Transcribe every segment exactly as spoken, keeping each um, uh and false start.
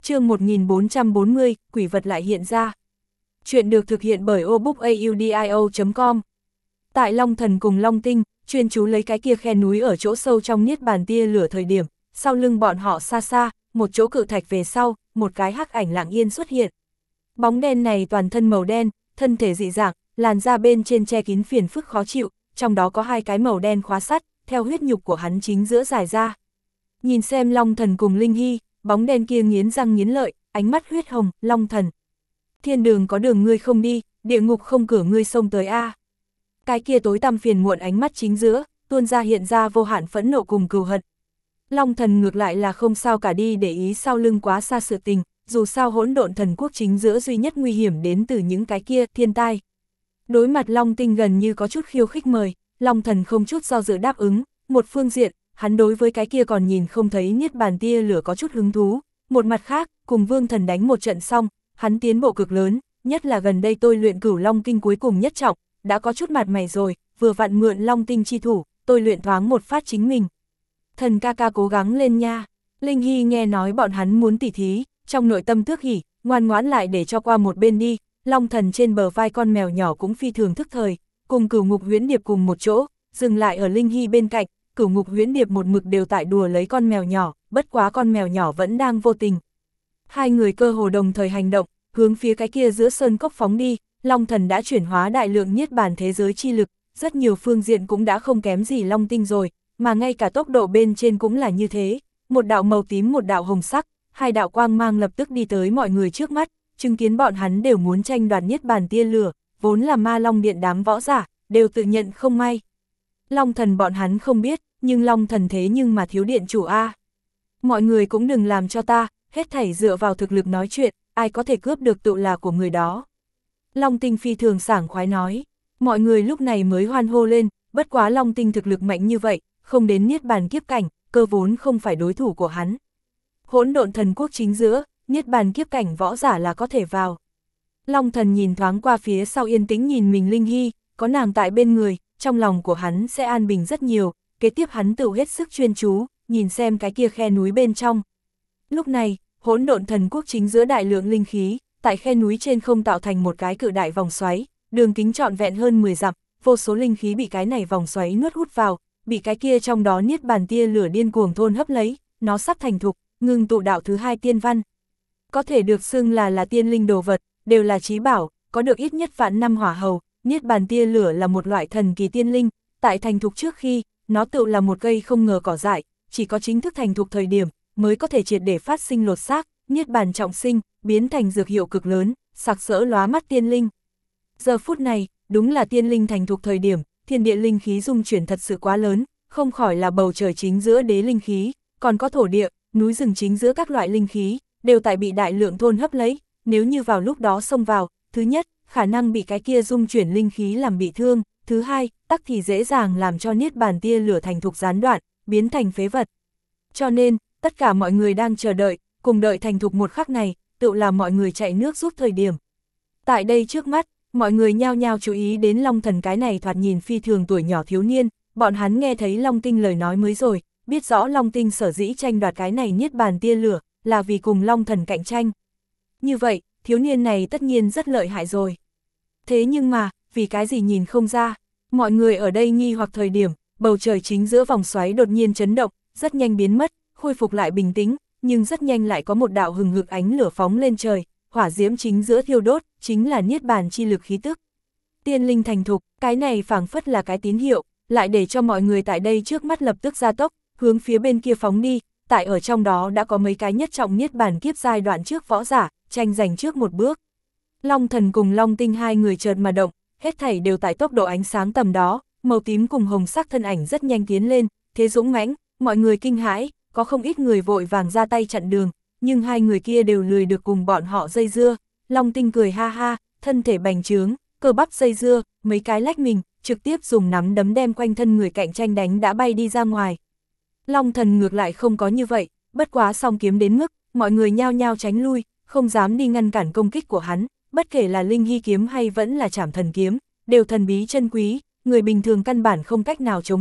Chương một nghìn bốn trăm bốn mươi, quỷ vật lại hiện ra. Chuyện được thực hiện bởi obookaudio chấm com. Tại Long Thần cùng Long Tinh, chuyên chú lấy cái kia khe núi ở chỗ sâu trong niết bàn tia lửa thời điểm, sau lưng bọn họ xa xa, một chỗ cự thạch về sau, một cái hắc ảnh lặng yên xuất hiện. Bóng đen này toàn thân màu đen, thân thể dị dạng, làn da bên trên che kín phiền phức khó chịu, trong đó có hai cái màu đen khóa sắt, theo huyết nhục của hắn chính giữa dài ra. Nhìn xem Long Thần cùng Linh Hy, bóng đen kia nghiến răng nghiến lợi, ánh mắt huyết hồng. Long Thần, thiên đường có đường ngươi không đi, địa ngục không cửa ngươi xông tới a. Cái kia tối tăm phiền muộn ánh mắt chính giữa, tuôn ra hiện ra vô hạn phẫn nộ cùng cừu hận. Long Thần ngược lại là không sao cả đi để ý sau lưng quá xa sự tình, dù sao hỗn độn thần quốc chính giữa duy nhất nguy hiểm đến từ những cái kia thiên tai. Đối mặt Long Tinh gần như có chút khiêu khích mời, Long Thần không chút do dự đáp ứng. Một phương diện, hắn đối với cái kia còn nhìn không thấy niết bàn tia lửa có chút hứng thú, một mặt khác, cùng Vương Thần đánh một trận xong, hắn tiến bộ cực lớn, nhất là gần đây tôi luyện Cửu Long Kinh cuối cùng nhất trọng, đã có chút mặt mày rồi, vừa vặn mượn Long Tinh chi thủ, tôi luyện thoáng một phát chính mình. Thần ca ca cố gắng lên nha. Linh Hy nghe nói bọn hắn muốn tỉ thí, trong nội tâm tước hỉ, ngoan ngoãn lại để cho qua một bên đi. Long Thần trên bờ vai con mèo nhỏ cũng phi thường thức thời, cùng Cửu Ngục Huyễn Điệp cùng một chỗ, dừng lại ở Linh Hy bên cạnh. Cửu Ngục Huyễn Điệp một mực đều tại đùa lấy con mèo nhỏ, bất quá con mèo nhỏ vẫn đang vô tình. Hai người cơ hồ đồng thời hành động, hướng phía cái kia giữa sơn cốc phóng đi. Long Thần đã chuyển hóa đại lượng niết bàn thế giới chi lực, rất nhiều phương diện cũng đã không kém gì Long Tinh rồi, mà ngay cả tốc độ bên trên cũng là như thế. Một đạo màu tím một đạo hồng sắc, hai đạo quang mang lập tức đi tới mọi người trước mắt, chứng kiến bọn hắn đều muốn tranh đoạt niết bàn tia lửa, vốn là Ma Long Điện đám võ giả, đều tự nhận không may. Long Thần bọn hắn không biết, nhưng Long Thần thế nhưng mà thiếu điện chủ a. Mọi người cũng đừng làm cho ta, hết thảy dựa vào thực lực nói chuyện, ai có thể cướp được tự là của người đó. Long Tinh phi thường sảng khoái nói, mọi người lúc này mới hoan hô lên, bất quá Long Tinh thực lực mạnh như vậy, không đến niết bàn kiếp cảnh, cơ vốn không phải đối thủ của hắn. Hỗn độn thần quốc chính giữa, niết bàn kiếp cảnh võ giả là có thể vào. Long Thần nhìn thoáng qua phía sau yên tĩnh nhìn mình Linh Hy, có nàng tại bên người, trong lòng của hắn sẽ an bình rất nhiều, kế tiếp hắn tự hết sức chuyên chú, nhìn xem cái kia khe núi bên trong. Lúc này, hỗn độn thần quốc chính giữa đại lượng linh khí, tại khe núi trên không tạo thành một cái cự đại vòng xoáy, đường kính trọn vẹn hơn mười dặm, vô số linh khí bị cái này vòng xoáy nuốt hút vào, bị cái kia trong đó niết bàn tia lửa điên cuồng thôn hấp lấy, nó sắp thành thục, ngưng tụ đạo thứ hai tiên văn. Có thể được xưng là là tiên linh đồ vật, đều là chí bảo, có được ít nhất vạn năm hỏa hầu, niết bàn tia lửa là một loại thần kỳ tiên linh, tại thành thục trước khi, nó tự là một cây không ngờ cỏ dại, chỉ có chính thức thành thục thời điểm, mới có thể triệt để phát sinh lột xác, niết bàn trọng sinh, biến thành dược hiệu cực lớn, sặc sỡ lóa mắt tiên linh. Giờ phút này, đúng là tiên linh thành thục thời điểm, thiên địa linh khí dung chuyển thật sự quá lớn, không khỏi là bầu trời chính giữa đế linh khí, còn có thổ địa, núi rừng chính giữa các loại linh khí, đều tại bị đại lượng thôn hấp lấy, nếu như vào lúc đó xông vào, thứ nhất, khả năng bị cái kia dung chuyển linh khí làm bị thương, thứ hai, tắc thì dễ dàng làm cho niết bàn tia lửa thành thục gián đoạn, biến thành phế vật. Cho nên, tất cả mọi người đang chờ đợi, cùng đợi thành thục một khắc này, tự là mọi người chạy nước rút thời điểm. Tại đây trước mắt, mọi người nhao nhao chú ý đến Long Thần cái này thoạt nhìn phi thường tuổi nhỏ thiếu niên, bọn hắn nghe thấy Long Tinh lời nói mới rồi, biết rõ Long Tinh sở dĩ tranh đoạt cái này niết bàn tia lửa, là vì cùng Long Thần cạnh tranh. Như vậy, thiếu niên này tất nhiên rất lợi hại rồi. Thế nhưng mà, vì cái gì nhìn không ra, mọi người ở đây nghi hoặc thời điểm, bầu trời chính giữa vòng xoáy đột nhiên chấn động, rất nhanh biến mất, khôi phục lại bình tĩnh, nhưng rất nhanh lại có một đạo hừng hực ánh lửa phóng lên trời, hỏa diễm chính giữa thiêu đốt, chính là niết bàn chi lực khí tức. Tiên linh thành thục, cái này phảng phất là cái tín hiệu, lại để cho mọi người tại đây trước mắt lập tức gia tốc, hướng phía bên kia phóng đi, tại ở trong đó đã có mấy cái nhất trọng niết bàn kiếp giai đoạn trước võ giả, tranh giành trước một bước. Long Thần cùng Long Tinh hai người chợt mà động, hết thảy đều tại tốc độ ánh sáng tầm đó, màu tím cùng hồng sắc thân ảnh rất nhanh tiến lên, thế dũng mãnh, mọi người kinh hãi, có không ít người vội vàng ra tay chặn đường, nhưng hai người kia đều lười được cùng bọn họ dây dưa. Long Tinh cười ha ha, thân thể bành trướng, cơ bắp dây dưa, mấy cái lách mình, trực tiếp dùng nắm đấm đem quanh thân người cạnh tranh đánh đã bay đi ra ngoài. Long Thần ngược lại không có như vậy, bất quá song kiếm đến mức, mọi người nhao nhao tránh lui, không dám đi ngăn cản công kích của hắn, bất kể là Linh Hy kiếm hay vẫn là Trảm Thần kiếm, đều thần bí chân quý, người bình thường căn bản không cách nào chống cự,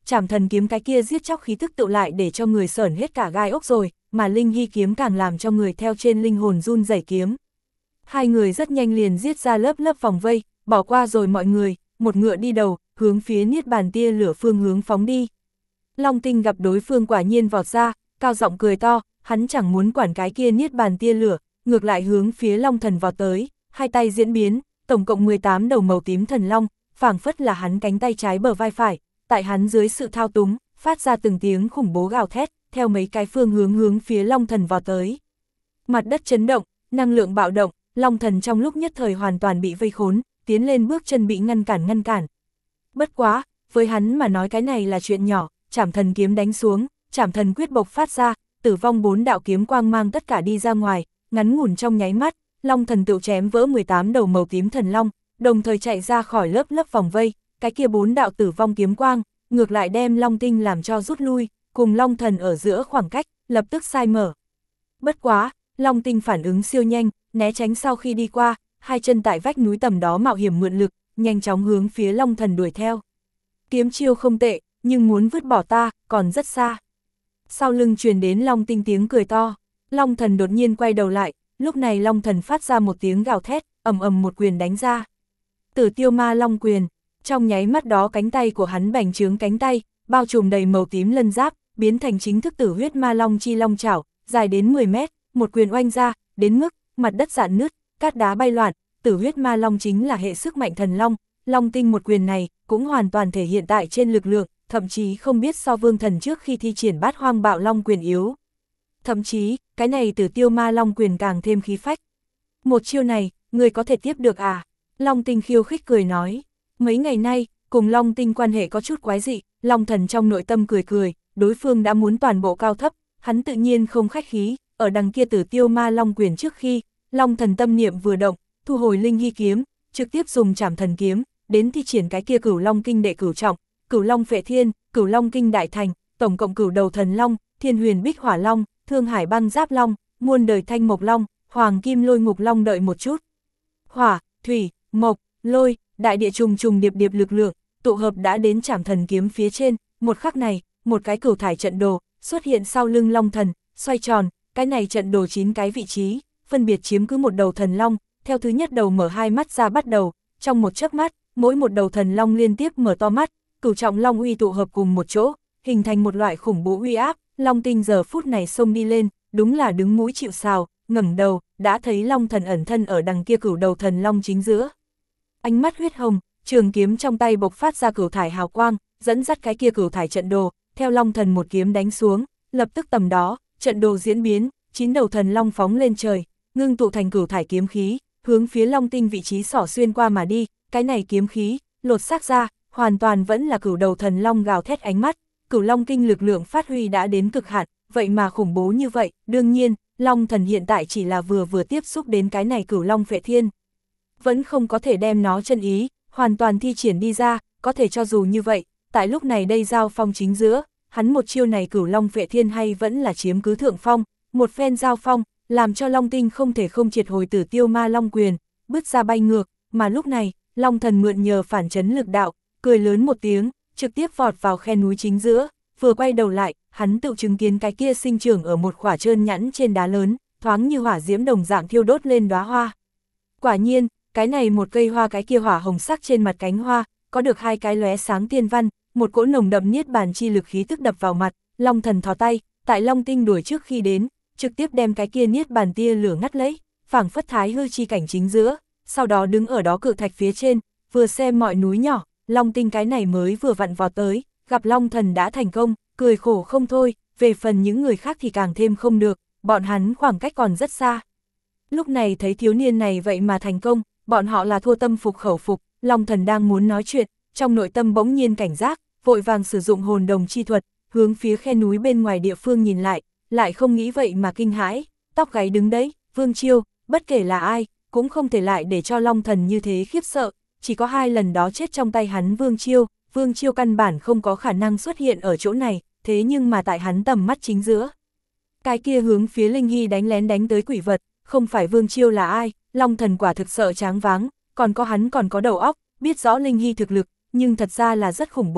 Trảm thần kiếm cái kia giết chóc khí tức tụ lại để cho người sởn hết cả gai ốc rồi, mà linh hy kiếm càng làm cho người theo trên linh hồn run rẩy kiếm. Hai người rất nhanh liền giết ra lớp lớp vòng vây, bỏ qua rồi mọi người, một ngựa đi đầu, hướng phía niết bàn tia lửa phương hướng phóng đi. Long Tinh gặp đối phương quả nhiên vọt ra, cao giọng cười to, hắn chẳng muốn quản cái kia niết bàn tia lửa, ngược lại hướng phía Long Thần vào tới, hai tay diễn biến, tổng cộng mười tám đầu màu tím thần long, phảng phất là hắn cánh tay trái bờ vai phải, tại hắn dưới sự thao túng, phát ra từng tiếng khủng bố gào thét, theo mấy cái phương hướng hướng phía Long Thần vào tới. Mặt đất chấn động, năng lượng bạo động, Long Thần trong lúc nhất thời hoàn toàn bị vây khốn, tiến lên bước chân bị ngăn cản ngăn cản. Bất quá, với hắn mà nói cái này là chuyện nhỏ, Trảm thần kiếm đánh xuống, Trảm thần quyết bộc phát ra, tử vong bốn đạo kiếm quang mang tất cả đi ra ngoài, ngắn ngủn trong nháy mắt, Long Thần tự chém vỡ mười tám đầu màu tím thần long, đồng thời chạy ra khỏi lớp lớp vòng vây, cái kia bốn đạo tử vong kiếm quang, ngược lại đem Long Tinh làm cho rút lui, cùng Long Thần ở giữa khoảng cách, lập tức sai mở. Bất quá, Long Tinh phản ứng siêu nhanh, né tránh sau khi đi qua, hai chân tại vách núi tầm đó mạo hiểm mượn lực, nhanh chóng hướng phía Long Thần đuổi theo. Kiếm chiêu không tệ, nhưng muốn vứt bỏ ta, còn rất xa. Sau lưng truyền đến Long Tinh tiếng cười to, Long Thần đột nhiên quay đầu lại, lúc này Long Thần phát ra một tiếng gào thét, ầm ầm một quyền đánh ra. Tử Tiêu Ma Long quyền, trong nháy mắt đó cánh tay của hắn bành trướng cánh tay, bao trùm đầy màu tím lân giáp, biến thành chính thức Tử Huyết Ma Long chi long chảo, dài đến mười mét, một quyền oanh ra, đến mức mặt đất rạn nứt, cát đá bay loạn. Tử Huyết Ma Long chính là hệ sức mạnh thần long, Long Tinh một quyền này cũng hoàn toàn thể hiện tại trên lực lượng, thậm chí không biết so Vương Thần trước khi thi triển Bát Hoang Bạo Long quyền yếu. Thậm chí, cái này Tử Tiêu Ma Long quyền càng thêm khí phách. Một chiêu này, người có thể tiếp được à? Long Tinh khiêu khích cười nói. Mấy ngày nay, cùng Long Tinh quan hệ có chút quái dị, Long Thần trong nội tâm cười cười, đối phương đã muốn toàn bộ cao thấp, hắn tự nhiên không khách khí, ở đằng kia Tử Tiêu Ma Long quyền trước khi, Long Thần tâm niệm vừa động, thu hồi linh hy kiếm, trực tiếp dùng Trảm thần kiếm, đến thi triển cái kia Cửu Long kinh đệ cửu trọng, Cửu Long phệ thiên, Cửu Long kinh đại thành, tổng cộng cửu đầu thần long, Thiên Huyền Bích Hỏa Long, Thương Hải Băng Giáp Long, Muôn Đời Thanh Mộc Long, Hoàng Kim Lôi Ngục Long đợi một chút. Hỏa, thủy, mộc, lôi, đại địa trùng trùng điệp điệp lực lượng, tụ hợp đã đến Trảm thần kiếm phía trên, một khắc này, một cái cửu thải trận đồ xuất hiện sau lưng Long Thần, xoay tròn, cái này trận đồ chín cái vị trí, phân biệt chiếm cứ một đầu thần long, theo thứ nhất đầu mở hai mắt ra bắt đầu, trong một chớp mắt, mỗi một đầu thần long liên tiếp mở to mắt, cửu trọng long uy tụ hợp cùng một chỗ, hình thành một loại khủng bố uy áp. Long Tinh giờ phút này xông đi lên, đúng là đứng mũi chịu sào, ngẩng đầu, đã thấy Long Thần ẩn thân ở đằng kia cửu đầu thần long chính giữa. Ánh mắt huyết hồng, trường kiếm trong tay bộc phát ra cửu thải hào quang, dẫn dắt cái kia cửu thải trận đồ, theo Long Thần một kiếm đánh xuống, lập tức tầm đó, trận đồ diễn biến, chín đầu thần long phóng lên trời, ngưng tụ thành cửu thải kiếm khí, hướng phía Long Tinh vị trí xỏ xuyên qua mà đi, cái này kiếm khí, lột xác ra, hoàn toàn vẫn là cửu đầu thần long gào thét ánh mắt. Cửu Long kinh lực lượng phát huy đã đến cực hạn, vậy mà khủng bố như vậy, đương nhiên, Long Thần hiện tại chỉ là vừa vừa tiếp xúc đến cái này Cửu Long phệ thiên. Vẫn không có thể đem nó chân ý, hoàn toàn thi triển đi ra, có thể cho dù như vậy, tại lúc này đây giao phong chính giữa, hắn một chiêu này Cửu Long phệ thiên hay vẫn là chiếm cứ thượng phong, một phen giao phong, làm cho Long Tinh không thể không triệt hồi Tử Tiêu Ma Long quyền, bứt ra bay ngược, mà lúc này, Long Thần mượn nhờ phản chấn lực đạo, cười lớn một tiếng, trực tiếp vọt vào khe núi chính giữa, vừa quay đầu lại, hắn tự chứng kiến cái kia sinh trưởng ở một khỏa trơn nhẵn trên đá lớn, thoáng như hỏa diễm đồng dạng thiêu đốt lên đóa hoa. Quả nhiên, cái này một cây hoa cái kia hỏa hồng sắc trên mặt cánh hoa, có được hai cái lóe sáng tiên văn, một cỗ nồng đậm niết bàn chi lực khí tức đập vào mặt, Long Thần thò tay, tại Long Tinh đuổi trước khi đến, trực tiếp đem cái kia niết bàn tia lửa ngắt lấy, phảng phất thái hư chi cảnh chính giữa, sau đó đứng ở đó cự thạch phía trên, vừa xem mọi núi nhỏ. Long Tinh cái này mới vừa vặn vào tới, gặp Long Thần đã thành công, cười khổ không thôi, về phần những người khác thì càng thêm không được, bọn hắn khoảng cách còn rất xa. Lúc này thấy thiếu niên này vậy mà thành công, bọn họ là thua tâm phục khẩu phục, Long Thần đang muốn nói chuyện, trong nội tâm bỗng nhiên cảnh giác, vội vàng sử dụng hồn đồng chi thuật, hướng phía khe núi bên ngoài địa phương nhìn lại, lại không nghĩ vậy mà kinh hãi, tóc gáy đứng đấy, Vương Chiêu, bất kể là ai, cũng không thể lại để cho Long Thần như thế khiếp sợ. Chỉ có hai lần đó chết trong tay hắn Vương Chiêu, Vương Chiêu căn bản không có khả năng xuất hiện ở chỗ này, thế nhưng mà tại hắn tầm mắt chính giữa. Cái kia hướng phía Linh Hy đánh lén đánh tới quỷ vật, không phải Vương Chiêu là ai, Long Thần quả thực sợ tráng váng, còn có hắn còn có đầu óc, biết rõ Linh Hy thực lực, nhưng thật ra là rất khủng bố,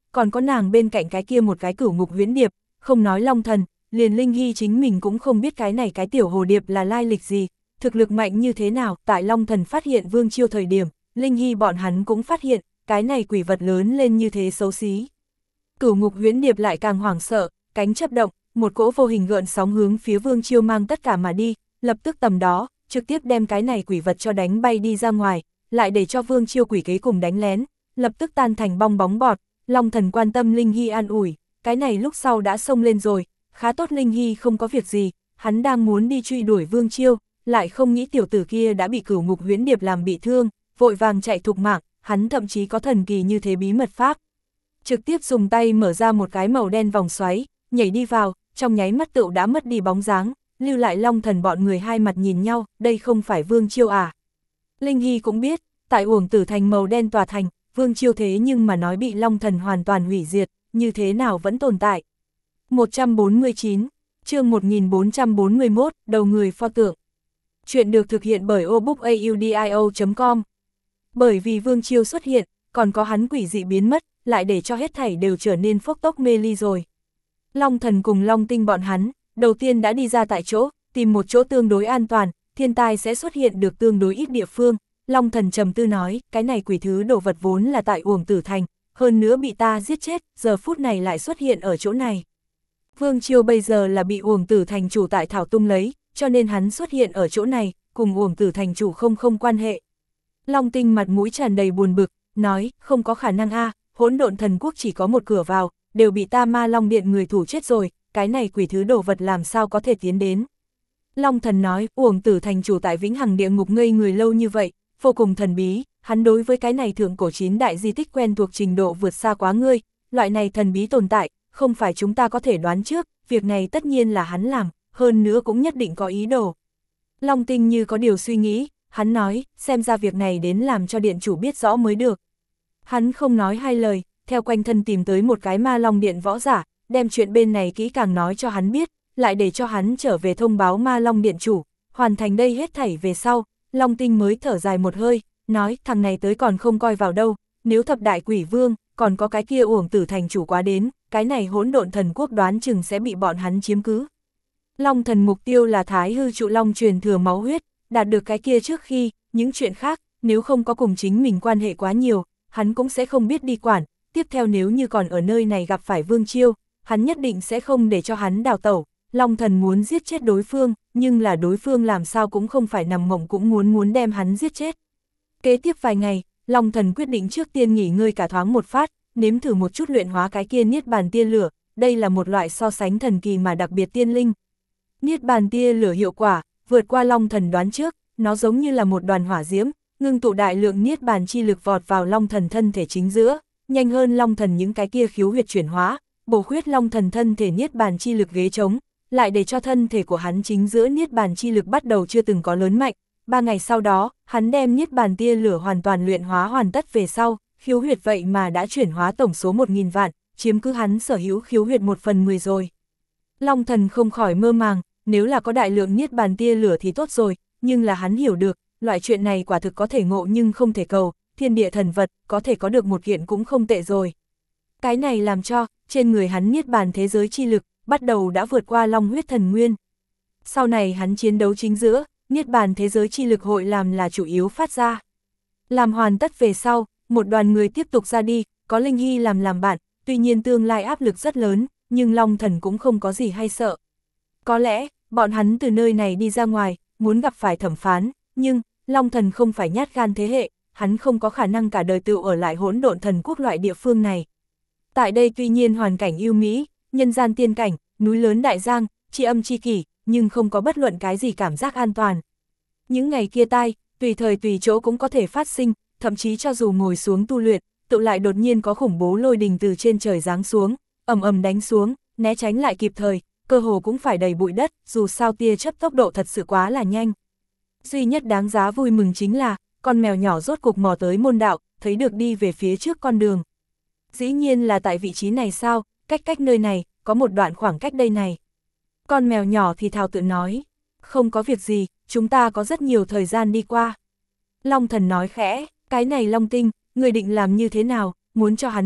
còn có nàng bên cạnh cái kia một cái cửu ngục huyễn điệp, không nói Long Thần, liền Linh Hy chính mình cũng không biết cái này cái tiểu hồ điệp là lai lịch gì, thực lực mạnh như thế nào. Tại Long Thần phát hiện Vương Chiêu thời điểm, Linh Hy bọn hắn cũng phát hiện, cái này quỷ vật lớn lên như thế xấu xí. Cửu ngục huyễn điệp lại càng hoảng sợ, cánh chấp động, một cỗ vô hình gợn sóng hướng phía Vương Chiêu mang tất cả mà đi, lập tức tầm đó, trực tiếp đem cái này quỷ vật cho đánh bay đi ra ngoài, lại để cho Vương Chiêu quỷ kế cùng đánh lén, lập tức tan thành bong bóng bọt. Long Thần quan tâm Linh Hy an ủi, cái này lúc sau đã xông lên rồi, khá tốt Linh Hy không có việc gì, hắn đang muốn đi truy đuổi Vương Chiêu, lại không nghĩ tiểu tử kia đã bị cửu ngục huyễn điệp làm bị thương, vội vàng chạy thục mạng, hắn thậm chí có thần kỳ như thế bí mật pháp. Trực tiếp dùng tay mở ra một cái màu đen vòng xoáy, nhảy đi vào, trong nháy mắt tựu đã mất đi bóng dáng, lưu lại Long Thần bọn người hai mặt nhìn nhau, đây không phải Vương Chiêu à. Linh Hy cũng biết, tại Uổng Tử Thành màu đen tòa thành, Vương Chiêu thế nhưng mà nói bị Long Thần hoàn toàn hủy diệt, như thế nào vẫn tồn tại. một trăm bốn mươi chín, chương một nghìn bốn trăm bốn mươi mốt, đầu người pho tượng. Chuyện được thực hiện bởi obookaudio chấm com. Bởi vì Vương Chiêu xuất hiện, còn có hắn quỷ dị biến mất, lại để cho hết thảy đều trở nên phốc tốc mê ly rồi. Long Thần cùng Long Tinh bọn hắn, đầu tiên đã đi ra tại chỗ, tìm một chỗ tương đối an toàn, thiên tai sẽ xuất hiện được tương đối ít địa phương. Long Thần trầm tư nói, cái này quỷ thứ đồ vật vốn là tại Uổng Tử Thành, hơn nữa bị ta giết chết, giờ phút này lại xuất hiện ở chỗ này. Vương Chiêu bây giờ là bị Uổng Tử Thành chủ tại thảo tung lấy, cho nên hắn xuất hiện ở chỗ này, cùng Uổng Tử Thành chủ không không quan hệ. Long Tinh mặt mũi tràn đầy buồn bực, nói, không có khả năng a, hỗn độn thần quốc chỉ có một cửa vào, đều bị ta Ma Long Điện người thủ chết rồi, cái này quỷ thứ đồ vật làm sao có thể tiến đến. Long Thần nói, Uổng Tử Thành chủ tại Vĩnh Hằng địa ngục ngây người lâu như vậy, vô cùng thần bí, hắn đối với cái này thượng cổ chín đại di tích quen thuộc trình độ vượt xa quá ngươi, loại này thần bí tồn tại, không phải chúng ta có thể đoán trước, việc này tất nhiên là hắn làm, hơn nữa cũng nhất định có ý đồ. Long Tinh như có điều suy nghĩ, hắn nói, xem ra việc này đến làm cho điện chủ biết rõ mới được. Hắn không nói hai lời, theo quanh thân tìm tới một cái Ma Long Điện võ giả, đem chuyện bên này kỹ càng nói cho hắn biết, lại để cho hắn trở về thông báo Ma Long Điện chủ, hoàn thành đây hết thảy về sau, Long Tinh mới thở dài một hơi, nói thằng này tới còn không coi vào đâu, nếu thập đại quỷ vương, còn có cái kia Uổng Tử Thành chủ quá đến, cái này hỗn độn thần quốc đoán chừng sẽ bị bọn hắn chiếm cứ. Long Thần mục tiêu là Thái Hư Trụ Long truyền thừa máu huyết, đạt được cái kia trước khi, những chuyện khác, nếu không có cùng chính mình quan hệ quá nhiều, hắn cũng sẽ không biết đi quản, tiếp theo nếu như còn ở nơi này gặp phải Vương Chiêu, hắn nhất định sẽ không để cho hắn đào tẩu. Long Thần muốn giết chết đối phương, nhưng là đối phương làm sao cũng không phải nằm mộng cũng muốn muốn đem hắn giết chết. Kế tiếp vài ngày, Long Thần quyết định trước tiên nghỉ ngơi cả thoáng một phát, nếm thử một chút luyện hóa cái kia Niết Bàn tia lửa, đây là một loại so sánh thần kỳ mà đặc biệt tiên linh. Niết Bàn tia lửa hiệu quả, vượt qua Long Thần đoán trước, nó giống như là một đoàn hỏa diễm, ngưng tụ đại lượng Niết Bàn chi lực vọt vào Long Thần thân thể chính giữa, nhanh hơn Long Thần những cái kia khiếu huyệt chuyển hóa, bổ khuyết Long Thần thân thể Niết Bàn chi lực ghế trống, lại để cho thân thể của hắn chính giữa Niết Bàn chi lực bắt đầu chưa từng có lớn mạnh. Ba ngày sau đó, hắn đem Niết Bàn tia lửa hoàn toàn luyện hóa hoàn tất về sau, khiếu huyệt vậy mà đã chuyển hóa tổng số một nghìn vạn, chiếm cứ hắn sở hữu khiếu huyệt một phần mười rồi. Long Thần không khỏi mơ màng, nếu là có đại lượng Niết Bàn tia lửa thì tốt rồi, nhưng là hắn hiểu được, loại chuyện này quả thực có thể ngộ nhưng không thể cầu, thiên địa thần vật, có thể có được một kiện cũng không tệ rồi. Cái này làm cho, trên người hắn Niết Bàn thế giới chi lực, bắt đầu đã vượt qua Long huyết thần nguyên. Sau này hắn chiến đấu chính giữa, Niết Bàn thế giới chi lực hội làm là chủ yếu phát ra. Làm hoàn tất về sau, một đoàn người tiếp tục ra đi, có Linh Hy làm làm bạn, tuy nhiên tương lai áp lực rất lớn, nhưng Long Thần cũng không có gì hay sợ. Có lẽ, bọn hắn từ nơi này đi ra ngoài, muốn gặp phải thẩm phán, nhưng, Long Thần không phải nhát gan thế hệ, hắn không có khả năng cả đời tự ở lại hỗn độn thần quốc loại địa phương này. Tại đây tuy nhiên hoàn cảnh ưu mỹ, nhân gian tiên cảnh, núi lớn đại giang, tri âm tri kỷ, nhưng không có bất luận cái gì cảm giác an toàn. Những ngày kia tai, tùy thời tùy chỗ cũng có thể phát sinh, thậm chí cho dù ngồi xuống tu luyện, tự lại đột nhiên có khủng bố lôi đình từ trên trời giáng xuống, ầm ầm đánh xuống, né tránh lại kịp thời, cơ hồ cũng phải đầy bụi đất, dù sao tia chớp tốc độ thật sự quá là nhanh. Duy nhất đáng giá vui mừng chính là, con mèo nhỏ rốt cục mò tới môn đạo, thấy được đi về phía trước con đường. Dĩ nhiên là tại vị trí này sao, cách cách nơi này, có một đoạn khoảng cách đây này. Con mèo nhỏ thì thào tự nói, không có việc gì, chúng ta có rất nhiều thời gian đi qua. Long Thần nói khẽ, cái này Long Tinh, người định làm như thế nào, muốn cho hắn biết,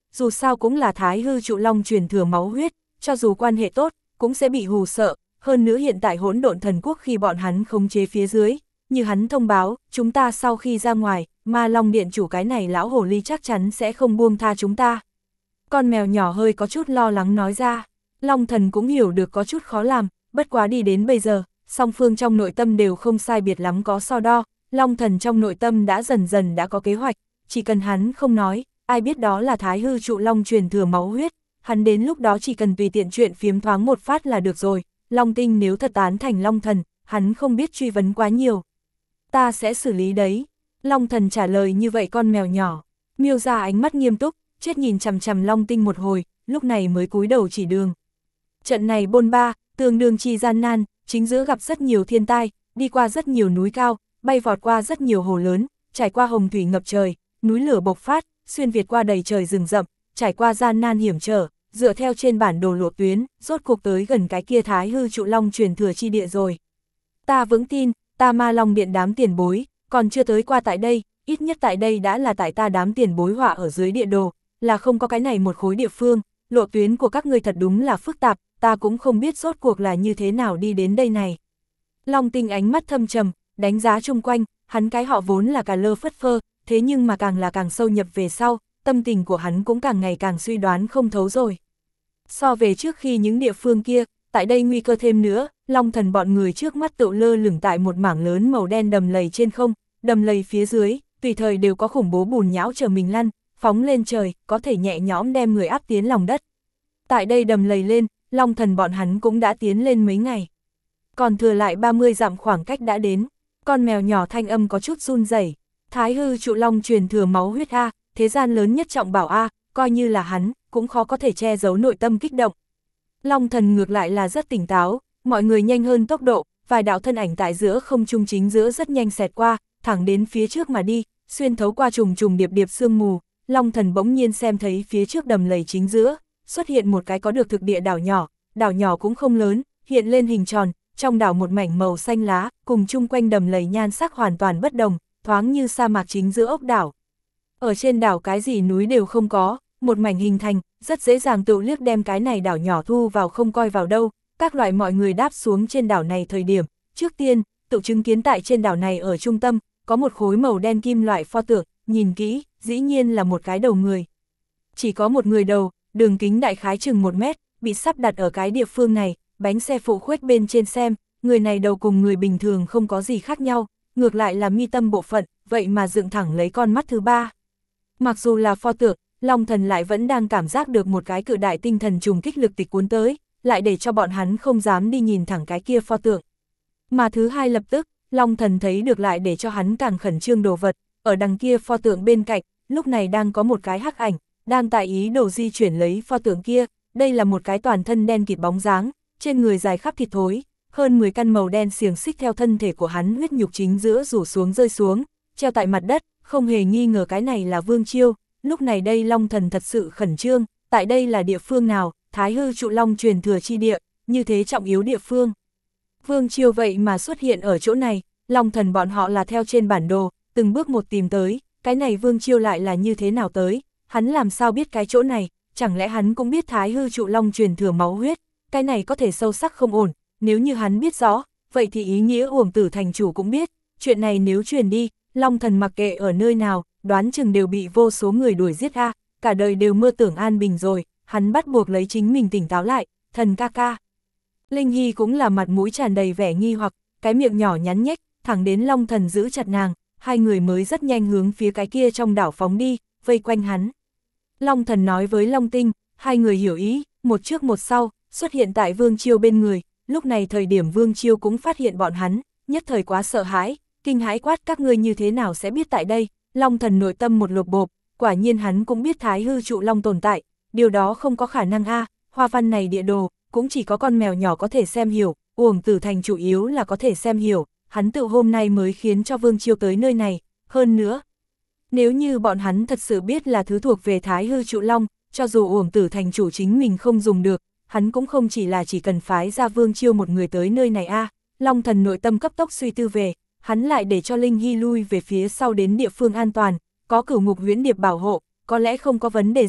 dù sao cũng là Thái Hư Trụ Long truyền thừa máu huyết, cho dù quan hệ tốt, cũng sẽ bị hù sợ, hơn nữa hiện tại hỗn độn thần quốc khi bọn hắn khống chế phía dưới, như hắn thông báo, chúng ta sau khi ra ngoài, Ma Long Điện chủ cái này lão hồ ly chắc chắn sẽ không buông tha chúng ta. Con mèo nhỏ hơi có chút lo lắng nói ra, Long Thần cũng hiểu được có chút khó làm, bất quá đi đến bây giờ, song phương trong nội tâm đều không sai biệt lắm có so đo, Long Thần trong nội tâm đã dần dần đã có kế hoạch, chỉ cần hắn không nói, ai biết đó là Thái Hư Trụ Long truyền thừa máu huyết, hắn đến lúc đó chỉ cần tùy tiện chuyện phiếm thoáng một phát là được rồi, Long Tinh nếu thật tán thành Long Thần, hắn không biết truy vấn quá nhiều. Ta sẽ xử lý đấy. Long Thần trả lời như vậy con mèo nhỏ, Miêu ra ánh mắt nghiêm túc, chết nhìn chằm chằm Long Tinh một hồi, lúc này mới cúi đầu chỉ đường. Trận này bôn ba, tương đương chi gian nan, chính giữa gặp rất nhiều thiên tai, đi qua rất nhiều núi cao, bay vọt qua rất nhiều hồ lớn, trải qua hồng thủy ngập trời, núi lửa bộc phát, xuyên việt qua đầy trời rừng rậm, trải qua gian nan hiểm trở, dựa theo trên bản đồ lộ tuyến, rốt cuộc tới gần cái kia Thái Hư Trụ Long truyền thừa chi địa rồi. Ta vững tin, ta Ma Long Điện đám tiền bối, còn chưa tới qua tại đây, ít nhất tại đây đã là tại ta đám tiền bối họa ở dưới địa đồ, là không có cái này một khối địa phương, lộ tuyến của các ngươi thật đúng là phức tạp, ta cũng không biết rốt cuộc là như thế nào đi đến đây này. Long Tinh ánh mắt thâm trầm, đánh giá chung quanh, hắn cái họ vốn là cà lơ phất phơ, thế nhưng mà càng là càng sâu nhập về sau, tâm tình của hắn cũng càng ngày càng suy đoán không thấu rồi. So về trước khi những địa phương kia, tại đây nguy cơ thêm nữa, Long Thần bọn người trước mắt tự lơ lửng tại một mảng lớn màu đen đầm lầy trên không, đầm lầy phía dưới, tùy thời đều có khủng bố bùn nhão chờ mình lăn, phóng lên trời, có thể nhẹ nhõm đem người áp tiến lòng đất. Tại đây đầm lầy lên, Long Thần bọn hắn cũng đã tiến lên mấy ngày. Còn thừa lại ba mươi dặm khoảng cách đã đến, con mèo nhỏ thanh âm có chút run rẩy. Thái Hư Trụ Long truyền thừa máu huyết A, thế gian lớn nhất trọng bảo A, coi như là hắn, cũng khó có thể che giấu nội tâm kích động. Long Thần ngược lại là rất tỉnh táo, mọi người nhanh hơn tốc độ, vài đạo thân ảnh tại giữa không trung chính giữa rất nhanh xẹt qua, thẳng đến phía trước mà đi, xuyên thấu qua trùng trùng điệp điệp sương mù, Long Thần bỗng nhiên xem thấy phía trước đầm lầy chính giữa, xuất hiện một cái có được thực địa đảo nhỏ, đảo nhỏ cũng không lớn, hiện lên hình tròn, trong đảo một mảnh màu xanh lá, cùng chung quanh đầm lầy nhan sắc hoàn toàn bất đồng, thoáng như sa mạc chính giữa ốc đảo. Ở trên đảo cái gì núi đều không có, một mảnh hình thành, rất dễ dàng tự liếc đem cái này đảo nhỏ thu vào không coi vào đâu, các loại mọi người đáp xuống trên đảo này thời điểm, trước tiên, tự chứng kiến tại trên đảo này ở trung tâm, có một khối màu đen kim loại pho tượng, nhìn kỹ, dĩ nhiên là một cái đầu người. Chỉ có một người đầu, đường kính đại khái chừng một mét, bị sắp đặt ở cái địa phương này, bánh xe phụ khuếch bên trên xem, người này đầu cùng người bình thường không có gì khác nhau, ngược lại là mi tâm bộ phận, vậy mà dựng thẳng lấy con mắt thứ ba. Mặc dù là pho tượng, Long Thần lại vẫn đang cảm giác được một cái cự đại tinh thần trùng kích lực tịch cuốn tới, lại để cho bọn hắn không dám đi nhìn thẳng cái kia pho tượng. Mà thứ hai lập tức, Long Thần thấy được lại để cho hắn càng khẩn trương đồ vật, ở đằng kia pho tượng bên cạnh, lúc này đang có một cái hắc ảnh, đang tại ý đồ di chuyển lấy pho tượng kia, đây là một cái toàn thân đen kịt bóng dáng, trên người dài khắp thịt thối, hơn mười căn màu đen xiềng xích theo thân thể của hắn huyết nhục chính giữa rủ xuống rơi xuống, treo tại mặt đất, không hề nghi ngờ cái này là Vương Chiêu. Lúc này đây Long Thần thật sự khẩn trương, tại đây là địa phương nào, Thái Hư Trụ Long truyền thừa chi địa, như thế trọng yếu địa phương. Vương Chiêu vậy mà xuất hiện ở chỗ này, Long Thần bọn họ là theo trên bản đồ, từng bước một tìm tới, cái này Vương Chiêu lại là như thế nào tới, hắn làm sao biết cái chỗ này, chẳng lẽ hắn cũng biết Thái Hư Trụ Long truyền thừa máu huyết, cái này có thể sâu sắc không ổn, nếu như hắn biết rõ, vậy thì ý nghĩa Uổng Tử thành chủ cũng biết, chuyện này nếu truyền đi, Long Thần mặc kệ ở nơi nào, đoán chừng đều bị vô số người đuổi giết a, cả đời đều mơ tưởng an bình rồi, hắn bắt buộc lấy chính mình tỉnh táo lại, thần ca ca. Linh Hy cũng là mặt mũi tràn đầy vẻ nghi hoặc, cái miệng nhỏ nhắn nhếch, thẳng đến Long Thần giữ chặt nàng, hai người mới rất nhanh hướng phía cái kia trong đảo phóng đi, vây quanh hắn. Long Thần nói với Long Tinh, hai người hiểu ý, một trước một sau, xuất hiện tại Vương Chiêu bên người, lúc này thời điểm Vương Chiêu cũng phát hiện bọn hắn, nhất thời quá sợ hãi, kinh hãi quát các ngươi như thế nào sẽ biết tại đây. Long Thần nội tâm một lột bộp, quả nhiên hắn cũng biết Thái Hư Trụ Long tồn tại, điều đó không có khả năng a, hoa văn này địa đồ, cũng chỉ có con mèo nhỏ có thể xem hiểu, Uổng Tử thành chủ yếu là có thể xem hiểu, hắn tự hôm nay mới khiến cho Vương Chiêu tới nơi này, hơn nữa. Nếu như bọn hắn thật sự biết là thứ thuộc về Thái Hư Trụ Long, cho dù Uổng Tử thành chủ chính mình không dùng được, hắn cũng không chỉ là chỉ cần phái ra Vương Chiêu một người tới nơi này a. Long Thần nội tâm cấp tốc suy tư về, hắn lại để cho Linh Hy lui về phía sau đến địa phương an toàn, có Cửu Ngục Huyễn Điệp bảo hộ, có lẽ không có vấn đề gì,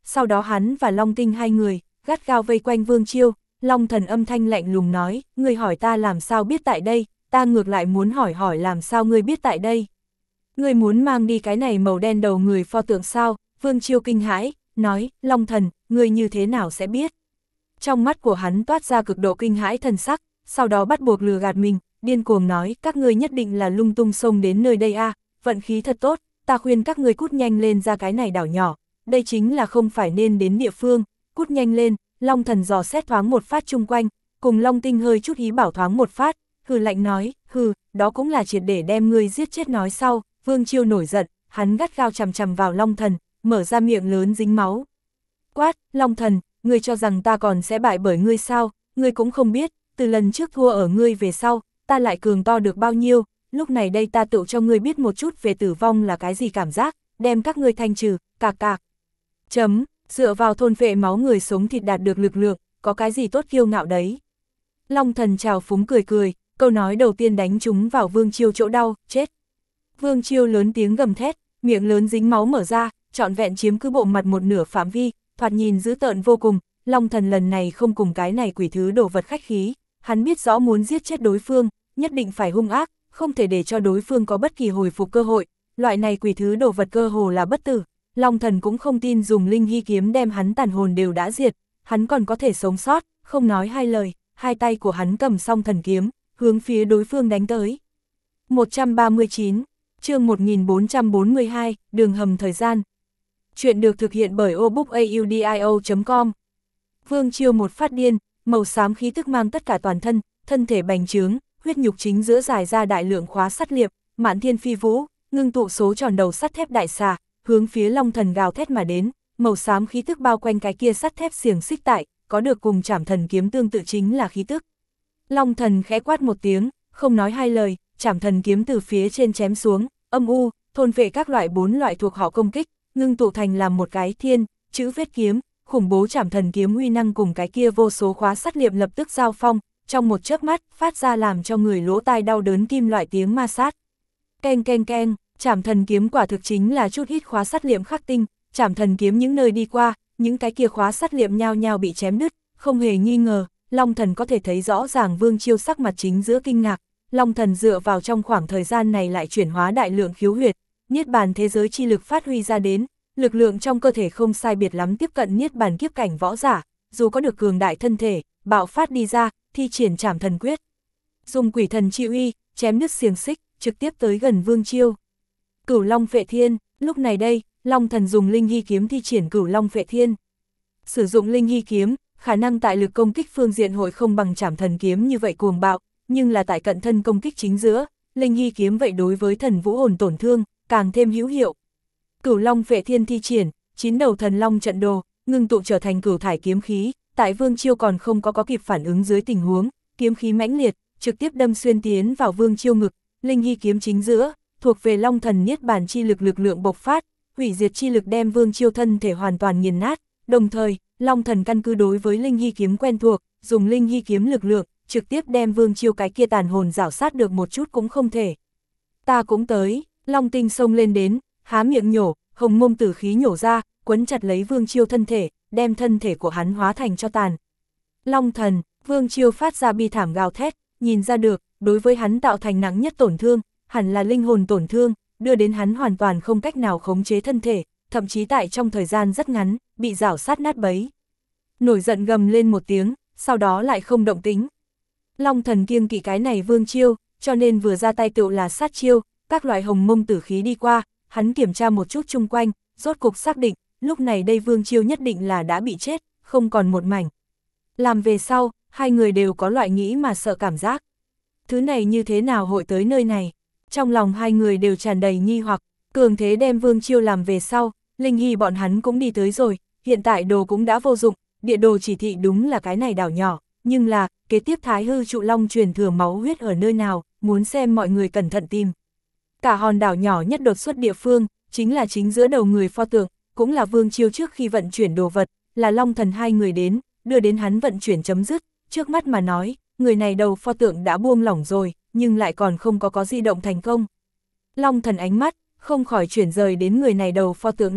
sau đó hắn và Long Tinh hai người, gắt gao vây quanh Vương Chiêu, Long Thần âm thanh lạnh lùng nói, ngươi hỏi ta làm sao biết tại đây, ta ngược lại muốn hỏi hỏi làm sao ngươi biết tại đây. Ngươi muốn mang đi cái này màu đen đầu người pho tượng sao? Vương Chiêu kinh hãi, nói, Long Thần, ngươi như thế nào sẽ biết? Trong mắt của hắn toát ra cực độ kinh hãi thần sắc, sau đó bắt buộc lừa gạt mình, điên cuồng nói, các ngươi nhất định là lung tung xông đến nơi đây a, à, vận khí thật tốt, ta khuyên các ngươi cút nhanh lên ra cái này đảo nhỏ, đây chính là không phải nên đến địa phương, cút nhanh lên. Long Thần dò xét thoáng một phát chung quanh, cùng Long Tinh hơi chút ý bảo thoáng một phát, hừ lạnh nói, hừ, đó cũng là triệt để đem ngươi giết chết nói sau. Vương Chiêu nổi giận, hắn gắt gao chằm chằm vào Long Thần, mở ra miệng lớn dính máu. Quát, Long Thần, ngươi cho rằng ta còn sẽ bại bởi ngươi sao, ngươi cũng không biết, từ lần trước thua ở ngươi về sau, ta lại cường to được bao nhiêu, lúc này đây ta tự cho ngươi biết một chút về tử vong là cái gì cảm giác, đem các ngươi thanh trừ, cạc cạc. Chấm, dựa vào thôn phệ máu người sống thịt đạt được lực lượng, có cái gì tốt kiêu ngạo đấy. Long Thần trào phúng cười cười, câu nói đầu tiên đánh trúng vào Vương Chiêu chỗ đau, chết. Vương Chiêu lớn tiếng gầm thét, miệng lớn dính máu mở ra, trọn vẹn chiếm cứ bộ mặt một nửa phạm vi, thoạt nhìn dữ tợn vô cùng. Long Thần lần này không cùng cái này quỷ thứ đồ vật khách khí, hắn biết rõ muốn giết chết đối phương, nhất định phải hung ác, không thể để cho đối phương có bất kỳ hồi phục cơ hội, loại này quỷ thứ đồ vật cơ hồ là bất tử. Long Thần cũng không tin dùng linh hy kiếm đem hắn tàn hồn đều đã diệt, hắn còn có thể sống sót, không nói hai lời, hai tay của hắn cầm song thần kiếm, hướng phía đối phương đánh tới. một trăm ba mươi chín, chương một nghìn bốn trăm bốn mươi hai, đường hầm thời gian. Chuyện được thực hiện bởi obookaudio chấm com. Vương Chiêu một phát điên, màu xám khí tức mang tất cả toàn thân, thân thể bành trướng, huyết nhục chính giữa dài ra đại lượng khóa sắt liệp, mạn thiên phi vũ, ngưng tụ số tròn đầu sắt thép đại xà, hướng phía Long Thần gào thét mà đến, màu xám khí tức bao quanh cái kia sắt thép xiềng xích tại, có được cùng Trảm Thần kiếm tương tự chính là khí tức. Long Thần khẽ quát một tiếng, không nói hai lời, Trảm Thần kiếm từ phía trên chém xuống, âm u, thôn vệ các loại bốn loại thuộc họ công kích, ngưng tụ thành làm một cái thiên, chữ vết kiếm, khủng bố Trảm Thần kiếm uy năng cùng cái kia vô số khóa sắt liệp lập tức giao phong, trong một chớp mắt, phát ra làm cho người lỗ tai đau đớn kim loại tiếng ma sát. Keng keng keng, Trảm Thần kiếm quả thực chính là chút ít khóa sắt liệm khắc tinh, Trảm Thần kiếm những nơi đi qua, những cái kia khóa sắt liệm nhao nhao bị chém đứt, không hề nghi ngờ, Long Thần có thể thấy rõ ràng Vương Chiêu sắc mặt chính giữa kinh ngạc. Long Thần dựa vào trong khoảng thời gian này lại chuyển hóa đại lượng khiếu huyệt, niết bàn thế giới chi lực phát huy ra đến, lực lượng trong cơ thể không sai biệt lắm tiếp cận niết bàn kiếp cảnh võ giả, dù có được cường đại thân thể, bạo phát đi ra, thi triển Trảm Thần quyết. Dùng quỷ thần chi uy, chém đứt xiềng xích, trực tiếp tới gần Vương Chiêu. Cửu Long Phệ Thiên, lúc này đây, Long Thần dùng linh hy kiếm thi triển Cửu Long Phệ Thiên. Sử dụng linh hy kiếm, khả năng tại lực công kích phương diện hội không bằng Trảm Thần kiếm như vậy cuồng bạo, nhưng là tại cận thân công kích chính giữa, linh hy kiếm vậy đối với thần vũ hồn tổn thương, càng thêm hữu hiệu. Cửu Long Phệ Thiên thi triển, chín đầu thần long trận đồ, ngưng tụ trở thành cửu thải kiếm khí, tại Vương Chiêu còn không có có kịp phản ứng dưới tình huống, kiếm khí mãnh liệt, trực tiếp đâm xuyên tiến vào Vương Chiêu ngực, linh hy kiếm chính giữa, thuộc về Long Thần niết bàn chi lực lực lượng bộc phát, hủy diệt chi lực đem Vương Chiêu thân thể hoàn toàn nghiền nát, đồng thời, Long Thần căn cứ đối với linh hy kiếm quen thuộc, dùng linh hy kiếm lực lượng, trực tiếp đem Vương Chiêu cái kia tàn hồn rảo sát được một chút cũng không thể. Ta cũng tới, Long Tinh xông lên đến, há miệng nhổ, hồng mông tử khí nhổ ra, quấn chặt lấy Vương Chiêu thân thể, đem thân thể của hắn hóa thành cho tàn. Long Thần, Vương Chiêu phát ra bi thảm gào thét, nhìn ra được, đối với hắn tạo thành nặng nhất tổn thương, hẳn là linh hồn tổn thương, đưa đến hắn hoàn toàn không cách nào khống chế thân thể, thậm chí tại trong thời gian rất ngắn, bị rảo sát nát bấy. Nổi giận gầm lên một tiếng, sau đó lại không động tính. Long Thần kiêng kỵ cái này Vương Chiêu, cho nên vừa ra tay tựu là sát chiêu, các loại hồng mông tử khí đi qua, hắn kiểm tra một chút chung quanh, rốt cục xác định, lúc này đây Vương Chiêu nhất định là đã bị chết, không còn một mảnh. Làm về sau, hai người đều có loại nghĩ mà sợ cảm giác. Thứ này như thế nào hội tới nơi này? Trong lòng hai người đều tràn đầy nghi hoặc, cường thế đem Vương Chiêu làm về sau, linh hy bọn hắn cũng đi tới rồi, hiện tại đồ cũng đã vô dụng, địa đồ chỉ thị đúng là cái này đảo nhỏ, nhưng là, kế tiếp Thái Hư Trụ Long truyền thừa máu huyết ở nơi nào, muốn xem mọi người cẩn thận tìm. Cả hòn đảo nhỏ nhất đột xuất địa phương, chính là chính giữa đầu người pho tượng, cũng là Vương Chiêu trước khi vận chuyển đồ vật, là Long Thần hai người đến, đưa đến hắn vận chuyển chấm dứt, trước mắt mà nói, người này đầu pho tượng đã buông lỏng rồi, nhưng lại còn không có có di động thành công. Long Thần ánh mắt, không khỏi chuyển rời đến người này đầu pho tượng lên,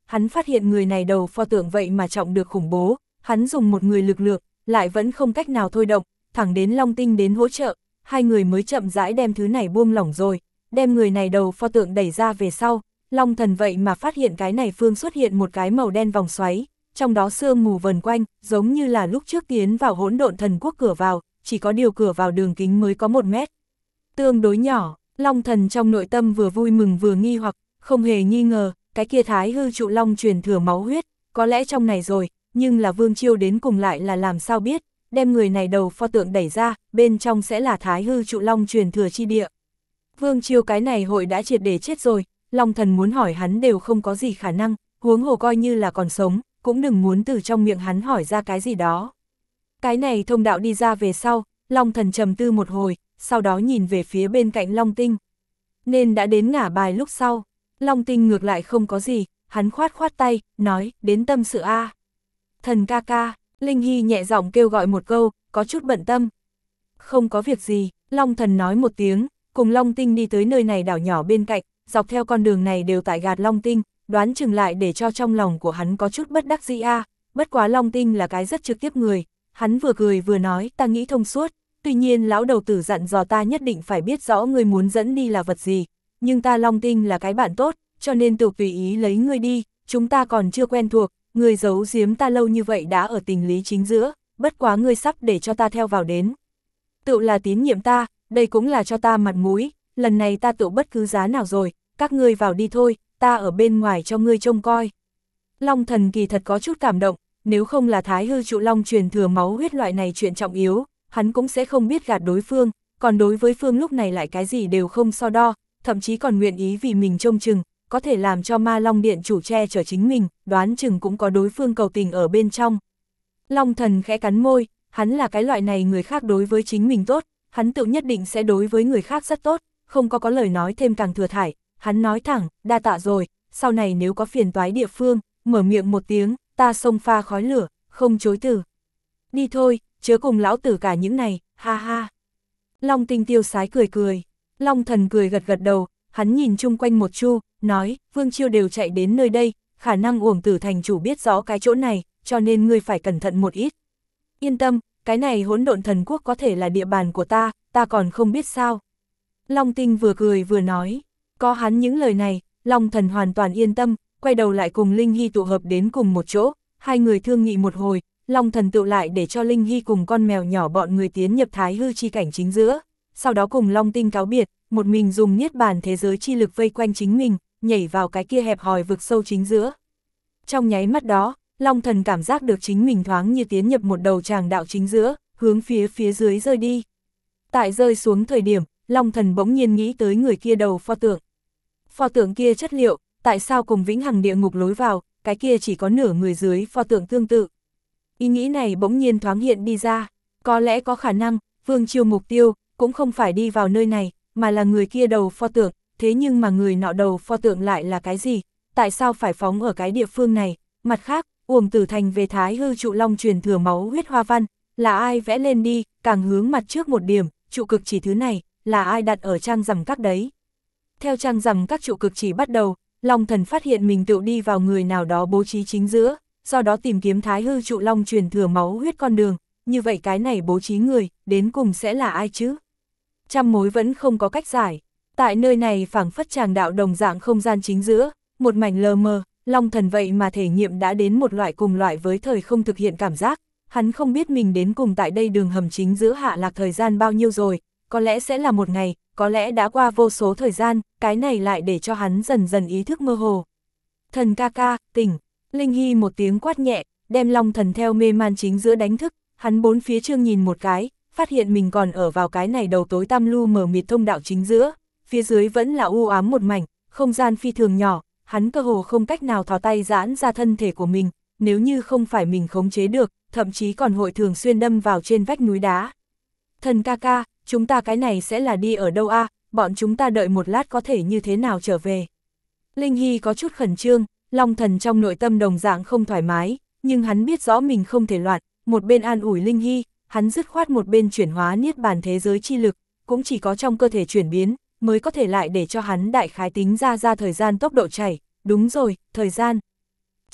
hắn phát hiện người này đầu pho tượng vậy mà trọng được khủng bố, hắn dùng một người lực lượng, lại vẫn không cách nào thôi động, thẳng đến Long Tinh đến hỗ trợ, hai người mới chậm rãi đem thứ này buông lỏng rồi, đem người này đầu pho tượng đẩy ra về sau, Long Thần vậy mà phát hiện cái này phương xuất hiện một cái màu đen vòng xoáy, trong đó sương mù vần quanh, giống như là lúc trước tiến vào hỗn độn thần quốc cửa vào, chỉ có điều cửa vào đường kính mới có một mét. Tương đối nhỏ, Long Thần trong nội tâm vừa vui mừng vừa nghi hoặc, không hề nghi ngờ, cái kia Thái Hư Trụ Long truyền thừa máu huyết, có lẽ trong này rồi, nhưng là Vương Chiêu đến cùng lại là làm sao biết, đem người này đầu pho tượng đẩy ra, bên trong sẽ là Thái Hư Trụ Long truyền thừa chi địa. Vương Chiêu cái này hội đã triệt để chết rồi, Long Thần muốn hỏi hắn đều không có gì khả năng, huống hồ coi như là còn sống, cũng đừng muốn từ trong miệng hắn hỏi ra cái gì đó. Cái này thông đạo đi ra về sau, Long Thần trầm tư một hồi, sau đó nhìn về phía bên cạnh Long Tinh. Nên đã đến ngả bài lúc sau, Long Tinh ngược lại không có gì, hắn khoát khoát tay, nói, đến tâm sự a. Thần ca ca, Linh Hy nhẹ giọng kêu gọi một câu, có chút bận tâm. Không có việc gì, Long Thần nói một tiếng, cùng Long Tinh đi tới nơi này đảo nhỏ bên cạnh, dọc theo con đường này đều tại gạt Long Tinh, đoán chừng lại để cho trong lòng của hắn có chút bất đắc dĩ a. Bất quá Long Tinh là cái rất trực tiếp người, hắn vừa cười vừa nói, ta nghĩ thông suốt, tuy nhiên lão đầu tử dặn dò ta nhất định phải biết rõ người muốn dẫn đi là vật gì, nhưng ta Long Tinh là cái bạn tốt, cho nên tự tùy ý lấy ngươi đi, chúng ta còn chưa quen thuộc, ngươi giấu giếm ta lâu như vậy đã ở tình lý chính giữa, bất quá ngươi sắp để cho ta theo vào đến. Tự là tín nhiệm ta, đây cũng là cho ta mặt mũi, lần này ta tự bất cứ giá nào rồi, các ngươi vào đi thôi, ta ở bên ngoài cho ngươi trông coi. Long Thần kỳ thật có chút cảm động, nếu không là Thái Hư Trụ Long truyền thừa máu huyết loại này chuyện trọng yếu, hắn cũng sẽ không biết gạt đối phương, còn đối với phương lúc này lại cái gì đều không so đo, thậm chí còn nguyện ý vì mình trông chừng, có thể làm cho Ma Long Điện chủ che chở chính mình, đoán chừng cũng có đối phương cầu tình ở bên trong. Long Thần khẽ cắn môi, hắn là cái loại này người khác đối với chính mình tốt, hắn tự nhất định sẽ đối với người khác rất tốt, không có có lời nói thêm càng thừa thải, hắn nói thẳng, đa tạ rồi, sau này nếu có phiền toái địa phương, mở miệng một tiếng, ta xông pha khói lửa, không chối từ. Đi thôi, chớ cùng lão tử cả những này, ha ha. Long Tinh tiêu sái cười cười, Long Thần cười gật gật đầu, hắn nhìn chung quanh một chu, nói, Vương Chiêu đều chạy đến nơi đây, khả năng Uổng Tử thành chủ biết rõ cái chỗ này, cho nên ngươi phải cẩn thận một ít. Yên tâm, cái này hỗn độn thần quốc có thể là địa bàn của ta, ta còn không biết sao. Long Tinh vừa cười vừa nói, có hắn những lời này, Long Thần hoàn toàn yên tâm, quay đầu lại cùng Linh Hy tụ hợp đến cùng một chỗ, hai người thương nghị một hồi, Long Thần tự lại để cho Linh Hy cùng con mèo nhỏ bọn người tiến nhập Thái Hư chi cảnh chính giữa, sau đó cùng Long Tinh cáo biệt, một mình dùng niết bàn thế giới chi lực vây quanh chính mình, nhảy vào cái kia hẹp hòi vực sâu chính giữa. Trong nháy mắt đó, Long Thần cảm giác được chính mình thoáng như tiến nhập một đầu tràng đạo chính giữa, hướng phía phía dưới rơi đi. Tại rơi xuống thời điểm, Long Thần bỗng nhiên nghĩ tới người kia đầu pho tượng. Pho tượng kia chất liệu, tại sao cùng vĩnh hằng địa ngục lối vào, cái kia chỉ có nửa người dưới pho tượng tương tự. Ý nghĩ này bỗng nhiên thoáng hiện đi ra, có lẽ có khả năng, Vương Chiêu mục tiêu, cũng không phải đi vào nơi này, mà là người kia đầu pho tượng, thế nhưng mà người nọ đầu pho tượng lại là cái gì, tại sao phải phóng ở cái địa phương này, mặt khác, Uổng Tử thành về Thái Hư Trụ Long truyền thừa máu huyết hoa văn, là ai vẽ lên đi, càng hướng mặt trước một điểm, trụ cực chỉ thứ này, là ai đặt ở trang rằm các đấy. Theo trang rằm các trụ cực chỉ bắt đầu, Long Thần phát hiện mình tự đi vào người nào đó bố trí chính giữa, do đó tìm kiếm Thái Hư Trụ Long truyền thừa máu huyết con đường, như vậy cái này bố trí người, đến cùng sẽ là ai chứ? Trăm mối vẫn không có cách giải, tại nơi này phảng phất tràng đạo đồng dạng không gian chính giữa, một mảnh lờ mờ, Long Thần vậy mà thể nghiệm đã đến một loại cùng loại với thời không thực hiện cảm giác, hắn không biết mình đến cùng tại đây đường hầm chính giữa hạ lạc thời gian bao nhiêu rồi, có lẽ sẽ là một ngày, có lẽ đã qua vô số thời gian, cái này lại để cho hắn dần dần ý thức mơ hồ. Thần ca ca, tỉnh, Linh Hy một tiếng quát nhẹ, đem Long Thần theo mê man chính giữa đánh thức, hắn bốn phía trương nhìn một cái, phát hiện mình còn ở vào cái này đầu tối tăm lu mờ mịt thông đạo chính giữa, phía dưới vẫn là u ám một mảnh, không gian phi thường nhỏ, hắn cơ hồ không cách nào thò tay giãn ra thân thể của mình, nếu như không phải mình khống chế được, thậm chí còn hội thường xuyên đâm vào trên vách núi đá. Thần ca ca, chúng ta cái này sẽ là đi ở đâu a? Bọn chúng ta đợi một lát có thể như thế nào trở về? Linh Hy có chút khẩn trương, Long Thần trong nội tâm đồng dạng không thoải mái, nhưng hắn biết rõ mình không thể loạn, một bên an ủi Linh Hy, hắn dứt khoát một bên chuyển hóa niết bàn thế giới chi lực, cũng chỉ có trong cơ thể chuyển biến, mới có thể lại để cho hắn đại khái tính ra ra thời gian tốc độ chảy, đúng rồi, thời gian.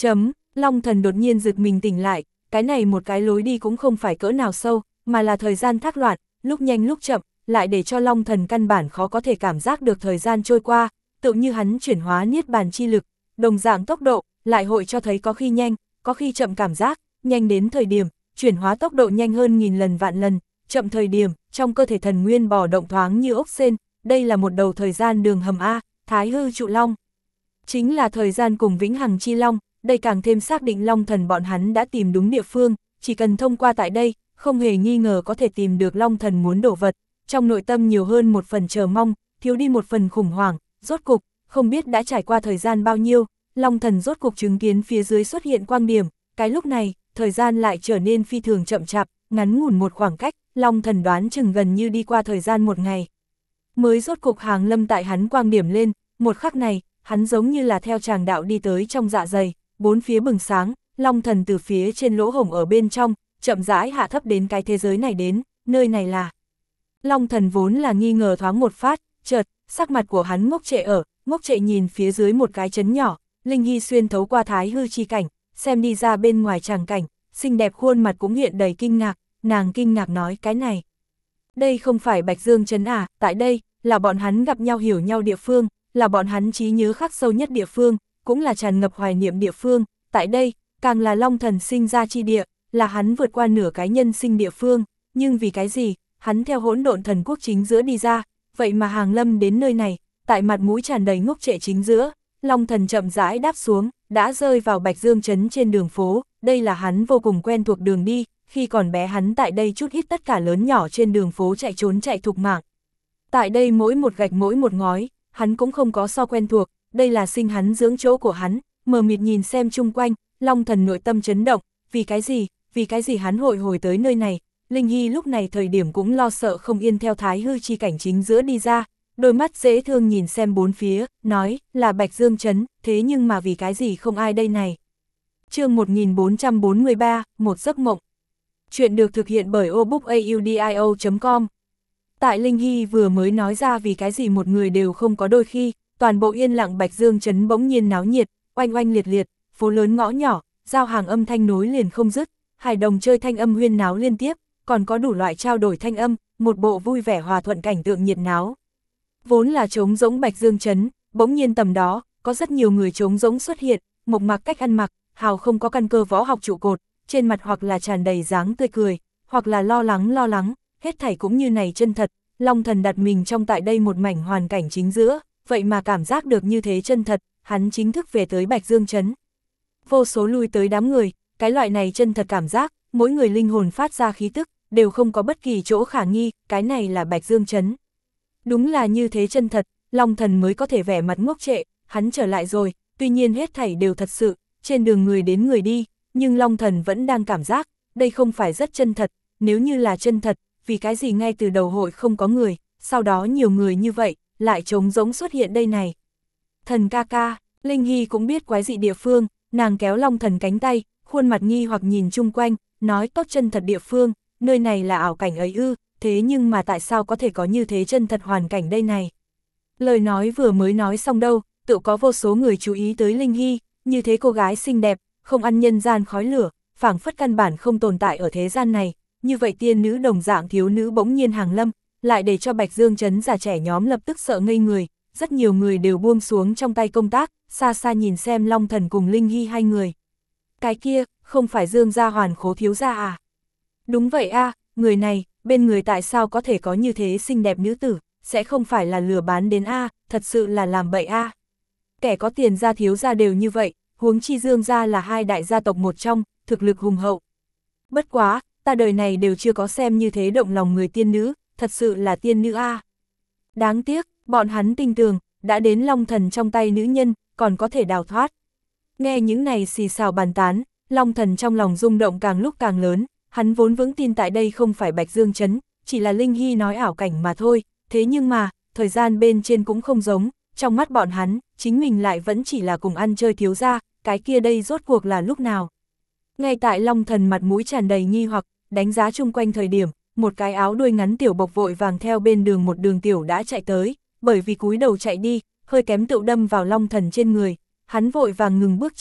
Chấm, Long Thần đột nhiên giật mình tỉnh lại, cái này một cái lối đi cũng không phải cỡ nào sâu, mà là thời gian thác loạn, lúc nhanh lúc chậm, lại để cho Long Thần căn bản khó có thể cảm giác được thời gian trôi qua, tự như hắn chuyển hóa niết bàn chi lực, đồng dạng tốc độ, lại hội cho thấy có khi nhanh, có khi chậm cảm giác, nhanh đến thời điểm, chuyển hóa tốc độ nhanh hơn nghìn lần vạn lần, chậm thời điểm, trong cơ thể thần nguyên bò động thoáng như ốc sên, đây là một đầu thời gian đường hầm A, Thái Hư Trụ Long. Chính là thời gian cùng vĩnh hằng chi long, đây càng thêm xác định Long Thần bọn hắn đã tìm đúng địa phương, chỉ cần thông qua tại đây, không hề nghi ngờ có thể tìm được Long Thần muốn đổ vật, trong nội tâm nhiều hơn một phần chờ mong, thiếu đi một phần khủng hoảng, rốt cục, không biết đã trải qua thời gian bao nhiêu, Long Thần rốt cục chứng kiến phía dưới xuất hiện quang điểm, cái lúc này, thời gian lại trở nên phi thường chậm chạp, ngắn ngủn một khoảng cách, Long Thần đoán chừng gần như đi qua thời gian một ngày. Mới rốt cục hàng lâm tại hắn quang điểm lên, một khắc này, hắn giống như là theo tràng đạo đi tới trong dạ dày, bốn phía bừng sáng, Long Thần từ phía trên lỗ hổng ở bên trong, chậm rãi hạ thấp đến cái thế giới này đến, nơi này là. Long Thần vốn là nghi ngờ thoáng một phát, chợt, sắc mặt của hắn ngốc trệ ở, ngốc trệ nhìn phía dưới một cái chấn nhỏ, Linh Hy xuyên thấu qua Thái Hư chi cảnh, xem đi ra bên ngoài tràng cảnh, xinh đẹp khuôn mặt cũng hiện đầy kinh ngạc, nàng kinh ngạc nói cái này. Đây không phải Bạch Dương Trấn à, tại đây, là bọn hắn gặp nhau hiểu nhau địa phương, là bọn hắn trí nhớ khắc sâu nhất địa phương, cũng là tràn ngập hoài niệm địa phương, tại đây, càng là Long Thần sinh ra chi địa, là hắn vượt qua nửa cái nhân sinh địa phương, nhưng vì cái gì, hắn theo hỗn độn thần quốc chính giữa đi ra, vậy mà hàng lâm đến nơi này, tại mặt mũi tràn đầy ngốc trệ chính giữa, Long Thần chậm rãi đáp xuống, đã rơi vào Bạch Dương Trấn trên đường phố, đây là hắn vô cùng quen thuộc đường đi, khi còn bé hắn tại đây chút ít tất cả lớn nhỏ trên đường phố chạy trốn chạy thục mạng. Tại đây mỗi một gạch mỗi một ngói, hắn cũng không có so quen thuộc, đây là sinh hắn dưỡng chỗ của hắn, mờ mịt nhìn xem chung quanh, Long Thần nội tâm chấn động, vì cái gì, vì cái gì hắn hội hồi tới nơi này, Linh Hy lúc này thời điểm cũng lo sợ không yên theo Thái Hư chi cảnh chính giữa đi ra, đôi mắt dễ thương nhìn xem bốn phía, nói, là Bạch Dương Trấn, thế nhưng mà vì cái gì không ai đây này. Chương một nghìn bốn trăm bốn mươi ba, một giấc mộng. Chuyện được thực hiện bởi obookaudio chấm com. Tại Linh Hy vừa mới nói ra vì cái gì một người đều không có đôi khi, toàn bộ yên lặng Bạch Dương Trấn bỗng nhiên náo nhiệt, oanh oanh liệt liệt, phố lớn ngõ nhỏ, giao hàng âm thanh nối liền không dứt, hải đồng chơi thanh âm huyên náo liên tiếp, còn có đủ loại trao đổi thanh âm, một bộ vui vẻ hòa thuận cảnh tượng nhiệt náo. Vốn là trống rỗng Bạch Dương Trấn, bỗng nhiên tầm đó, có rất nhiều người trống rỗng xuất hiện, mộc mạc cách ăn mặc, hào không có căn cơ võ học trụ cột, trên mặt hoặc là tràn đầy dáng tươi cười, hoặc là lo lắng lo lắng, hết thảy cũng như này chân thật, Long Thần đặt mình trong tại đây một mảnh hoàn cảnh chính giữa, vậy mà cảm giác được như thế chân thật, hắn chính thức về tới Bạch Dương Trấn. Vô số lui tới đám người, cái loại này chân thật cảm giác, mỗi người linh hồn phát ra khí tức, đều không có bất kỳ chỗ khả nghi, cái này là Bạch Dương Trấn. Đúng là như thế chân thật, Long Thần mới có thể vẻ mặt ngốc trệ, hắn trở lại rồi, tuy nhiên hết thảy đều thật sự, trên đường người đến người đi, nhưng Long Thần vẫn đang cảm giác, đây không phải rất chân thật, nếu như là chân thật, vì cái gì ngay từ đầu hội không có người, sau đó nhiều người như vậy, lại trống rỗng xuất hiện đây này. Thần ca ca, Linh Hy cũng biết quái dị địa phương, nàng kéo Long Thần cánh tay, khuôn mặt nghi hoặc nhìn chung quanh, nói tốt chân thật địa phương, nơi này là ảo cảnh ấy ư, thế nhưng mà tại sao có thể có như thế chân thật hoàn cảnh đây này. Lời nói vừa mới nói xong đâu, tự có vô số người chú ý tới Linh Hy, như thế cô gái xinh đẹp, không ăn nhân gian khói lửa, phảng phất căn bản không tồn tại ở thế gian này, như vậy tiên nữ đồng dạng thiếu nữ bỗng nhiên hàng lâm, lại để cho Bạch Dương Trấn già trẻ nhóm lập tức sợ ngây người, rất nhiều người đều buông xuống trong tay công tác, xa xa nhìn xem Long Thần cùng Linh Hy hai người. Cái kia, không phải Dương gia Hoàn Khố thiếu gia à? Đúng vậy a, à, người này, bên người tại sao có thể có như thế xinh đẹp nữ tử, sẽ không phải là lừa bán đến a, à, thật sự là làm bậy a. À. Kẻ có tiền gia thiếu gia đều như vậy, huống chi Dương gia là hai đại gia tộc một trong, thực lực hùng hậu. Bất quá, ta đời này đều chưa có xem như thế động lòng người tiên nữ, thật sự là tiên nữ a. À. Đáng tiếc, bọn hắn tin tưởng, đã đến Long Thần trong tay nữ nhân, còn có thể đào thoát. Nghe những này xì xào bàn tán, Long Thần trong lòng rung động càng lúc càng lớn, hắn vốn vững tin tại đây không phải Bạch Dương Trấn, chỉ là Linh Hy nói ảo cảnh mà thôi, thế nhưng mà, thời gian bên trên cũng không giống, trong mắt bọn hắn, chính mình lại vẫn chỉ là cùng ăn chơi thiếu gia, cái kia đây rốt cuộc là lúc nào. Ngay tại Long Thần mặt mũi tràn đầy nghi hoặc, đánh giá chung quanh thời điểm, một cái áo đuôi ngắn tiểu bộc vội vàng theo bên đường một đường tiểu đã chạy tới, bởi vì cúi đầu chạy đi, hơi kém tựu đâm vào Long Thần trên người, hắn vội vàng ngừng bước chân,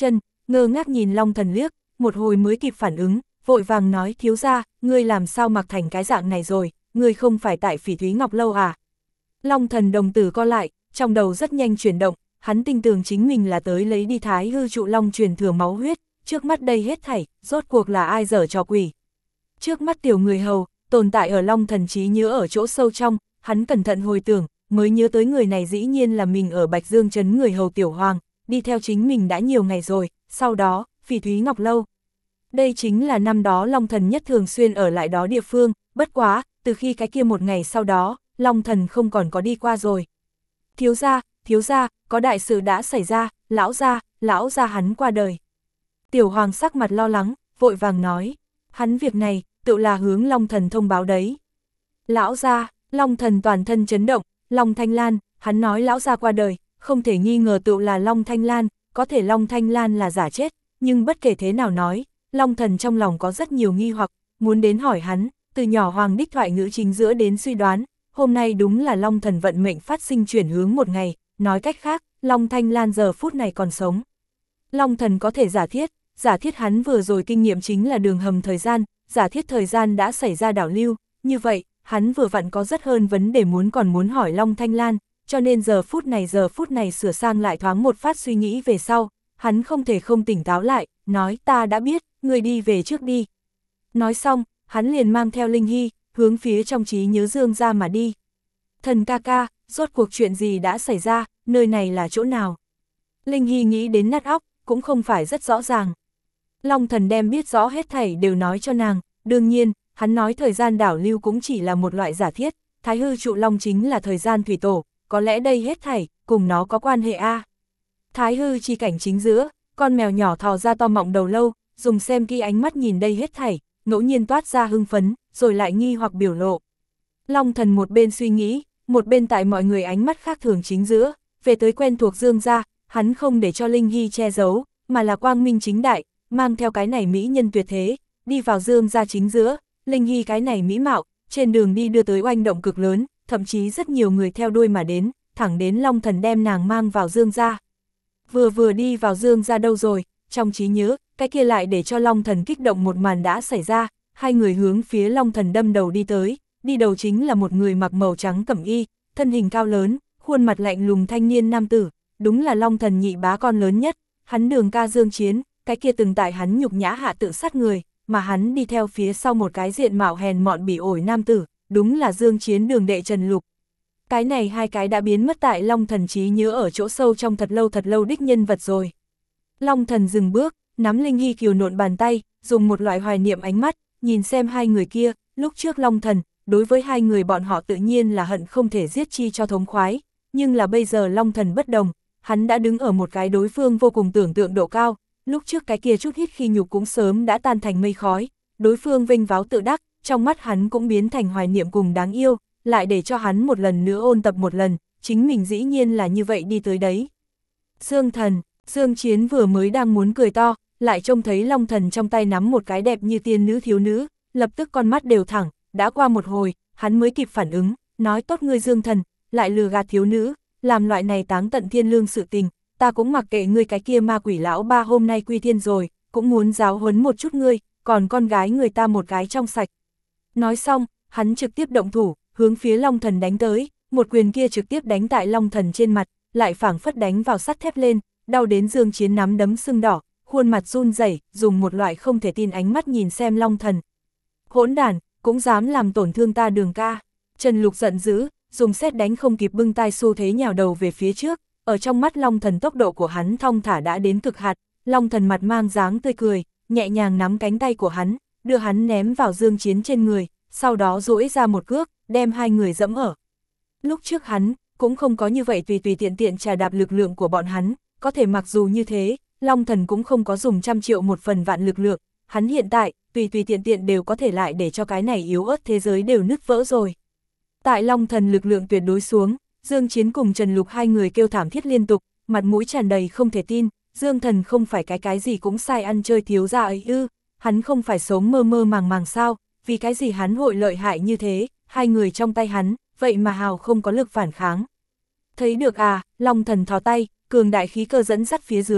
ngơ ngác nhìn Long Thần liếc, một hồi mới kịp phản ứng, vội vàng nói thiếu gia, ngươi làm sao mặc thành cái dạng này rồi, ngươi không phải tại Phỉ Thúy Ngọc Lâu à? Long Thần đồng tử co lại, trong đầu rất nhanh chuyển động, hắn tin tưởng chính mình là tới lấy đi Thái Hư Trụ Long truyền thừa máu huyết, trước mắt đây hết thảy, rốt cuộc là ai giở trò quỷ. Trước mắt tiểu người hầu, tồn tại ở Long Thần trí nhớ ở chỗ sâu trong, hắn cẩn thận hồi tưởng, mới nhớ tới người này dĩ nhiên là mình ở Bạch Dương Trấn người hầu Tiểu Hoàng, đi theo chính mình đã nhiều ngày rồi, sau đó, Phỉ Thúy Ngọc Lâu. Đây chính là năm đó Long Thần nhất thường xuyên ở lại đó địa phương, bất quá, từ khi cái kia một ngày sau đó, Long Thần không còn có đi qua rồi. Thiếu gia, thiếu gia, có đại sự đã xảy ra, lão gia, lão gia hắn qua đời. Tiểu Hoàng sắc mặt lo lắng, vội vàng nói, hắn việc này, tự là hướng Long Thần thông báo đấy. Lão gia, Long Thần toàn thân chấn động, Long Thanh Lan, hắn nói lão gia qua đời, không thể nghi ngờ tự là Long Thanh Lan, có thể Long Thanh Lan là giả chết, nhưng bất kể thế nào nói, Long Thần trong lòng có rất nhiều nghi hoặc, muốn đến hỏi hắn, từ nhỏ Hoàng đích thoại ngữ chính giữa đến suy đoán, hôm nay đúng là Long Thần vận mệnh phát sinh chuyển hướng một ngày, nói cách khác, Long Thanh Lan giờ phút này còn sống. Long Thần có thể giả thiết, giả thiết hắn vừa rồi kinh nghiệm chính là đường hầm thời gian, giả thiết thời gian đã xảy ra đảo lưu, như vậy, hắn vừa vặn có rất hơn vấn đề muốn còn muốn hỏi Long Thanh Lan, cho nên giờ phút này giờ phút này sửa sang lại thoáng một phát suy nghĩ về sau, hắn không thể không tỉnh táo lại, nói ta đã biết, người đi về trước đi. Nói xong, hắn liền mang theo Linh Hy, hướng phía trong trí nhớ Dương ra mà đi. Thần ca ca, rốt cuộc chuyện gì đã xảy ra, nơi này là chỗ nào? Linh Hy nghĩ đến nát óc, cũng không phải rất rõ ràng. Long Thần đem biết rõ hết thảy đều nói cho nàng, đương nhiên, hắn nói thời gian đảo lưu cũng chỉ là một loại giả thiết, Thái Hư Trụ Long chính là thời gian thủy tổ, có lẽ đây hết thảy, cùng nó có quan hệ a. À. Thái Hư chi cảnh chính giữa, con mèo nhỏ thò ra to mọng đầu lâu, dùng xem kỹ ánh mắt nhìn đây hết thảy, ngẫu nhiên toát ra hưng phấn, rồi lại nghi hoặc biểu lộ. Long Thần một bên suy nghĩ, một bên tại mọi người ánh mắt khác thường chính giữa, về tới quen thuộc Dương gia, hắn không để cho Linh Hy che giấu, mà là quang minh chính đại, mang theo cái này mỹ nhân tuyệt thế, đi vào Dương gia chính giữa, Linh Hy cái này mỹ mạo, trên đường đi đưa tới oanh động cực lớn, thậm chí rất nhiều người theo đuôi mà đến, thẳng đến Long Thần đem nàng mang vào Dương gia. Vừa vừa đi vào Dương gia đâu rồi, trong trí nhớ, cái kia lại để cho Long Thần kích động một màn đã xảy ra, hai người hướng phía Long Thần đâm đầu đi tới, đi đầu chính là một người mặc màu trắng cẩm y, thân hình cao lớn, khuôn mặt lạnh lùng thanh niên nam tử, đúng là Long Thần nhị bá con lớn nhất, hắn Đường ca Dương Chiến, cái kia từng tại hắn nhục nhã hạ tự sát người, mà hắn đi theo phía sau một cái diện mạo hèn mọn bỉ ổi nam tử, đúng là Dương Chiến Đường đệ Trần Lục. Cái này hai cái đã biến mất tại Long Thần trí nhớ ở chỗ sâu trong thật lâu thật lâu đích nhân vật rồi. Long Thần dừng bước, nắm Linh Hy kiều nộn bàn tay, dùng một loại hoài niệm ánh mắt, nhìn xem hai người kia, lúc trước Long Thần, đối với hai người bọn họ tự nhiên là hận không thể giết chi cho thống khoái, nhưng là bây giờ Long Thần bất đồng, hắn đã đứng ở một cái đối phương vô cùng tưởng tượng độ cao, lúc trước cái kia chút hít khi nhục cũng sớm đã tan thành mây khói, đối phương vinh váo tự đắc, trong mắt hắn cũng biến thành hoài niệm cùng đáng yêu, lại để cho hắn một lần nữa ôn tập một lần, chính mình dĩ nhiên là như vậy đi tới đấy. Dương Thần, Dương Chiến vừa mới đang muốn cười to, lại trông thấy Long Thần trong tay nắm một cái đẹp như tiên nữ thiếu nữ, lập tức con mắt đều thẳng, đã qua một hồi, hắn mới kịp phản ứng, nói tốt ngươi Dương Thần, lại lừa gạt thiếu nữ, làm loại này táng tận thiên lương sự tình, ta cũng mặc kệ ngươi cái kia ma quỷ lão ba hôm nay quy thiên rồi, cũng muốn giáo huấn một chút ngươi, còn con gái người ta một cái trong sạch. Nói xong, hắn trực tiếp động thủ, hướng phía Long Thần đánh tới, một quyền kia trực tiếp đánh tại Long Thần trên mặt, lại phảng phất đánh vào sắt thép lên, đau đến Dương Chiến nắm đấm sưng đỏ, khuôn mặt run rẩy, dùng một loại không thể tin ánh mắt nhìn xem Long Thần. Hỗn đản, cũng dám làm tổn thương ta Đường ca. Trần Lục giận dữ, dùng sét đánh không kịp bưng tai xu thế nhào đầu về phía trước, ở trong mắt Long Thần tốc độ của hắn thong thả đã đến cực hạn, Long Thần mặt mang dáng tươi cười, nhẹ nhàng nắm cánh tay của hắn, đưa hắn ném vào Dương Chiến trên người, sau đó duỗi ra một cước, đem hai người dẫm ở. Lúc trước hắn cũng không có như vậy tùy tùy tiện tiện trà đạp lực lượng của bọn hắn, có thể mặc dù như thế, Long Thần cũng không có dùng trăm triệu một phần vạn lực lượng, hắn hiện tại, tùy tùy tiện tiện đều có thể lại để cho cái này yếu ớt thế giới đều nứt vỡ rồi. Tại Long Thần lực lượng tuyệt đối xuống, Dương Chiến cùng Trần Lục hai người kêu thảm thiết liên tục, mặt mũi tràn đầy không thể tin, Dương Thần không phải cái cái gì cũng sai ăn chơi thiếu gia ấy ư, hắn không phải sống mơ mơ màng màng sao, vì cái gì hắn hội lợi hại như thế, hai người trong tay hắn, vậy mà hào không có lực phản kháng. Thấy được à, Long Thần thò tay, cường đại khí cơ dẫn dắt phía dưới,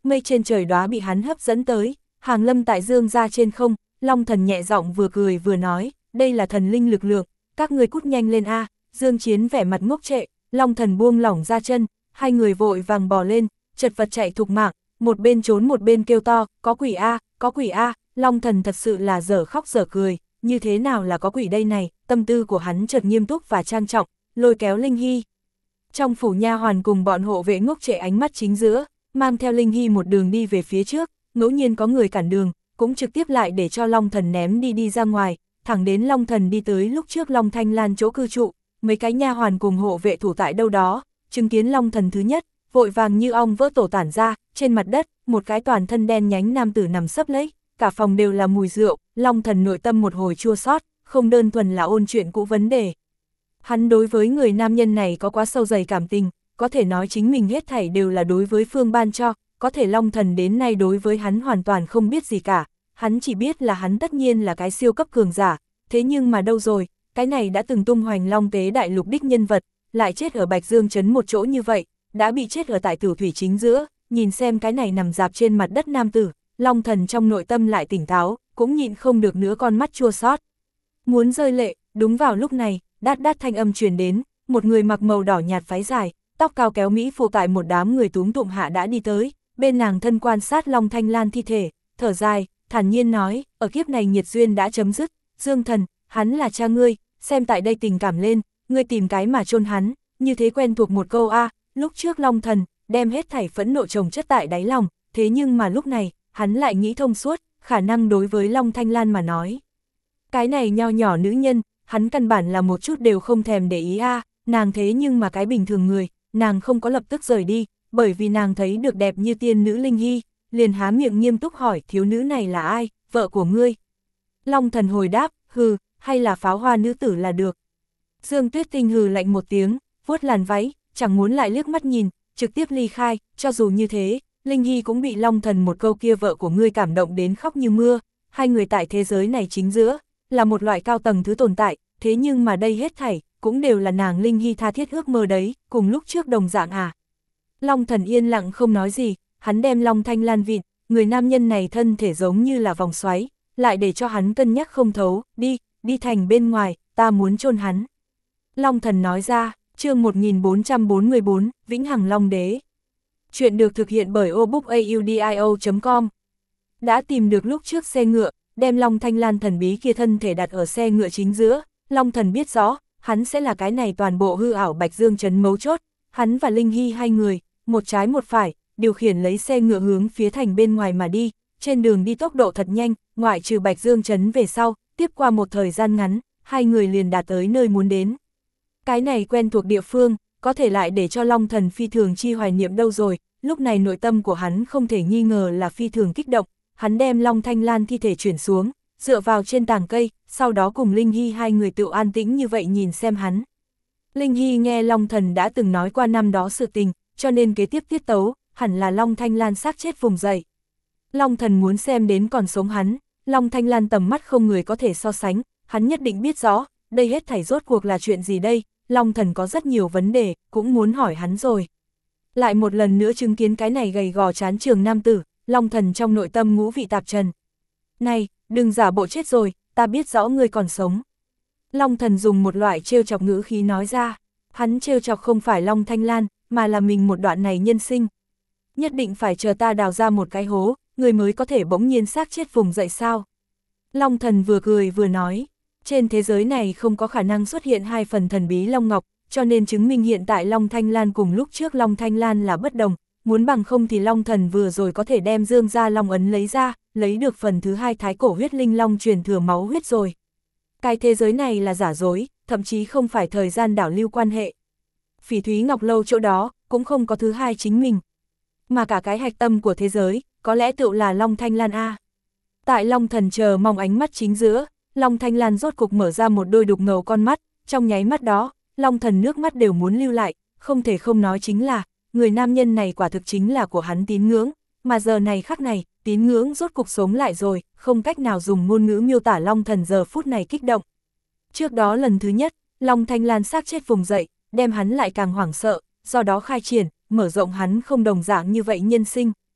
mây trên trời đóa bị hắn hấp dẫn tới, hàng lâm tại Dương gia trên không, Long Thần nhẹ giọng vừa cười vừa nói, đây là thần linh lực lượng, các người cút nhanh lên a. Dương Chiến vẻ mặt ngốc trệ, Long Thần buông lỏng ra chân, hai người vội vàng bò lên, chật vật chạy thục mạng, một bên trốn một bên kêu to, có quỷ a, có quỷ a. Long Thần thật sự là dở khóc dở cười, như thế nào là có quỷ đây này, tâm tư của hắn chợt nghiêm túc và trang trọng, lôi kéo Linh Hy. Trong phủ nha hoàn cùng bọn hộ vệ ngốc trệ ánh mắt chính giữa, mang theo Linh Hy một đường đi về phía trước, ngẫu nhiên có người cản đường, cũng trực tiếp lại để cho Long Thần ném đi đi ra ngoài, thẳng đến Long Thần đi tới lúc trước Long Thanh Lan chỗ cư trụ, mấy cái nha hoàn cùng hộ vệ thủ tại đâu đó, chứng kiến Long Thần thứ nhất, vội vàng như ong vỡ tổ tản ra, trên mặt đất, một cái toàn thân đen nhánh nam tử nằm sấp lấy, cả phòng đều là mùi rượu, Long Thần nội tâm một hồi chua xót, không đơn thuần là ôn chuyện cũ vấn đề. Hắn đối với người nam nhân này có quá sâu dày cảm tình, có thể nói chính mình hết thảy đều là đối với Phương ban cho, có thể Long Thần đến nay đối với hắn hoàn toàn không biết gì cả, hắn chỉ biết là hắn tất nhiên là cái siêu cấp cường giả, thế nhưng mà đâu rồi, cái này đã từng tung hoành Long Tế đại lục đích nhân vật, lại chết ở Bạch Dương trấn một chỗ như vậy, đã bị chết ở tại Tử Thủy chính giữa, nhìn xem cái này nằm dạp trên mặt đất nam tử, Long Thần trong nội tâm lại tỉnh táo, cũng nhịn không được nữa con mắt chua xót. Muốn rơi lệ, đúng vào lúc này, đát đát thanh âm truyền đến, một người mặc màu đỏ nhạt váy dài, tóc cao kéo mỹ phụ tại một đám người túm tụm hạ đã đi tới, bên nàng thân quan sát Long Thanh Lan thi thể, thở dài, thản nhiên nói, ở kiếp này nhiệt duyên đã chấm dứt, Dương Thần, hắn là cha ngươi, xem tại đây tình cảm lên, ngươi tìm cái mà chôn hắn, như thế quen thuộc một câu a. Lúc trước Long Thần, đem hết thảy phẫn nộ chồng chất tại đáy lòng, thế nhưng mà lúc này, hắn lại nghĩ thông suốt, khả năng đối với Long Thanh Lan mà nói. Cái này nho nhỏ nữ nhân, hắn căn bản là một chút đều không thèm để ý a, nàng thế nhưng mà cái bình thường người, nàng không có lập tức rời đi, bởi vì nàng thấy được đẹp như tiên nữ Linh Hy, liền há miệng nghiêm túc hỏi thiếu nữ này là ai, vợ của ngươi. Long Thần hồi đáp, hừ, hay là pháo hoa nữ tử là được. Dương Tuyết Tinh hừ lạnh một tiếng, vuốt làn váy, chẳng muốn lại liếc mắt nhìn, trực tiếp ly khai, cho dù như thế, Linh Hy cũng bị Long Thần một câu kia vợ của ngươi cảm động đến khóc như mưa, hai người tại thế giới này chính giữa, là một loại cao tầng thứ tồn tại, thế nhưng mà đây hết thảy, cũng đều là nàng Linh Hy tha thiết ước mơ đấy, cùng lúc trước đồng dạng à. Long Thần yên lặng không nói gì, hắn đem Long Thanh Lan vịn, người nam nhân này thân thể giống như là vòng xoáy, lại để cho hắn cân nhắc không thấu, đi, đi thành bên ngoài, ta muốn chôn hắn. Long Thần nói ra, chương một nghìn bốn trăm bốn mươi bốn, Vĩnh Hằng Long Đế. Chuyện được thực hiện bởi obookaudio chấm com. Đã tìm được lúc trước xe ngựa, đem Long Thanh Lan thần bí kia thân thể đặt ở xe ngựa chính giữa, Long Thần biết rõ, hắn sẽ là cái này toàn bộ hư ảo Bạch Dương trấn mấu chốt, hắn và Linh Hy hai người, một trái một phải, điều khiển lấy xe ngựa hướng phía thành bên ngoài mà đi, trên đường đi tốc độ thật nhanh, ngoại trừ Bạch Dương trấn về sau, tiếp qua một thời gian ngắn, hai người liền đạt tới nơi muốn đến. Cái này quen thuộc địa phương, có thể lại để cho Long Thần phi thường chi hoài niệm đâu rồi, lúc này nội tâm của hắn không thể nghi ngờ là phi thường kích động, hắn đem Long Thanh Lan thi thể chuyển xuống, dựa vào trên tảng cây, sau đó cùng Linh Hy hai người tự an tĩnh như vậy nhìn xem hắn. Linh Hy nghe Long Thần đã từng nói qua năm đó sự tình, cho nên kế tiếp tiết tấu, hẳn là Long Thanh Lan xác chết vùng dậy. Long Thần muốn xem đến còn sống hắn, Long Thanh Lan tầm mắt không người có thể so sánh, hắn nhất định biết rõ, đây hết thảy rốt cuộc là chuyện gì đây, Long Thần có rất nhiều vấn đề, cũng muốn hỏi hắn rồi. Lại một lần nữa chứng kiến cái này gầy gò chán trường nam tử, Long Thần trong nội tâm ngũ vị tạp trần. Này, đừng giả bộ chết rồi, ta biết rõ ngươi còn sống. Long Thần dùng một loại trêu chọc ngữ khí nói ra, hắn trêu chọc không phải Long Thanh Lan, mà là mình một đoạn này nhân sinh. Nhất định phải chờ ta đào ra một cái hố, người mới có thể bỗng nhiên xác chết vùng dậy sao. Long Thần vừa cười vừa nói, trên thế giới này không có khả năng xuất hiện hai phần thần bí Long Ngọc, cho nên chứng minh hiện tại Long Thanh Lan cùng lúc trước Long Thanh Lan là bất đồng, muốn bằng không thì Long Thần vừa rồi có thể đem Dương gia Long ấn lấy ra, lấy được phần thứ hai thái cổ huyết linh long truyền thừa máu huyết rồi. Cái thế giới này là giả dối, thậm chí không phải thời gian đảo lưu quan hệ. Phỉ Thúy Ngọc Lâu chỗ đó, cũng không có thứ hai chính mình. Mà cả cái hạch tâm của thế giới, có lẽ tựu là Long Thanh Lan A. Tại Long Thần chờ mong ánh mắt chính giữa, Long Thanh Lan rốt cục mở ra một đôi đục ngầu con mắt, trong nháy mắt đó, Long Thần nước mắt đều muốn lưu lại, không thể không nói chính là, người nam nhân này quả thực chính là của hắn tín ngưỡng, mà giờ này khắc này, tín ngưỡng rốt cục sống lại rồi, không cách nào dùng ngôn ngữ miêu tả Long Thần giờ phút này kích động. Trước đó lần thứ nhất, Long Thanh Lan xác chết vùng dậy, đem hắn lại càng hoảng sợ, do đó khai triển, mở rộng hắn không đồng dạng như vậy nhân sinh.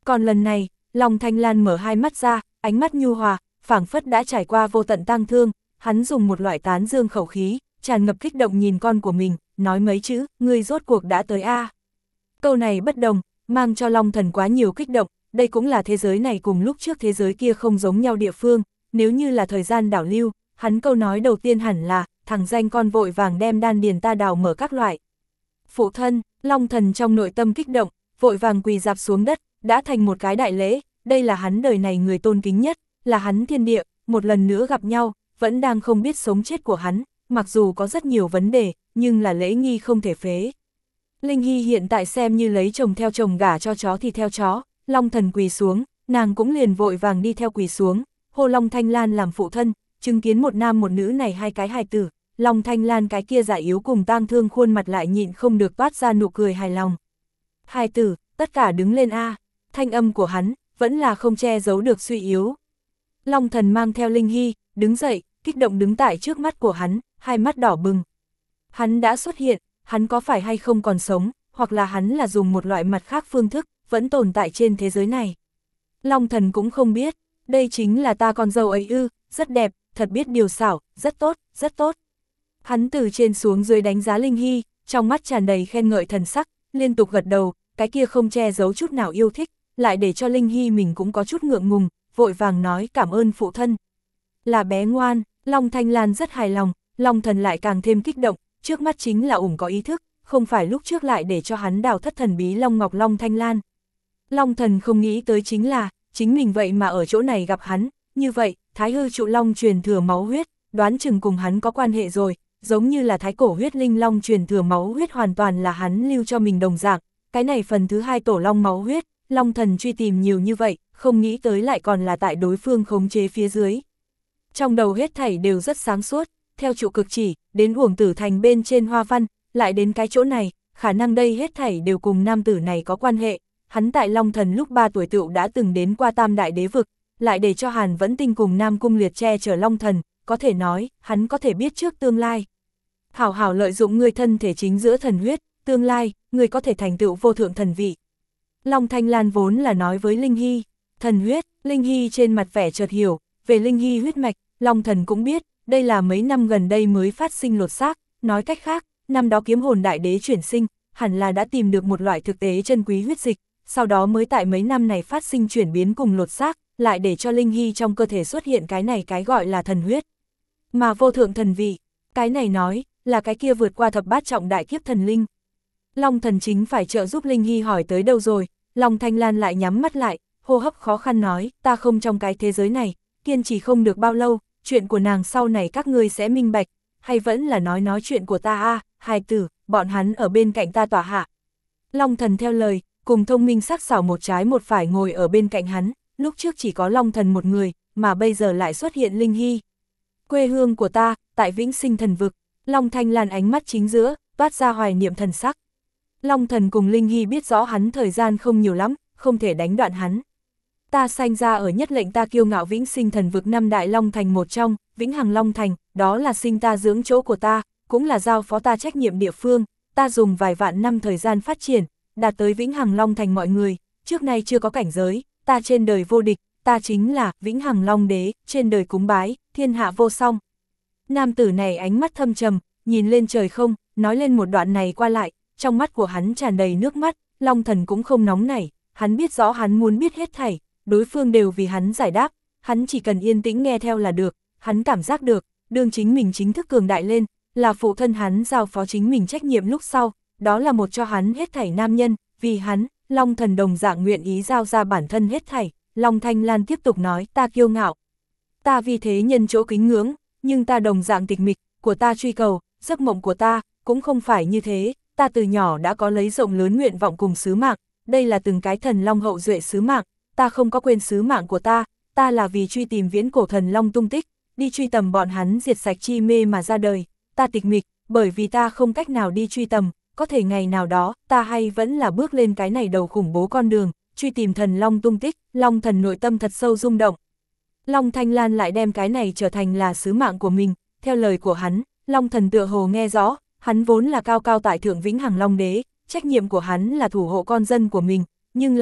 Còn lần này, Long Thanh Lan mở hai mắt ra, ánh mắt nhu hòa, phảng phất đã trải qua vô tận tang thương, hắn dùng một loại tán dương khẩu khí, tràn ngập kích động nhìn con của mình, nói mấy chữ, ngươi rốt cuộc đã tới a. À. Câu này bất đồng, mang cho Long Thần quá nhiều kích động, đây cũng là thế giới này cùng lúc trước thế giới kia không giống nhau địa phương, nếu như là thời gian đảo lưu, hắn câu nói đầu tiên hẳn là, thằng danh con vội vàng đem đan điền ta đào mở các loại. Phụ thân, Long Thần trong nội tâm kích động, vội vàng quỳ dạp xuống đất, đã thành một cái đại lễ, đây là hắn đời này người tôn kính nhất, là hắn thiên địa, một lần nữa gặp nhau, vẫn đang không biết sống chết của hắn, mặc dù có rất nhiều vấn đề, nhưng là lễ nghi không thể phế. Linh Hy hiện tại xem như lấy chồng theo chồng gả cho chó thì theo chó, Long Thần quỳ xuống, nàng cũng liền vội vàng đi theo quỳ xuống, hô Long Thanh Lan làm phụ thân, chứng kiến một nam một nữ này hai cái hài tử, Long Thanh Lan cái kia giả yếu cùng tang thương khuôn mặt lại nhịn không được toát ra nụ cười hài lòng. Hài tử, tất cả đứng lên a, thanh âm của hắn, vẫn là không che giấu được suy yếu. Long Thần mang theo Linh Hy, đứng dậy, kích động đứng tại trước mắt của hắn, hai mắt đỏ bừng. Hắn đã xuất hiện, hắn có phải hay không còn sống, hoặc là hắn là dùng một loại mặt khác phương thức, vẫn tồn tại trên thế giới này. Long Thần cũng không biết, đây chính là ta con dâu ấy ư, rất đẹp, thật biết điều xảo, rất tốt, rất tốt. Hắn từ trên xuống dưới đánh giá Linh Hy, trong mắt tràn đầy khen ngợi thần sắc, liên tục gật đầu, cái kia không che giấu chút nào yêu thích, lại để cho Linh Hy mình cũng có chút ngượng ngùng, vội vàng nói cảm ơn phụ thân. Là bé ngoan, Long Thanh Lan rất hài lòng, Long Thần lại càng thêm kích động, trước mắt chính là ủng có ý thức, không phải lúc trước lại để cho hắn đào thất thần bí Long Ngọc Long Thanh Lan. Long Thần không nghĩ tới chính là, chính mình vậy mà ở chỗ này gặp hắn, như vậy, Thái Hư Trụ Long truyền thừa máu huyết, đoán chừng cùng hắn có quan hệ rồi, giống như là Thái Cổ huyết linh long truyền thừa máu huyết hoàn toàn là hắn lưu cho mình đồng dạng, cái này phần thứ hai tổ long máu huyết, Long Thần truy tìm nhiều như vậy, không nghĩ tới lại còn là tại đối phương khống chế phía dưới. Trong đầu hết thảy đều rất sáng suốt, theo trụ cực chỉ, đến Uổng Tử Thành bên trên hoa văn, lại đến cái chỗ này, khả năng đây hết thảy đều cùng nam tử này có quan hệ. Hắn tại Long Thần lúc ba tuổi tựu đã từng đến qua Tam Đại Đế Vực, lại để cho Hàn Vẫn Tinh cùng Nam Cung Liệt che chở Long Thần, có thể nói, hắn có thể biết trước tương lai. Hảo hảo lợi dụng người thân thể chính giữa thần huyết, tương lai, người có thể thành tựu vô thượng thần vị. Long Thanh Lan vốn là nói với Linh Hy, thần huyết, Linh Hy trên mặt vẻ chợt hiểu, về Linh Hy huyết mạch, Long Thần cũng biết, đây là mấy năm gần đây mới phát sinh lột xác, nói cách khác, năm đó kiếm hồn đại đế chuyển sinh, hẳn là đã tìm được một loại thực tế chân quý huyết dịch, sau đó mới tại mấy năm này phát sinh chuyển biến cùng lột xác, lại để cho Linh Hy trong cơ thể xuất hiện cái này cái gọi là thần huyết. Mà vô thượng thần vị, cái này nói, là cái kia vượt qua thập bát trọng đại kiếp thần linh. Long Thần chính phải trợ giúp Linh Hy hỏi tới đâu rồi, Long Thanh Lan lại nhắm mắt lại, hô hấp khó khăn nói, ta không trong cái thế giới này, kiên trì không được bao lâu, chuyện của nàng sau này các ngươi sẽ minh bạch, hay vẫn là nói nói chuyện của ta a à, hài tử, bọn hắn ở bên cạnh ta tỏa hạ. Long Thần theo lời, cùng thông minh sắc sảo một trái một phải ngồi ở bên cạnh hắn, lúc trước chỉ có Long Thần một người, mà bây giờ lại xuất hiện Linh Hy. Quê hương của ta, tại Vĩnh Sinh Thần Vực, Long Thanh Lan ánh mắt chính giữa, toát ra hoài niệm thần sắc. Long Thần cùng Linh Hy biết rõ hắn thời gian không nhiều lắm, không thể đánh đoạn hắn. Ta sanh ra ở nhất lệnh ta kiêu ngạo Vĩnh Sinh Thần Vực năm đại Long Thành một trong, Vĩnh Hằng Long Thành, đó là sinh ta dưỡng chỗ của ta, cũng là giao phó ta trách nhiệm địa phương, ta dùng vài vạn năm thời gian phát triển, đạt tới Vĩnh Hằng Long Thành mọi người, trước nay chưa có cảnh giới, ta trên đời vô địch, ta chính là Vĩnh Hằng Long Đế, trên đời cúng bái, thiên hạ vô song. Nam tử này ánh mắt thâm trầm, nhìn lên trời không, nói lên một đoạn này qua lại, trong mắt của hắn tràn đầy nước mắt, Long Thần cũng không nóng nảy, hắn biết rõ hắn muốn biết hết thảy, đối phương đều vì hắn giải đáp, hắn chỉ cần yên tĩnh nghe theo là được, hắn cảm giác được, đương chính mình chính thức cường đại lên, là phụ thân hắn giao phó chính mình trách nhiệm lúc sau, đó là một cho hắn hết thảy nam nhân, vì hắn, Long Thần đồng dạng nguyện ý giao ra bản thân hết thảy. Long Thanh Lan tiếp tục nói, ta kiêu ngạo, ta vì thế nhân chỗ kính ngưỡng, nhưng ta đồng dạng tịch mịch, của ta truy cầu, giấc mộng của ta, cũng không phải như thế, ta từ nhỏ đã có lấy rộng lớn nguyện vọng cùng sứ mạng, đây là từng cái thần long hậu duệ sứ mạng, ta không có quên sứ mạng của ta, ta là vì truy tìm viễn cổ thần long tung tích, đi truy tầm bọn hắn diệt sạch chi mê mà ra đời, ta tịch mịch, bởi vì ta không cách nào đi truy tầm, có thể ngày nào đó, ta hay vẫn là bước lên cái này đầu khủng bố con đường, truy tìm thần long tung tích, Long Thần nội tâm thật sâu rung động. Long Thanh Lan lại đem cái này trở thành là sứ mạng của mình, theo lời của hắn, Long Thần tựa hồ nghe rõ, hắn vốn là cao cao tại thượng Vĩnh Hằng Long Đế, trách nhiệm của hắn là thủ hộ con dân của mình, nhưng là,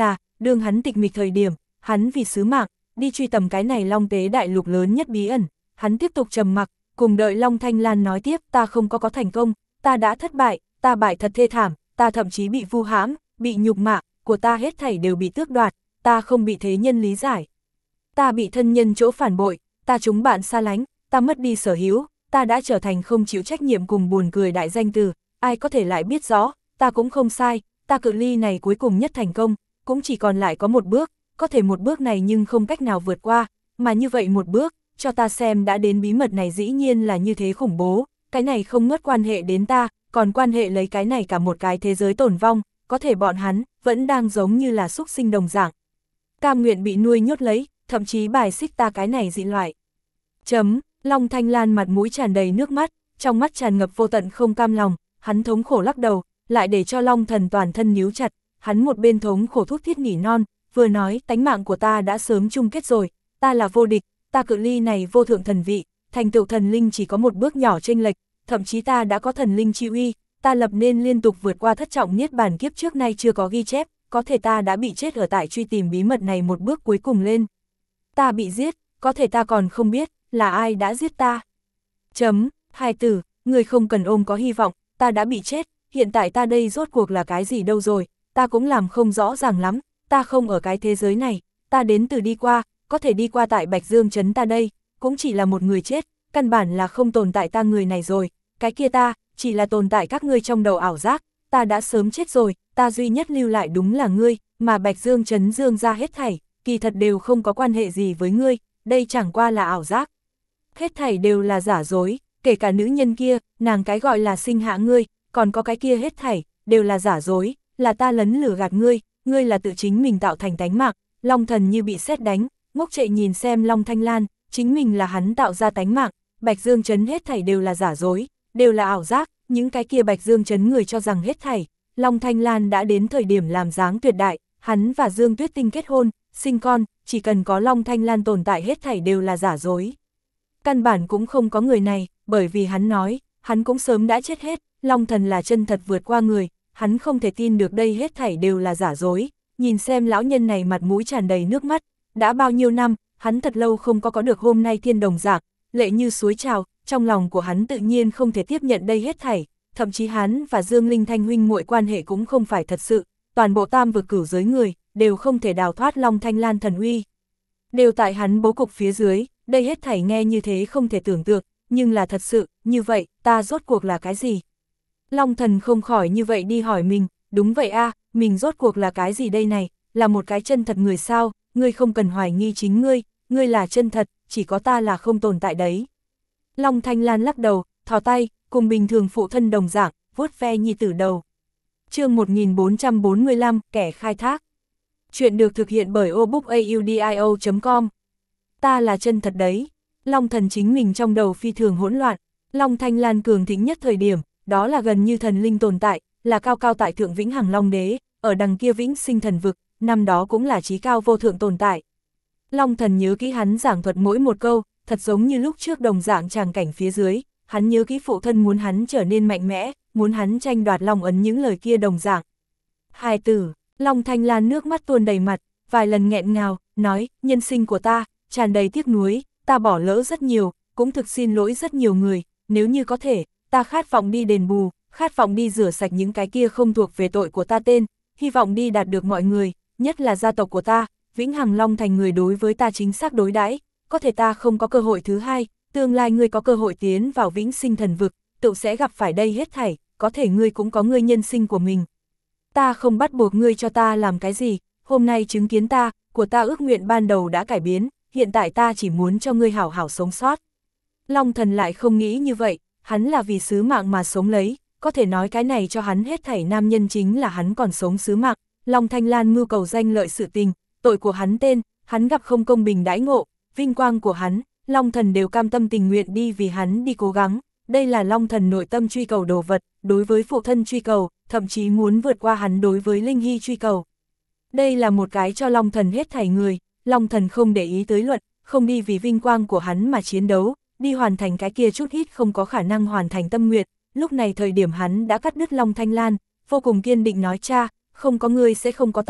đương hắn tịch mịch thời điểm, hắn vì sứ mạng, đi truy tầm cái này Long Tế đại lục lớn nhất bí ẩn, hắn tiếp tục trầm mặc, cùng đợi Long Thanh Lan nói tiếp, ta không có có thành công, ta đã thất bại, ta bại thật thê thảm, ta thậm chí bị vu hãm, bị nhục mạ, của ta hết thảy đều bị tước đoạt, ta không bị thế nhân lý giải. Ta bị thân nhân chỗ phản bội, ta chúng bạn xa lánh, ta mất đi sở hữu, ta đã trở thành không chịu trách nhiệm cùng buồn cười đại danh từ, ai có thể lại biết rõ, ta cũng không sai, ta cự ly này cuối cùng nhất thành công, cũng chỉ còn lại có một bước, có thể một bước này nhưng không cách nào vượt qua, mà như vậy một bước, cho ta xem đã đến bí mật này dĩ nhiên là như thế khủng bố, cái này không ngớt quan hệ đến ta, còn quan hệ lấy cái này cả một cái thế giới tổn vong, có thể bọn hắn vẫn đang giống như là súc sinh đồng dạng. Cam nguyện bị nuôi nhốt lấy, thậm chí bài xích ta cái này dị loại. Chấm, Long Thanh Lan mặt mũi tràn đầy nước mắt, trong mắt tràn ngập vô tận không cam lòng, hắn thống khổ lắc đầu, lại để cho Long Thần toàn thân níu chặt, hắn một bên thống khổ thút thít nỉ non, vừa nói tánh mạng của ta đã sớm chung kết rồi, ta là vô địch, ta cự ly này vô thượng thần vị, thành tựu thần linh chỉ có một bước nhỏ chênh lệch, thậm chí ta đã có thần linh chi uy, ta lập nên liên tục vượt qua thất trọng niết bàn kiếp trước nay chưa có ghi chép, có thể ta đã bị chết ở tại truy tìm bí mật này một bước cuối cùng lên. Ta bị giết, có thể ta còn không biết là ai đã giết ta. Chấm, hai tử, người không cần ôm có hy vọng, ta đã bị chết, hiện tại ta đây rốt cuộc là cái gì đâu rồi, ta cũng làm không rõ ràng lắm, ta không ở cái thế giới này, ta đến từ đi qua, có thể đi qua tại Bạch Dương Trấn ta đây, cũng chỉ là một người chết, căn bản là không tồn tại ta người này rồi, cái kia ta, chỉ là tồn tại các ngươi trong đầu ảo giác, ta đã sớm chết rồi, ta duy nhất lưu lại đúng là ngươi, mà Bạch Dương Trấn Dương ra hết thảy, kỳ thật đều không có quan hệ gì với ngươi, đây chẳng qua là ảo giác. Hết thảy đều là giả dối, kể cả nữ nhân kia, nàng cái gọi là sinh hạ ngươi, còn có cái kia hết thảy, đều là giả dối, là ta lấn lừa gạt ngươi, ngươi là tự chính mình tạo thành tánh mạng. Long Thần như bị sét đánh, ngốc trệ nhìn xem Long Thanh Lan, chính mình là hắn tạo ra tánh mạng, Bạch Dương Trấn hết thảy đều là giả dối, đều là ảo giác, những cái kia Bạch Dương Trấn người cho rằng hết thảy, Long Thanh Lan đã đến thời điểm làm dáng tuyệt đại, hắn và Dương Tuyết Tinh kết hôn, sinh con, chỉ cần có Long Thanh Lan tồn tại hết thảy đều là giả dối. Căn bản cũng không có người này, bởi vì hắn nói, hắn cũng sớm đã chết hết, Long Thần là chân thật vượt qua người, hắn không thể tin được đây hết thảy đều là giả dối, nhìn xem lão nhân này mặt mũi tràn đầy nước mắt, đã bao nhiêu năm, hắn thật lâu không có có được hôm nay thiên đồng dạng, lệ như suối trào, trong lòng của hắn tự nhiên không thể tiếp nhận đây hết thảy, thậm chí hắn và Dương Linh Thanh huynh muội quan hệ cũng không phải thật sự, toàn bộ tam vực cửu giới người, đều không thể đào thoát Long Thanh Lan thần uy. Đều tại hắn bố cục phía dưới, đây hết thảy nghe như thế không thể tưởng tượng, nhưng là thật sự, như vậy, ta rốt cuộc là cái gì? Long Thần không khỏi như vậy đi hỏi mình, đúng vậy a, mình rốt cuộc là cái gì đây này, là một cái chân thật người sao, ngươi không cần hoài nghi chính ngươi, ngươi là chân thật, chỉ có ta là không tồn tại đấy. Long Thanh Lan lắc đầu, thò tay, cùng bình thường phụ thân đồng dạng, vuốt ve nhi tử đầu. Chương một nghìn bốn trăm bốn mươi lăm, kẻ khai thác. Chuyện được thực hiện bởi obookaudio chấm com. Ta là chân thật đấy. Long Thần chính mình trong đầu phi thường hỗn loạn. Long Thanh Lan cường thịnh nhất thời điểm, đó là gần như thần linh tồn tại, là cao cao tại thượng vĩnh hằng Long Đế, ở đằng kia vĩnh sinh thần vực, năm đó cũng là chí cao vô thượng tồn tại. Long Thần nhớ kỹ hắn giảng thuật mỗi một câu, thật giống như lúc trước đồng dạng tràng cảnh phía dưới, hắn nhớ kỹ phụ thân muốn hắn trở nên mạnh mẽ, muốn hắn tranh đoạt Long ấn những lời kia đồng dạng. Hài tử, Long Thanh Lan nước mắt tuôn đầy mặt, vài lần nghẹn ngào, nói, nhân sinh của ta, tràn đầy tiếc nuối, ta bỏ lỡ rất nhiều, cũng thực xin lỗi rất nhiều người, nếu như có thể, ta khát vọng đi đền bù, khát vọng đi rửa sạch những cái kia không thuộc về tội của ta tên, hy vọng đi đạt được mọi người, nhất là gia tộc của ta, vĩnh hằng Long thành người đối với ta chính xác đối đãi, có thể ta không có cơ hội thứ hai, tương lai ngươi có cơ hội tiến vào vĩnh sinh thần vực, tự sẽ gặp phải đây hết thảy, có thể ngươi cũng có ngươi nhân sinh của mình. Ta không bắt buộc ngươi cho ta làm cái gì, hôm nay chứng kiến ta, của ta ước nguyện ban đầu đã cải biến, hiện tại ta chỉ muốn cho ngươi hảo hảo sống sót. Long Thần lại không nghĩ như vậy, hắn là vì sứ mạng mà sống lấy, có thể nói cái này cho hắn hết thảy nam nhân chính là hắn còn sống sứ mạng. Long Thanh Lan mưu cầu danh lợi sự tình, tội của hắn tên, hắn gặp không công bình đãi ngộ, vinh quang của hắn, Long Thần đều cam tâm tình nguyện đi vì hắn đi cố gắng, đây là Long Thần nội tâm truy cầu đồ vật, đối với phụ thân truy cầu, thậm chí muốn vượt qua hắn đối với Linh Hy truy cầu. Đây là một cái cho Long Thần hết thảy người, Long Thần không để ý tới luận, không đi vì vinh quang của hắn mà chiến đấu, đi hoàn thành cái kia chút ít không có khả năng hoàn thành tâm nguyện, lúc này thời điểm hắn đã cắt đứt Long Thanh Lan, vô cùng kiên định nói cha, không có ngươi sẽ không có ta,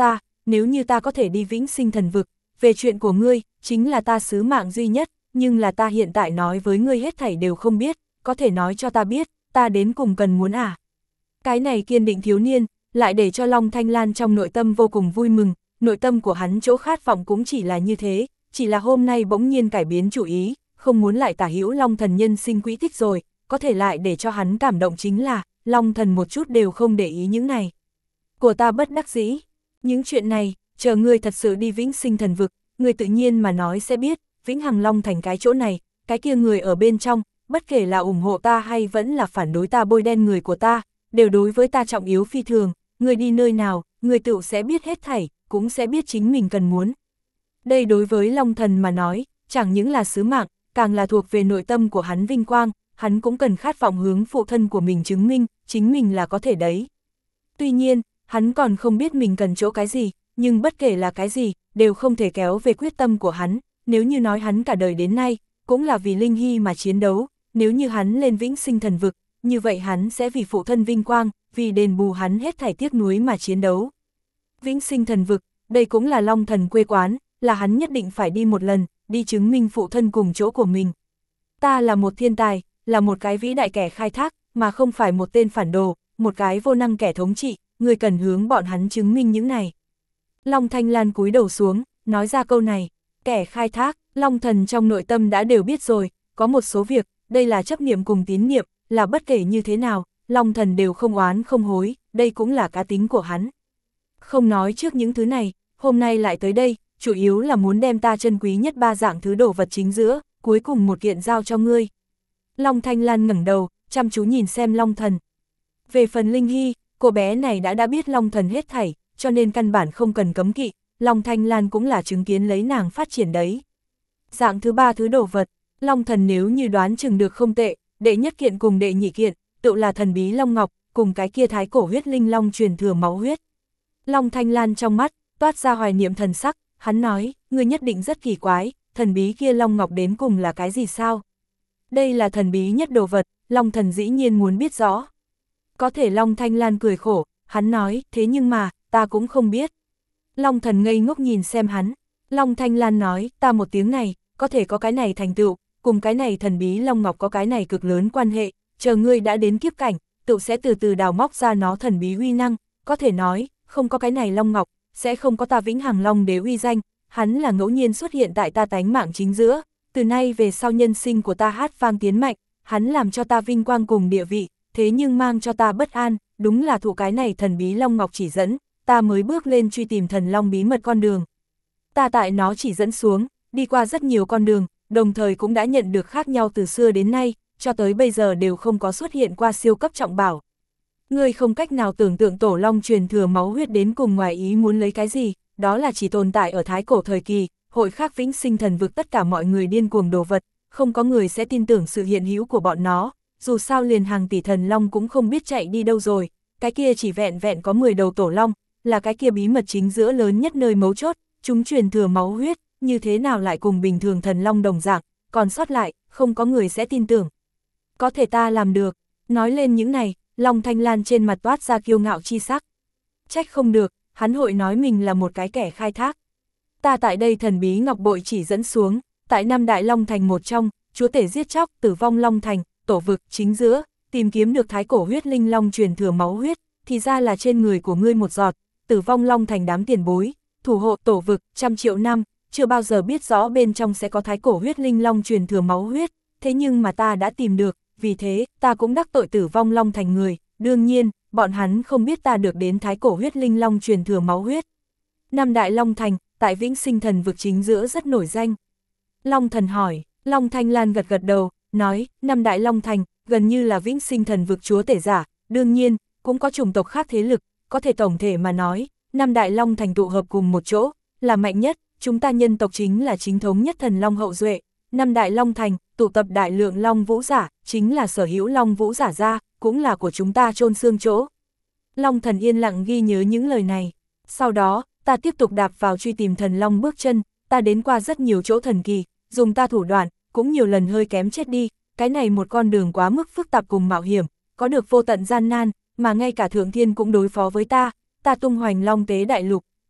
nếu như ta có thể đi vĩnh sinh thần vực, về chuyện của ngươi, chính là ta sứ mạng duy nhất, nhưng là ta hiện tại nói với ngươi hết thảy đều không biết, có thể nói cho ta biết, ta đến cùng cần muốn à. Cái này kiên định thiếu niên, lại để cho Long Thanh Lan trong nội tâm vô cùng vui mừng, nội tâm của hắn chỗ khát vọng cũng chỉ là như thế, chỉ là hôm nay bỗng nhiên cải biến chủ ý, không muốn lại tả hữu Long Thần nhân sinh quỹ tích rồi, có thể lại để cho hắn cảm động chính là, Long Thần một chút đều không để ý những này. Của ta bất đắc dĩ, những chuyện này, chờ ngươi thật sự đi vĩnh sinh thần vực, ngươi tự nhiên mà nói sẽ biết, Vĩnh Hằng Long Thành cái chỗ này, cái kia người ở bên trong, bất kể là ủng hộ ta hay vẫn là phản đối ta bôi đen người của ta, đều đối với ta trọng yếu phi thường, người đi nơi nào, người tự sẽ biết hết thảy, cũng sẽ biết chính mình cần muốn. Đây đối với Long Thần mà nói, chẳng những là sứ mạng, càng là thuộc về nội tâm của hắn vinh quang, hắn cũng cần khát vọng hướng phụ thân của mình chứng minh, chính mình là có thể đấy. Tuy nhiên, hắn còn không biết mình cần chỗ cái gì, nhưng bất kể là cái gì, đều không thể kéo về quyết tâm của hắn, nếu như nói hắn cả đời đến nay, cũng là vì Linh Hy mà chiến đấu, nếu như hắn lên vĩnh sinh thần vực, như vậy hắn sẽ vì phụ thân vinh quang, vì đền bù hắn hết thảy tiếc nuối mà chiến đấu. Vĩnh sinh thần vực, đây cũng là Long Thần quê quán, là hắn nhất định phải đi một lần, đi chứng minh phụ thân cùng chỗ của mình. Ta là một thiên tài, là một cái vĩ đại kẻ khai thác, mà không phải một tên phản đồ, một cái vô năng kẻ thống trị, người cần hướng bọn hắn chứng minh những này. Long Thanh Lan cúi đầu xuống, nói ra câu này, kẻ khai thác, Long Thần trong nội tâm đã đều biết rồi, có một số việc, đây là chấp niệm cùng tín niệm, là bất kể như thế nào, Long Thần đều không oán không hối, đây cũng là cá tính của hắn. Không nói trước những thứ này, hôm nay lại tới đây, chủ yếu là muốn đem ta chân quý nhất ba dạng thứ đồ vật chính giữa, cuối cùng một kiện giao cho ngươi. Long Thanh Lan ngẩng đầu, chăm chú nhìn xem Long Thần. Về phần Linh Hy, cô bé này đã đã biết Long Thần hết thảy, cho nên căn bản không cần cấm kỵ, Long Thanh Lan cũng là chứng kiến lấy nàng phát triển đấy. Dạng thứ ba thứ đồ vật, Long Thần nếu như đoán chừng được không tệ, đệ nhất kiện cùng đệ nhị kiện, tự là thần bí Long Ngọc, cùng cái kia thái cổ huyết linh long truyền thừa máu huyết. Long Thanh Lan trong mắt, toát ra hoài niệm thần sắc, hắn nói, ngươi nhất định rất kỳ quái, thần bí kia Long Ngọc đến cùng là cái gì sao? Đây là thần bí nhất đồ vật, Long Thần dĩ nhiên muốn biết rõ. Có thể Long Thanh Lan cười khổ, hắn nói, thế nhưng mà, ta cũng không biết. Long Thần ngây ngốc nhìn xem hắn, Long Thanh Lan nói, ta một tiếng này, có thể có cái này thành tựu, cùng cái này thần bí Long Ngọc có cái này cực lớn quan hệ, chờ ngươi đã đến kiếp cảnh, tự sẽ từ từ đào móc ra nó thần bí uy năng, có thể nói, không có cái này Long Ngọc, sẽ không có ta Vĩnh Hằng Long Đế uy danh, hắn là ngẫu nhiên xuất hiện tại ta tánh mạng chính giữa, từ nay về sau nhân sinh của ta hát vang tiến mạnh, hắn làm cho ta vinh quang cùng địa vị, thế nhưng mang cho ta bất an, đúng là thụ cái này thần bí Long Ngọc chỉ dẫn, ta mới bước lên truy tìm thần Long bí mật con đường. Ta tại nó chỉ dẫn xuống, đi qua rất nhiều con đường, đồng thời cũng đã nhận được khác nhau từ xưa đến nay, cho tới bây giờ đều không có xuất hiện qua siêu cấp trọng bảo. Ngươi không cách nào tưởng tượng tổ long truyền thừa máu huyết đến cùng ngoài ý muốn lấy cái gì, đó là chỉ tồn tại ở thái cổ thời kỳ, hội khác vĩnh sinh thần vực tất cả mọi người điên cuồng đồ vật, không có người sẽ tin tưởng sự hiện hữu của bọn nó, dù sao liền hàng tỷ thần long cũng không biết chạy đi đâu rồi, cái kia chỉ vẹn vẹn có mười đầu tổ long, là cái kia bí mật chính giữa lớn nhất nơi mấu chốt, chúng truyền thừa máu huyết, như thế nào lại cùng bình thường thần long đồng dạng, còn sót lại, không có người sẽ tin tưởng. Có thể ta làm được, nói lên những này, Long Thanh Lan trên mặt toát ra kiêu ngạo chi sắc. Trách không được, hắn hội nói mình là một cái kẻ khai thác. Ta tại đây thần bí ngọc bội chỉ dẫn xuống, tại năm đại long thành một trong, chúa tể giết chóc, tử vong long thành, tổ vực, chính giữa, tìm kiếm được thái cổ huyết linh long truyền thừa máu huyết, thì ra là trên người của ngươi một giọt, tử vong long thành đám tiền bối, thủ hộ tổ vực, trăm triệu năm, chưa bao giờ biết rõ bên trong sẽ có thái cổ huyết linh long truyền thừa máu huyết, thế nhưng mà ta đã tìm được, vì thế, ta cũng đắc tội tử vong long thành người, đương nhiên, bọn hắn không biết ta được đến thái cổ huyết linh long truyền thừa máu huyết. Năm đại long thành, tại vĩnh sinh thần vực chính giữa rất nổi danh. Long Thần hỏi, Long Thanh Lan gật gật đầu, nói, năm đại long thành, gần như là vĩnh sinh thần vực chúa tể giả, đương nhiên, cũng có chủng tộc khác thế lực, có thể tổng thể mà nói, năm đại long thành tụ hợp cùng một chỗ, là mạnh nhất, chúng ta nhân tộc chính là chính thống nhất thần long hậu duệ, năm đại long thành, tụ tập đại lượng long vũ giả, chính là sở hữu long vũ giả ra, cũng là của chúng ta chôn xương chỗ. Long Thần yên lặng ghi nhớ những lời này, sau đó, ta tiếp tục đạp vào truy tìm thần long bước chân, ta đến qua rất nhiều chỗ thần kỳ, dùng ta thủ đoạn, cũng nhiều lần hơi kém chết đi, cái này một con đường quá mức phức tạp cùng mạo hiểm, có được vô tận gian nan, mà ngay cả thượng thiên cũng đối phó với ta, ta tung hoành long tế đại lục,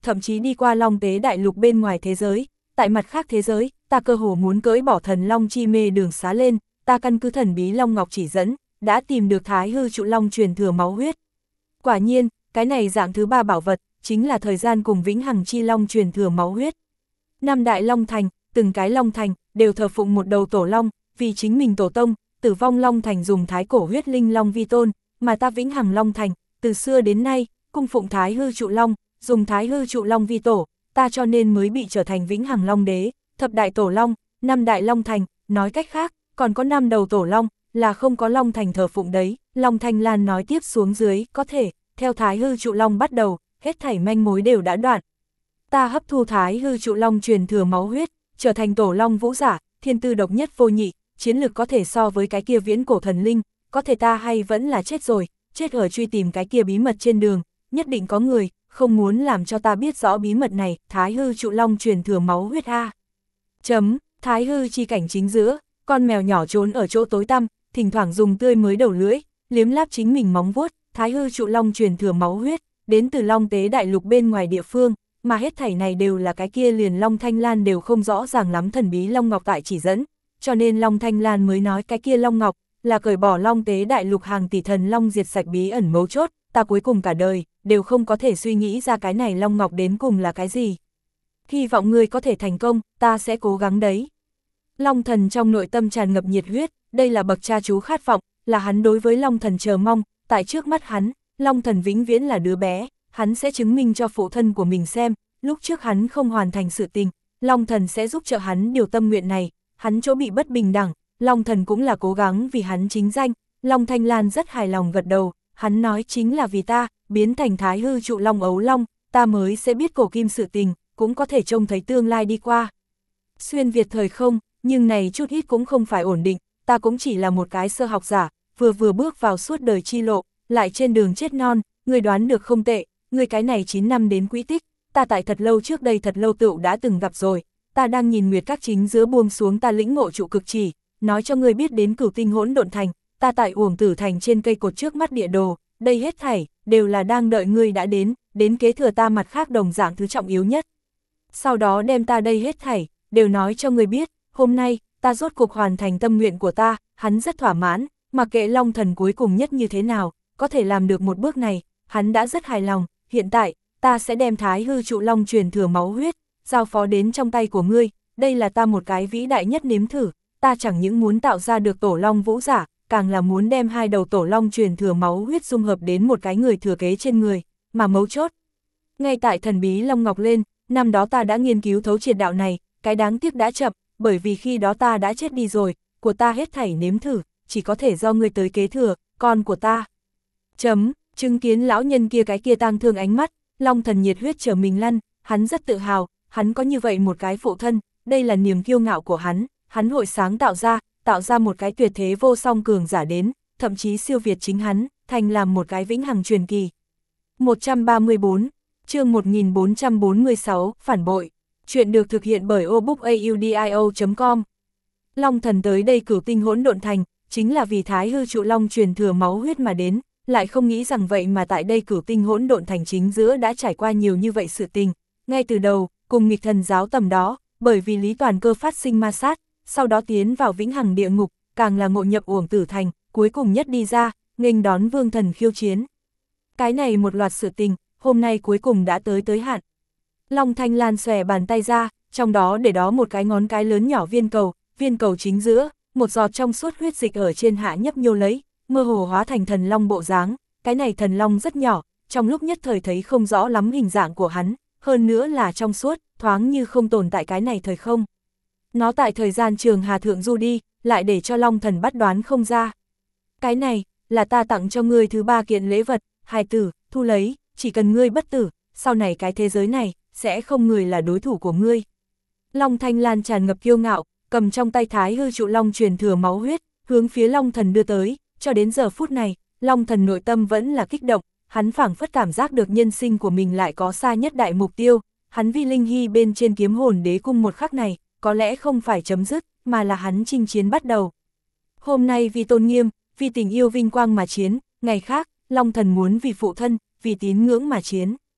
thậm chí đi qua Long Tế Đại Lục bên ngoài thế giới, tại mặt khác thế giới, ta cơ hồ muốn cưỡi bỏ thần Long chi mê đường xá lên, ta căn cứ thần bí Long Ngọc chỉ dẫn, đã tìm được Thái Hư Trụ Long truyền thừa máu huyết. Quả nhiên, cái này dạng thứ ba bảo vật, chính là thời gian cùng vĩnh hằng chi long truyền thừa máu huyết. Năm đại long thành, từng cái long thành, đều thờ phụng một đầu tổ long, vì chính mình tổ tông, Tử Vong Long Thành dùng thái cổ huyết linh long vi tôn, mà ta vĩnh hằng long thành, từ xưa đến nay, cung phụng Thái Hư Trụ Long, dùng Thái Hư Trụ Long vi tổ, ta cho nên mới bị trở thành vĩnh hằng long đế, thập đại tổ long, năm đại long thành, nói cách khác, còn có năm đầu tổ long, là không có long thành thờ phụng đấy. Long Thanh Lan nói tiếp xuống dưới, có thể, theo Thái Hư Trụ Long bắt đầu, hết thảy manh mối đều đã đoạn. Ta hấp thu Thái Hư Trụ Long truyền thừa máu huyết, trở thành tổ long vũ giả, thiên tư độc nhất vô nhị, chiến lực có thể so với cái kia viễn cổ thần linh, có thể ta hay vẫn là chết rồi, chết ở truy tìm cái kia bí mật trên đường, nhất định có người, không muốn làm cho ta biết rõ bí mật này, Thái Hư Trụ Long truyền thừa máu huyết a. Chấm, Thái Hư chi cảnh chính giữa, con mèo nhỏ trốn ở chỗ tối tăm, thỉnh thoảng dùng tươi mới đầu lưỡi, liếm láp chính mình móng vuốt, Thái Hư Trụ Long truyền thừa máu huyết, đến từ Long Tế Đại Lục bên ngoài địa phương, mà hết thảy này đều là cái kia liền Long Thanh Lan đều không rõ ràng lắm thần bí Long Ngọc tại chỉ dẫn, cho nên Long Thanh Lan mới nói cái kia Long Ngọc, là cởi bỏ Long Tế Đại Lục hàng tỷ thần Long diệt sạch bí ẩn mấu chốt, ta cuối cùng cả đời, đều không có thể suy nghĩ ra cái này Long Ngọc đến cùng là cái gì. Hy vọng ngươi có thể thành công, ta sẽ cố gắng đấy. Long Thần trong nội tâm tràn ngập nhiệt huyết, đây là bậc cha chú khát vọng, là hắn đối với Long Thần chờ mong, tại trước mắt hắn, Long Thần vĩnh viễn là đứa bé, hắn sẽ chứng minh cho phụ thân của mình xem, lúc trước hắn không hoàn thành sự tình, Long Thần sẽ giúp trợ hắn điều tâm nguyện này, hắn chỗ bị bất bình đẳng, Long Thần cũng là cố gắng vì hắn chính danh. Long Thanh Lan rất hài lòng gật đầu, hắn nói chính là vì ta, biến thành Thái Hư Trụ Long ấu long, ta mới sẽ biết cổ kim sự tình, cũng có thể trông thấy tương lai đi qua. Xuyên Việt thời không, nhưng này chút ít cũng không phải ổn định, ta cũng chỉ là một cái sơ học giả, vừa vừa bước vào suốt đời chi lộ, lại trên đường chết non, người đoán được không tệ, người cái này chín năm đến quỹ tích, ta tại thật lâu trước đây thật lâu tựu đã từng gặp rồi, ta đang nhìn nguyệt các chính giữa buông xuống ta lĩnh ngộ trụ cực chỉ, nói cho ngươi biết đến cửu tinh hỗn độn thành, ta tại Uổng Tử thành trên cây cột trước mắt địa đồ, đây hết thảy, đều là đang đợi ngươi đã đến, đến kế thừa ta mặt khác đồng dạng thứ trọng yếu nhất. Sau đó đem ta đây hết thảy, đều nói cho ngươi biết, hôm nay, ta rốt cuộc hoàn thành tâm nguyện của ta, hắn rất thỏa mãn, mặc kệ Long Thần cuối cùng nhất như thế nào, có thể làm được một bước này, hắn đã rất hài lòng, hiện tại, ta sẽ đem Thái Hư Trụ Long truyền thừa máu huyết, giao phó đến trong tay của ngươi, đây là ta một cái vĩ đại nhất nếm thử, ta chẳng những muốn tạo ra được tổ long vũ giả, càng là muốn đem hai đầu tổ long truyền thừa máu huyết dung hợp đến một cái người thừa kế trên người, mà mấu chốt. Ngay tại thần bí Long Ngọc lên, năm đó ta đã nghiên cứu thấu triệt đạo này, cái đáng tiếc đã chậm, bởi vì khi đó ta đã chết đi rồi, của ta hết thảy nếm thử, chỉ có thể do ngươi tới kế thừa, con của ta. Chấm, chứng kiến lão nhân kia cái kia tang thương ánh mắt, Long Thần nhiệt huyết trở mình lăn, hắn rất tự hào, hắn có như vậy một cái phụ thân, đây là niềm kiêu ngạo của hắn, hắn hội sáng tạo ra, tạo ra một cái tuyệt thế vô song cường giả đến, thậm chí siêu việt chính hắn, thành làm một cái vĩnh hằng truyền kỳ. một trăm ba mươi tư, chương một nghìn bốn trăm bốn mươi sáu, phản bội. Chuyện được thực hiện bởi obookaudio chấm com. Long Thần tới đây cửu tinh hỗn độn thành, chính là vì Thái Hư Trụ Long truyền thừa máu huyết mà đến, lại không nghĩ rằng vậy mà tại đây cửu tinh hỗn độn thành chính giữa đã trải qua nhiều như vậy sự tình. Ngay từ đầu, cùng nghịch thần giáo tầm đó, bởi vì Lý Toàn Cơ phát sinh ma sát, sau đó tiến vào vĩnh hằng địa ngục, càng là ngộ nhập Uổng Tử thành, cuối cùng nhất đi ra, nghênh đón vương thần khiêu chiến. Cái này một loạt sự tình, hôm nay cuối cùng đã tới tới hạn. Long Thanh Lan xòe bàn tay ra, trong đó để đó một cái ngón cái lớn nhỏ viên cầu, viên cầu chính giữa, một giọt trong suốt huyết dịch ở trên hạ nhấp nhô lấy, mơ hồ hóa thành thần long bộ dáng, cái này thần long rất nhỏ, trong lúc nhất thời thấy không rõ lắm hình dạng của hắn, hơn nữa là trong suốt, thoáng như không tồn tại cái này thời không. Nó tại thời gian trường hà thượng du đi, lại để cho Long Thần bắt đoán không ra. Cái này, là ta tặng cho ngươi thứ ba kiện lễ vật, hài tử, thu lấy, chỉ cần ngươi bất tử, sau này cái thế giới này, sẽ không người là đối thủ của ngươi. Long Thanh Lan tràn ngập kiêu ngạo, cầm trong tay Thái Hư Trụ Long truyền thừa máu huyết, hướng phía Long Thần đưa tới, cho đến giờ phút này, Long Thần nội tâm vẫn là kích động, hắn phảng phất cảm giác được nhân sinh của mình lại có xa nhất đại mục tiêu, hắn vi linh hy bên trên kiếm hồn đế cung một khắc này, có lẽ không phải chấm dứt, mà là hắn chinh chiến bắt đầu. Hôm nay vì tôn nghiêm, vì tình yêu vinh quang mà chiến, ngày khác, Long Thần muốn vì phụ thân, vì tín ngưỡng mà chiến.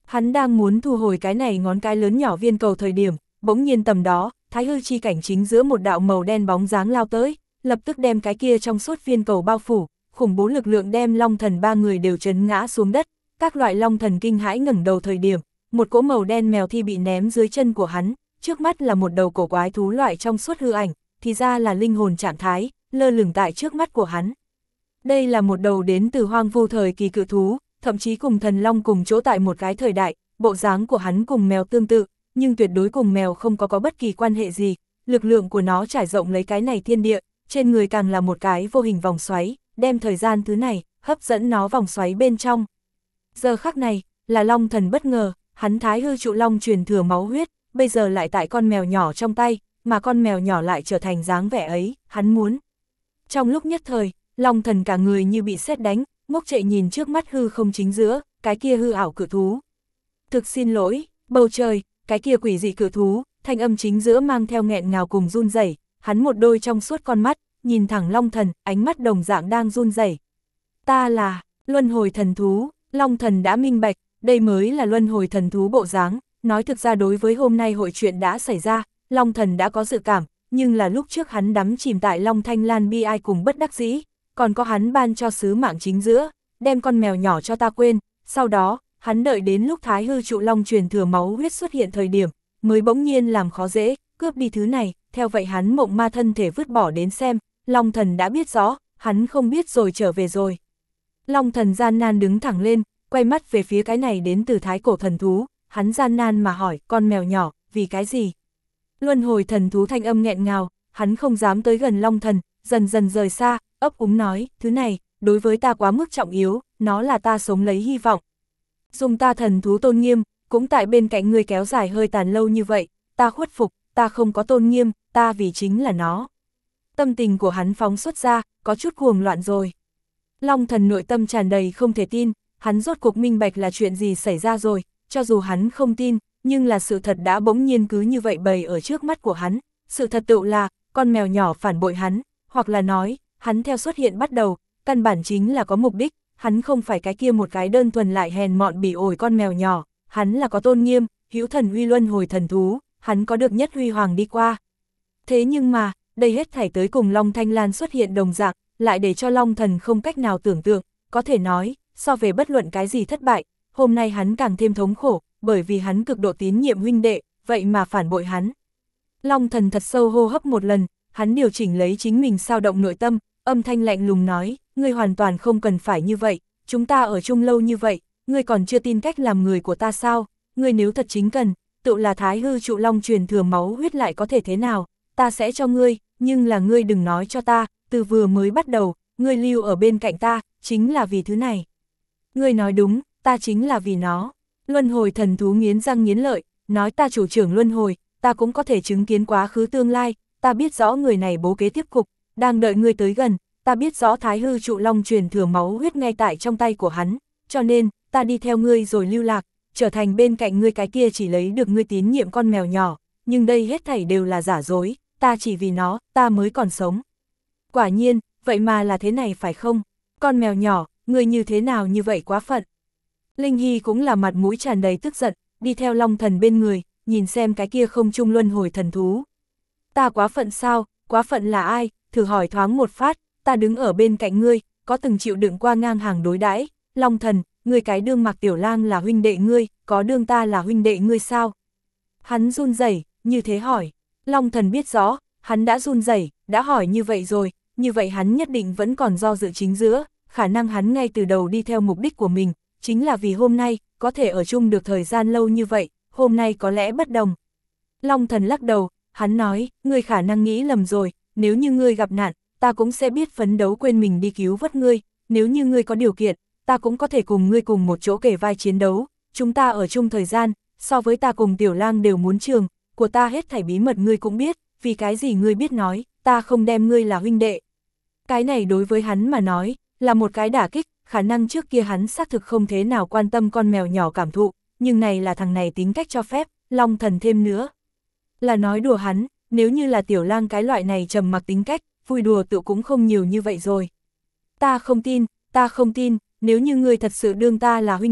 Hắn đang muốn thu hồi cái này ngón cái lớn nhỏ viên cầu thời điểm, bỗng nhiên tầm đó, thái hư chi cảnh chính giữa một đạo màu đen bóng dáng lao tới, lập tức đem cái kia trong suốt viên cầu bao phủ, khủng bố lực lượng đem Long Thần ba người đều chấn ngã xuống đất, các loại Long Thần kinh hãi ngẩng đầu thời điểm, một cỗ màu đen mèo thi bị ném dưới chân của hắn, trước mắt là một đầu cổ quái thú loại trong suốt hư ảnh, thì ra là linh hồn trạng thái, lơ lửng tại trước mắt của hắn. Đây là một đầu đến từ hoang vu thời kỳ cự thú, thậm chí cùng thần long cùng chỗ tại một cái thời đại, bộ dáng của hắn cùng mèo tương tự, nhưng tuyệt đối cùng mèo không có có bất kỳ quan hệ gì, lực lượng của nó trải rộng lấy cái này thiên địa, trên người càng là một cái vô hình vòng xoáy, đem thời gian thứ này, hấp dẫn nó vòng xoáy bên trong. Giờ khắc này, là Long Thần bất ngờ, hắn thái hư trụ long truyền thừa máu huyết, bây giờ lại tại con mèo nhỏ trong tay, mà con mèo nhỏ lại trở thành dáng vẻ ấy, hắn muốn. Trong lúc nhất thời, Long Thần cả người như bị sét đánh, ngốc trệ nhìn trước mắt hư không chính giữa, cái kia hư ảo cự thú. Thực xin lỗi, bầu trời, cái kia quỷ dị cự thú, thanh âm chính giữa mang theo nghẹn ngào cùng run rẩy, hắn một đôi trong suốt con mắt, nhìn thẳng Long Thần, ánh mắt đồng dạng đang run rẩy. Ta là luân hồi thần thú, Long Thần đã minh bạch, đây mới là luân hồi thần thú bộ dáng, nói thực ra đối với hôm nay hội chuyện đã xảy ra, Long Thần đã có dự cảm, nhưng là lúc trước hắn đắm chìm tại Long Thanh Lan bi ai cùng bất đắc dĩ, còn có hắn ban cho sứ mạng chính giữa, đem con mèo nhỏ cho ta quên, sau đó, hắn đợi đến lúc thái hư trụ long truyền thừa máu huyết xuất hiện thời điểm, mới bỗng nhiên làm khó dễ, cướp đi thứ này, theo vậy hắn mộng ma thân thể vứt bỏ đến xem, Long Thần đã biết rõ, hắn không biết rồi trở về rồi. Long Thần gian nan đứng thẳng lên, quay mắt về phía cái này đến từ thái cổ thần thú, hắn gian nan mà hỏi, con mèo nhỏ, vì cái gì? Luân hồi thần thú thanh âm nghẹn ngào, hắn không dám tới gần Long Thần, dần dần rời xa, ấp úng nói, thứ này, đối với ta quá mức trọng yếu, nó là ta sống lấy hy vọng. Dùng ta thần thú tôn nghiêm, cũng tại bên cạnh ngươi kéo dài hơi tàn lâu như vậy, ta khuất phục, ta không có tôn nghiêm, ta vì chính là nó. Tâm tình của hắn phóng xuất ra, có chút cuồng loạn rồi. Long Thần nội tâm tràn đầy không thể tin, hắn rốt cuộc minh bạch là chuyện gì xảy ra rồi, cho dù hắn không tin, nhưng là sự thật đã bỗng nhiên cứ như vậy bày ở trước mắt của hắn. Sự thật tựu là, con mèo nhỏ phản bội hắn, hoặc là nói, hắn theo xuất hiện bắt đầu, căn bản chính là có mục đích, hắn không phải cái kia một cái đơn thuần lại hèn mọn bỉ ổi con mèo nhỏ, hắn là có tôn nghiêm, hữu thần huy luân hồi thần thú, hắn có được nhất huy hoàng đi qua. Thế nhưng mà, đây hết thảy tới cùng Long Thanh Lan xuất hiện đồng dạng, lại để cho Long Thần không cách nào tưởng tượng, có thể nói, so về bất luận cái gì thất bại, hôm nay hắn càng thêm thống khổ, bởi vì hắn cực độ tín nhiệm huynh đệ, vậy mà phản bội hắn. Long Thần thật sâu hô hấp một lần, hắn điều chỉnh lấy chính mình sao động nội tâm, âm thanh lạnh lùng nói, ngươi hoàn toàn không cần phải như vậy, chúng ta ở chung lâu như vậy, ngươi còn chưa tin cách làm người của ta sao, ngươi nếu thật chính cần, tự là thái hư trụ long truyền thừa máu huyết lại có thể thế nào, ta sẽ cho ngươi, nhưng là ngươi đừng nói cho ta, từ vừa mới bắt đầu, ngươi lưu ở bên cạnh ta, chính là vì thứ này. Ngươi nói đúng, ta chính là vì nó. Luân hồi thần thú nghiến răng nghiến lợi, nói ta chủ trưởng luân hồi, ta cũng có thể chứng kiến quá khứ tương lai, ta biết rõ người này bố kế tiếp cục, đang đợi ngươi tới gần, ta biết rõ thái hư trụ long truyền thừa máu huyết ngay tại trong tay của hắn, cho nên, ta đi theo ngươi rồi lưu lạc, trở thành bên cạnh ngươi cái kia chỉ lấy được ngươi tín nhiệm con mèo nhỏ, nhưng đây hết thảy đều là giả dối, ta chỉ vì nó, ta mới còn sống. Quả nhiên, vậy mà là thế này phải không? Con mèo nhỏ, ngươi như thế nào như vậy quá phận. Linh Hy cũng là mặt mũi tràn đầy tức giận, đi theo Long Thần bên người, nhìn xem cái kia không trung luân hồi thần thú. Ta quá phận sao, quá phận là ai, thử hỏi thoáng một phát, ta đứng ở bên cạnh ngươi, có từng chịu đựng qua ngang hàng đối đãi, Long Thần, ngươi cái đương Mạc Tiểu Lang là huynh đệ ngươi, có đương ta là huynh đệ ngươi sao? Hắn run rẩy, như thế hỏi, Long Thần biết rõ, hắn đã run rẩy, đã hỏi như vậy rồi, như vậy hắn nhất định vẫn còn do dự chính giữa, khả năng hắn ngay từ đầu đi theo mục đích của mình, chính là vì hôm nay, có thể ở chung được thời gian lâu như vậy, hôm nay có lẽ bất đồng. Long Thần lắc đầu, hắn nói, ngươi khả năng nghĩ lầm rồi, nếu như ngươi gặp nạn, ta cũng sẽ biết phấn đấu quên mình đi cứu vớt ngươi, nếu như ngươi có điều kiện, ta cũng có thể cùng ngươi cùng một chỗ kể vai chiến đấu, chúng ta ở chung thời gian, so với ta cùng Tiểu Lang đều muốn trường, của ta hết thảy bí mật ngươi cũng biết, vì cái gì ngươi biết nói, ta không đem ngươi là huynh đệ. Cái này đối với hắn mà nói, là một cái đả kích, khả năng trước kia hắn xác thực không thế nào quan tâm con mèo nhỏ cảm thụ, nhưng này là thằng này tính cách cho phép, Long Thần thêm nữa. Là nói đùa hắn, nếu như là Tiểu Lang cái loại này trầm mặc tính cách, vui đùa tự cũng không nhiều như vậy rồi. Ta không tin, ta không tin, nếu như ngươi thật sự đương ta là huynh đệ,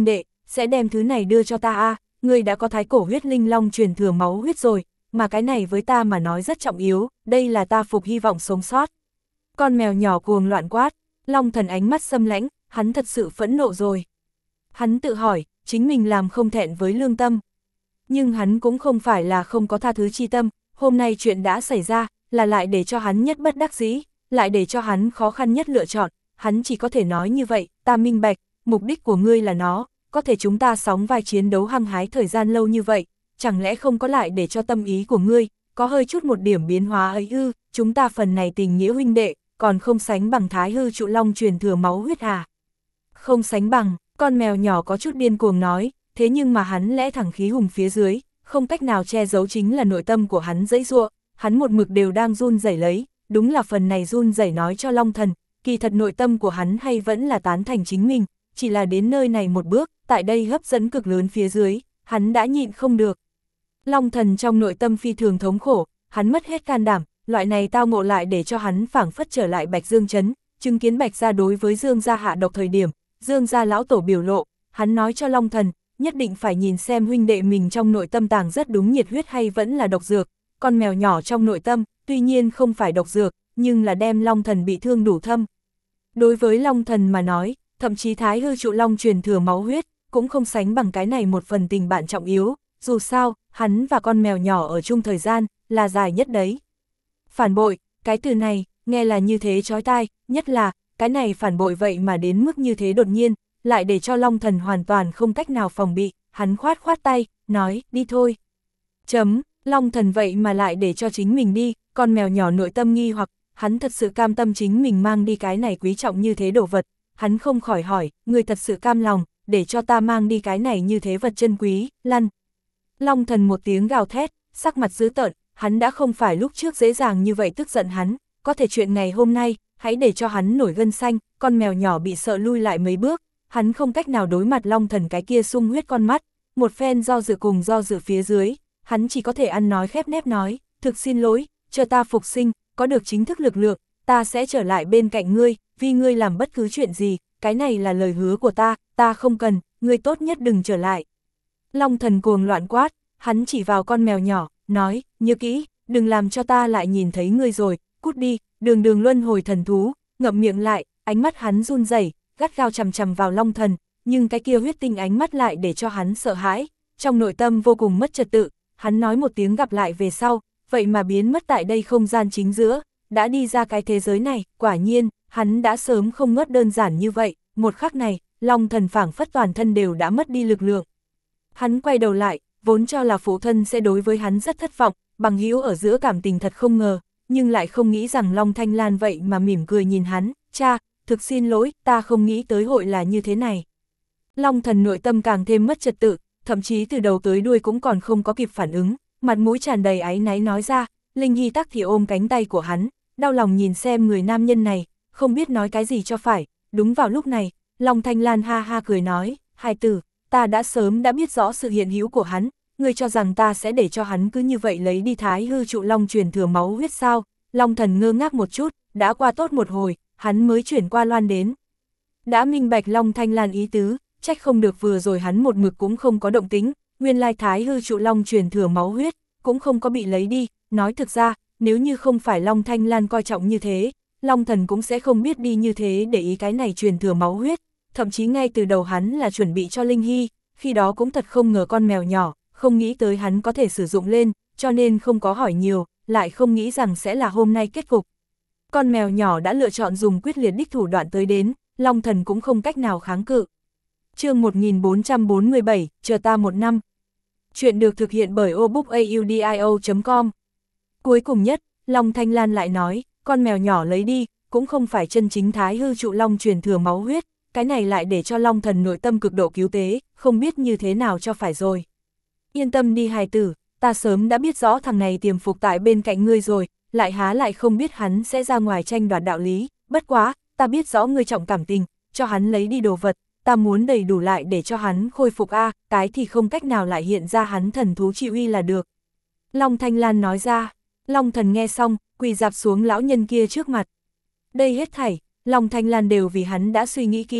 sẽ đem thứ này đưa cho ta a, ngươi đã có thái cổ huyết linh long truyền thừa máu huyết rồi, mà cái này với ta mà nói rất trọng yếu, đây là ta phục hy vọng sống sót. Con mèo nhỏ cuồng loạn quát, Long Thần ánh mắt xâm lãnh, hắn thật sự phẫn nộ rồi. Hắn tự hỏi, chính mình làm không thẹn với lương tâm. Nhưng hắn cũng không phải là không có tha thứ chi tâm, hôm nay chuyện đã xảy ra, là lại để cho hắn nhất bất đắc dĩ, lại để cho hắn khó khăn nhất lựa chọn, hắn chỉ có thể nói như vậy, ta minh bạch, mục đích của ngươi là nó, có thể chúng ta sóng vai chiến đấu hăng hái thời gian lâu như vậy, chẳng lẽ không có lại để cho tâm ý của ngươi, có hơi chút một điểm biến hóa ấy ư, chúng ta phần này tình nghĩa huynh đệ, còn không sánh bằng thái hư trụ long truyền thừa máu huyết à. Không sánh bằng, con mèo nhỏ có chút điên cuồng nói, thế nhưng mà hắn lẽ thẳng khí hùng phía dưới, không cách nào che giấu chính là nội tâm của hắn dãy giụa, hắn một mực đều đang run rẩy lấy, đúng là phần này run rẩy nói cho Long Thần, kỳ thật nội tâm của hắn hay vẫn là tán thành chính mình, chỉ là đến nơi này một bước, tại đây hấp dẫn cực lớn phía dưới, hắn đã nhịn không được. Long Thần trong nội tâm phi thường thống khổ, hắn mất hết can đảm, loại này tao ngộ lại để cho hắn phảng phất trở lại Bạch Dương Trấn, chứng kiến Bạch gia đối với Dương gia hạ độc thời điểm, Dương gia lão tổ biểu lộ, hắn nói cho Long Thần, nhất định phải nhìn xem huynh đệ mình trong nội tâm tàng rất đúng nhiệt huyết hay vẫn là độc dược, con mèo nhỏ trong nội tâm, tuy nhiên không phải độc dược, nhưng là đem Long Thần bị thương đủ thâm. Đối với Long Thần mà nói, thậm chí thái hư trụ long truyền thừa máu huyết, cũng không sánh bằng cái này một phần tình bạn trọng yếu, dù sao, hắn và con mèo nhỏ ở chung thời gian, là dài nhất đấy. Phản bội, cái từ này, nghe là như thế chói tai, nhất là, cái này phản bội vậy mà đến mức như thế đột nhiên, lại để cho Long Thần hoàn toàn không cách nào phòng bị, hắn khoát khoát tay, nói, đi thôi. Chấm, Long Thần vậy mà lại để cho chính mình đi, con mèo nhỏ nội tâm nghi hoặc, hắn thật sự cam tâm chính mình mang đi cái này quý trọng như thế đồ vật, hắn không khỏi hỏi, người thật sự cam lòng, để cho ta mang đi cái này như thế vật chân quý, lăn. Long Thần một tiếng gào thét, sắc mặt dữ tợn, hắn đã không phải lúc trước dễ dàng như vậy tức giận hắn, có thể chuyện ngày hôm nay, hãy để cho hắn nổi gân xanh, con mèo nhỏ bị sợ lui lại mấy bước, hắn không cách nào đối mặt Long Thần cái kia sung huyết con mắt, một phen do dự cùng do dự phía dưới, hắn chỉ có thể ăn nói khép nép nói, thực xin lỗi, chờ ta phục sinh, có được chính thức lực lượng, ta sẽ trở lại bên cạnh ngươi, vì ngươi làm bất cứ chuyện gì, cái này là lời hứa của ta, ta không cần, ngươi tốt nhất đừng trở lại. Long Thần cuồng loạn quát, hắn chỉ vào con mèo nhỏ, nói, nhớ kỹ, đừng làm cho ta lại nhìn thấy ngươi rồi, cút đi, đường đường luân hồi thần thú, ngậm miệng lại, ánh mắt hắn run rẩy, gắt gao chằm chằm vào Long Thần, nhưng cái kia huyết tinh ánh mắt lại để cho hắn sợ hãi, trong nội tâm vô cùng mất trật tự, hắn nói một tiếng gặp lại về sau, vậy mà biến mất tại đây không gian chính giữa, đã đi ra cái thế giới này, quả nhiên, hắn đã sớm không ngớt đơn giản như vậy, một khắc này, Long Thần phảng phất toàn thân đều đã mất đi lực lượng. Hắn quay đầu lại, vốn cho là phụ thân sẽ đối với hắn rất thất vọng, bằng hữu ở giữa cảm tình thật không ngờ, nhưng lại không nghĩ rằng Long Thanh Lan vậy mà mỉm cười nhìn hắn, cha, thực xin lỗi, ta không nghĩ tới hội là như thế này. Long Thần nội tâm càng thêm mất trật tự, thậm chí từ đầu tới đuôi cũng còn không có kịp phản ứng, mặt mũi tràn đầy áy náy nói ra, Linh Hy Tắc thì ôm cánh tay của hắn, đau lòng nhìn xem người nam nhân này, không biết nói cái gì cho phải, đúng vào lúc này, Long Thanh Lan ha ha cười nói, hài tử, ta đã sớm đã biết rõ sự hiện hữu của hắn, ngươi cho rằng ta sẽ để cho hắn cứ như vậy lấy đi thái hư trụ long truyền thừa máu huyết sao? Long Thần ngơ ngác một chút, đã qua tốt một hồi, hắn mới chuyển qua loan đến. Đã minh bạch Long Thanh Lan ý tứ, trách không được vừa rồi hắn một mực cũng không có động tính, nguyên lai thái hư trụ long truyền thừa máu huyết, cũng không có bị lấy đi, nói thực ra, nếu như không phải Long Thanh Lan coi trọng như thế, Long Thần cũng sẽ không biết đi như thế để ý cái này truyền thừa máu huyết, thậm chí ngay từ đầu hắn là chuẩn bị cho Linh Hy, khi đó cũng thật không ngờ con mèo nhỏ, không nghĩ tới hắn có thể sử dụng lên, cho nên không có hỏi nhiều, lại không nghĩ rằng sẽ là hôm nay kết cục. Con mèo nhỏ đã lựa chọn dùng quyết liệt đích thủ đoạn tới đến, Long Thần cũng không cách nào kháng cự. Chương một nghìn bốn trăm bốn mươi bảy, chờ ta một năm. Chuyện được thực hiện bởi obookaudio chấm com. Cuối cùng nhất, Long Thanh Lan lại nói, con mèo nhỏ lấy đi, cũng không phải chân chính thái hư trụ long truyền thừa máu huyết, cái này lại để cho Long Thần nội tâm cực độ cứu tế, không biết như thế nào cho phải rồi. Yên tâm đi hài tử, ta sớm đã biết rõ thằng này tiềm phục tại bên cạnh ngươi rồi, lại há lại không biết hắn sẽ ra ngoài tranh đoạt đạo lý, bất quá, ta biết rõ ngươi trọng cảm tình, cho hắn lấy đi đồ vật, ta muốn đầy đủ lại để cho hắn khôi phục a, cái thì không cách nào lại hiện ra hắn thần thú chi uy là được. Long Thanh Lan nói ra, Long Thần nghe xong, quỳ dạp xuống lão nhân kia trước mặt. Đây hết thảy, Long Thanh Lan đều vì hắn đã suy nghĩ kỹ,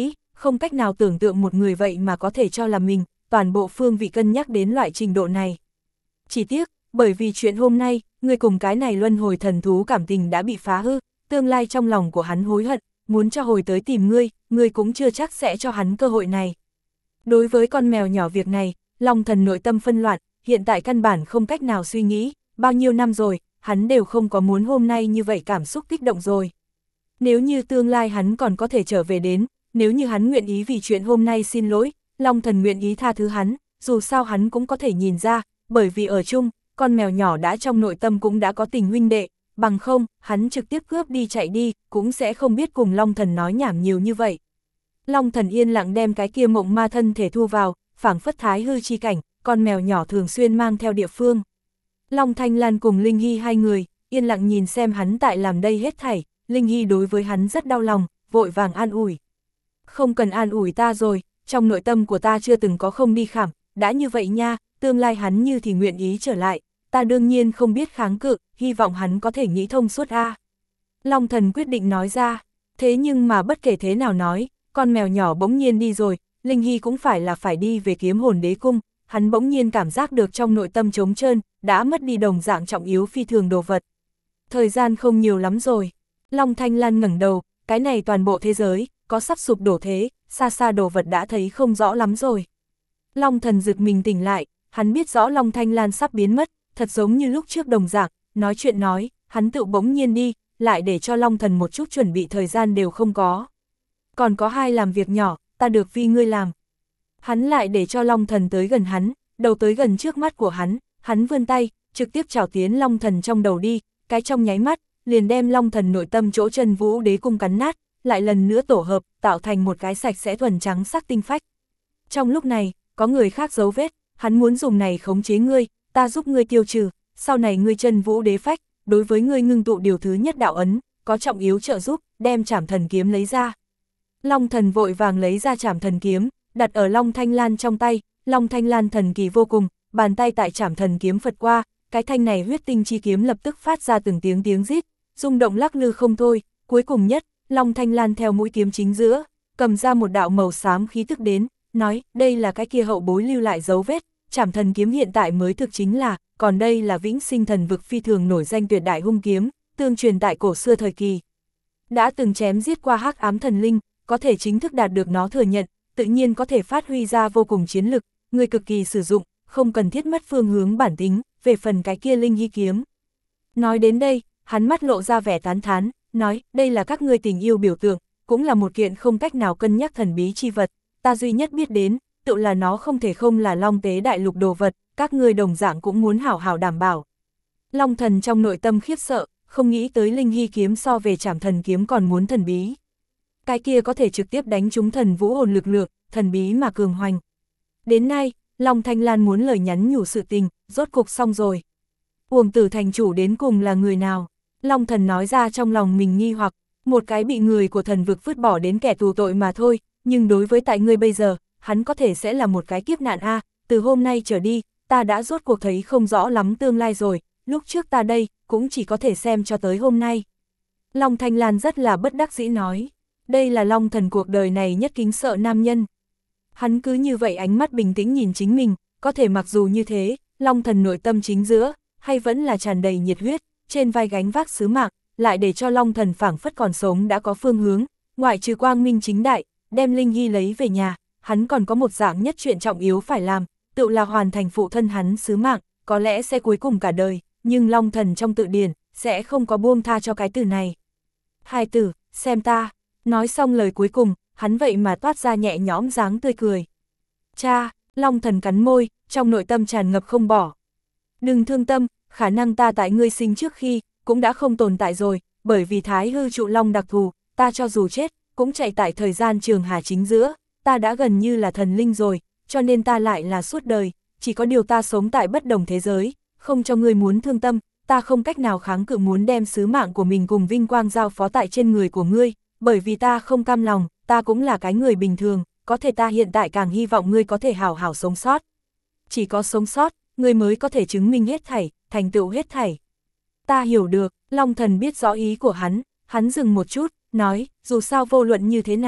không cách nào tưởng tượng một người vậy mà có thể cho là mình, toàn bộ phương vị cân nhắc đến loại trình độ này. Chỉ tiếc, bởi vì chuyện hôm nay, người cùng cái này luân hồi thần thú cảm tình đã bị phá hư, tương lai trong lòng của hắn hối hận, muốn cho hồi tới tìm ngươi, ngươi cũng chưa chắc sẽ cho hắn cơ hội này. Đối với con mèo nhỏ việc này, Long Thần nội tâm phân loạn, hiện tại căn bản không cách nào suy nghĩ, bao nhiêu năm rồi, hắn đều không có muốn hôm nay như vậy cảm xúc kích động rồi. Nếu như tương lai hắn còn có thể trở về đến, nếu như hắn nguyện ý vì chuyện hôm nay xin lỗi, Long Thần nguyện ý tha thứ hắn, dù sao hắn cũng có thể nhìn ra, bởi vì ở chung, con mèo nhỏ đã trong nội tâm cũng đã có tình huynh đệ, bằng không, hắn trực tiếp cướp đi chạy đi, cũng sẽ không biết cùng Long Thần nói nhảm nhiều như vậy. Long Thần yên lặng đem cái kia mộng ma thân thể thu vào, phảng phất thái hư chi cảnh, con mèo nhỏ thường xuyên mang theo địa phương. Long Thanh Lan cùng Linh Hy hai người, yên lặng nhìn xem hắn tại làm đây hết thảy, Linh Hy đối với hắn rất đau lòng, vội vàng an ủi. Không cần an ủi ta rồi, trong nội tâm của ta chưa từng có không đi khảm, đã như vậy nha, tương lai hắn như thì nguyện ý trở lại, ta đương nhiên không biết kháng cự, hy vọng hắn có thể nghĩ thông suốt a. Long Thần quyết định nói ra, thế nhưng mà bất kể thế nào nói, con mèo nhỏ bỗng nhiên đi rồi, Linh Hy cũng phải là phải đi về Kiếm Hồn Đế Cung, hắn bỗng nhiên cảm giác được trong nội tâm trống trơn, đã mất đi đồng dạng trọng yếu phi thường đồ vật. Thời gian không nhiều lắm rồi, Long Thanh Lan ngẩng đầu, cái này toàn bộ thế giới, có sắp sụp đổ thế, xa xa đồ vật đã thấy không rõ lắm rồi. Long Thần giật mình tỉnh lại, hắn biết rõ Long Thanh Lan sắp biến mất, thật giống như lúc trước đồng dạng, nói chuyện nói, hắn tự bỗng nhiên đi, lại để cho Long Thần một chút chuẩn bị thời gian đều không có. Còn có hai làm việc nhỏ, ta được vì ngươi làm. Hắn lại để cho Long Thần tới gần hắn, đầu tới gần trước mắt của hắn, hắn vươn tay, trực tiếp chảo tiến Long Thần trong đầu đi, cái trong nháy mắt, liền đem Long Thần nội tâm chỗ Chân Vũ Đế Cung cắn nát, lại lần nữa tổ hợp, tạo thành một cái sạch sẽ thuần trắng sắc tinh phách. Trong lúc này, có người khác dấu vết, hắn muốn dùng này khống chế ngươi, ta giúp ngươi tiêu trừ, sau này ngươi Chân Vũ Đế phách, đối với ngươi ngưng tụ điều thứ nhất đạo ấn, có trọng yếu trợ giúp, đem Trảm Thần kiếm lấy ra. Long Thần vội vàng lấy ra Trảm Thần kiếm, đặt ở Long Thanh Lan trong tay, Long Thanh Lan thần kỳ vô cùng, bàn tay tại Trảm Thần kiếm phật qua, cái thanh này huyết tinh chi kiếm lập tức phát ra từng tiếng tiếng rít, rung động lắc lư không thôi, cuối cùng nhất, Long Thanh Lan theo mũi kiếm chính giữa, cầm ra một đạo màu xám khí tức đến, nói, đây là cái kia hậu bối lưu lại dấu vết, Trảm Thần kiếm hiện tại mới thực chính là, còn đây là Vĩnh Sinh Thần vực phi thường nổi danh tuyệt đại hung kiếm, tương truyền tại cổ xưa thời kỳ. Đã từng chém giết qua hắc ám thần linh, có thể chính thức đạt được nó thừa nhận, tự nhiên có thể phát huy ra vô cùng chiến lực, người cực kỳ sử dụng, không cần thiết mất phương hướng bản tính, về phần cái kia Linh Hy kiếm. Nói đến đây, hắn mắt lộ ra vẻ tán thán, nói, đây là các ngươi tình yêu biểu tượng, cũng là một kiện không cách nào cân nhắc thần bí chi vật, ta duy nhất biết đến, tự là nó không thể không là Long Tế đại lục đồ vật, các ngươi đồng dạng cũng muốn hảo hảo đảm bảo. Long Thần trong nội tâm khiếp sợ, không nghĩ tới Linh Hy kiếm so về Trảm Thần kiếm còn muốn thần bí. Cái kia có thể trực tiếp đánh trúng thần vũ hồn lực lượng, thần bí mà cường hoành. Đến nay, Long Thanh Lan muốn lời nhắn nhủ sự tình, rốt cục xong rồi. Uổng Tử thành chủ đến cùng là người nào? Long Thần nói ra trong lòng mình nghi hoặc, một cái bị người của thần vực vứt bỏ đến kẻ tù tội mà thôi, nhưng đối với tại ngươi bây giờ, hắn có thể sẽ là một cái kiếp nạn a, từ hôm nay trở đi, ta đã rốt cuộc thấy không rõ lắm tương lai rồi, lúc trước ta đây, cũng chỉ có thể xem cho tới hôm nay. Long Thanh Lan rất là bất đắc dĩ nói, đây là Long Thần cuộc đời này nhất kính sợ nam nhân. Hắn cứ như vậy ánh mắt bình tĩnh nhìn chính mình, có thể mặc dù như thế, Long Thần nội tâm chính giữa, hay vẫn là tràn đầy nhiệt huyết, trên vai gánh vác sứ mạng, lại để cho Long Thần phảng phất còn sống đã có phương hướng, ngoại trừ quang minh chính đại, đem Linh Hy lấy về nhà, hắn còn có một dạng nhất chuyện trọng yếu phải làm, tự là hoàn thành phụ thân hắn sứ mạng, có lẽ sẽ cuối cùng cả đời, nhưng Long Thần trong tự điển, sẽ không có buông tha cho cái từ này. Hai tử, xem ta, nói xong lời cuối cùng, hắn vậy mà toát ra nhẹ nhõm dáng tươi cười. Cha, Long Thần cắn môi, trong nội tâm tràn ngập không bỏ. Đừng thương tâm, khả năng ta tại ngươi sinh trước khi, cũng đã không tồn tại rồi, bởi vì thái hư trụ long đặc thù, ta cho dù chết, cũng chạy tại thời gian trường hà chính giữa, ta đã gần như là thần linh rồi, cho nên ta lại là suốt đời, chỉ có điều ta sống tại bất đồng thế giới, không cho ngươi muốn thương tâm, ta không cách nào kháng cự muốn đem sứ mạng của mình cùng vinh quang giao phó tại trên người của ngươi, bởi vì ta không cam lòng, ta cũng là cái người bình thường, có thể ta hiện tại càng hy vọng ngươi có thể hảo hảo sống sót. Chỉ có sống sót, ngươi mới có thể chứng minh hết thảy, thành tựu hết thảy. Ta hiểu được, Long Thần biết rõ ý của hắn, hắn dừng một chút, nói, dù sao vô luận như thế nào,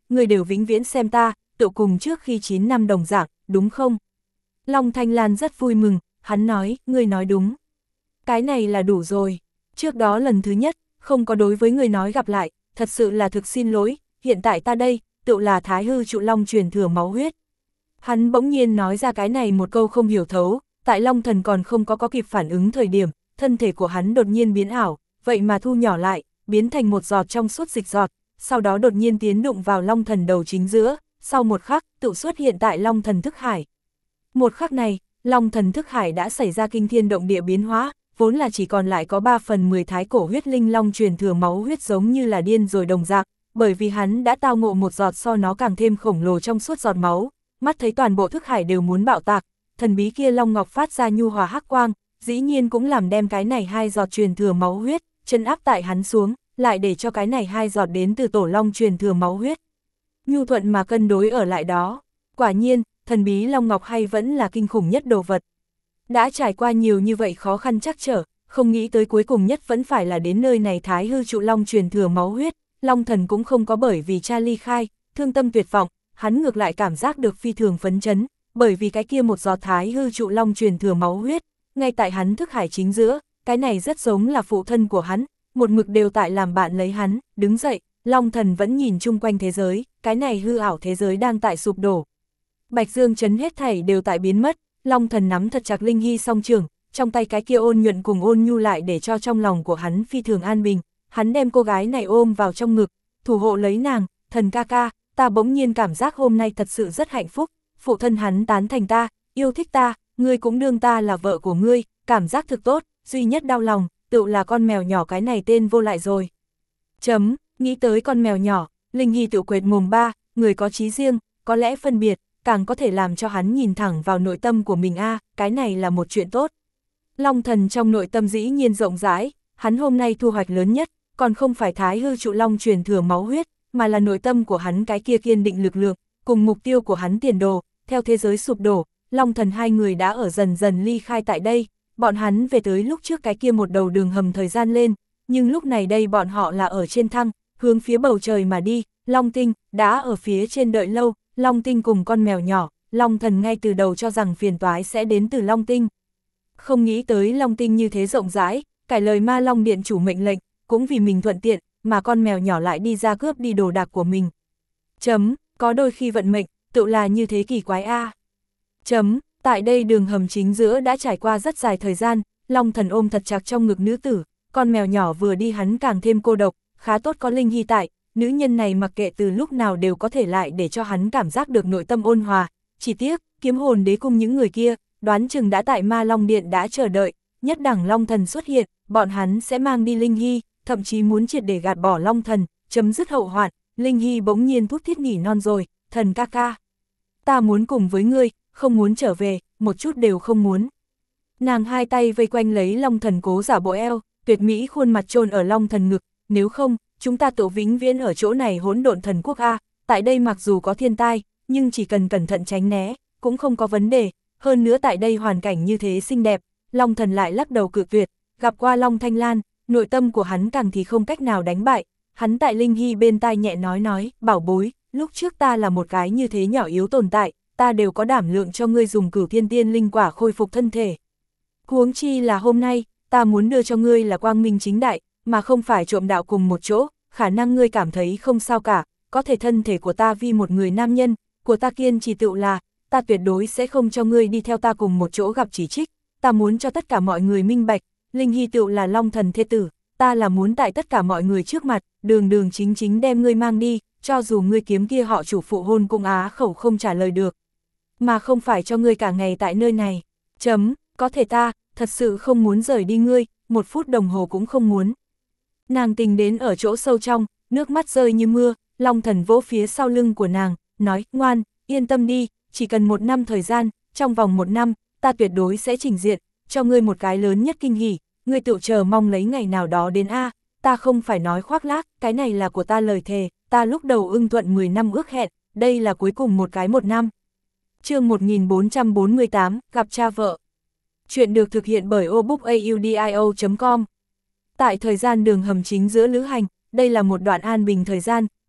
người đều vĩnh viễn xem ta, tự cùng trước khi chín năm đồng dạng, đúng không? Long Thanh Lan rất vui mừng, hắn nói, ngươi nói đúng. Cái này là đủ rồi. Trước đó lần thứ nhất, không có đối với người nói gặp lại, thật sự là thực xin lỗi, hiện tại ta đây, tự là Thái Hư Trụ Long truyền thừa máu huyết. Hắn bỗng nhiên nói ra cái này một câu không hiểu thấu, tại Long Thần còn không có có kịp phản ứng thời điểm, thân thể của hắn đột nhiên biến ảo, vậy mà thu nhỏ lại, biến thành một giọt trong suốt dịch giọt, sau đó đột nhiên tiến đụng vào Long Thần đầu chính giữa, sau một khắc, tự xuất hiện tại Long Thần thức hải. Một khắc này, Long Thần thức hải đã xảy ra kinh thiên động địa biến hóa, vốn là chỉ còn lại có ba phần mười thái cổ huyết linh long truyền thừa máu huyết giống như là điên rồi đồng dạng, bởi vì hắn đã tao ngộ một giọt so nó càng thêm khổng lồ trong suốt giọt máu, mắt thấy toàn bộ thức hải đều muốn bạo tạc, thần bí kia long ngọc phát ra nhu hòa hắc quang, dĩ nhiên cũng làm đem cái này hai giọt truyền thừa máu huyết, chân áp tại hắn xuống, lại để cho cái này hai giọt đến từ tổ long truyền thừa máu huyết. Nhu thuận mà cân đối ở lại đó, quả nhiên, thần bí long ngọc hay vẫn là kinh khủng nhất đồ vật. Đã trải qua nhiều như vậy khó khăn chắc trở, không nghĩ tới cuối cùng nhất vẫn phải là đến nơi này Thái Hư Trụ Long truyền thừa máu huyết, Long Thần cũng không có bởi vì cha ly khai, thương tâm tuyệt vọng, hắn ngược lại cảm giác được phi thường phấn chấn, bởi vì cái kia một giọt Thái Hư Trụ Long truyền thừa máu huyết, ngay tại hắn thức hải chính giữa, cái này rất giống là phụ thân của hắn, một mực đều tại làm bạn lấy hắn, đứng dậy, Long Thần vẫn nhìn chung quanh thế giới, cái này hư ảo thế giới đang tại sụp đổ. Bạch Dương Trấn hết thảy đều tại biến mất, Long Thần nắm thật chặt Linh Hy song trường, trong tay cái kia ôn nhuận cùng ôn nhu lại để cho trong lòng của hắn phi thường an bình, hắn đem cô gái này ôm vào trong ngực, thủ hộ lấy nàng, thần ca ca, ta bỗng nhiên cảm giác hôm nay thật sự rất hạnh phúc, phụ thân hắn tán thành ta, yêu thích ta, ngươi cũng đương ta là vợ của ngươi, cảm giác thực tốt, duy nhất đau lòng, tự là con mèo nhỏ cái này tên vô lại rồi. Chấm, nghĩ tới con mèo nhỏ, Linh Hy tự quệt mồm ba, người có chí riêng, có lẽ phân biệt, càng có thể làm cho hắn nhìn thẳng vào nội tâm của mình a, à, cái này là một chuyện tốt. Long Thần trong nội tâm dĩ nhiên rộng rãi, hắn hôm nay thu hoạch lớn nhất, còn không phải Thái Hư Trụ Long truyền thừa máu huyết, mà là nội tâm của hắn cái kia kiên định lực lượng, cùng mục tiêu của hắn tiền đồ, theo thế giới sụp đổ, Long Thần hai người đã ở dần dần ly khai tại đây, bọn hắn về tới lúc trước cái kia một đầu đường hầm thời gian lên, nhưng lúc này đây bọn họ là ở trên thăng, hướng phía bầu trời mà đi, Long Tinh đã ở phía trên đợi lâu, Long Tinh cùng con mèo nhỏ, Long Thần ngay từ đầu cho rằng phiền toái sẽ đến từ Long Tinh. Không nghĩ tới Long Tinh như thế rộng rãi, cải lời Ma Long Điện chủ mệnh lệnh, cũng vì mình thuận tiện, mà con mèo nhỏ lại đi ra cướp đi đồ đạc của mình. Chấm, có đôi khi vận mệnh, tự là như thế kỳ quái a. À. Chấm, tại đây đường hầm chính giữa đã trải qua rất dài thời gian, Long Thần ôm thật chặt trong ngực nữ tử, con mèo nhỏ vừa đi hắn càng thêm cô độc, khá tốt có Linh Hy tại, nữ nhân này mặc kệ từ lúc nào đều có thể lại để cho hắn cảm giác được nội tâm ôn hòa, chỉ tiếc, kiếm hồn đế cung những người kia, đoán chừng đã tại Ma Long Điện đã chờ đợi, nhất đẳng Long Thần xuất hiện, bọn hắn sẽ mang đi Linh Hy, thậm chí muốn triệt để gạt bỏ Long Thần, chấm dứt hậu hoạn. Linh Hy bỗng nhiên thút thít nghỉ non rồi, thần ca ca. Ta muốn cùng với ngươi, không muốn trở về, một chút đều không muốn. Nàng hai tay vây quanh lấy Long Thần cố giả bộ eo, tuyệt mỹ khuôn mặt chôn ở Long Thần ngực, nếu không, chúng ta tự vĩnh viễn ở chỗ này hỗn độn thần quốc A, tại đây mặc dù có thiên tai, nhưng chỉ cần cẩn thận tránh né, cũng không có vấn đề, hơn nữa tại đây hoàn cảnh như thế xinh đẹp, Long Thần lại lắc đầu cự tuyệt, gặp qua Long Thanh Lan, nội tâm của hắn càng thì không cách nào đánh bại, hắn tại Linh Hy bên tai nhẹ nói nói, bảo bối, lúc trước ta là một cái như thế nhỏ yếu tồn tại, ta đều có đảm lượng cho ngươi dùng Cửu Thiên Tiên linh quả khôi phục thân thể. Huống chi là hôm nay, ta muốn đưa cho ngươi là quang minh chính đại, mà không phải trộm đạo cùng một chỗ, khả năng ngươi cảm thấy không sao cả, có thể thân thể của ta vì một người nam nhân, của ta kiên trì tựu là, ta tuyệt đối sẽ không cho ngươi đi theo ta cùng một chỗ gặp chỉ trích, ta muốn cho tất cả mọi người minh bạch, Linh Hy tựu là Long Thần thê tử, ta là muốn tại tất cả mọi người trước mặt, đường đường chính chính đem ngươi mang đi, cho dù ngươi kiếm kia họ chủ phụ hôn cung á khẩu không trả lời được, mà không phải cho ngươi cả ngày tại nơi này. Chấm, có thể ta, thật sự không muốn rời đi ngươi, một phút đồng hồ cũng không muốn. Nàng tình đến ở chỗ sâu trong, nước mắt rơi như mưa, Long Thần vỗ phía sau lưng của nàng, nói, ngoan, yên tâm đi, chỉ cần một năm thời gian, trong vòng một năm, ta tuyệt đối sẽ trình diện, cho ngươi một cái lớn nhất kinh hỉ, ngươi tự chờ mong lấy ngày nào đó đến a, ta không phải nói khoác lác, cái này là của ta lời thề, ta lúc đầu ưng thuận mười năm ước hẹn, đây là cuối cùng một cái một năm. Chương một nghìn bốn trăm bốn mươi tám, gặp cha vợ. Chuyện được thực hiện bởi obookaudio chấm com. Tại thời gian đường hầm chính giữa lữ hành, đây là một đoạn an bình thời gian,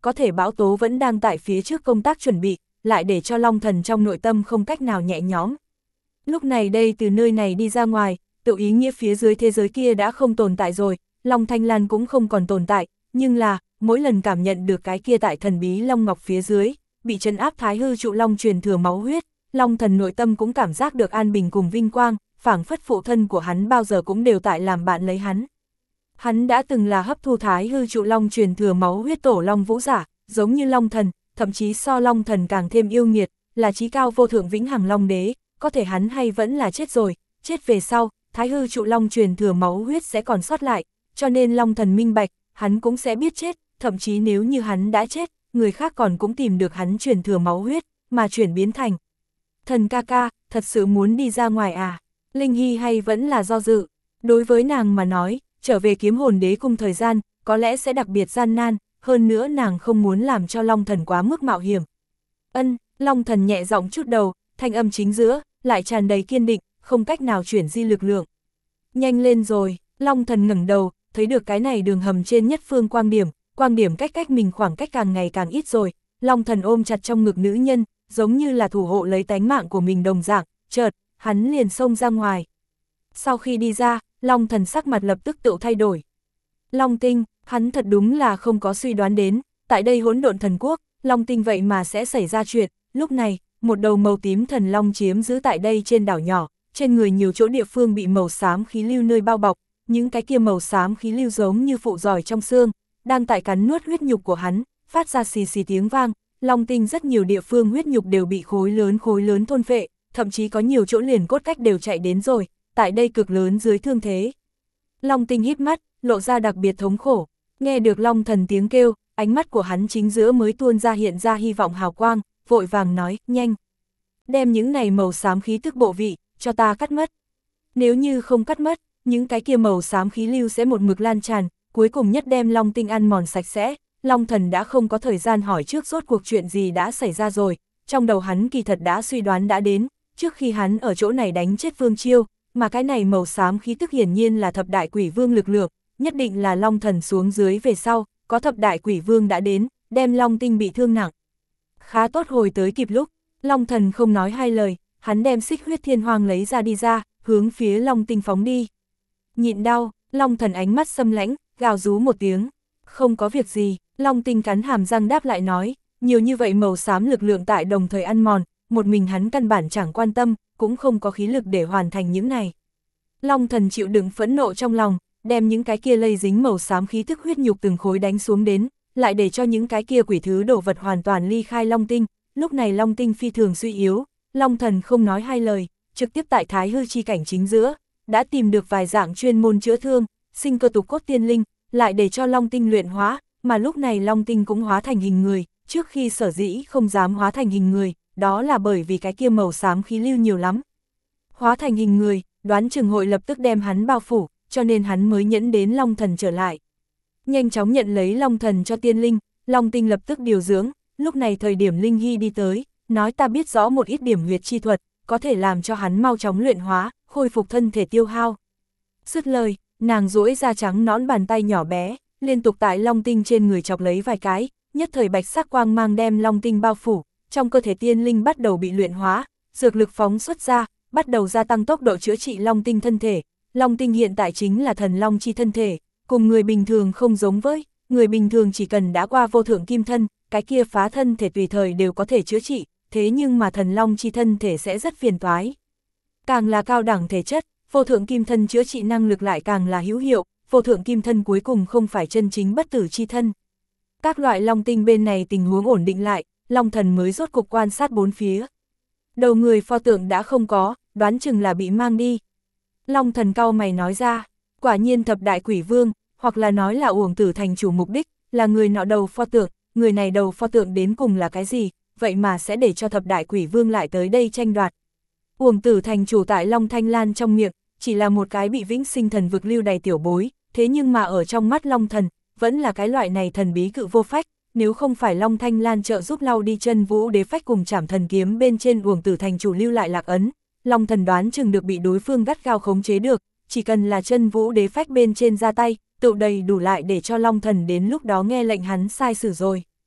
có thể bão tố vẫn đang tại phía trước công tác chuẩn bị, lại để cho Long Thần trong nội tâm không cách nào nhẹ nhõm. Lúc này đây từ nơi này đi ra ngoài, tự ý nghĩa phía dưới thế giới kia đã không tồn tại rồi, Long Thanh Lan cũng không còn tồn tại, nhưng là, mỗi lần cảm nhận được cái kia tại thần bí Long Ngọc phía dưới, bị trấn áp Thái Hư Trụ Long truyền thừa máu huyết, Long Thần nội tâm cũng cảm giác được an bình cùng vinh quang, phảng phất phụ thân của hắn bao giờ cũng đều tại làm bạn lấy hắn. Hắn đã từng là hấp thu Thái Hư Trụ Long truyền thừa máu huyết tổ Long Vũ giả, giống như Long Thần, thậm chí so Long Thần càng thêm yêu nghiệt, là chí cao vô thượng vĩnh hằng Long Đế, có thể hắn hay vẫn là chết rồi, chết về sau, Thái Hư Trụ Long truyền thừa máu huyết sẽ còn sót lại, cho nên Long Thần minh bạch, hắn cũng sẽ biết chết, thậm chí nếu như hắn đã chết, người khác còn cũng tìm được hắn truyền thừa máu huyết, mà chuyển biến thành. Thần ca ca, thật sự muốn đi ra ngoài à? Linh Hy hay vẫn là do dự? Đối với nàng mà nói, trở về Kiếm Hồn Đế cung thời gian, có lẽ sẽ đặc biệt gian nan, hơn nữa nàng không muốn làm cho Long Thần quá mức mạo hiểm. Ân, Long Thần nhẹ giọng chút đầu, thanh âm chính giữa, lại tràn đầy kiên định, không cách nào chuyển di lực lượng. Nhanh lên rồi, Long Thần ngẩng đầu, thấy được cái này đường hầm trên nhất phương quang điểm, quang điểm cách cách mình khoảng cách càng ngày càng ít rồi, Long Thần ôm chặt trong ngực nữ nhân, giống như là thủ hộ lấy tánh mạng của mình đồng dạng, chợt, hắn liền xông ra ngoài. Sau khi đi ra, Long Thần sắc mặt lập tức tự thay đổi. Long Tinh, hắn thật đúng là không có suy đoán đến, tại đây hỗn độn thần quốc, Long Tinh vậy mà sẽ xảy ra chuyện, lúc này, một đầu màu tím thần long chiếm giữ tại đây trên đảo nhỏ, trên người nhiều chỗ địa phương bị màu xám khí lưu nơi bao bọc, những cái kia màu xám khí lưu giống như phụ giỏi trong xương, đang tại cắn nuốt huyết nhục của hắn, phát ra xì xì tiếng vang, Long Tinh rất nhiều địa phương huyết nhục đều bị khối lớn khối lớn thôn phệ, thậm chí có nhiều chỗ liền cốt cách đều chạy đến rồi, tại đây cực lớn dưới thương thế. Long Tinh híp mắt, lộ ra đặc biệt thống khổ, nghe được Long Thần tiếng kêu, ánh mắt của hắn chính giữa mới tuôn ra hiện ra hy vọng hào quang, vội vàng nói, nhanh. Đem những này màu xám khí tức bộ vị, cho ta cắt mất. Nếu như không cắt mất, những cái kia màu xám khí lưu sẽ một mực lan tràn, cuối cùng nhất đem Long Tinh ăn mòn sạch sẽ. Long Thần đã không có thời gian hỏi trước rốt cuộc chuyện gì đã xảy ra rồi, trong đầu hắn kỳ thật đã suy đoán đã đến, trước khi hắn ở chỗ này đánh chết Vương Chiêu, mà cái này màu xám khí tức hiển nhiên là thập đại quỷ vương lực lượng, nhất định là Long Thần xuống dưới về sau, có thập đại quỷ vương đã đến, đem Long Tinh bị thương nặng. Khá tốt hồi tới kịp lúc, Long Thần không nói hai lời, hắn đem xích huyết thiên hoang lấy ra đi ra, hướng phía Long Tinh phóng đi. Nhịn đau, Long Thần ánh mắt xâm lãnh, gào rú một tiếng, không có việc gì, Long Tinh cắn hàm răng đáp lại nói, nhiều như vậy màu xám lực lượng tại đồng thời ăn mòn, một mình hắn căn bản chẳng quan tâm, cũng không có khí lực để hoàn thành những này. Long Thần chịu đựng phẫn nộ trong lòng, đem những cái kia lây dính màu xám khí tức huyết nhục từng khối đánh xuống đến, lại để cho những cái kia quỷ thứ đồ vật hoàn toàn ly khai Long Tinh. Lúc này Long Tinh phi thường suy yếu, Long Thần không nói hai lời, trực tiếp tại Thái Hư chi cảnh chính giữa, đã tìm được vài dạng chuyên môn chữa thương, sinh cơ tục cốt tiên linh, lại để cho Long Tinh luyện hóa, mà lúc này Long Tinh cũng hóa thành hình người, trước khi sở dĩ không dám hóa thành hình người, đó là bởi vì cái kia màu xám khí lưu nhiều lắm. Hóa thành hình người, đoán chừng hội lập tức đem hắn bao phủ, cho nên hắn mới nhẫn đến Long Thần trở lại. Nhanh chóng nhận lấy Long Thần cho tiên linh, Long Tinh lập tức điều dưỡng, lúc này thời điểm Linh Hy đi tới, nói ta biết rõ một ít điểm huyệt chi thuật, có thể làm cho hắn mau chóng luyện hóa, khôi phục thân thể tiêu hao. Dứt lời, nàng duỗi ra trắng nõn bàn tay nhỏ bé, liên tục tại Long Tinh trên người chọc lấy vài cái, nhất thời bạch sắc quang mang đem Long Tinh bao phủ, trong cơ thể tiên linh bắt đầu bị luyện hóa, dược lực phóng xuất ra, bắt đầu gia tăng tốc độ chữa trị Long Tinh thân thể. Long Tinh hiện tại chính là thần long chi thân thể, cùng người bình thường không giống với, người bình thường chỉ cần đã qua vô thượng kim thân, cái kia phá thân thể tùy thời đều có thể chữa trị, thế nhưng mà thần long chi thân thể sẽ rất phiền toái. Càng là cao đẳng thể chất, vô thượng kim thân chữa trị năng lực lại càng là hữu hiệu, vô thượng kim thân cuối cùng không phải chân chính bất tử chi thân. Các loại Long Tinh bên này tình huống ổn định lại, Long Thần mới rốt cục quan sát bốn phía. Đầu người pho tượng đã không có, đoán chừng là bị mang đi. Long Thần cau mày nói ra, quả nhiên thập đại quỷ vương, hoặc là nói là Uổng Tử thành chủ mục đích, là người nọ đầu pho tượng, người này đầu pho tượng đến cùng là cái gì, vậy mà sẽ để cho thập đại quỷ vương lại tới đây tranh đoạt. Uổng Tử thành chủ tại Long Thanh Lan trong miệng, chỉ là một cái bị vĩnh sinh thần vực lưu đầy tiểu bối, thế nhưng mà ở trong mắt Long Thần, vẫn là cái loại này thần bí cự vô phách, nếu không phải Long Thanh Lan trợ giúp lau đi chân vũ đế phách cùng Trảm Thần kiếm bên trên Uổng Tử thành chủ lưu lại lạc ấn, Long Thần đoán chừng được bị đối phương gắt gao khống chế được, chỉ cần là chân vũ đế phách bên trên ra tay, tự đầy đủ lại để cho Long Thần đến lúc đó nghe lệnh hắn sai xử rồi.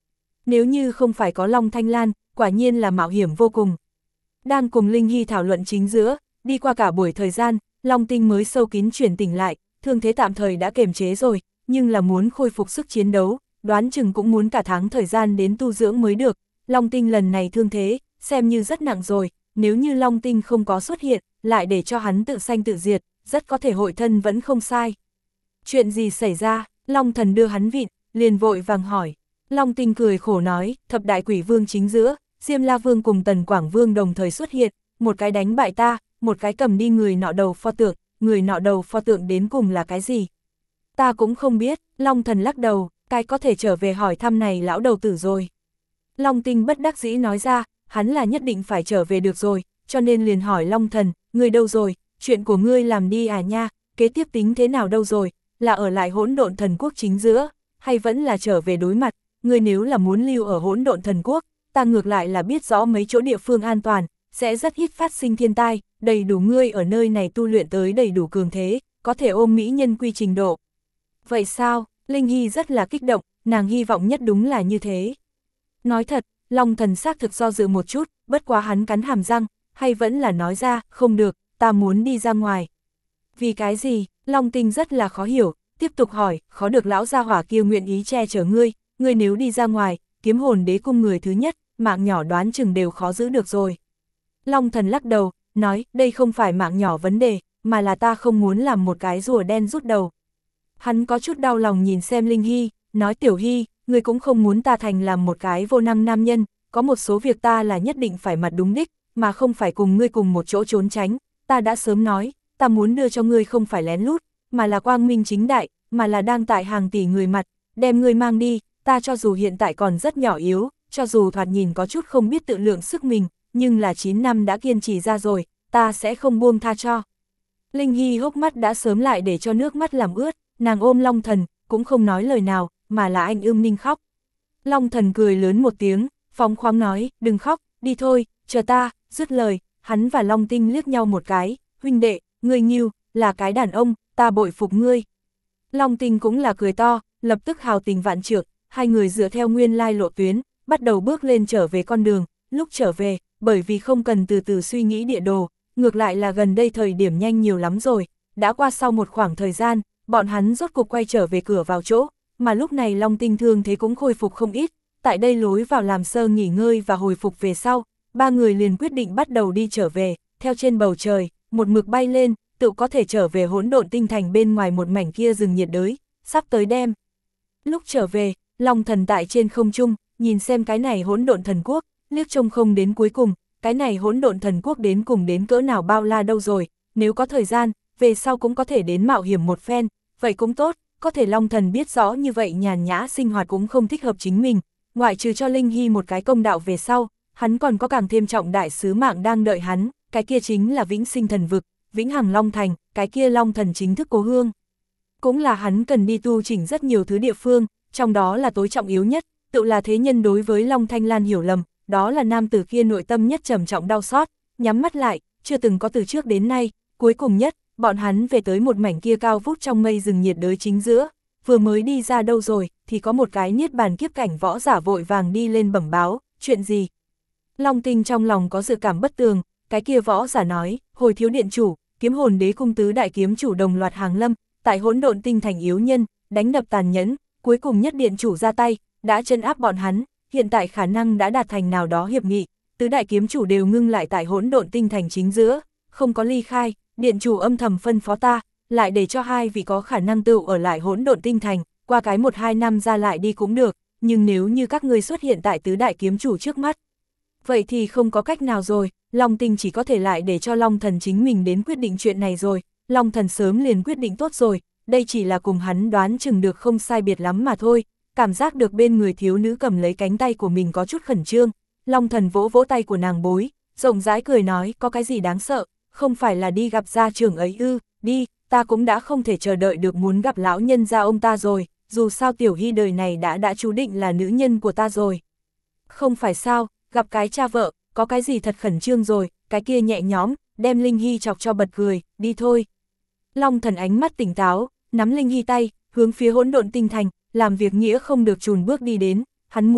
Nếu như không phải có Long Thanh Lan, quả nhiên là mạo hiểm vô cùng. Đang cùng Linh Hy thảo luận chính giữa, đi qua cả buổi thời gian, Long Tinh mới sâu kín chuyển tỉnh lại, thương thế tạm thời đã kiềm chế rồi, nhưng là muốn khôi phục sức chiến đấu, đoán chừng cũng muốn cả tháng thời gian đến tu dưỡng mới được. Long Tinh lần này thương thế, xem như rất nặng rồi, nếu như Long Tinh không có xuất hiện, lại để cho hắn tự sanh tự diệt, rất có thể hội thân vẫn không sai. Chuyện gì xảy ra? Long Thần đưa hắn vịn, liền vội vàng hỏi. Long Tinh cười khổ nói, thập đại quỷ vương chính giữa, Diêm La Vương cùng Tần Quảng Vương đồng thời xuất hiện, một cái đánh bại ta, một cái cầm đi người nọ đầu pho tượng, người nọ đầu pho tượng đến cùng là cái gì? Ta cũng không biết, Long Thần lắc đầu, cái có thể trở về hỏi thăm này lão đầu tử rồi. Long Tinh bất đắc dĩ nói ra, hắn là nhất định phải trở về được rồi, cho nên liền hỏi Long Thần, người đâu rồi, chuyện của ngươi làm đi à nha, kế tiếp tính thế nào đâu rồi, là ở lại hỗn độn thần quốc chính giữa, hay vẫn là trở về đối mặt, ngươi nếu là muốn lưu ở hỗn độn thần quốc, ta ngược lại là biết rõ mấy chỗ địa phương an toàn, sẽ rất ít phát sinh thiên tai, đầy đủ ngươi ở nơi này tu luyện tới đầy đủ cường thế, có thể ôm mỹ nhân quy trình độ. Vậy sao? Linh Hy rất là kích động, nàng hy vọng nhất đúng là như thế. Nói thật, Long Thần xác thực do dự một chút, bất quá hắn cắn hàm răng, hay vẫn là nói ra, không được, ta muốn đi ra ngoài. Vì cái gì? Long Tinh rất là khó hiểu, tiếp tục hỏi, khó được lão gia hỏa kia nguyện ý che chở ngươi, ngươi nếu đi ra ngoài, kiếm hồn đế cung người thứ nhất, mạng nhỏ đoán chừng đều khó giữ được rồi. Long Thần lắc đầu, nói, đây không phải mạng nhỏ vấn đề, mà là ta không muốn làm một cái rùa đen rút đầu. Hắn có chút đau lòng nhìn xem Linh Hy, nói Tiểu Hy, ngươi cũng không muốn ta thành làm một cái vô năng nam nhân, có một số việc ta là nhất định phải mặt đúng đích, mà không phải cùng ngươi cùng một chỗ trốn tránh, ta đã sớm nói, ta muốn đưa cho ngươi không phải lén lút, mà là quang minh chính đại, mà là đang tại hàng tỷ người mặt, đem ngươi mang đi, ta cho dù hiện tại còn rất nhỏ yếu, cho dù thoạt nhìn có chút không biết tự lượng sức mình, nhưng là chín năm đã kiên trì ra rồi, ta sẽ không buông tha cho. Linh Hy hốc mắt đã sớm lại để cho nước mắt làm ướt, nàng ôm Long Thần, cũng không nói lời nào, mà là anh ưm ninh khóc. Long Thần cười lớn một tiếng, phóng khoáng nói, đừng khóc, đi thôi, chờ ta, dứt lời, hắn và Long Tinh liếc nhau một cái, huynh đệ, ngươi nghiêu, là cái đàn ông, ta bội phục ngươi. Long Tinh cũng là cười to, lập tức hào tình vạn trượng, hai người dựa theo nguyên lai lộ tuyến, bắt đầu bước lên trở về con đường, lúc trở về, bởi vì không cần từ từ suy nghĩ địa đồ, ngược lại là gần đây thời điểm nhanh nhiều lắm rồi, đã qua sau một khoảng thời gian, bọn hắn rốt cuộc quay trở về cửa vào chỗ, mà lúc này Long Tinh thương thế cũng khôi phục không ít, tại đây lối vào làm sơ nghỉ ngơi và hồi phục về sau, ba người liền quyết định bắt đầu đi trở về, theo trên bầu trời, một mực bay lên, tự có thể trở về hỗn độn tinh thành bên ngoài một mảnh kia rừng nhiệt đới, sắp tới đêm. Lúc trở về, Long Thần tại trên không trung, nhìn xem cái này hỗn độn thần quốc, liếc trông không đến cuối cùng, cái này hỗn độn thần quốc đến cùng đến cỡ nào bao la đâu rồi, nếu có thời gian, về sau cũng có thể đến mạo hiểm một phen, vậy cũng tốt, có thể Long Thần biết rõ như vậy nhàn nhã sinh hoạt cũng không thích hợp chính mình, ngoại trừ cho Linh Hy một cái công đạo về sau, hắn còn có càng thêm trọng đại sứ mạng đang đợi hắn, cái kia chính là vĩnh sinh thần vực, vĩnh hằng Long Thành, cái kia Long Thần chính thức cố hương. Cũng là hắn cần đi tu chỉnh rất nhiều thứ địa phương, trong đó là tối trọng yếu nhất, tự là thế nhân đối với Long Thanh Lan hiểu lầm, đó là nam tử kia nội tâm nhất trầm trọng đau xót, nhắm mắt lại, chưa từng có từ trước đến nay, cuối cùng nhất, bọn hắn về tới một mảnh kia cao vút trong mây rừng nhiệt đới chính giữa, vừa mới đi ra đâu rồi, thì có một cái niết bàn kiếp cảnh võ giả vội vàng đi lên bẩm báo, chuyện gì? Long Tinh trong lòng có dự cảm bất tường, cái kia võ giả nói, hồi thiếu điện chủ, kiếm hồn đế cung tứ đại kiếm chủ đồng loạt hàng lâm, tại hỗn độn tinh thành yếu nhân, đánh đập tàn nhẫn, cuối cùng nhất điện chủ ra tay, đã chân áp bọn hắn, hiện tại khả năng đã đạt thành nào đó hiệp nghị, tứ đại kiếm chủ đều ngưng lại tại hỗn độn tinh thành chính giữa, không có ly khai, điện chủ âm thầm phân phó ta, lại để cho hai vị có khả năng tựu ở lại hỗn độn tinh thành, qua cái một hai năm ra lại đi cũng được, nhưng nếu như các ngươi xuất hiện tại tứ đại kiếm chủ trước mắt, vậy thì không có cách nào rồi, Long Tinh chỉ có thể lại để cho Long Thần chính mình đến quyết định chuyện này rồi, Long Thần sớm liền quyết định tốt rồi, đây chỉ là cùng hắn đoán chừng được không sai biệt lắm mà thôi, cảm giác được bên người thiếu nữ cầm lấy cánh tay của mình có chút khẩn trương, Long Thần vỗ vỗ tay của nàng bối, rộng rãi cười nói, có cái gì đáng sợ, không phải là đi gặp gia trưởng ấy ư, đi, ta cũng đã không thể chờ đợi được muốn gặp lão nhân gia ông ta rồi, dù sao Tiểu Hy đời này đã đã chú định là nữ nhân của ta rồi. Không phải sao, gặp cái cha vợ, có cái gì thật khẩn trương rồi, cái kia nhẹ nhõm, đem Linh Hy chọc cho bật cười, đi thôi. Long Thần ánh mắt tỉnh táo, nắm Linh Hy tay, hướng phía hỗn độn tinh thành, làm việc nghĩa không được chùn bước đi đến, hắn muốn,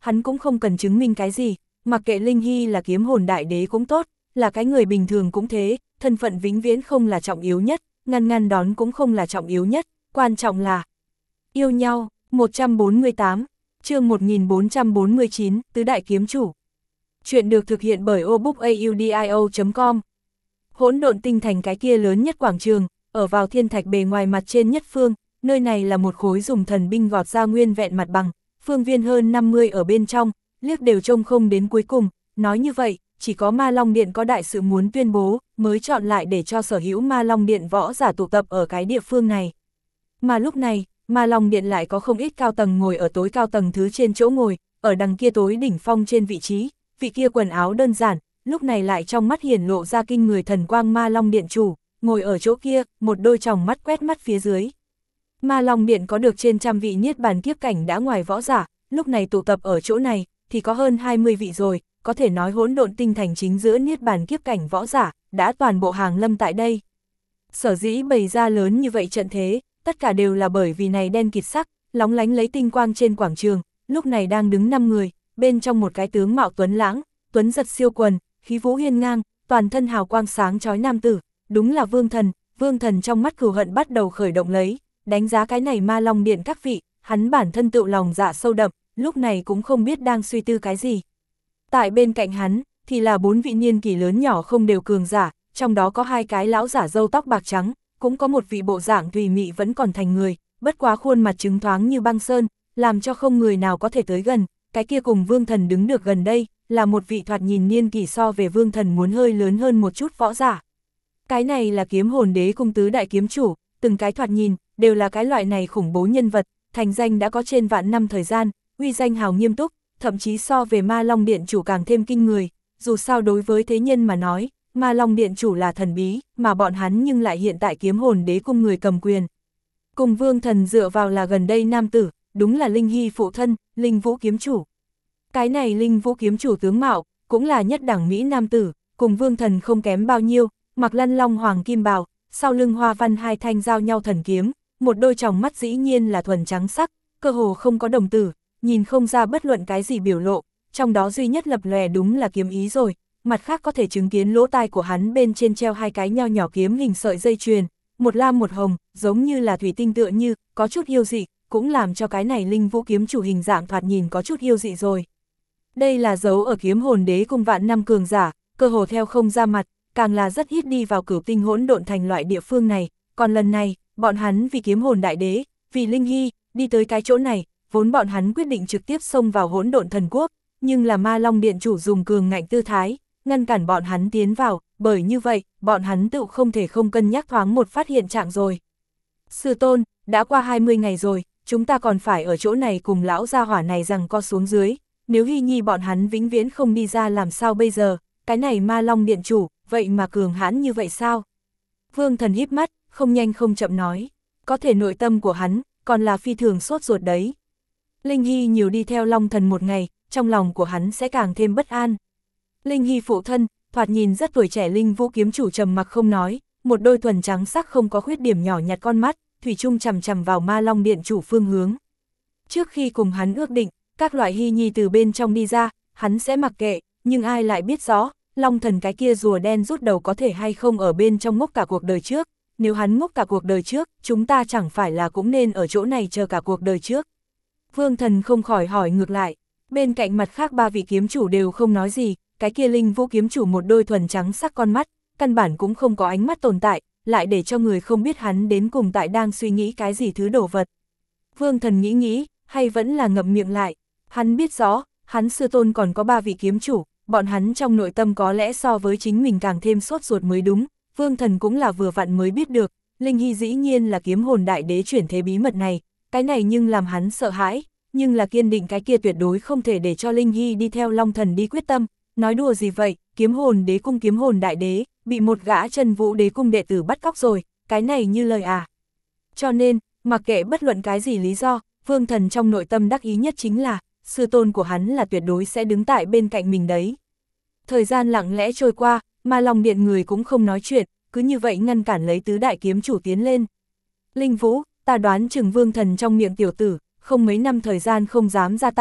hắn cũng không cần chứng minh cái gì, mặc kệ Linh Hy là kiếm hồn đại đế cũng tốt, là cái người bình thường cũng thế, thân phận vĩnh viễn không là trọng yếu nhất, ngăn ngăn đón cũng không là trọng yếu nhất, quan trọng là yêu nhau. một trăm bốn mươi tám, chương một nghìn bốn trăm bốn mươi chín, Tứ Đại Kiếm Chủ. Chuyện được thực hiện bởi obookaudio chấm com. Hỗn độn tinh thành cái kia lớn nhất quảng trường, ở vào thiên thạch bề ngoài mặt trên nhất phương, nơi này là một khối dùng thần binh gọt ra nguyên vẹn mặt bằng, phương viên hơn năm mươi ở bên trong, liếc đều trông không đến cuối cùng, nói như vậy, chỉ có Ma Long Điện có đại sự muốn tuyên bố, mới chọn lại để cho sở hữu Ma Long Điện võ giả tụ tập ở cái địa phương này. Mà lúc này, Ma Long Điện lại có không ít cao tầng ngồi ở tối cao tầng thứ trên chỗ ngồi, ở đằng kia tối đỉnh phong trên vị trí, vị kia quần áo đơn giản, lúc này lại trong mắt hiển lộ ra kinh người thần quang Ma Long Điện chủ, ngồi ở chỗ kia, một đôi tròng mắt quét mắt phía dưới. Ma Long Điện có được trên trăm vị niết bàn kiếp cảnh đã ngoài võ giả, lúc này tụ tập ở chỗ này, thì có hơn hai mươi vị rồi, có thể nói hỗn độn tinh thành chính giữa niết bàn kiếp cảnh võ giả, đã toàn bộ hàng lâm tại đây. Sở dĩ bày ra lớn như vậy trận thế, tất cả đều là bởi vì này đen kịt sắc, lóng lánh lấy tinh quang trên quảng trường, lúc này đang đứng năm người, bên trong một cái tướng mạo tuấn lãng, tuấn giật siêu quần, khí vũ hiên ngang, toàn thân hào quang sáng chói nam tử, đúng là Vương Thần. Vương Thần trong mắt cừu hận bắt đầu khởi động lấy, đánh giá cái này Ma Long Điện các vị, hắn bản thân tự lòng dạ sâu đậm, lúc này cũng không biết đang suy tư cái gì. Tại bên cạnh hắn, thì là bốn vị niên kỷ lớn nhỏ không đều cường giả, trong đó có hai cái lão giả râu tóc bạc trắng, cũng có một vị bộ dạng tùy mị vẫn còn thành người, bất quá khuôn mặt trứng thoáng như băng sơn, làm cho không người nào có thể tới gần. Cái kia cùng Vương Thần đứng được gần đây, là một vị thoạt nhìn niên kỷ so về Vương Thần muốn hơi lớn hơn một chút võ giả. Cái này là Kiếm Hồn Đế cung tứ đại kiếm chủ, từng cái thoạt nhìn, đều là cái loại này khủng bố nhân vật, thành danh đã có trên vạn năm thời gian, uy danh hào nghiêm túc, thậm chí so về Ma Long Điện chủ càng thêm kinh người, dù sao đối với thế nhân mà nói, Ma Long Điện chủ là thần bí, mà bọn hắn nhưng lại hiện tại Kiếm Hồn Đế cung người cầm quyền. Cùng Vương Thần dựa vào là gần đây nam tử, đúng là Linh Hy phụ thân, Linh Vũ kiếm chủ. Cái này Linh Vũ kiếm chủ tướng mạo, cũng là nhất đẳng mỹ nam tử, cùng Vương Thần không kém bao nhiêu, mặc lăn long hoàng kim bào, sau lưng hoa văn hai thanh giao nhau thần kiếm, một đôi tròng mắt dĩ nhiên là thuần trắng sắc, cơ hồ không có đồng tử, nhìn không ra bất luận cái gì biểu lộ, trong đó duy nhất lập lòe đúng là kiếm ý rồi, mặt khác có thể chứng kiến lỗ tai của hắn bên trên treo hai cái nho nhỏ kiếm hình sợi dây chuyền, một lam một hồng, giống như là thủy tinh tựa như, có chút yêu dị, cũng làm cho cái này Linh Vũ kiếm chủ hình dạng thoạt nhìn có chút yêu dị rồi. Đây là dấu ở Kiếm Hồn Đế cung vạn năm cường giả, cơ hồ theo không ra mặt, càng là rất ít đi vào Cửu Tinh hỗn độn thành loại địa phương này, còn lần này, bọn hắn vì Kiếm Hồn Đại Đế, vì Linh Hy, đi tới cái chỗ này, vốn bọn hắn quyết định trực tiếp xông vào hỗn độn thần quốc, nhưng là Ma Long Điện chủ dùng cường ngạnh tư thái, ngăn cản bọn hắn tiến vào, bởi như vậy, bọn hắn tự không thể không cân nhắc thoáng một phát hiện trạng rồi. Sư tôn, đã qua hai mươi ngày rồi, chúng ta còn phải ở chỗ này cùng lão gia hỏa này rằng co xuống dưới, nếu Hy Nhi bọn hắn vĩnh viễn không đi ra làm sao bây giờ, cái này Ma Long Điện chủ, vậy mà cường hãn như vậy sao? Vương Thần híp mắt, không nhanh không chậm nói, có thể nội tâm của hắn, còn là phi thường sốt ruột đấy. Linh Hy nhiều đi theo Long Thần một ngày, trong lòng của hắn sẽ càng thêm bất an. Linh Hy phụ thân, thoạt nhìn rất tuổi trẻ. Linh Vũ kiếm chủ trầm mặc không nói, một đôi thuần trắng sắc không có khuyết điểm nhỏ nhặt con mắt, thủy chung chằm chằm vào Ma Long Điện chủ phương hướng. Trước khi cùng hắn ước định, các loại Hy Nhi từ bên trong đi ra, hắn sẽ mặc kệ, nhưng ai lại biết rõ, Long Thần cái kia rùa đen rút đầu có thể hay không ở bên trong ngốc cả cuộc đời trước, nếu hắn ngốc cả cuộc đời trước, chúng ta chẳng phải là cũng nên ở chỗ này chờ cả cuộc đời trước. Vương Thần không khỏi hỏi ngược lại, bên cạnh mặt khác ba vị kiếm chủ đều không nói gì, cái kia Linh Vũ kiếm chủ một đôi thuần trắng sắc con mắt, căn bản cũng không có ánh mắt tồn tại, lại để cho người không biết hắn đến cùng tại đang suy nghĩ cái gì thứ đồ vật. Vương Thần nghĩ nghĩ, hay vẫn là ngậm miệng lại, hắn biết rõ, hắn sư tôn còn có ba vị kiếm chủ, bọn hắn trong nội tâm có lẽ so với chính mình càng thêm sốt ruột mới đúng. Vương Thần cũng là vừa vặn mới biết được, Linh Hy dĩ nhiên là Kiếm Hồn Đại Đế chuyển thế bí mật này, cái này nhưng làm hắn sợ hãi, nhưng là kiên định cái kia tuyệt đối không thể để cho Linh Hy đi theo Long Thần đi quyết tâm, nói đùa gì vậy, Kiếm Hồn Đế cung Kiếm Hồn Đại Đế, bị một gã Chân Vũ Đế cung đệ tử bắt cóc rồi, cái này như lời à. Cho nên, mặc kệ bất luận cái gì lý do, Vương Thần trong nội tâm đắc ý nhất chính là, sư tôn của hắn là tuyệt đối sẽ đứng tại bên cạnh mình đấy. Thời gian lặng lẽ trôi qua, Ma Long Điện người cũng không nói chuyện, cứ như vậy ngăn cản lấy tứ đại kiếm chủ tiến lên. Linh Vũ, ta đoán chừng Vương Thần trong miệng tiểu tử, không mấy năm thời gian không dám ra tay,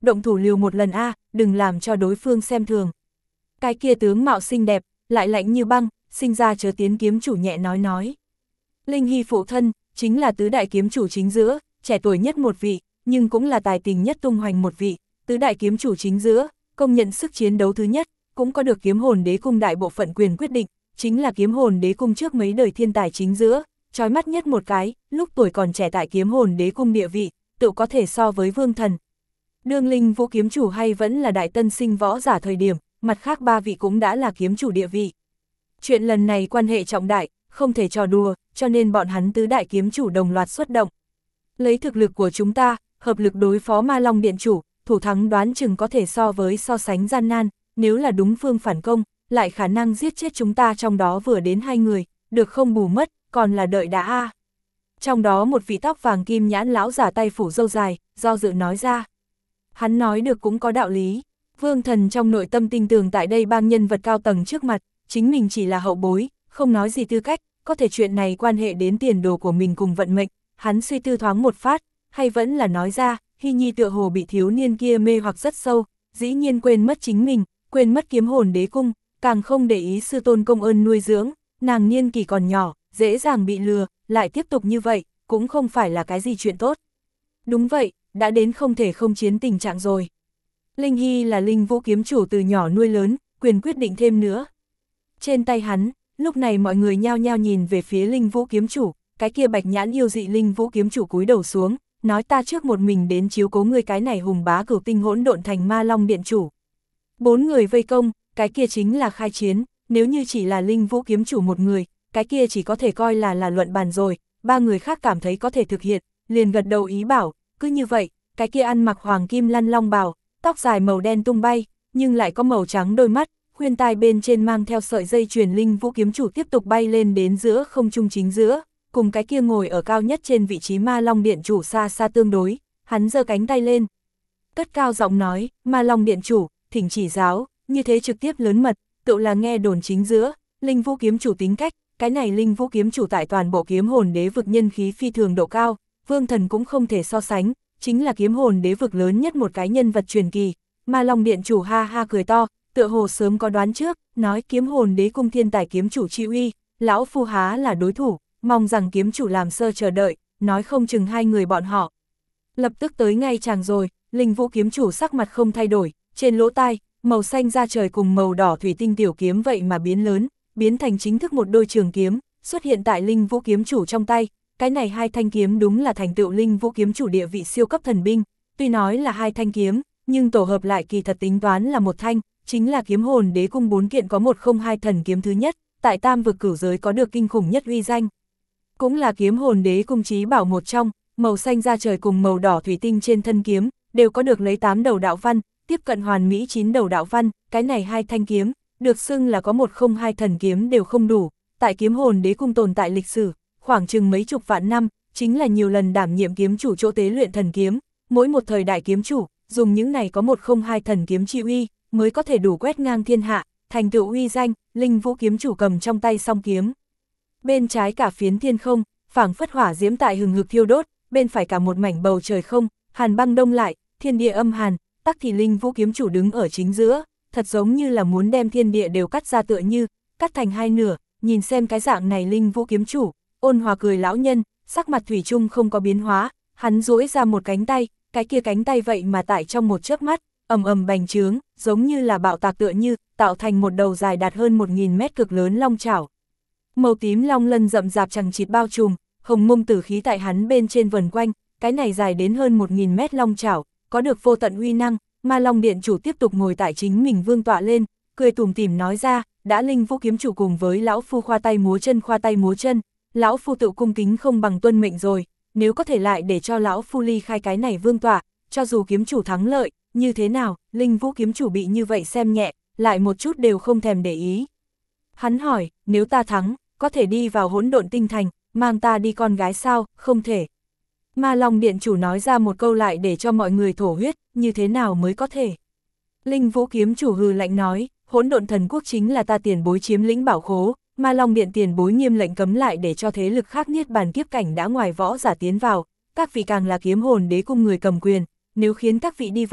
động thủ liều một lần a, à, đừng làm cho đối phương xem thường. Cái kia tướng mạo xinh đẹp, lại lạnh như băng, sinh ra chớ tiến kiếm chủ nhẹ nói nói. Linh Hy phụ thân, chính là tứ đại kiếm chủ chính giữa, trẻ tuổi nhất một vị, nhưng cũng là tài tình nhất tung hoành một vị, tứ đại kiếm chủ chính giữa, công nhận sức chiến đấu thứ nhất, cũng có được kiếm hồn đế cung đại bộ phận quyền quyết định, chính là kiếm hồn đế cung trước mấy đời thiên tài chính giữa, chói mắt nhất một cái, lúc tuổi còn trẻ tại kiếm hồn đế cung địa vị, tự có thể so với vương thần. Đương Linh Vũ kiếm chủ hay vẫn là đại tân sinh võ giả thời điểm, mặt khác ba vị cũng đã là kiếm chủ địa vị. Chuyện lần này quan hệ trọng đại, không thể trò đùa, cho nên bọn hắn tứ đại kiếm chủ đồng loạt xuất động. Lấy thực lực của chúng ta, hợp lực đối phó Ma Long Điện chủ, thủ thắng đoán chừng có thể so với so sánh gian nan, nếu là đúng phương phản công, lại khả năng giết chết chúng ta trong đó vừa đến hai người, được không bù mất, còn là đợi đã a. Trong đó một vị tóc vàng kim nhãn lão giả tay phủ râu dài, do dự nói ra. Hắn nói được cũng có đạo lý, vương thần trong nội tâm tin tưởng tại đây bang nhân vật cao tầng trước mặt, chính mình chỉ là hậu bối, không nói gì tư cách, có thể chuyện này quan hệ đến tiền đồ của mình cùng vận mệnh, hắn suy tư thoáng một phát, hay vẫn là nói ra, Hy Nhi tựa hồ bị thiếu niên kia mê hoặc rất sâu, dĩ nhiên quên mất chính mình, quên mất kiếm hồn đế cung, càng không để ý sư tôn công ơn nuôi dưỡng, nàng niên kỳ còn nhỏ, dễ dàng bị lừa, lại tiếp tục như vậy, cũng không phải là cái gì chuyện tốt. Đúng vậy, đã đến không thể không chiến tình trạng rồi. Linh Hy là Linh Vũ kiếm chủ từ nhỏ nuôi lớn, quyền quyết định thêm nữa. Trên tay hắn, lúc này mọi người nhao nhao nhìn về phía Linh Vũ kiếm chủ, cái kia bạch nhãn yêu dị Linh Vũ kiếm chủ cúi đầu xuống, nói ta trước một mình đến chiếu cố ngươi cái này hùng bá cửu tinh hỗn độn thành Ma Long điện chủ. Bốn người vây công, cái kia chính là khai chiến, nếu như chỉ là Linh Vũ kiếm chủ một người, cái kia chỉ có thể coi là là luận bàn rồi, ba người khác cảm thấy có thể thực hiện, liền gật đầu ý bảo, cứ như vậy, cái kia ăn mặc hoàng kim lăn long bào, tóc dài màu đen tung bay, nhưng lại có màu trắng đôi mắt, khuyên tai bên trên mang theo sợi dây chuyền Linh Vũ kiếm chủ tiếp tục bay lên đến giữa không trung chính giữa, cùng cái kia ngồi ở cao nhất trên vị trí Ma Long điện chủ xa xa tương đối, hắn giơ cánh tay lên. Cất cao giọng nói, Ma Long điện chủ, thỉnh chỉ giáo, như thế trực tiếp lớn mật, tự là nghe đồn chính giữa, Linh Vũ kiếm chủ tính cách, cái này Linh Vũ kiếm chủ tại toàn bộ kiếm hồn đế vực nhân khí phi thường độ cao, vương thần cũng không thể so sánh, chính là kiếm hồn đế vực lớn nhất một cái nhân vật truyền kỳ. Ma Long điện chủ ha ha cười to, tựa hồ sớm có đoán trước, nói kiếm hồn đế cung thiên tài kiếm chủ chi uy, lão phu há là đối thủ, mong rằng kiếm chủ làm sơ chờ đợi, nói không chừng hai người bọn họ. Lập tức tới ngay chàng rồi, Linh Vũ kiếm chủ sắc mặt không thay đổi, trên lỗ tai, màu xanh da trời cùng màu đỏ thủy tinh tiểu kiếm vậy mà biến lớn, biến thành chính thức một đôi trường kiếm, xuất hiện tại Linh Vũ kiếm chủ trong tay. Cái này hai thanh kiếm đúng là thành tựu Linh Vũ kiếm chủ địa vị siêu cấp thần binh, tuy nói là hai thanh kiếm, nhưng tổ hợp lại kỳ thật tính toán là một thanh, chính là kiếm hồn đế cung bốn kiện có một không hai thần kiếm thứ nhất, tại tam vực cửu giới có được kinh khủng nhất uy danh. Cũng là kiếm hồn đế cung chí bảo một trong, màu xanh da trời cùng màu đỏ thủy tinh trên thân kiếm, đều có được lấy tám đầu đạo văn, tiếp cận hoàn mỹ chín đầu đạo văn, cái này hai thanh kiếm, được xưng là có một không hai thần kiếm đều không đủ, tại kiếm hồn đế cung tồn tại lịch sử, khoảng chừng mấy chục vạn năm, chính là nhiều lần đảm nhiệm kiếm chủ chỗ tế luyện thần kiếm, mỗi một thời đại kiếm chủ, dùng những này có một không hai thần kiếm chi uy, mới có thể đủ quét ngang thiên hạ, thành tựu uy danh. Linh Vũ kiếm chủ cầm trong tay song kiếm. Bên trái cả phiến thiên không, phảng phất hỏa diễm tại hừng hực thiêu đốt, bên phải cả một mảnh bầu trời không, hàn băng đông lại, thiên địa âm hàn, tắc thì Linh Vũ kiếm chủ đứng ở chính giữa, thật giống như là muốn đem thiên địa đều cắt ra tựa như, cắt thành hai nửa, nhìn xem cái dạng này Linh Vũ kiếm chủ, ôn hòa cười lão nhân, sắc mặt thủy chung không có biến hóa, hắn duỗi ra một cánh tay, cái kia cánh tay vậy mà tại trong một chớp mắt, ầm ầm bành trướng, giống như là bạo tạc tựa như, tạo thành một đầu dài đạt hơn một nghìn mét cực lớn long chảo. Màu tím long lân rậm rạp chằng chịt bao trùm, hồng mông tử khí tại hắn bên trên vần quanh, cái này dài đến hơn một nghìn mét long chảo, có được vô tận uy năng. Ma Long điện chủ tiếp tục ngồi tại chính mình vương tọa lên, cười tủm tỉm nói ra, đã Linh Vũ kiếm chủ cùng với lão phu khoa tay múa chân khoa tay múa chân, lão phu tự cung kính không bằng tuân mệnh rồi, nếu có thể lại để cho lão phu ly khai cái này vương tọa, cho dù kiếm chủ thắng lợi, như thế nào? Linh Vũ kiếm chủ bị như vậy xem nhẹ, lại một chút đều không thèm để ý. Hắn hỏi, nếu ta thắng, có thể đi vào hỗn độn tinh thành, mang ta đi con gái sao? Không thể. Ma Long điện chủ nói ra một câu lại để cho mọi người thổ huyết, như thế nào mới có thể? Linh Vũ kiếm chủ hừ lạnh nói, hỗn độn thần quốc chính là ta tiền bối chiếm lĩnh bảo khố, Ma Long điện tiền bối nghiêm lệnh cấm lại để cho thế lực khác niết bàn kiếp cảnh đã ngoài võ giả tiến vào, các vị càng là kiếm hồn đế cung người cầm quyền, nếu khiến các vị đi vào,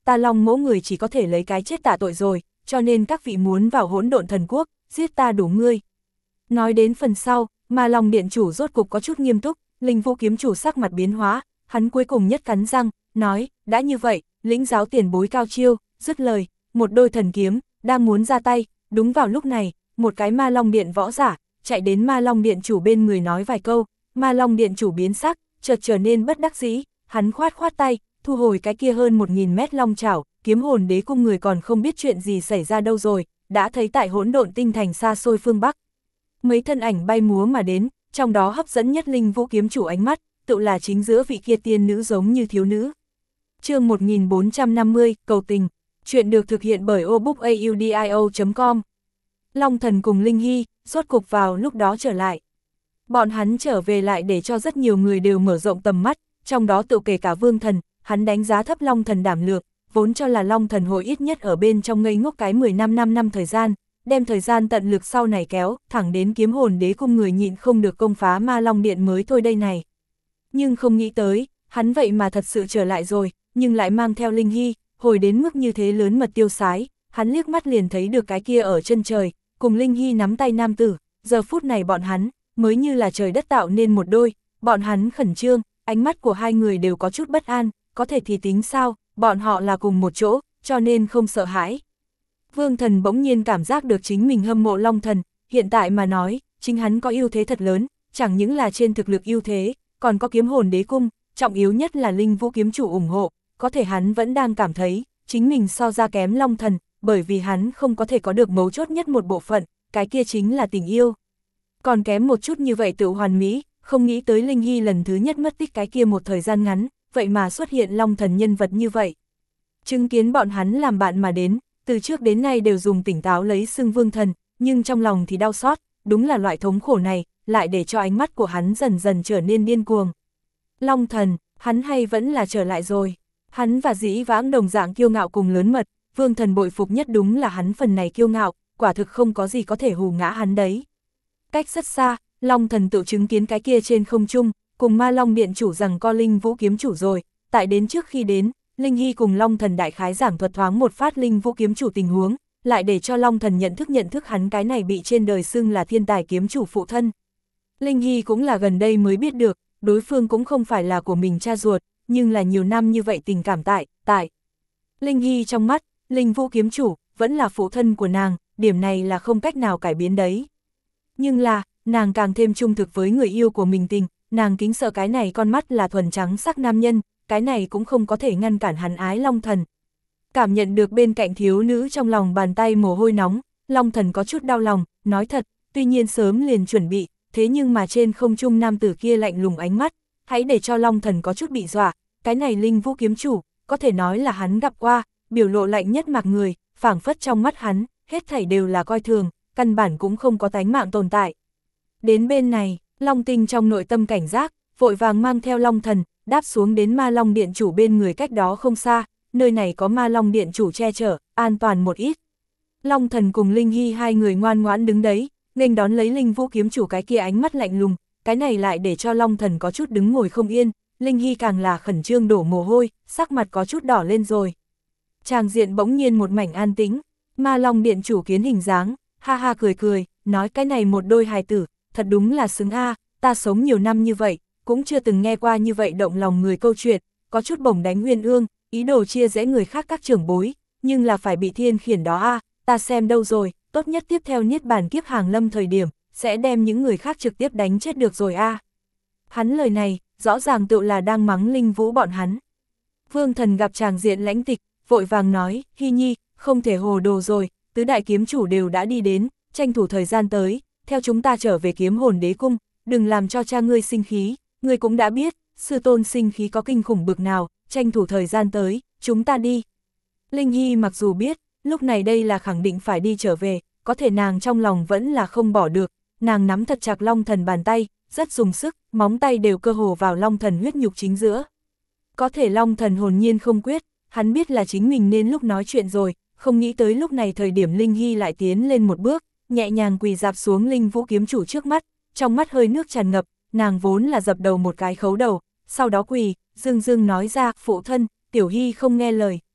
ta Long mỗ người chỉ có thể lấy cái chết tạ tội rồi, cho nên các vị muốn vào hỗn độn thần quốc, giết ta đủ ngươi. Nói đến phần sau, Ma Long điện chủ rốt cục có chút nghiêm túc, Linh Vũ kiếm chủ sắc mặt biến hóa, hắn cuối cùng nhất cắn răng, nói, đã như vậy, lĩnh giáo tiền bối cao chiêu, dứt lời, một đôi thần kiếm, đang muốn ra tay, đúng vào lúc này, một cái Ma Long điện võ giả, chạy đến Ma Long điện chủ bên người nói vài câu, Ma Long điện chủ biến sắc, chợt trở nên bất đắc dĩ, hắn khoát khoát tay, thu hồi cái kia hơn một nghìn mét long chảo, kiếm hồn đế cung người còn không biết chuyện gì xảy ra đâu rồi, đã thấy tại hỗn độn tinh thành xa xôi phương Bắc. Mấy thân ảnh bay múa mà đến, trong đó hấp dẫn nhất Linh Vũ kiếm chủ ánh mắt, tự là chính giữa vị kia tiên nữ giống như thiếu nữ. Chương một nghìn bốn trăm năm mươi, cầu tình. Chuyện được thực hiện bởi obookaudio chấm com. Long Thần cùng Linh Hy, rốt cục vào lúc đó trở lại. Bọn hắn trở về lại để cho rất nhiều người đều mở rộng tầm mắt, trong đó tự kể cả Vương Thần, hắn đánh giá thấp Long Thần đảm lược, vốn cho là Long Thần hồi ít nhất ở bên trong ngây ngốc cái mười lăm năm năm thời gian, đem thời gian tận lực sau này kéo, thẳng đến kiếm hồn đế cung người nhịn không được công phá Ma Long Điện mới thôi đây này. Nhưng không nghĩ tới, hắn vậy mà thật sự trở lại rồi, nhưng lại mang theo Linh Hy, hồi đến mức như thế lớn mật tiêu sái, hắn liếc mắt liền thấy được cái kia ở chân trời, cùng Linh Hy nắm tay nam tử, giờ phút này bọn hắn, mới như là trời đất tạo nên một đôi, bọn hắn khẩn trương, ánh mắt của hai người đều có chút bất an, có thể thì tính sao, bọn họ là cùng một chỗ, cho nên không sợ hãi. Vương Thần bỗng nhiên cảm giác được chính mình hâm mộ Long Thần, hiện tại mà nói, chính hắn có ưu thế thật lớn, chẳng những là trên thực lực ưu thế, còn có kiếm hồn đế cung, trọng yếu nhất là Linh Vũ kiếm chủ ủng hộ, có thể hắn vẫn đang cảm thấy, chính mình so ra kém Long Thần, bởi vì hắn không có thể có được mấu chốt nhất một bộ phận, cái kia chính là tình yêu. Còn kém một chút như vậy tự hoàn mỹ, không nghĩ tới Linh Hy lần thứ nhất mất tích cái kia một thời gian ngắn, vậy mà xuất hiện Long Thần nhân vật như vậy. Chứng kiến bọn hắn làm bạn mà đến, từ trước đến nay đều dùng tỉnh táo lấy xưng Vương Thần, nhưng trong lòng thì đau xót, đúng là loại thống khổ này, lại để cho ánh mắt của hắn dần dần trở nên điên cuồng. Long Thần, hắn hay vẫn là trở lại rồi. Hắn và dĩ vãng đồng dạng kiêu ngạo cùng lớn mật, Vương Thần bội phục nhất đúng là hắn phần này kiêu ngạo, quả thực không có gì có thể hù ngã hắn đấy. Cách rất xa, Long Thần tự chứng kiến cái kia trên không trung, cùng Ma Long điện chủ rằng co Linh Vũ kiếm chủ rồi, tại đến trước khi đến, Linh Hy cùng Long Thần đại khái giảng thuật thoáng một phát Linh Vũ kiếm chủ tình huống, lại để cho Long Thần nhận thức nhận thức hắn cái này bị trên đời xưng là thiên tài kiếm chủ phụ thân. Linh Hy cũng là gần đây mới biết được, đối phương cũng không phải là của mình cha ruột, nhưng là nhiều năm như vậy tình cảm tại, tại. Linh Hy trong mắt, Linh Vũ kiếm chủ, vẫn là phụ thân của nàng, điểm này là không cách nào cải biến đấy. Nhưng là, nàng càng thêm trung thực với người yêu của mình tình, nàng kính sợ cái này con mắt là thuần trắng sắc nam nhân, cái này cũng không có thể ngăn cản hắn ái Long Thần. Cảm nhận được bên cạnh thiếu nữ trong lòng bàn tay mồ hôi nóng, Long Thần có chút đau lòng, nói thật, tuy nhiên sớm liền chuẩn bị, thế nhưng mà trên không trung nam tử kia lạnh lùng ánh mắt, hãy để cho Long Thần có chút bị dọa, cái này Linh Vũ kiếm chủ, có thể nói là hắn gặp qua, biểu lộ lạnh nhất mặc người, phảng phất trong mắt hắn, hết thảy đều là coi thường, căn bản cũng không có tánh mạng tồn tại. Đến bên này, Long Tinh trong nội tâm cảnh giác, vội vàng mang theo Long Thần, đáp xuống đến Ma Long điện chủ bên người cách đó không xa, nơi này có Ma Long điện chủ che chở, an toàn một ít. Long Thần cùng Linh Hy hai người ngoan ngoãn đứng đấy, nghênh đón lấy Linh Vũ kiếm chủ cái kia ánh mắt lạnh lùng, cái này lại để cho Long Thần có chút đứng ngồi không yên, Linh Hy càng là khẩn trương đổ mồ hôi, sắc mặt có chút đỏ lên rồi. Tràng diện bỗng nhiên một mảnh an tĩnh, Ma Long điện chủ kiến hình dáng, ha ha cười cười, nói cái này một đôi hài tử, thật đúng là xứng a, ta sống nhiều năm như vậy, cũng chưa từng nghe qua như vậy động lòng người câu chuyện, có chút bổng đánh uyên ương, ý đồ chia rẽ người khác các trưởng bối, nhưng là phải bị thiên khiển đó a, ta xem đâu rồi, tốt nhất tiếp theo niết bàn kiếp hàng lâm thời điểm, sẽ đem những người khác trực tiếp đánh chết được rồi a. Hắn lời này, rõ ràng tự là đang mắng Linh Vũ bọn hắn. Vương Thần gặp tràng diện lãnh tịch, vội vàng nói, Hy Nhi, không thể hồ đồ rồi, tứ đại kiếm chủ đều đã đi đến, tranh thủ thời gian tới, theo chúng ta trở về kiếm hồn đế cung, đừng làm cho cha ngươi sinh khí, ngươi cũng đã biết, sư tôn sinh khí có kinh khủng bực nào, tranh thủ thời gian tới, chúng ta đi. Linh Hy mặc dù biết, lúc này đây là khẳng định phải đi trở về, có thể nàng trong lòng vẫn là không bỏ được, nàng nắm thật chặt Long Thần bàn tay, rất dùng sức, móng tay đều cơ hồ vào Long Thần huyết nhục chính giữa. Có thể Long Thần hồn nhiên không quyết, hắn biết là chính mình nên lúc nói chuyện rồi, không nghĩ tới lúc này thời điểm Linh Hy lại tiến lên một bước, nhẹ nhàng quỳ dạp xuống Linh Vũ kiếm chủ trước mắt, trong mắt hơi nước tràn ngập, nàng vốn là dập đầu một cái khấu đầu, sau đó quỳ, dưng dưng nói ra, phụ thân, Tiểu Hy không nghe lời,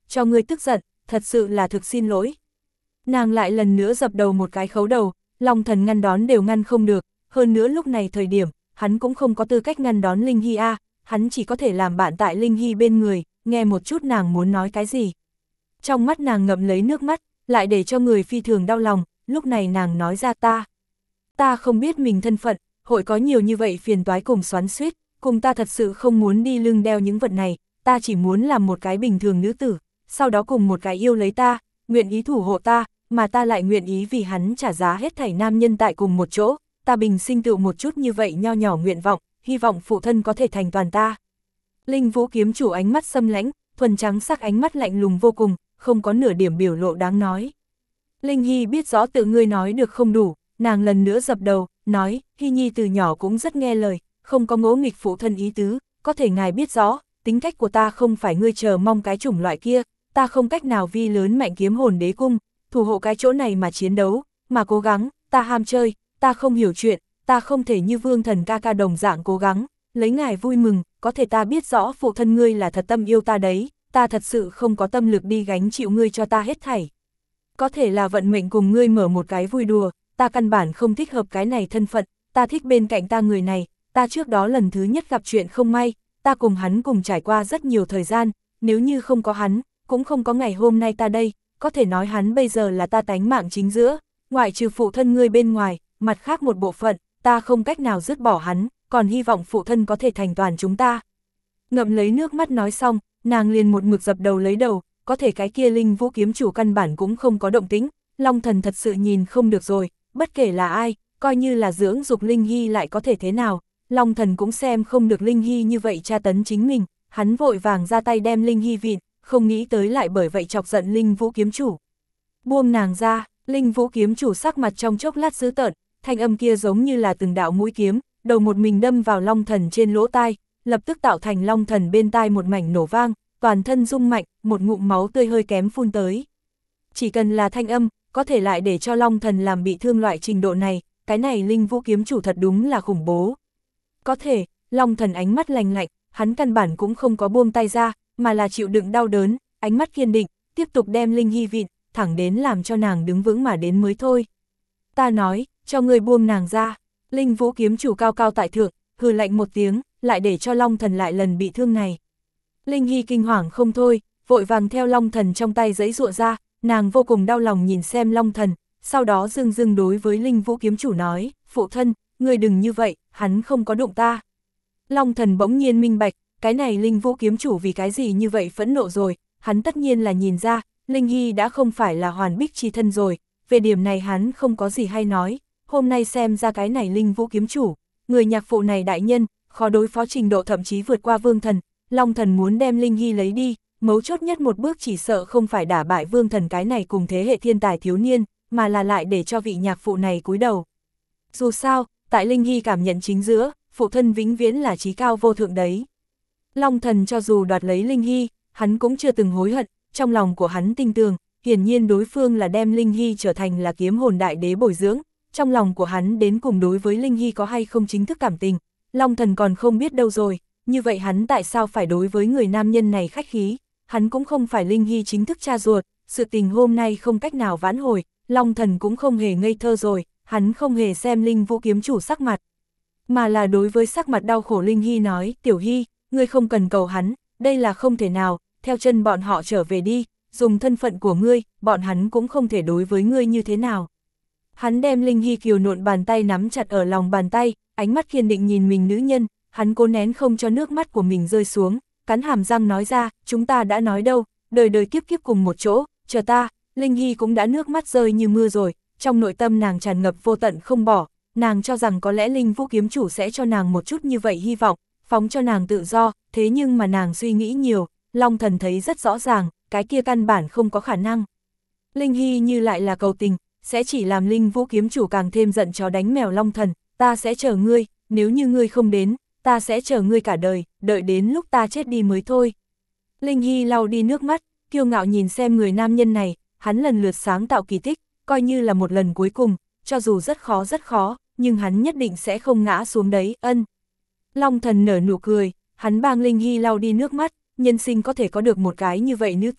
cho ngươi tức giận, thật sự là thực xin lỗi. Nàng lại lần nữa dập đầu một cái khấu đầu, Long Thần ngăn đón đều ngăn không được, hơn nữa lúc này thời điểm, hắn cũng không có tư cách ngăn đón Linh Hy a, hắn chỉ có thể làm bạn tại Linh Hy bên người, nghe một chút nàng muốn nói cái gì. Trong mắt nàng ngậm lấy nước mắt, lại để cho người phi thường đau lòng, lúc này nàng nói ra ta. Ta không biết mình thân phận, hội có nhiều như vậy phiền toái cùng xoắn xuýt, cùng ta thật sự không muốn đi lưng đeo những vật này, ta chỉ muốn làm một cái bình thường nữ tử, sau đó cùng một cái yêu lấy ta, nguyện ý thủ hộ ta, mà ta lại nguyện ý vì hắn trả giá hết thảy nam nhân tại cùng một chỗ, ta bình sinh tựu một chút như vậy nho nhỏ nguyện vọng, hy vọng phụ thân có thể thành toàn ta. Linh Vũ kiếm chủ ánh mắt xâm lãnh, thuần trắng sắc ánh mắt lạnh lùng vô cùng, không có nửa điểm biểu lộ đáng nói. Linh Hy biết rõ tự ngươi nói được không đủ, nàng lần nữa dập đầu, nói, Hy Nhi từ nhỏ cũng rất nghe lời, không có ngỗ nghịch phụ thân ý tứ, có thể ngài biết rõ, tính cách của ta không phải ngươi chờ mong cái chủng loại kia, ta không cách nào vi lớn mạnh kiếm hồn đế cung, thủ hộ cái chỗ này mà chiến đấu, mà cố gắng, ta ham chơi, ta không hiểu chuyện, ta không thể như Vương Thần ca ca đồng dạng cố gắng, lấy ngài vui mừng, có thể ta biết rõ phụ thân ngươi là thật tâm yêu ta đấy, ta thật sự không có tâm lực đi gánh chịu ngươi cho ta hết thảy. Có thể là vận mệnh cùng ngươi mở một cái vui đùa, ta căn bản không thích hợp cái này thân phận, ta thích bên cạnh ta người này, ta trước đó lần thứ nhất gặp chuyện không may, ta cùng hắn cùng trải qua rất nhiều thời gian, nếu như không có hắn, cũng không có ngày hôm nay ta đây, có thể nói hắn bây giờ là ta tánh mạng chính giữa, ngoại trừ phụ thân ngươi bên ngoài, mặt khác một bộ phận, ta không cách nào dứt bỏ hắn, còn hy vọng phụ thân có thể thành toàn chúng ta. Ngậm lấy nước mắt nói xong, nàng liền một mực dập đầu lấy đầu, có thể cái kia Linh Vũ kiếm chủ căn bản cũng không có động tĩnh, Long Thần thật sự nhìn không được rồi, bất kể là ai, coi như là dưỡng dục Linh Hy lại có thể thế nào, Long Thần cũng xem không được Linh Hy như vậy tra tấn chính mình, hắn vội vàng ra tay đem Linh Hy vịn, không nghĩ tới lại bởi vậy chọc giận Linh Vũ kiếm chủ. Buông nàng ra, Linh Vũ kiếm chủ sắc mặt trong chốc lát dữ tợn, thanh âm kia giống như là từng đạo mũi kiếm, đầu một mình đâm vào Long Thần trên lỗ tai, lập tức tạo thành Long Thần bên tai một mảnh nổ vang, toàn thân rung mạnh, một ngụm máu tươi hơi kém phun tới. Chỉ cần là thanh âm, có thể lại để cho Long Thần làm bị thương loại trình độ này, cái này Linh Vũ kiếm chủ thật đúng là khủng bố. Có thể, Long Thần ánh mắt lành lạnh, hắn căn bản cũng không có buông tay ra, mà là chịu đựng đau đớn, ánh mắt kiên định, tiếp tục đem Linh Hy vịn, thẳng đến làm cho nàng đứng vững mà đến mới thôi. Ta nói, cho người buông nàng ra, Linh Vũ kiếm chủ cao cao tại thượng, hừ lạnh một tiếng, lại để cho Long Thần lại lần bị thương này. Linh Hy kinh hoàng không thôi, vội vàng theo Long Thần trong tay giãy giụa ra, nàng vô cùng đau lòng nhìn xem Long Thần, sau đó dưng dưng đối với Linh Vũ kiếm chủ nói, phụ thân, người đừng như vậy, hắn không có đụng ta. Long Thần bỗng nhiên minh bạch, cái này Linh Vũ kiếm chủ vì cái gì như vậy phẫn nộ rồi, hắn tất nhiên là nhìn ra, Linh Hy đã không phải là hoàn bích chi thân rồi, về điểm này hắn không có gì hay nói, hôm nay xem ra cái này Linh Vũ kiếm chủ, người nhạc phụ này đại nhân, khó đối phó trình độ thậm chí vượt qua Vương Thần, Long Thần muốn đem Linh Hy lấy đi, mấu chốt nhất một bước chỉ sợ không phải đả bại Vương Thần cái này cùng thế hệ thiên tài thiếu niên, mà là lại để cho vị nhạc phụ này cúi đầu. Dù sao, tại Linh Hy cảm nhận chính giữa, phụ thân vĩnh viễn là trí cao vô thượng đấy. Long Thần cho dù đoạt lấy Linh Hy, hắn cũng chưa từng hối hận, trong lòng của hắn tin tưởng, hiển nhiên đối phương là đem Linh Hy trở thành là kiếm hồn đại đế bồi dưỡng, trong lòng của hắn đến cùng đối với Linh Hy có hay không chính thức cảm tình, Long Thần còn không biết đâu rồi, như vậy hắn tại sao phải đối với người nam nhân này khách khí, hắn cũng không phải Linh Hy chính thức cha ruột, sự tình hôm nay không cách nào vãn hồi, Long Thần cũng không hề ngây thơ rồi, hắn không hề xem Linh Vũ kiếm chủ sắc mặt, mà là đối với sắc mặt đau khổ Linh Hy nói, Tiểu Hy, ngươi không cần cầu hắn, đây là không thể nào, theo chân bọn họ trở về đi, dùng thân phận của ngươi, bọn hắn cũng không thể đối với ngươi như thế nào. Hắn đem Linh Hy kiều nộn bàn tay nắm chặt ở lòng bàn tay, ánh mắt kiên định nhìn mình nữ nhân, hắn cố nén không cho nước mắt của mình rơi xuống, cắn hàm răng nói ra, chúng ta đã nói đâu, đời đời kiếp kiếp cùng một chỗ, chờ ta. Linh Hy cũng đã nước mắt rơi như mưa rồi, trong nội tâm nàng tràn ngập vô tận không bỏ, nàng cho rằng có lẽ Linh Vũ kiếm chủ sẽ cho nàng một chút như vậy hy vọng, phóng cho nàng tự do, thế nhưng mà nàng suy nghĩ nhiều, Long Thần thấy rất rõ ràng, cái kia căn bản không có khả năng. Linh Hy như lại là cầu tình, sẽ chỉ làm Linh Vũ kiếm chủ càng thêm giận chó đánh mèo. Long Thần, ta sẽ chờ ngươi, nếu như ngươi không đến, ta sẽ chờ ngươi cả đời, đợi đến lúc ta chết đi mới thôi. Linh Hy lau đi nước mắt, kiêu ngạo nhìn xem người nam nhân này, hắn lần lượt sáng tạo kỳ tích, coi như là một lần cuối cùng, cho dù rất khó rất khó, nhưng hắn nhất định sẽ không ngã xuống đấy, ân. Long Thần nở nụ cười, hắn bang Linh Hy lau đi nước mắt, nhân sinh có thể có được một cái như vậy nữ tử,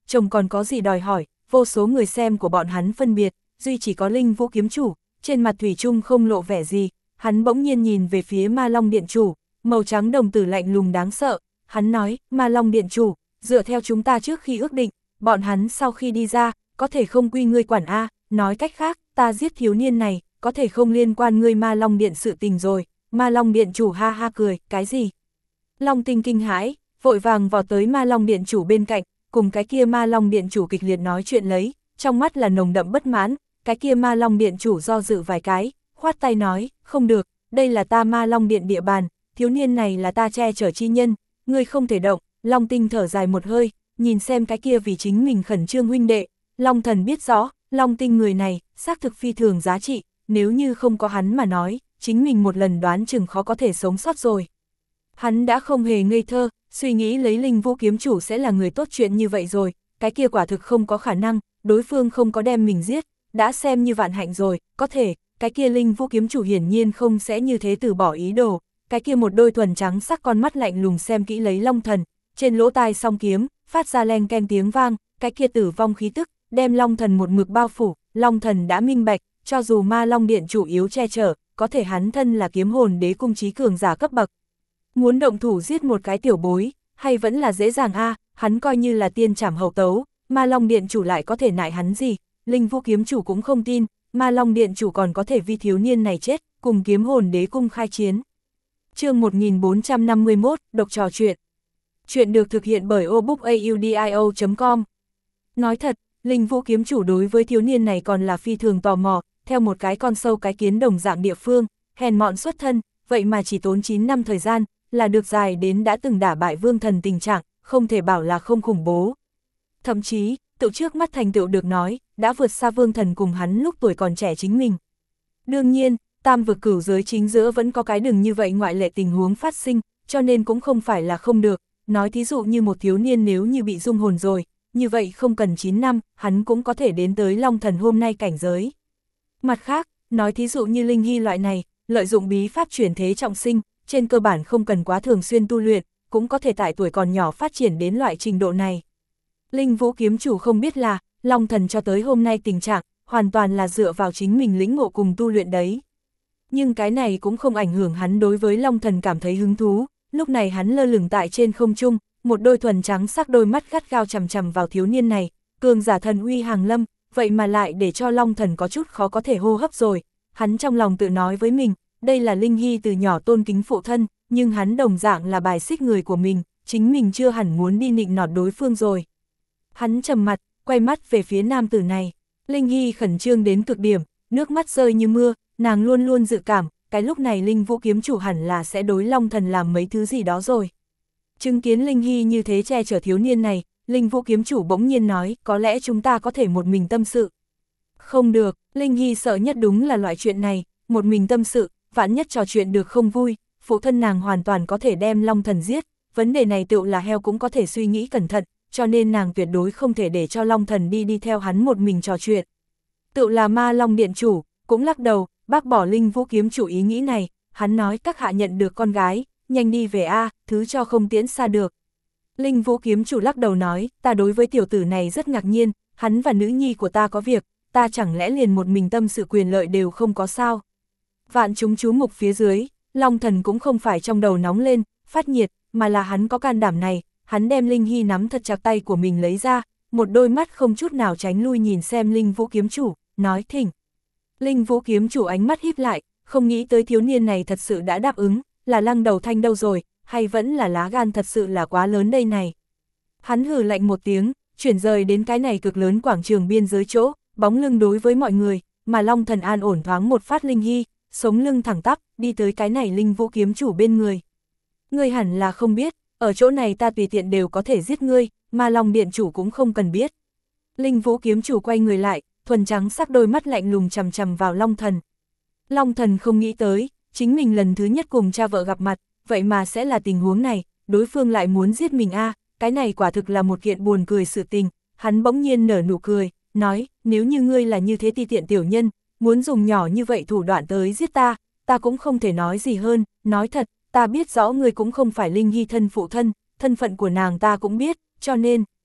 chồng còn có gì đòi hỏi, vô số người xem của bọn hắn phân biệt, duy chỉ có Linh Vũ kiếm chủ, trên mặt thủy chung không lộ vẻ gì, hắn bỗng nhiên nhìn về phía Ma Long điện chủ, màu trắng đồng tử lạnh lùng đáng sợ, hắn nói, Ma Long điện chủ, dựa theo chúng ta trước khi ước định, bọn hắn sau khi đi ra, có thể không quy ngươi quản A, nói cách khác, ta giết thiếu niên này, có thể không liên quan ngươi Ma Long điện sự tình rồi. Ma Long điện chủ ha ha cười, cái gì? Long Tinh kinh hãi, vội vàng vào tới Ma Long điện chủ bên cạnh, cùng cái kia Ma Long điện chủ kịch liệt nói chuyện lấy, trong mắt là nồng đậm bất mãn, cái kia Ma Long điện chủ do dự vài cái, khoát tay nói, không được, đây là ta Ma Long điện địa bàn, thiếu niên này là ta che chở chi nhân, ngươi không thể động. Long Tinh thở dài một hơi, nhìn xem cái kia vì chính mình khẩn trương huynh đệ, Long Thần biết rõ, Long Tinh người này, xác thực phi thường giá trị, nếu như không có hắn mà nói, chính mình một lần đoán chừng khó có thể sống sót rồi. Hắn đã không hề ngây thơ, suy nghĩ lấy Linh Vũ kiếm chủ sẽ là người tốt chuyện như vậy rồi, cái kia quả thực không có khả năng, đối phương không có đem mình giết, đã xem như vạn hạnh rồi, có thể, cái kia Linh Vũ kiếm chủ hiển nhiên không sẽ như thế từ bỏ ý đồ, cái kia một đôi thuần trắng sắc con mắt lạnh lùng xem kỹ lấy Long Thần, trên lỗ tai song kiếm, phát ra len ken tiếng vang, cái kia tử vong khí tức, đem Long Thần một mực bao phủ, Long Thần đã minh bạch, cho dù Ma Long điện chủ yếu che chở, có thể hắn thân là kiếm hồn đế cung chí cường giả cấp bậc. Muốn động thủ giết một cái tiểu bối, hay vẫn là dễ dàng a, à, hắn coi như là tiên trảm hậu tấu, Ma Long điện chủ lại có thể nại hắn gì, Linh Vũ kiếm chủ cũng không tin, Ma Long điện chủ còn có thể vì thiếu niên này chết, cùng kiếm hồn đế cung khai chiến. Chương một nghìn bốn trăm năm mươi mốt, độc trò chuyện. Chuyện được thực hiện bởi obookaudio chấm com. Nói thật, Linh Vũ kiếm chủ đối với thiếu niên này còn là phi thường tò mò, theo một cái con sâu cái kiến đồng dạng địa phương, hèn mọn xuất thân, vậy mà chỉ tốn chín năm thời gian, là được dài đến đã từng đả bại vương thần tình trạng, không thể bảo là không khủng bố. Thậm chí, tự trước mắt thành tựu được nói, đã vượt xa vương thần cùng hắn lúc tuổi còn trẻ chính mình. Đương nhiên, tam vực cửu giới chính giữa vẫn có cái đừng như vậy ngoại lệ tình huống phát sinh, cho nên cũng không phải là không được, nói thí dụ như một thiếu niên nếu như bị dung hồn rồi, như vậy không cần chín năm, hắn cũng có thể đến tới Long Thần hôm nay cảnh giới. Mặt khác, nói thí dụ như Linh Hy loại này, lợi dụng bí pháp chuyển thế trọng sinh, trên cơ bản không cần quá thường xuyên tu luyện, cũng có thể tại tuổi còn nhỏ phát triển đến loại trình độ này. Linh Vũ kiếm chủ không biết là, Long Thần cho tới hôm nay tình trạng, hoàn toàn là dựa vào chính mình lĩnh ngộ cùng tu luyện đấy. Nhưng cái này cũng không ảnh hưởng hắn đối với Long Thần cảm thấy hứng thú, lúc này hắn lơ lửng tại trên không trung, một đôi thuần trắng sắc đôi mắt gắt gao chằm chằm vào thiếu niên này, cường giả thần uy hàng lâm, vậy mà lại để cho Long Thần có chút khó có thể hô hấp rồi. Hắn trong lòng tự nói với mình, đây là Linh Hy từ nhỏ tôn kính phụ thân, nhưng hắn đồng dạng là bài xích người của mình, chính mình chưa hẳn muốn đi nịnh nọt đối phương rồi. Hắn trầm mặt, quay mắt về phía nam tử này, Linh Hy khẩn trương đến cực điểm, nước mắt rơi như mưa, nàng luôn luôn dự cảm, cái lúc này Linh Vũ kiếm chủ hẳn là sẽ đối Long Thần làm mấy thứ gì đó rồi. Chứng kiến Linh Hy như thế che chở thiếu niên này, Linh Vũ kiếm chủ bỗng nhiên nói, có lẽ chúng ta có thể một mình tâm sự. Không được, Linh Hy sợ nhất đúng là loại chuyện này, một mình tâm sự, vạn nhất trò chuyện được không vui, phụ thân nàng hoàn toàn có thể đem Long Thần giết, vấn đề này tựu là heo cũng có thể suy nghĩ cẩn thận, cho nên nàng tuyệt đối không thể để cho Long Thần đi đi theo hắn một mình trò chuyện. Tựu là Ma Long điện chủ, cũng lắc đầu, bác bỏ Linh Vũ kiếm chủ ý nghĩ này, hắn nói các hạ nhận được con gái, nhanh đi về a, thứ cho không tiễn xa được. Linh Vũ kiếm chủ lắc đầu nói, ta đối với tiểu tử này rất ngạc nhiên, hắn và nữ nhi của ta có việc, ta chẳng lẽ liền một mình tâm sự quyền lợi đều không có sao. Vạn chúng chú mục phía dưới, Long Thần cũng không phải trong đầu nóng lên, phát nhiệt, mà là hắn có can đảm này, hắn đem Linh Hy nắm thật chặt tay của mình lấy ra, một đôi mắt không chút nào tránh lui nhìn xem Linh Vũ kiếm chủ, nói thỉnh. Linh Vũ kiếm chủ ánh mắt híp lại, không nghĩ tới thiếu niên này thật sự đã đáp ứng, là Lăng Đầu Thanh đâu rồi, hay vẫn là lá gan thật sự là quá lớn đây này. Hắn hừ lạnh một tiếng, chuyển rời đến cái này cực lớn quảng trường biên giới chỗ, bóng lưng đối với mọi người, mà Long Thần an ổn thoáng một phát Linh Hy, sống lưng thẳng tắp, đi tới cái này Linh Vũ kiếm chủ bên người. Ngươi hẳn là không biết, ở chỗ này ta tùy tiện đều có thể giết ngươi, mà Long điện chủ cũng không cần biết. Linh Vũ kiếm chủ quay người lại, thuần trắng sắc đôi mắt lạnh lùng chằm chằm vào Long Thần. Long Thần không nghĩ tới, chính mình lần thứ nhất cùng cha vợ gặp mặt, vậy mà sẽ là tình huống này, đối phương lại muốn giết mình a, à, cái này quả thực là một kiện buồn cười sự tình. Hắn bỗng nhiên nở nụ cười, nói, nếu như ngươi là như thế ti tiện tiểu nhân, muốn dùng nhỏ như vậy thủ đoạn tới giết ta, ta cũng không thể nói gì hơn, nói thật, ta biết rõ ngươi cũng không phải Linh Hy thân phụ thân, thân phận của nàng ta cũng biết, cho nên.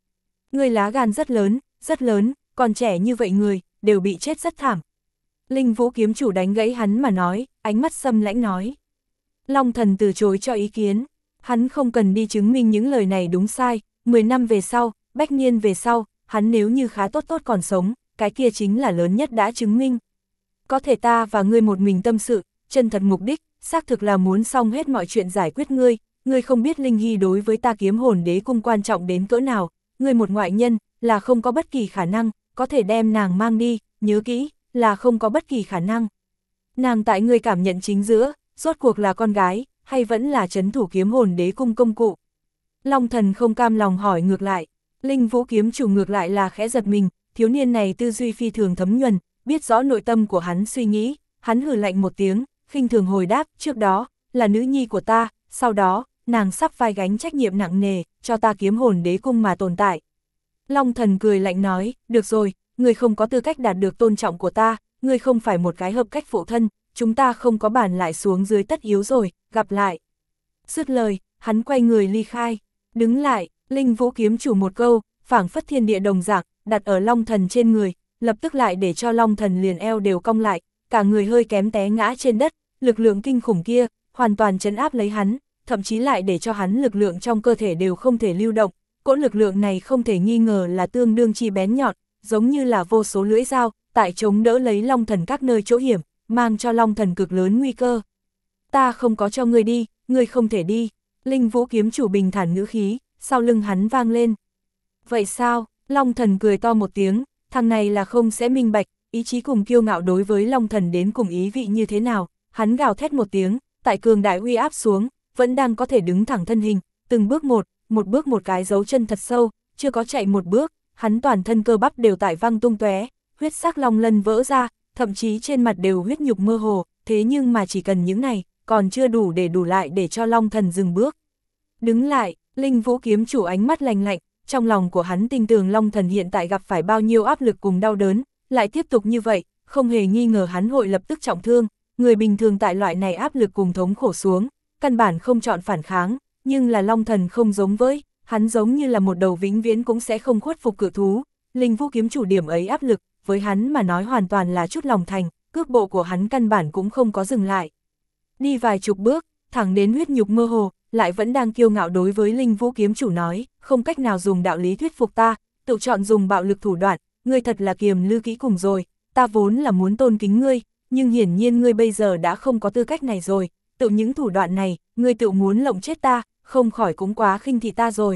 Ngươi lá gan rất lớn, rất lớn, còn trẻ như vậy người, đều bị chết rất thảm. Linh Vũ kiếm chủ đánh gãy hắn mà nói, ánh mắt xâm lãnh nói. Long thần từ chối cho ý kiến, hắn không cần đi chứng minh những lời này đúng sai, mười năm về sau, bách niên về sau, hắn nếu như khá tốt tốt còn sống, cái kia chính là lớn nhất đã chứng minh. Có thể ta và ngươi một mình tâm sự, chân thật mục đích, xác thực là muốn xong hết mọi chuyện giải quyết ngươi, ngươi không biết Linh Hy đối với ta kiếm hồn đế cung quan trọng đến cỡ nào, ngươi một ngoại nhân, là không có bất kỳ khả năng, có thể đem nàng mang đi, nhớ kỹ, là không có bất kỳ khả năng. Nàng tại ngươi cảm nhận chính giữa, rốt cuộc là con gái, hay vẫn là trấn thủ kiếm hồn đế cung công cụ? Long thần không cam lòng hỏi ngược lại, Linh Vũ kiếm chủ ngược lại là khẽ giật mình, thiếu niên này tư duy phi thường thấm nhuần, biết rõ nội tâm của hắn suy nghĩ, hắn hừ lạnh một tiếng, khinh thường hồi đáp, trước đó, là nữ nhi của ta, sau đó, nàng sắp vai gánh trách nhiệm nặng nề, cho ta kiếm hồn đế cung mà tồn tại. Long thần cười lạnh nói, được rồi, ngươi không có tư cách đạt được tôn trọng của ta, ngươi không phải một cái hợp cách phụ thân, chúng ta không có bàn lại xuống dưới tất yếu rồi, gặp lại. Dứt lời, hắn quay người ly khai, đứng lại, Linh Vũ kiếm chủ một câu, phảng phất thiên địa đồng dạng, đặt ở Long thần trên người, lập tức lại để cho Long thần liền eo đều cong lại, cả người hơi kém té ngã trên đất, lực lượng kinh khủng kia, hoàn toàn trấn áp lấy hắn, thậm chí lại để cho hắn lực lượng trong cơ thể đều không thể lưu động, cỗ lực lượng này không thể nghi ngờ là tương đương chi bén nhọn, giống như là vô số lưỡi dao, tại chống đỡ lấy Long thần các nơi chỗ hiểm, mang cho Long thần cực lớn nguy cơ. Ta không có cho ngươi đi, ngươi không thể đi, Linh Vũ kiếm chủ bình thản ngữ khí, sau lưng hắn vang lên. Vậy sao? Long thần cười to một tiếng, thằng này là không sẽ minh bạch, ý chí cùng kiêu ngạo đối với Long thần đến cùng ý vị như thế nào, hắn gào thét một tiếng, tại cường đại uy áp xuống, vẫn đang có thể đứng thẳng thân hình, từng bước một, một bước một cái dấu chân thật sâu, chưa có chạy một bước, hắn toàn thân cơ bắp đều tại văng tung tóe, huyết sắc long lân vỡ ra, thậm chí trên mặt đều huyết nhục mơ hồ, thế nhưng mà chỉ cần những này, còn chưa đủ để đủ lại để cho Long thần dừng bước. Đứng lại, Linh Vũ kiếm chủ ánh mắt lạnh lạnh, trong lòng của hắn tin tưởng Long thần hiện tại gặp phải bao nhiêu áp lực cùng đau đớn, lại tiếp tục như vậy, không hề nghi ngờ hắn hội lập tức trọng thương, người bình thường tại loại này áp lực cùng thống khổ xuống, căn bản không chọn phản kháng, nhưng là Long thần không giống với, hắn giống như là một đầu vĩnh viễn cũng sẽ không khuất phục cự thú, Linh Vũ kiếm chủ điểm ấy áp lực, với hắn mà nói hoàn toàn là chút lòng thành, cước bộ của hắn căn bản cũng không có dừng lại. Đi vài chục bước, thẳng đến huyết nhục mơ hồ, lại vẫn đang kiêu ngạo đối với Linh Vũ kiếm chủ nói, không cách nào dùng đạo lý thuyết phục ta, tự chọn dùng bạo lực thủ đoạn, ngươi thật là kiềm lư kỹ cùng rồi, ta vốn là muốn tôn kính ngươi, nhưng hiển nhiên ngươi bây giờ đã không có tư cách này rồi, tự những thủ đoạn này, ngươi tự muốn lộng chết ta, không khỏi cũng quá khinh thị ta rồi.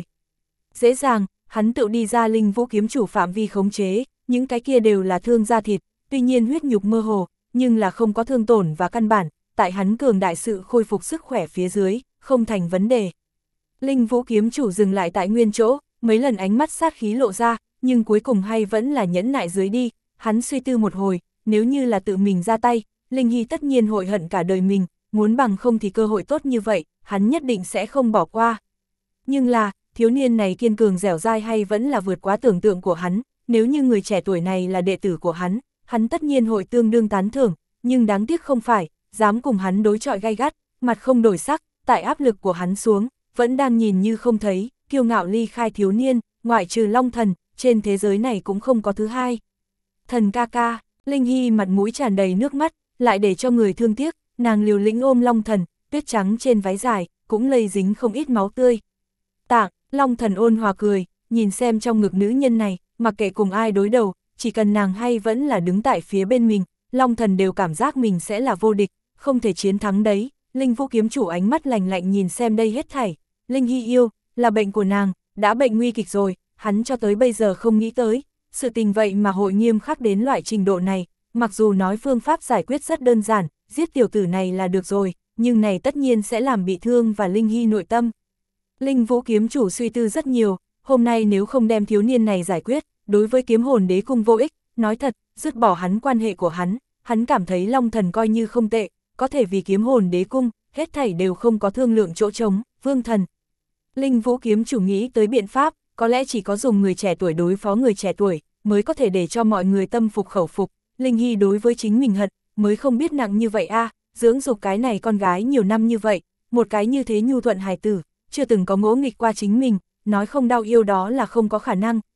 Dễ dàng, hắn tự đi ra Linh Vũ kiếm chủ phạm vi khống chế, những cái kia đều là thương da thịt, tuy nhiên huyết nhục mơ hồ, nhưng là không có thương tổn và căn bản, tại hắn cường đại sự khôi phục sức khỏe phía dưới, không thành vấn đề. Linh Vũ kiếm chủ dừng lại tại nguyên chỗ, mấy lần ánh mắt sát khí lộ ra, nhưng cuối cùng hay vẫn là nhẫn nại dưới đi, hắn suy tư một hồi, nếu như là tự mình ra tay, Linh Hy tất nhiên hội hận cả đời mình, muốn bằng không thì cơ hội tốt như vậy, hắn nhất định sẽ không bỏ qua. Nhưng là, thiếu niên này kiên cường dẻo dai hay vẫn là vượt quá tưởng tượng của hắn, nếu như người trẻ tuổi này là đệ tử của hắn, hắn tất nhiên hội tương đương tán thưởng, nhưng đáng tiếc không phải, dám cùng hắn đối chọi gay gắt, mặt không đổi sắc, tại áp lực của hắn xuống, vẫn đang nhìn như không thấy, kiêu ngạo ly khai thiếu niên, ngoại trừ Long thần, trên thế giới này cũng không có thứ hai. Thần ca ca, Linh Hy mặt mũi tràn đầy nước mắt, lại để cho người thương tiếc, nàng liều lĩnh ôm Long thần, tuyết trắng trên váy dài, cũng lây dính không ít máu tươi. Tạng, Long thần ôn hòa cười, nhìn xem trong ngực nữ nhân này, mặc kệ cùng ai đối đầu, chỉ cần nàng hay vẫn là đứng tại phía bên mình, Long thần đều cảm giác mình sẽ là vô địch, không thể chiến thắng đấy. Linh Vũ kiếm chủ ánh mắt lạnh lạnh nhìn xem đây hết thảy, Linh Hy yêu, là bệnh của nàng, đã bệnh nguy kịch rồi, hắn cho tới bây giờ không nghĩ tới, sự tình vậy mà hội nghiêm khắc đến loại trình độ này, mặc dù nói phương pháp giải quyết rất đơn giản, giết tiểu tử này là được rồi, nhưng này tất nhiên sẽ làm bị thương và Linh Hy nội tâm. Linh Vũ kiếm chủ suy tư rất nhiều, hôm nay nếu không đem thiếu niên này giải quyết, đối với kiếm hồn đế cung vô ích, nói thật, dứt bỏ hắn quan hệ của hắn, hắn cảm thấy Long thần coi như không tệ, có thể vì kiếm hồn đế cung, hết thảy đều không có thương lượng chỗ trống, vương thần. Linh Vũ kiếm chủ nghĩ tới biện pháp, có lẽ chỉ có dùng người trẻ tuổi đối phó người trẻ tuổi, mới có thể để cho mọi người tâm phục khẩu phục, Linh Hy đối với chính mình hận, mới không biết nặng như vậy a à, dưỡng dục cái này con gái nhiều năm như vậy, một cái như thế nhu thuận hài tử, chưa từng có ngỗ nghịch qua chính mình, nói không đau yêu đó là không có khả năng,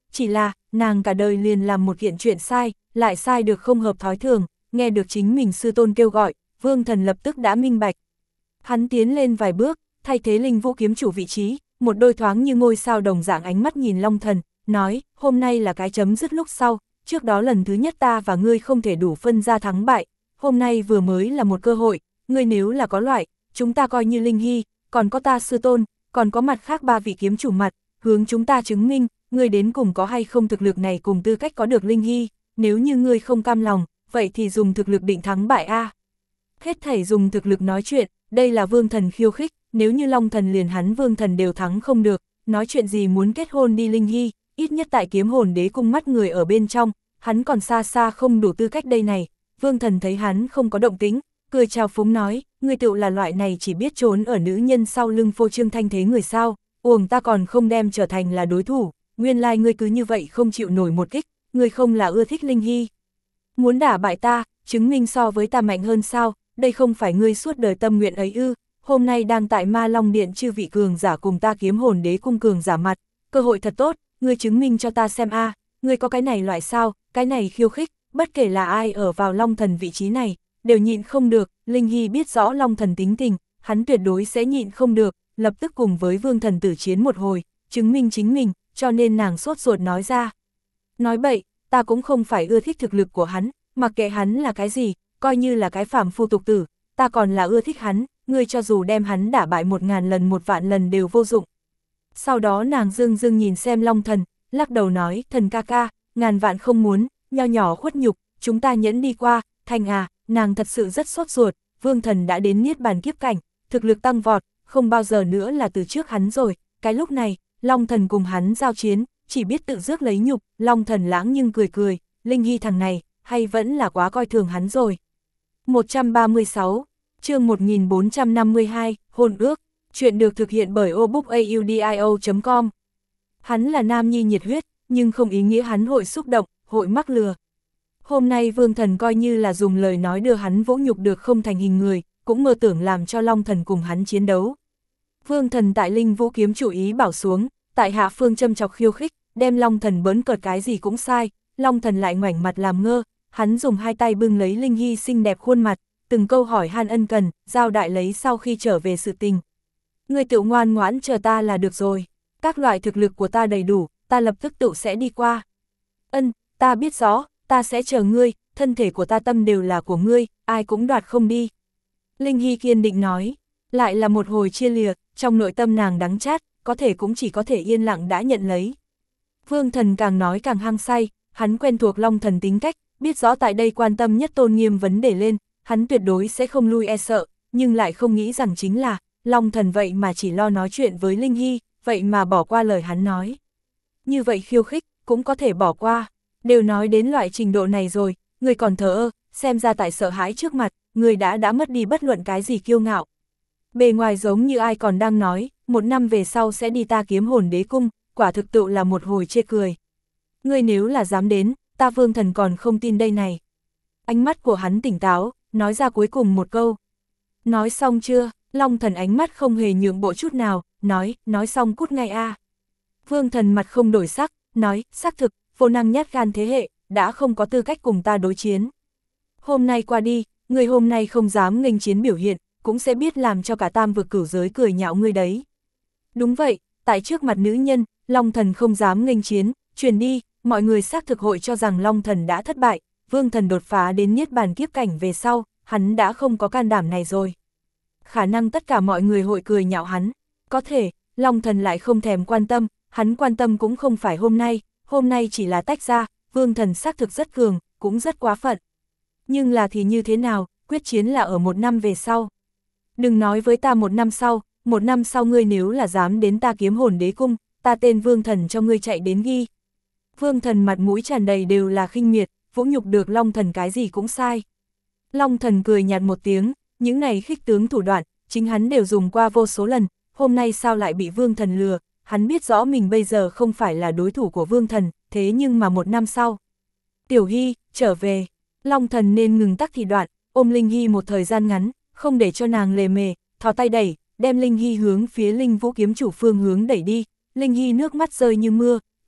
chỉ là, nàng cả đời liền làm một kiện chuyện sai, lại sai được không hợp thói thường, nghe được chính mình sư tôn kêu gọi, Vương Thần lập tức đã minh bạch. Hắn tiến lên vài bước, thay thế Linh Vũ kiếm chủ vị trí, một đôi thoáng như ngôi sao đồng dạng ánh mắt nhìn Long Thần, nói, hôm nay là cái chấm dứt lúc sau, trước đó lần thứ nhất ta và ngươi không thể đủ phân ra thắng bại, hôm nay vừa mới là một cơ hội, ngươi nếu là có loại, chúng ta coi như Linh Hy, còn có ta sư tôn, còn có mặt khác ba vị kiếm chủ mặt, hướng chúng ta chứng minh, ngươi đến cùng có hay không thực lực này cùng tư cách có được Linh Hy, nếu như ngươi không cam lòng, vậy thì dùng thực lực định thắng bại a. Hết thảy dùng thực lực nói chuyện, đây là Vương Thần khiêu khích, nếu như Long Thần liền hắn Vương Thần đều thắng không được, nói chuyện gì muốn kết hôn đi Linh Hy, ít nhất tại kiếm hồn đế cung mắt người ở bên trong, hắn còn xa xa không đủ tư cách đây này. Vương Thần thấy hắn không có động tĩnh, cười chào phúng nói, ngươi tựu là loại này chỉ biết trốn ở nữ nhân sau lưng phô trương thanh thế người sao, uổng ta còn không đem trở thành là đối thủ, nguyên lai like ngươi cứ như vậy không chịu nổi một kích, ngươi không là ưa thích Linh Hy. Muốn đả bại ta, chứng minh so với ta mạnh hơn sao, đây không phải ngươi suốt đời tâm nguyện ấy ư, hôm nay đang tại Ma Long Điện chư vị cường giả cùng ta kiếm hồn đế cung cường giả mặt, cơ hội thật tốt, ngươi chứng minh cho ta xem a, ngươi có cái này loại sao, cái này khiêu khích, bất kể là ai ở vào Long Thần vị trí này, đều nhịn không được, Linh Hy biết rõ Long Thần tính tình, hắn tuyệt đối sẽ nhịn không được, lập tức cùng với Vương Thần tử chiến một hồi, chứng minh chính mình, cho nên nàng sốt ruột nói ra. Nói bậy, ta cũng không phải ưa thích thực lực của hắn, mặc kệ hắn là cái gì, coi như là cái phàm phu tục tử, ta còn là ưa thích hắn, ngươi cho dù đem hắn đả bại một ngàn lần một vạn lần đều vô dụng. Sau đó nàng dưng dưng nhìn xem Long Thần, lắc đầu nói, thần ca ca, ngàn vạn không muốn, nho nhỏ khuất nhục, chúng ta nhẫn đi qua, Thành à, nàng thật sự rất sốt ruột, Vương Thần đã đến niết bàn kiếp cảnh, thực lực tăng vọt, không bao giờ nữa là từ trước hắn rồi, cái lúc này, Long Thần cùng hắn giao chiến, chỉ biết tự rước lấy nhục, Long Thần lãng nhưng cười cười, Linh Hy thằng này, hay vẫn là quá coi thường hắn rồi. một trăm ba mươi sáu, chương một nghìn bốn trăm năm mươi hai, hôn ước, chuyện được thực hiện bởi obookaudio chấm com. Hắn là nam nhi nhiệt huyết, nhưng không ý nghĩa hắn hội xúc động, hội mắc lừa. Hôm nay Vương Thần coi như là dùng lời nói đưa hắn vỗ nhục được không thành hình người, cũng mơ tưởng làm cho Long Thần cùng hắn chiến đấu. Vương Thần tại Linh Vũ kiếm chủ ý bảo xuống, tại hạ phương châm chọc khiêu khích, đem Long Thần bỡn cợt cái gì cũng sai, Long Thần lại ngoảnh mặt làm ngơ, hắn dùng hai tay bưng lấy Linh Hy xinh đẹp khuôn mặt, từng câu hỏi han ân cần, giao đại lấy sau khi trở về sự tình. Ngươi tự ngoan ngoãn chờ ta là được rồi, các loại thực lực của ta đầy đủ, ta lập tức tự sẽ đi qua. Ân, ta biết rõ, ta sẽ chờ ngươi, thân thể của ta tâm đều là của ngươi, ai cũng đoạt không đi. Linh Hy kiên định nói, lại là một hồi chia lìa, trong nội tâm nàng đắng chát, có thể cũng chỉ có thể yên lặng đã nhận lấy. Vương Thần càng nói càng hăng say, hắn quen thuộc Long Thần tính cách, biết rõ tại đây quan tâm nhất tôn nghiêm vấn đề lên, hắn tuyệt đối sẽ không lui e sợ, nhưng lại không nghĩ rằng chính là, Long Thần vậy mà chỉ lo nói chuyện với Linh Hy, vậy mà bỏ qua lời hắn nói. Như vậy khiêu khích, cũng có thể bỏ qua, đều nói đến loại trình độ này rồi, người còn thờ ơ, xem ra tại sợ hãi trước mặt, người đã đã mất đi bất luận cái gì kiêu ngạo. Bề ngoài giống như ai còn đang nói, một năm về sau sẽ đi ta kiếm hồn đế cung, quả thực tự là một hồi chê cười. Ngươi nếu là dám đến, ta Vương Thần còn không tin đây này. Ánh mắt của hắn tỉnh táo, nói ra cuối cùng một câu. Nói xong chưa, Long Thần ánh mắt không hề nhượng bộ chút nào, nói, nói xong cút ngay a. Vương Thần mặt không đổi sắc, nói, xác thực, vô năng nhát gan thế hệ, đã không có tư cách cùng ta đối chiến. Hôm nay qua đi, người hôm nay không dám nghênh chiến biểu hiện, cũng sẽ biết làm cho cả tam vực cửu giới cười nhạo ngươi đấy. Đúng vậy, tại trước mặt nữ nhân, Long Thần không dám nghênh chiến, truyền đi, mọi người xác thực hội cho rằng Long Thần đã thất bại, Vương Thần đột phá đến niết bàn kiếp cảnh về sau, hắn đã không có can đảm này rồi. Khả năng tất cả mọi người hội cười nhạo hắn, có thể, Long Thần lại không thèm quan tâm, hắn quan tâm cũng không phải hôm nay, hôm nay chỉ là tách ra, Vương Thần xác thực rất cường, cũng rất quá phận. Nhưng là thì như thế nào, quyết chiến là ở một năm về sau. Đừng nói với ta một năm sau, một năm sau ngươi nếu là dám đến ta kiếm hồn đế cung, ta tên Vương Thần cho ngươi chạy đến ghi. Vương Thần mặt mũi tràn đầy đều là khinh miệt, vũ nhục được Long Thần cái gì cũng sai. Long Thần cười nhạt một tiếng, những này khích tướng thủ đoạn, chính hắn đều dùng qua vô số lần, hôm nay sao lại bị Vương Thần lừa, hắn biết rõ mình bây giờ không phải là đối thủ của Vương Thần, thế nhưng mà một năm sau. Tiểu Hy, trở về, Long Thần nên ngừng tắc thì đoạn, ôm Linh Hy một thời gian ngắn, không để cho nàng lề mề, thò tay đẩy, đem Linh Hy hướng phía Linh Vũ kiếm chủ phương hướng đẩy đi, Linh Hy nước mắt rơi như mưa,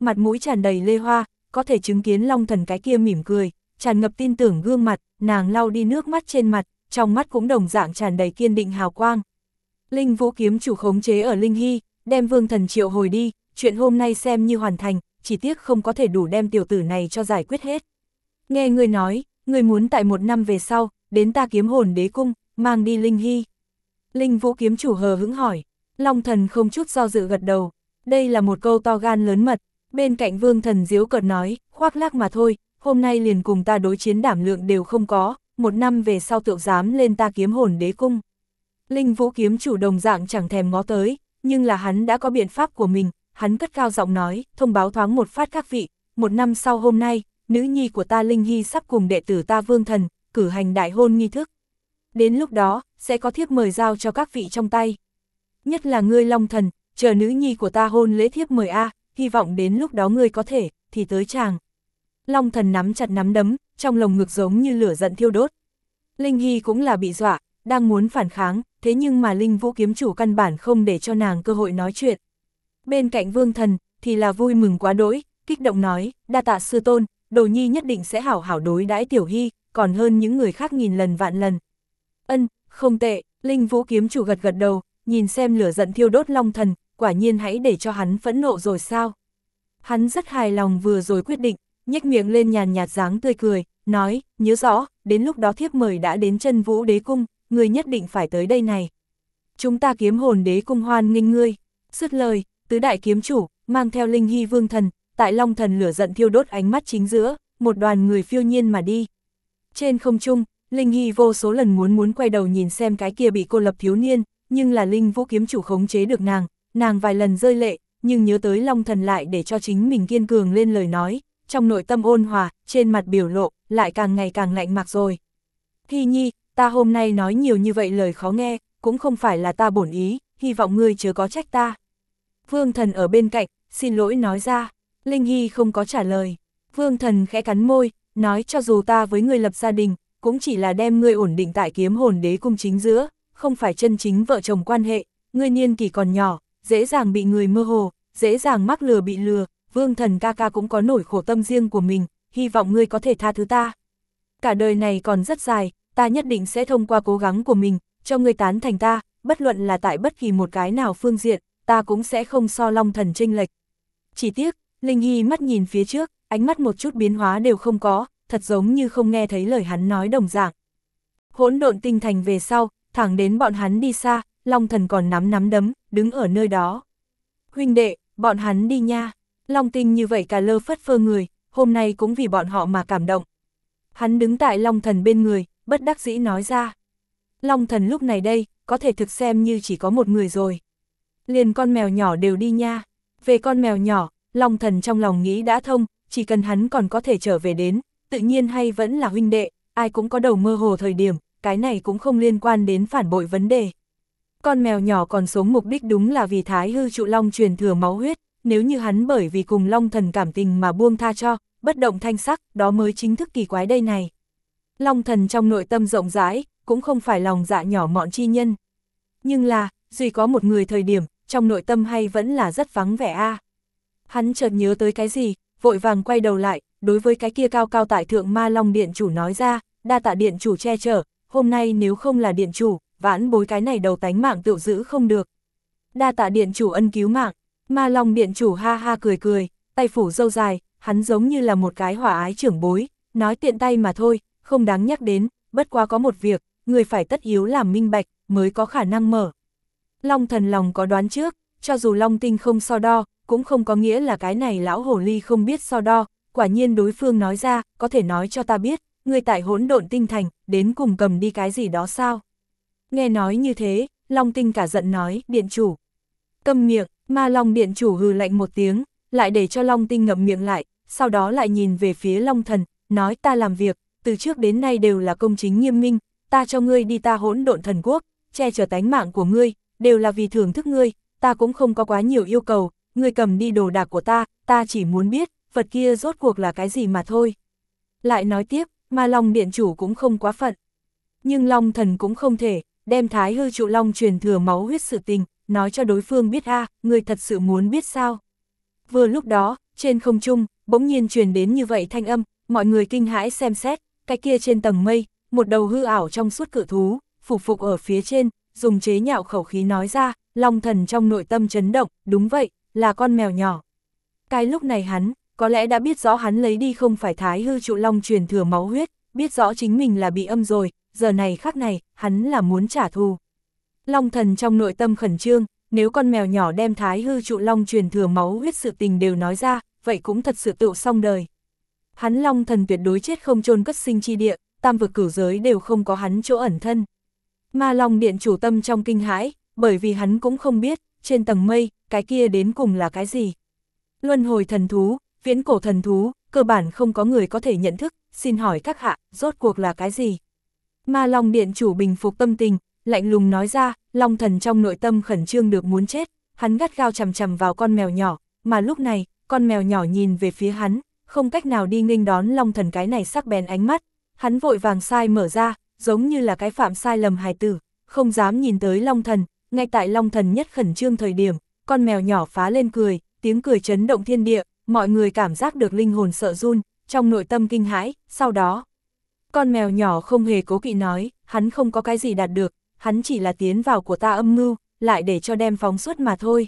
mặt mũi tràn đầy lê hoa, có thể chứng kiến Long Thần cái kia mỉm cười, tràn ngập tin tưởng gương mặt, nàng lau đi nước mắt trên mặt, trong mắt cũng đồng dạng tràn đầy kiên định hào quang. Linh Vũ kiếm chủ khống chế ở Linh Hy, đem Vương Thần triệu hồi đi, chuyện hôm nay xem như hoàn thành, chỉ tiếc không có thể đủ đem tiểu tử này cho giải quyết hết. Nghe người nói, người muốn tại một năm về sau, đến ta Kiếm Hồn Đế Cung, mang đi Linh Hy. Linh Vũ kiếm chủ hờ hững hỏi, Long Thần không chút do dự gật đầu, đây là một câu to gan lớn mật, bên cạnh Vương Thần giễu cợt nói, khoác lác mà thôi, hôm nay liền cùng ta đối chiến đảm lượng đều không có, một năm về sau tựu dám lên ta Kiếm Hồn Đế Cung. Linh Vũ kiếm chủ đồng dạng chẳng thèm ngó tới, nhưng là hắn đã có biện pháp của mình, hắn cất cao giọng nói, thông báo thoáng một phát các vị, một năm sau hôm nay, nữ nhi của ta Linh Hy sắp cùng đệ tử ta Vương Thần, cử hành đại hôn nghi thức. Đến lúc đó, sẽ có thiếp mời giao cho các vị trong tay. Nhất là ngươi Long Thần, chờ nữ nhi của ta hôn lễ thiếp mời A, hy vọng đến lúc đó ngươi có thể, thì tới chàng. Long Thần nắm chặt nắm đấm, trong lồng ngực giống như lửa giận thiêu đốt. Linh Hy cũng là bị dọa, đang muốn phản kháng, thế nhưng mà Linh Vũ kiếm chủ căn bản không để cho nàng cơ hội nói chuyện. Bên cạnh Vương Thần, thì là vui mừng quá đỗi, kích động nói, đa tạ sư tôn, đồ nhi nhất định sẽ hảo hảo đối đãi Tiểu Hy, còn hơn những người khác nghìn lần vạn lần. Ân, không tệ, Linh Vũ kiếm chủ gật gật đầu, nhìn xem lửa giận thiêu đốt Long Thần, quả nhiên hãy để cho hắn phẫn nộ rồi sao. Hắn rất hài lòng vừa rồi quyết định, nhếch miệng lên nhàn nhạt dáng tươi cười, nói, nhớ rõ, đến lúc đó thiếp mời đã đến Chân Vũ Đế Cung, người nhất định phải tới đây này. Chúng ta Kiếm Hồn Đế Cung hoan nghênh ngươi. Dứt lời, tứ đại kiếm chủ, mang theo Linh Hy Vương Thần, tại Long Thần lửa giận thiêu đốt ánh mắt chính giữa, một đoàn người phiêu nhiên mà đi. Trên không trung, Linh Hy vô số lần muốn muốn quay đầu nhìn xem cái kia bị cô lập thiếu niên, nhưng là Linh Vũ kiếm chủ khống chế được nàng, nàng vài lần rơi lệ, nhưng nhớ tới Long Thần lại để cho chính mình kiên cường lên lời nói, trong nội tâm ôn hòa, trên mặt biểu lộ, lại càng ngày càng lạnh mặc rồi. Hy nhi, ta hôm nay nói nhiều như vậy lời khó nghe, cũng không phải là ta bổn ý, hy vọng ngươi chớ có trách ta. Vương Thần ở bên cạnh, xin lỗi nói ra, Linh Hy không có trả lời. Vương Thần khẽ cắn môi, nói cho dù ta với ngươi lập gia đình, cũng chỉ là đem ngươi ổn định tại Kiếm Hồn Đế Cung chính giữa, không phải chân chính vợ chồng quan hệ, ngươi niên kỷ còn nhỏ, dễ dàng bị người mơ hồ, dễ dàng mắc lừa bị lừa, Vương Thần ca ca cũng có nỗi khổ tâm riêng của mình, hy vọng ngươi có thể tha thứ ta. Cả đời này còn rất dài, ta nhất định sẽ thông qua cố gắng của mình, cho ngươi tán thành ta, bất luận là tại bất kỳ một cái nào phương diện, ta cũng sẽ không so Long Thần chênh lệch. Chỉ tiếc, Linh Hy mắt nhìn phía trước, ánh mắt một chút biến hóa đều không có, thật giống như không nghe thấy lời hắn nói đồng dạng. Hỗn độn tinh thành về sau, thẳng đến bọn hắn đi xa, Long Thần còn nắm nắm đấm, đứng ở nơi đó. Huynh đệ, bọn hắn đi nha. Long Tinh như vậy cả lơ phất phơ người, hôm nay cũng vì bọn họ mà cảm động. Hắn đứng tại Long Thần bên người, bất đắc dĩ nói ra. Long Thần lúc này đây, có thể thực xem như chỉ có một người rồi. Liền con mèo nhỏ đều đi nha. Về con mèo nhỏ, Long Thần trong lòng nghĩ đã thông, chỉ cần hắn còn có thể trở về đến, tự nhiên hay vẫn là huynh đệ, ai cũng có đầu mơ hồ thời điểm, cái này cũng không liên quan đến phản bội vấn đề. Con mèo nhỏ còn sống mục đích đúng là vì Thái Hư Trụ Long truyền thừa máu huyết, nếu như hắn bởi vì cùng Long Thần cảm tình mà buông tha cho, bất động thanh sắc, đó mới chính thức kỳ quái đây này. Long Thần trong nội tâm rộng rãi, cũng không phải lòng dạ nhỏ mọn chi nhân. Nhưng là, duy có một người thời điểm, trong nội tâm hay vẫn là rất vắng vẻ a. Hắn chợt nhớ tới cái gì, vội vàng quay đầu lại, đối với cái kia cao cao tại thượng Ma Long Điện chủ nói ra, đa tạ điện chủ che chở, hôm nay nếu không là điện chủ, vãn bối cái này đầu tánh mạng tự giữ không được. Đa tạ điện chủ ân cứu mạng, Ma Long Điện chủ ha ha cười cười, tay phủ râu dài, hắn giống như là một cái hòa ái trưởng bối, nói tiện tay mà thôi, không đáng nhắc đến, bất quá có một việc, người phải tất yếu làm minh bạch, mới có khả năng mở. Long Thần lòng có đoán trước, cho dù Long Tinh không so đo, cũng không có nghĩa là cái này lão hồ ly không biết so đo, quả nhiên đối phương nói ra, có thể nói cho ta biết, người tại Hỗn Độn Tinh Thành, đến cùng cầm đi cái gì đó sao? Nghe nói như thế, Long Tinh cả giận nói, điện chủ. Câm miệng, Ma Long Điện chủ hừ lạnh một tiếng, lại để cho Long Tinh ngậm miệng lại, sau đó lại nhìn về phía Long Thần, nói ta làm việc, từ trước đến nay đều là công chính nghiêm minh, ta cho ngươi đi ta Hỗn Độn Thần Quốc, che chở tánh mạng của ngươi, đều là vì thưởng thức ngươi, ta cũng không có quá nhiều yêu cầu, ngươi cầm đi đồ đạc của ta, ta chỉ muốn biết, vật kia rốt cuộc là cái gì mà thôi. Lại nói tiếp, Ma Long Điện chủ cũng không quá phận. Nhưng Long Thần cũng không thể, đem Thái Hư Trụ Long truyền thừa máu huyết sự tình, nói cho đối phương biết a, ngươi thật sự muốn biết sao. Vừa lúc đó, trên không trung, bỗng nhiên truyền đến như vậy thanh âm, mọi người kinh hãi xem xét, cái kia trên tầng mây, một đầu hư ảo trong suốt cự thú, phục phục ở phía trên, dùng chế nhạo khẩu khí nói ra, Long Thần trong nội tâm chấn động, đúng vậy, là con mèo nhỏ. Cái lúc này hắn, có lẽ đã biết rõ hắn lấy đi không phải Thái hư trụ long truyền thừa máu huyết, biết rõ chính mình là bị âm rồi, giờ này khắc này, hắn là muốn trả thù. Long Thần trong nội tâm khẩn trương, nếu con mèo nhỏ đem Thái hư trụ long truyền thừa máu huyết sự tình đều nói ra, vậy cũng thật sự tựu xong đời. Hắn Long Thần tuyệt đối chết không chôn cất sinh chi địa, tam vực cửu giới đều không có hắn chỗ ẩn thân. Ma Long Điện chủ tâm trong kinh hãi, bởi vì hắn cũng không biết, trên tầng mây, cái kia đến cùng là cái gì. Luân hồi thần thú, viễn cổ thần thú, cơ bản không có người có thể nhận thức, xin hỏi các hạ, rốt cuộc là cái gì? Ma Long Điện chủ bình phục tâm tình, lạnh lùng nói ra, Long Thần trong nội tâm khẩn trương được muốn chết, hắn gắt gao chằm chằm vào con mèo nhỏ, mà lúc này, con mèo nhỏ nhìn về phía hắn, không cách nào đi nghênh đón Long Thần cái này sắc bén ánh mắt, hắn vội vàng sai mở ra, giống như là cái phạm sai lầm hài tử, không dám nhìn tới Long Thần, ngay tại Long Thần nhất khẩn trương thời điểm, con mèo nhỏ phá lên cười, tiếng cười chấn động thiên địa, mọi người cảm giác được linh hồn sợ run, trong nội tâm kinh hãi, sau đó. Con mèo nhỏ không hề cố kỵ nói, hắn không có cái gì đạt được, hắn chỉ là tiến vào của ta âm mưu, lại để cho đem phóng xuất mà thôi.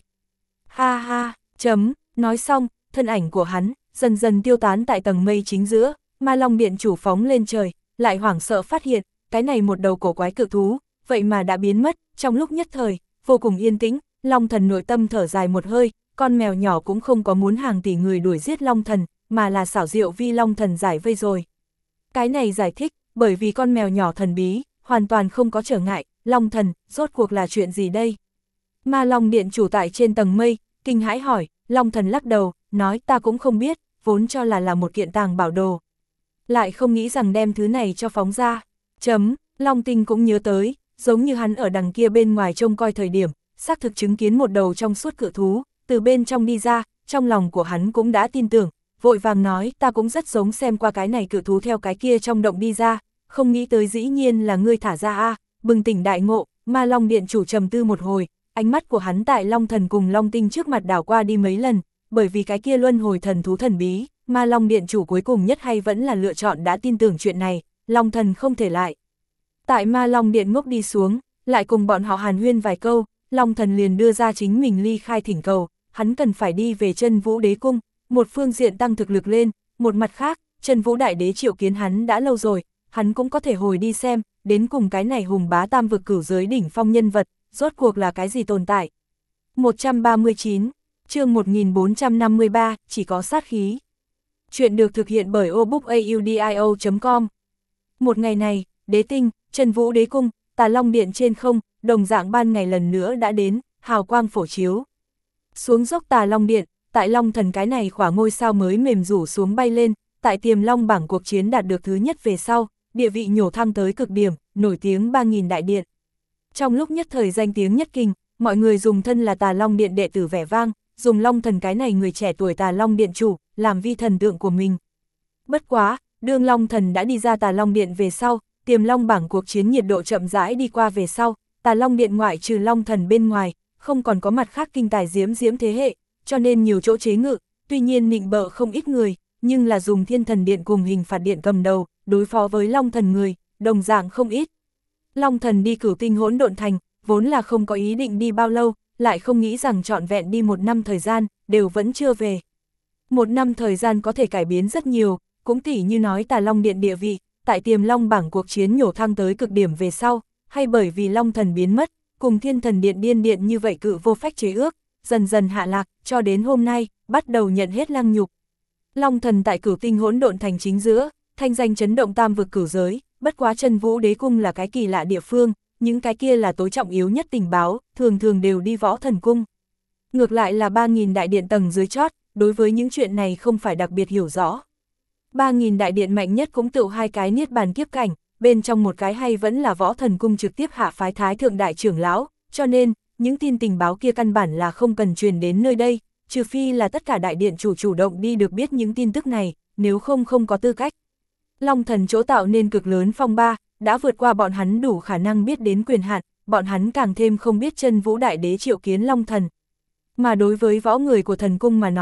Ha ha, chấm, nói xong, thân ảnh của hắn, dần dần tiêu tán tại tầng mây chính giữa, Ma Long Điện chủ phóng lên trời, lại hoảng sợ phát hiện, cái này một đầu cổ quái cự thú, vậy mà đã biến mất, trong lúc nhất thời, vô cùng yên tĩnh, Long Thần nội tâm thở dài một hơi, con mèo nhỏ cũng không có muốn hàng tỷ người đuổi giết Long Thần, mà là xảo diệu vi Long Thần giải vây rồi. Cái này giải thích, bởi vì con mèo nhỏ thần bí, hoàn toàn không có trở ngại, Long Thần, rốt cuộc là chuyện gì đây? Ma Long Điện chủ tại trên tầng mây, kinh hãi hỏi, Long Thần lắc đầu, nói ta cũng không biết, vốn cho là là một kiện tàng bảo đồ. Lại không nghĩ rằng đem thứ này cho phóng ra. Chấm, Long Tinh cũng nhớ tới, giống như hắn ở đằng kia bên ngoài trông coi thời điểm, xác thực chứng kiến một đầu trong suốt cự thú, từ bên trong đi ra, trong lòng của hắn cũng đã tin tưởng, vội vàng nói ta cũng rất giống xem qua cái này cự thú theo cái kia trong động đi ra, không nghĩ tới dĩ nhiên là ngươi thả ra a. Bừng tỉnh đại ngộ, Ma Long Điện chủ trầm tư một hồi, ánh mắt của hắn tại Long Thần cùng Long Tinh trước mặt đảo qua đi mấy lần, bởi vì cái kia luân hồi thần thú thần bí, Ma Long Điện chủ cuối cùng nhất hay vẫn là lựa chọn đã tin tưởng chuyện này, Long Thần không thể lại. Tại Ma Long Điện ngốc đi xuống, lại cùng bọn họ hàn huyên vài câu, Long Thần liền đưa ra chính mình ly khai thỉnh cầu, hắn cần phải đi về Chân Vũ Đế Cung, một phương diện tăng thực lực lên, một mặt khác, Chân Vũ Đại Đế triệu kiến hắn đã lâu rồi, hắn cũng có thể hồi đi xem, đến cùng cái này hùng bá tam vực cửu giới đỉnh phong nhân vật, rốt cuộc là cái gì tồn tại. một trăm ba mươi chín, chương một nghìn bốn trăm năm mươi ba, chỉ có sát khí. Chuyện được thực hiện bởi obookaudio chấm com. Một ngày này, Đế Tinh, Chân Vũ Đế Cung, Tà Long Điện trên không, đồng dạng ban ngày lần nữa đã đến, hào quang phổ chiếu. Xuống dốc Tà Long Điện, tại Long Thần cái này khỏa ngôi sao mới mềm rủ xuống bay lên, tại Tiềm Long bảng cuộc chiến đạt được thứ nhất về sau, địa vị nhổ thăng tới cực điểm, nổi tiếng ba nghìn đại điện. Trong lúc nhất thời danh tiếng nhất kinh, mọi người dùng thân là Tà Long Điện đệ tử vẻ vang, dùng Long Thần cái này người trẻ tuổi Tà Long Điện chủ, làm vi thần tượng của mình. Bất quá, đương Long Thần đã đi ra Tà Long Điện về sau, Tiềm Long bảng cuộc chiến nhiệt độ chậm rãi đi qua về sau, Tà Long Điện ngoại trừ Long Thần bên ngoài, không còn có mặt khác kinh tài diễm diễm thế hệ, cho nên nhiều chỗ chế ngự, tuy nhiên nịnh bợ không ít người, nhưng là dùng Thiên Thần Điện cùng Hình Phạt Điện cầm đầu, đối phó với Long Thần người, đồng dạng không ít. Long Thần đi Cửu Tinh Hỗn Độn Thành, vốn là không có ý định đi bao lâu, lại không nghĩ rằng trọn vẹn đi một năm thời gian, đều vẫn chưa về. Một năm thời gian có thể cải biến rất nhiều, cũng tỉ như nói Tà Long Điện địa vị, tại Tiềm Long bảng cuộc chiến nhổ thăng tới cực điểm về sau, hay bởi vì Long Thần biến mất, cùng Thiên Thần Điện điên điện như vậy cự vô phách chế ước, dần dần hạ lạc, cho đến hôm nay, bắt đầu nhận hết lăng nhục. Long Thần tại Cửu Tinh Hỗn Độn Thành chính giữa, thanh danh chấn động tam vực cửu giới, bất quá Chân Vũ Đế Cung là cái kỳ lạ địa phương, những cái kia là tối trọng yếu nhất tình báo, thường thường đều đi Võ Thần Cung. Ngược lại là ba nghìn đại điện tầng dưới chót, đối với những chuyện này không phải đặc biệt hiểu rõ. ba nghìn đại điện mạnh nhất cũng tựu hai cái niết bàn kiếp cảnh, bên trong một cái hay vẫn là Võ Thần Cung trực tiếp hạ phái Thái Thượng Đại trưởng lão, cho nên, những tin tình báo kia căn bản là không cần truyền đến nơi đây, trừ phi là tất cả đại điện chủ chủ động đi được biết những tin tức này, nếu không không có tư cách. Long Thần chỗ tạo nên cực lớn phong ba, đã vượt qua bọn hắn đủ khả năng biết đến quyền hạn, bọn hắn càng thêm không biết Chân Vũ Đại Đế triệu kiến Long Thần. Mà đối với võ người của thần cung mà nói,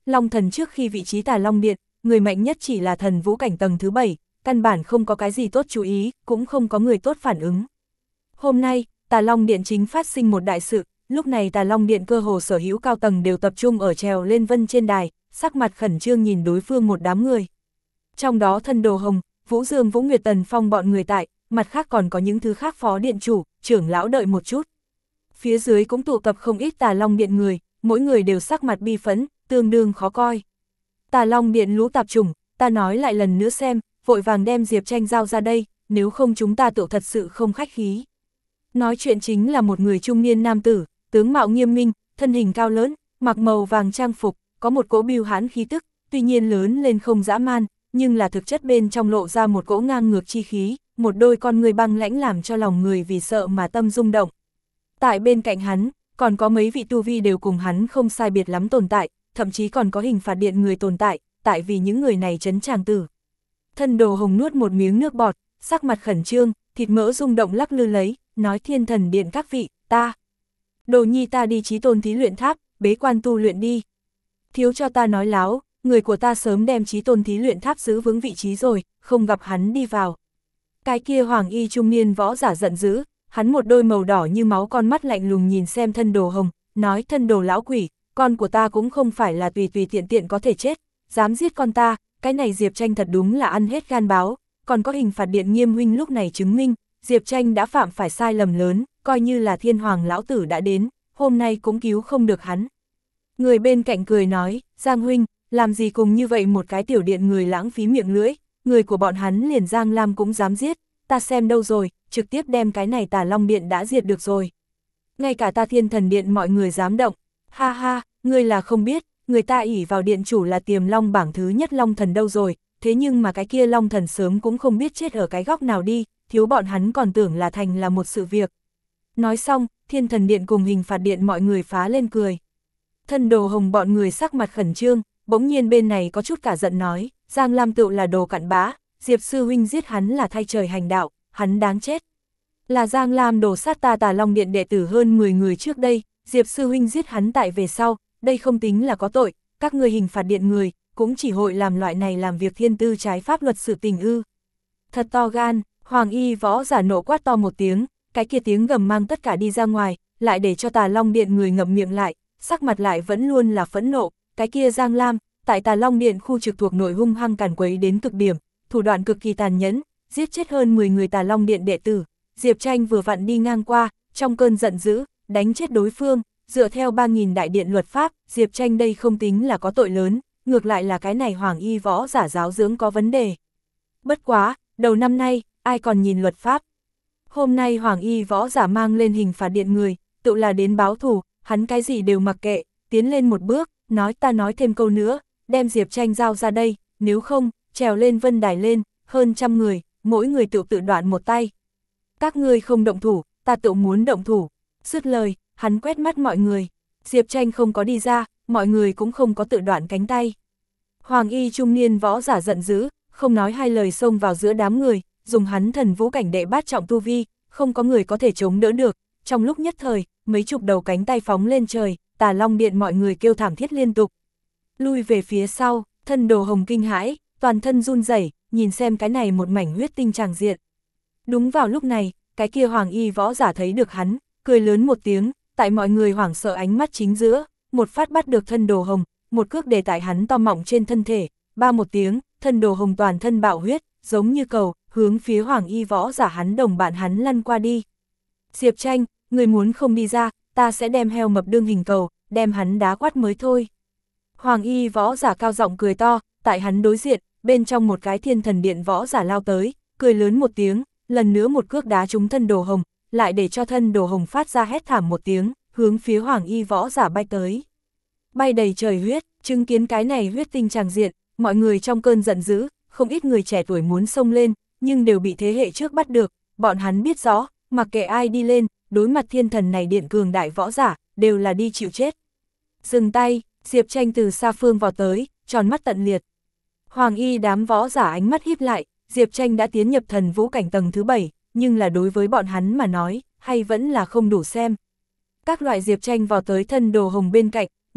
Long thần trước khi vị trí Tà Long Điện, người mạnh nhất chỉ là thần vũ cảnh tầng thứ bảy, căn bản không có cái gì tốt chú ý, cũng không có người tốt phản ứng. Hôm nay, Tà Long Điện chính phát sinh một đại sự, lúc này Tà Long Điện cơ hồ sở hữu cao tầng đều tập trung ở trèo lên vân trên đài, sắc mặt khẩn trương nhìn đối phương một đám người. Trong đó Thân Đồ Hồng, Vũ Dương, Vũ Nguyệt, Tần Phong bọn người tại, mặt khác còn có những thứ khác phó điện chủ, trưởng lão đợi một chút. Phía dưới cũng tụ tập không ít Tà Long Điện người, mỗi người đều sắc mặt bi phẫn, tương đương khó coi. Tà Long Điện lũ tạp chủng, ta nói lại lần nữa xem, vội vàng đem Diệp Tranh giao ra đây, nếu không chúng ta tự thật sự không khách khí. Nói chuyện chính là một người trung niên nam tử, tướng mạo nghiêm minh, thân hình cao lớn, mặc màu vàng trang phục, có một cỗ bưu hãn khí tức, tuy nhiên lớn lên không dã man, nhưng là thực chất bên trong lộ ra một cỗ ngang ngược chi khí, một đôi con người băng lãnh làm cho lòng người vì sợ mà tâm rung động. Tại bên cạnh hắn, còn có mấy vị tu vi đều cùng hắn không sai biệt lắm tồn tại, thậm chí còn có hình phạt điện người tồn tại, tại vì những người này trấn tràng tử. Thân Đồ Hồng nuốt một miếng nước bọt, sắc mặt khẩn trương, thịt mỡ rung động lắc lư lấy, nói Thiên Thần Điện các vị, ta. Đồ nhi ta đi Chí Tôn Thí Luyện Tháp, bế quan tu luyện đi. Thiếu cho ta nói láo, người của ta sớm đem Chí Tôn Thí Luyện Tháp giữ vững vị trí rồi, không gặp hắn đi vào. Cái kia hoàng y trung niên võ giả giận dữ, hắn một đôi màu đỏ như máu con mắt lạnh lùng nhìn xem Thân Đồ Hồng, nói Thân Đồ lão quỷ, con của ta cũng không phải là tùy tùy tiện tiện có thể chết, dám giết con ta, cái này Diệp Tranh thật đúng là ăn hết gan báo, còn có hình phạt điện Nghiêm huynh lúc này chứng minh, Diệp Tranh đã phạm phải sai lầm lớn, coi như là Thiên Hoàng lão tử đã đến, hôm nay cũng cứu không được hắn. Người bên cạnh cười nói, Giang huynh, làm gì cùng như vậy một cái tiểu điện người lãng phí miệng lưỡi, người của bọn hắn liền Giang Lam cũng dám giết, ta xem đâu rồi, trực tiếp đem cái này Tà Long Điện đã diệt được rồi. Ngay cả ta Thiên Thần Điện mọi người dám động, ha ha, ngươi là không biết, người ta ỷ vào điện chủ là Tiềm Long bảng thứ nhất Long Thần đâu rồi, thế nhưng mà cái kia Long Thần sớm cũng không biết chết ở cái góc nào đi, thiếu bọn hắn còn tưởng là thành là một sự việc. Nói xong, Thiên Thần Điện cùng hình phạt điện mọi người phá lên cười. Thân Đồ Hồng bọn người sắc mặt khẩn trương, bỗng nhiên bên này có chút cả giận nói, Giang Lam tựu là đồ cặn bã, Diệp sư huynh giết hắn là thay trời hành đạo, hắn đáng chết. Là Giang Lam đổ sát ta Tà Long Điện đệ tử hơn mười người trước đây, Diệp sư huynh giết hắn tại về sau, đây không tính là có tội, các người hình phạt điện người, cũng chỉ hội làm loại này làm việc thiên tư trái pháp luật sự tình ư. Thật to gan, Hoàng y võ giả nộ quát to một tiếng, cái kia tiếng gầm mang tất cả đi ra ngoài, lại để cho Tà Long Điện người ngậm miệng lại, sắc mặt lại vẫn luôn là phẫn nộ, cái kia Giang Lam, tại Tà Long Điện khu trực thuộc nội hung hăng càn quấy đến cực điểm, thủ đoạn cực kỳ tàn nhẫn, giết chết hơn mười người Tà Long Điện đệ tử, Diệp Tranh vừa vặn đi ngang qua, trong cơn giận dữ, đánh chết đối phương, dựa theo ba nghìn đại điện luật pháp, Diệp Tranh đây không tính là có tội lớn, ngược lại là cái này Hoàng y võ giả giáo dưỡng có vấn đề. Bất quá, đầu năm nay, ai còn nhìn luật pháp. Hôm nay Hoàng y võ giả mang lên hình phạt điện người, tự là đến báo thù, hắn cái gì đều mặc kệ, tiến lên một bước, nói ta nói thêm câu nữa, đem Diệp Tranh giao ra đây, nếu không, trèo lên vân đài lên, hơn trăm người, mỗi người tự tự đoạn một tay. Các ngươi không động thủ, ta tự muốn động thủ. Dứt lời, hắn quét mắt mọi người, Diệp Tranh không có đi ra, mọi người cũng không có tự đoạn cánh tay. Hoàng y trung niên võ giả giận dữ, không nói hai lời xông vào giữa đám người, dùng hắn thần vũ cảnh đệ bát trọng tu vi, không có người có thể chống đỡ được. Trong lúc nhất thời, mấy chục đầu cánh tay phóng lên trời, Tà Long Điện mọi người kêu thảm thiết liên tục. Lui về phía sau, Thân Đồ Hồng kinh hãi, toàn thân run rẩy, nhìn xem cái này một mảnh huyết tinh tràng diện. Đúng vào lúc này, cái kia Hoàng y võ giả thấy được hắn, cười lớn một tiếng, tại mọi người hoảng sợ ánh mắt chính giữa, một phát bắt được Thân Đồ Hồng, một cước để tại hắn to mọng trên thân thể, ba một tiếng, Thân Đồ Hồng toàn thân bạo huyết, giống như cầu, hướng phía Hoàng y võ giả hắn đồng bạn hắn lăn qua đi. Diệp Tranh, người muốn không đi ra, ta sẽ đem heo mập đương hình cầu, đem hắn đá quát mới thôi. Hoàng y võ giả cao giọng cười to, tại hắn đối diện, bên trong một cái Thiên Thần Điện võ giả lao tới, cười lớn một tiếng, lần nữa một cước đá trúng Thân Đồ Hồng, lại để cho Thân Đồ Hồng phát ra hét thảm một tiếng, hướng phía Hoàng y võ giả bay tới. Bay đầy trời huyết, chứng kiến cái này huyết tinh tràng diện, mọi người trong cơn giận dữ, không ít người trẻ tuổi muốn xông lên, nhưng đều bị thế hệ trước bắt được, bọn hắn biết rõ, mặc kệ ai đi lên, đối mặt Thiên Thần này điện cường đại võ giả, đều là đi chịu chết. Dừng tay, Diệp Tranh từ xa phương vào tới, tròn mắt tận liệt. Hoàng y đám võ giả ánh mắt híp lại, Diệp Tranh đã tiến nhập thần vũ cảnh tầng thứ bảy, nhưng là đối với bọn hắn mà nói, hay vẫn là không đủ xem. Các loại Diệp Tranh vào tới Thân Đồ Hồng bên cạnh,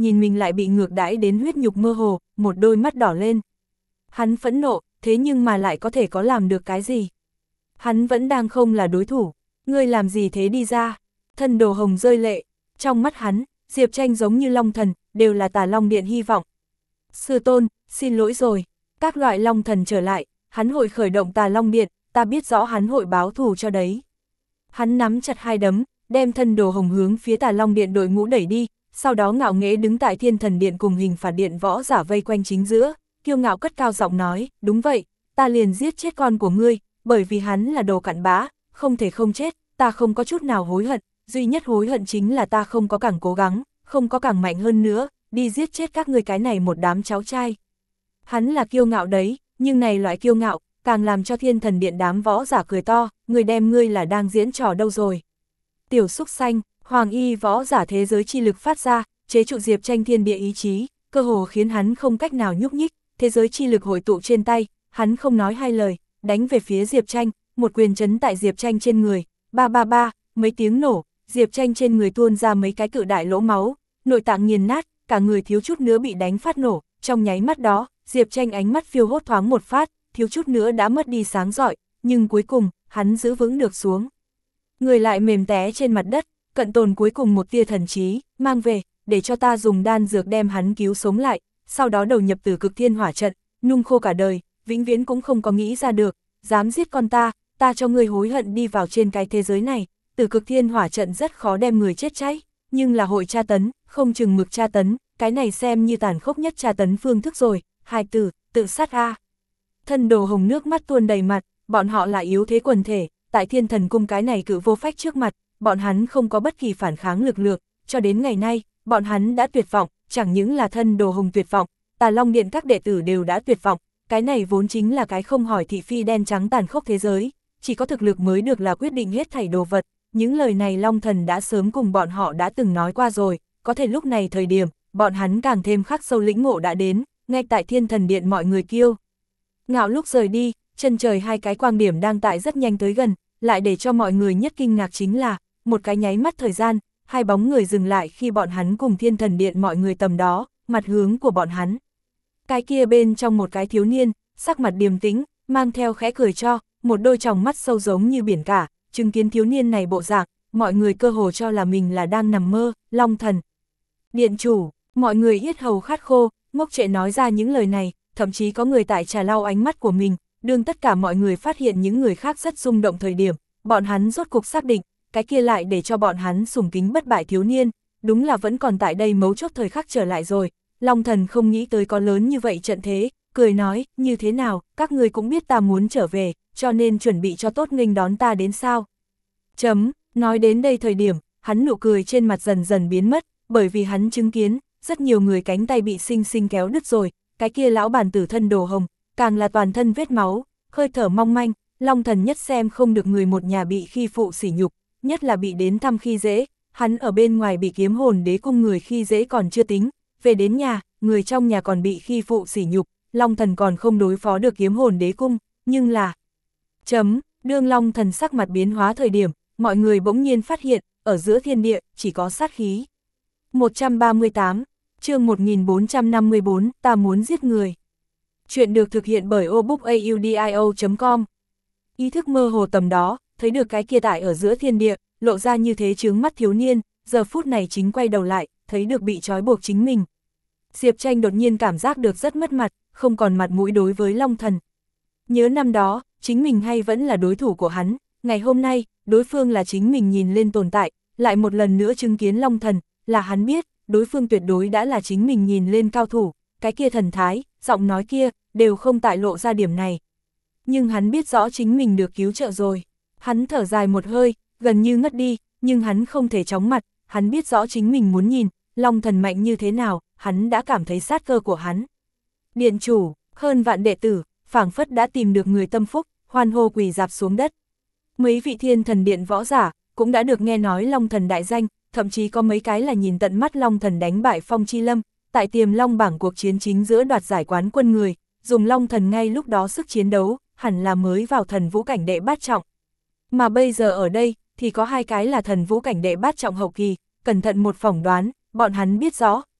nhìn mình lại bị ngược đãi đến huyết nhục mơ hồ, một đôi mắt đỏ lên. Hắn phẫn nộ, thế nhưng mà lại có thể có làm được cái gì? Hắn vẫn đang không là đối thủ, ngươi làm gì thế đi ra? Thân Đồ Hồng rơi lệ, trong mắt hắn, Diệp Tranh giống như long thần, đều là Tà Long Điện hy vọng. Sư tôn, xin lỗi rồi, các loại long thần trở lại, hắn hội khởi động Tà Long Điện, ta biết rõ hắn hội báo thù cho đấy. Hắn nắm chặt hai đấm, đem Thân Đồ Hồng hướng phía Tà Long Điện đội ngũ đẩy đi, sau đó ngạo nghễ đứng tại Thiên Thần Điện cùng Hình Phạt Điện võ giả vây quanh chính giữa, kiêu ngạo cất cao giọng nói, đúng vậy, ta liền giết chết con của ngươi, bởi vì hắn là đồ cặn bã, không thể không chết, ta không có chút nào hối hận, duy nhất hối hận chính là ta không có càng cố gắng, không có càng mạnh hơn nữa, đi giết chết các ngươi cái này một đám cháu trai. Hắn là kiêu ngạo đấy, nhưng này loại kiêu ngạo, càng làm cho Thiên Thần Điện đám võ giả cười to, người đem ngươi là đang diễn trò đâu rồi. Tiểu xúc xanh, Hoàng Y võ giả thế giới chi lực phát ra, chế trụ Diệp Tranh thiên địa ý chí, cơ hồ khiến hắn không cách nào nhúc nhích, thế giới chi lực hội tụ trên tay, hắn không nói hai lời, đánh về phía Diệp Tranh, một quyền chấn tại Diệp Tranh trên người, ba ba ba, mấy tiếng nổ, Diệp Tranh trên người tuôn ra mấy cái cự đại lỗ máu, nội tạng nghiền nát, cả người thiếu chút nữa bị đánh phát nổ, trong nháy mắt đó, Diệp Tranh ánh mắt phiêu hốt thoáng một phát, thiếu chút nữa đã mất đi sáng rọi, nhưng cuối cùng, hắn giữ vững được xuống. Người lại mềm té trên mặt đất, cận tồn cuối cùng một tia thần trí, mang về, để cho ta dùng đan dược đem hắn cứu sống lại, sau đó đầu nhập Tử Cực Thiên Hỏa trận, nung khô cả đời, vĩnh viễn cũng không có nghĩ ra được, dám giết con ta, ta cho ngươi hối hận đi vào trên cái thế giới này. Tử Cực Thiên Hỏa trận rất khó đem người chết cháy, nhưng là hội tra tấn, không chừng mực tra tấn, cái này xem như tàn khốc nhất tra tấn phương thức rồi, hài tử, tự sát a. Thân Đồ Hồng nước mắt tuôn đầy mặt, bọn họ là yếu thế quần thể, tại Thiên Thần Cung cái này cự vô phách trước mặt, bọn hắn không có bất kỳ phản kháng lực lượng, cho đến ngày nay, bọn hắn đã tuyệt vọng, chẳng những là Thân Đồ Hồng tuyệt vọng, Tà Long Điện các đệ tử đều đã tuyệt vọng, cái này vốn chính là cái không hỏi thị phi đen trắng tàn khốc thế giới, chỉ có thực lực mới được là quyết định hết thảy đồ vật, những lời này Long Thần đã sớm cùng bọn họ đã từng nói qua rồi, có thể lúc này thời điểm, bọn hắn càng thêm khắc sâu lĩnh ngộ đã đến, ngay tại Thiên Thần Điện mọi người kiêu ngạo lúc rời đi, chân trời hai cái quang điểm đang tại rất nhanh tới gần, lại để cho mọi người nhất kinh ngạc chính là, một cái nháy mắt thời gian, hai bóng người dừng lại khi bọn hắn cùng Thiên Thần Điện mọi người tầm đó, mặt hướng của bọn hắn. Cái kia bên trong một cái thiếu niên, sắc mặt điềm tĩnh, mang theo khẽ cười cho, một đôi tròng mắt sâu giống như biển cả, chứng kiến thiếu niên này bộ dạng, mọi người cơ hồ cho là mình là đang nằm mơ, Long Thần. Điện chủ, mọi người yết hầu khát khô, ngốc trệ nói ra những lời này, thậm chí có người tại trà lau ánh mắt của mình, đương tất cả mọi người phát hiện những người khác rất rung động thời điểm, bọn hắn rốt cục xác định, cái kia lại để cho bọn hắn sùng kính bất bại thiếu niên, đúng là vẫn còn tại đây mấu chốt thời khắc trở lại rồi. Long Thần không nghĩ tới có lớn như vậy trận thế, cười nói, như thế nào, các người cũng biết ta muốn trở về, cho nên chuẩn bị cho tốt nghênh đón ta đến sao. Chấm, nói đến đây thời điểm, hắn nụ cười trên mặt dần dần biến mất, bởi vì hắn chứng kiến, rất nhiều người cánh tay bị xinh xinh kéo đứt rồi, cái kia lão bản tử Thân Đồ Hồng, càng là toàn thân vết máu, hơi thở mong manh, Long Thần nhất xem không được người một nhà bị khi phụ sỉ nhục, nhất là bị đến thăm khi dễ, hắn ở bên ngoài bị Kiếm Hồn Đế cung người khi dễ còn chưa tính, về đến nhà, người trong nhà còn bị khi phụ sỉ nhục, Long Thần còn không đối phó được Kiếm Hồn Đế cung, nhưng là... Chấm, đương Long Thần sắc mặt biến hóa thời điểm, mọi người bỗng nhiên phát hiện, ở giữa thiên địa, chỉ có sát khí. một trăm ba mươi tám, chương một nghìn bốn trăm năm mươi bốn, ta muốn giết người. Chuyện được thực hiện bởi obookaudio chấm com. Ý thức mơ hồ tầm đó, thấy được cái kia tại ở giữa thiên địa, lộ ra như thế chướng mắt thiếu niên, giờ phút này chính quay đầu lại, thấy được bị trói buộc chính mình. Diệp Tranh đột nhiên cảm giác được rất mất mặt, không còn mặt mũi đối với Long Thần. Nhớ năm đó, chính mình hay vẫn là đối thủ của hắn, ngày hôm nay, đối phương là chính mình nhìn lên tồn tại, lại một lần nữa chứng kiến Long Thần, là hắn biết, đối phương tuyệt đối đã là chính mình nhìn lên cao thủ, cái kia thần thái, giọng nói kia, đều không tại lộ ra điểm này. Nhưng hắn biết rõ chính mình được cứu trợ rồi, hắn thở dài một hơi, gần như ngất đi, nhưng hắn không thể chóng mặt, hắn biết rõ chính mình muốn nhìn, Long Thần mạnh như thế nào, hắn đã cảm thấy sát cơ của hắn. Điện chủ, hơn vạn đệ tử, phảng phất đã tìm được người tâm phúc, hoan hô quỳ dạp xuống đất. Mấy vị Thiên Thần Điện võ giả, cũng đã được nghe nói Long Thần đại danh, thậm chí có mấy cái là nhìn tận mắt Long Thần đánh bại Phong Chi Lâm, tại Tiềm Long bảng cuộc chiến chính giữa đoạt giải quán quân người, dùng Long Thần ngay lúc đó sức chiến đấu, hẳn là mới vào thần vũ cảnh đệ bát trọng. Mà bây giờ ở đây, thì có hai cái là thần vũ cảnh đệ bát trọng hậu kỳ, cẩn thận một phỏng đoán, bọn hắn biết rõ,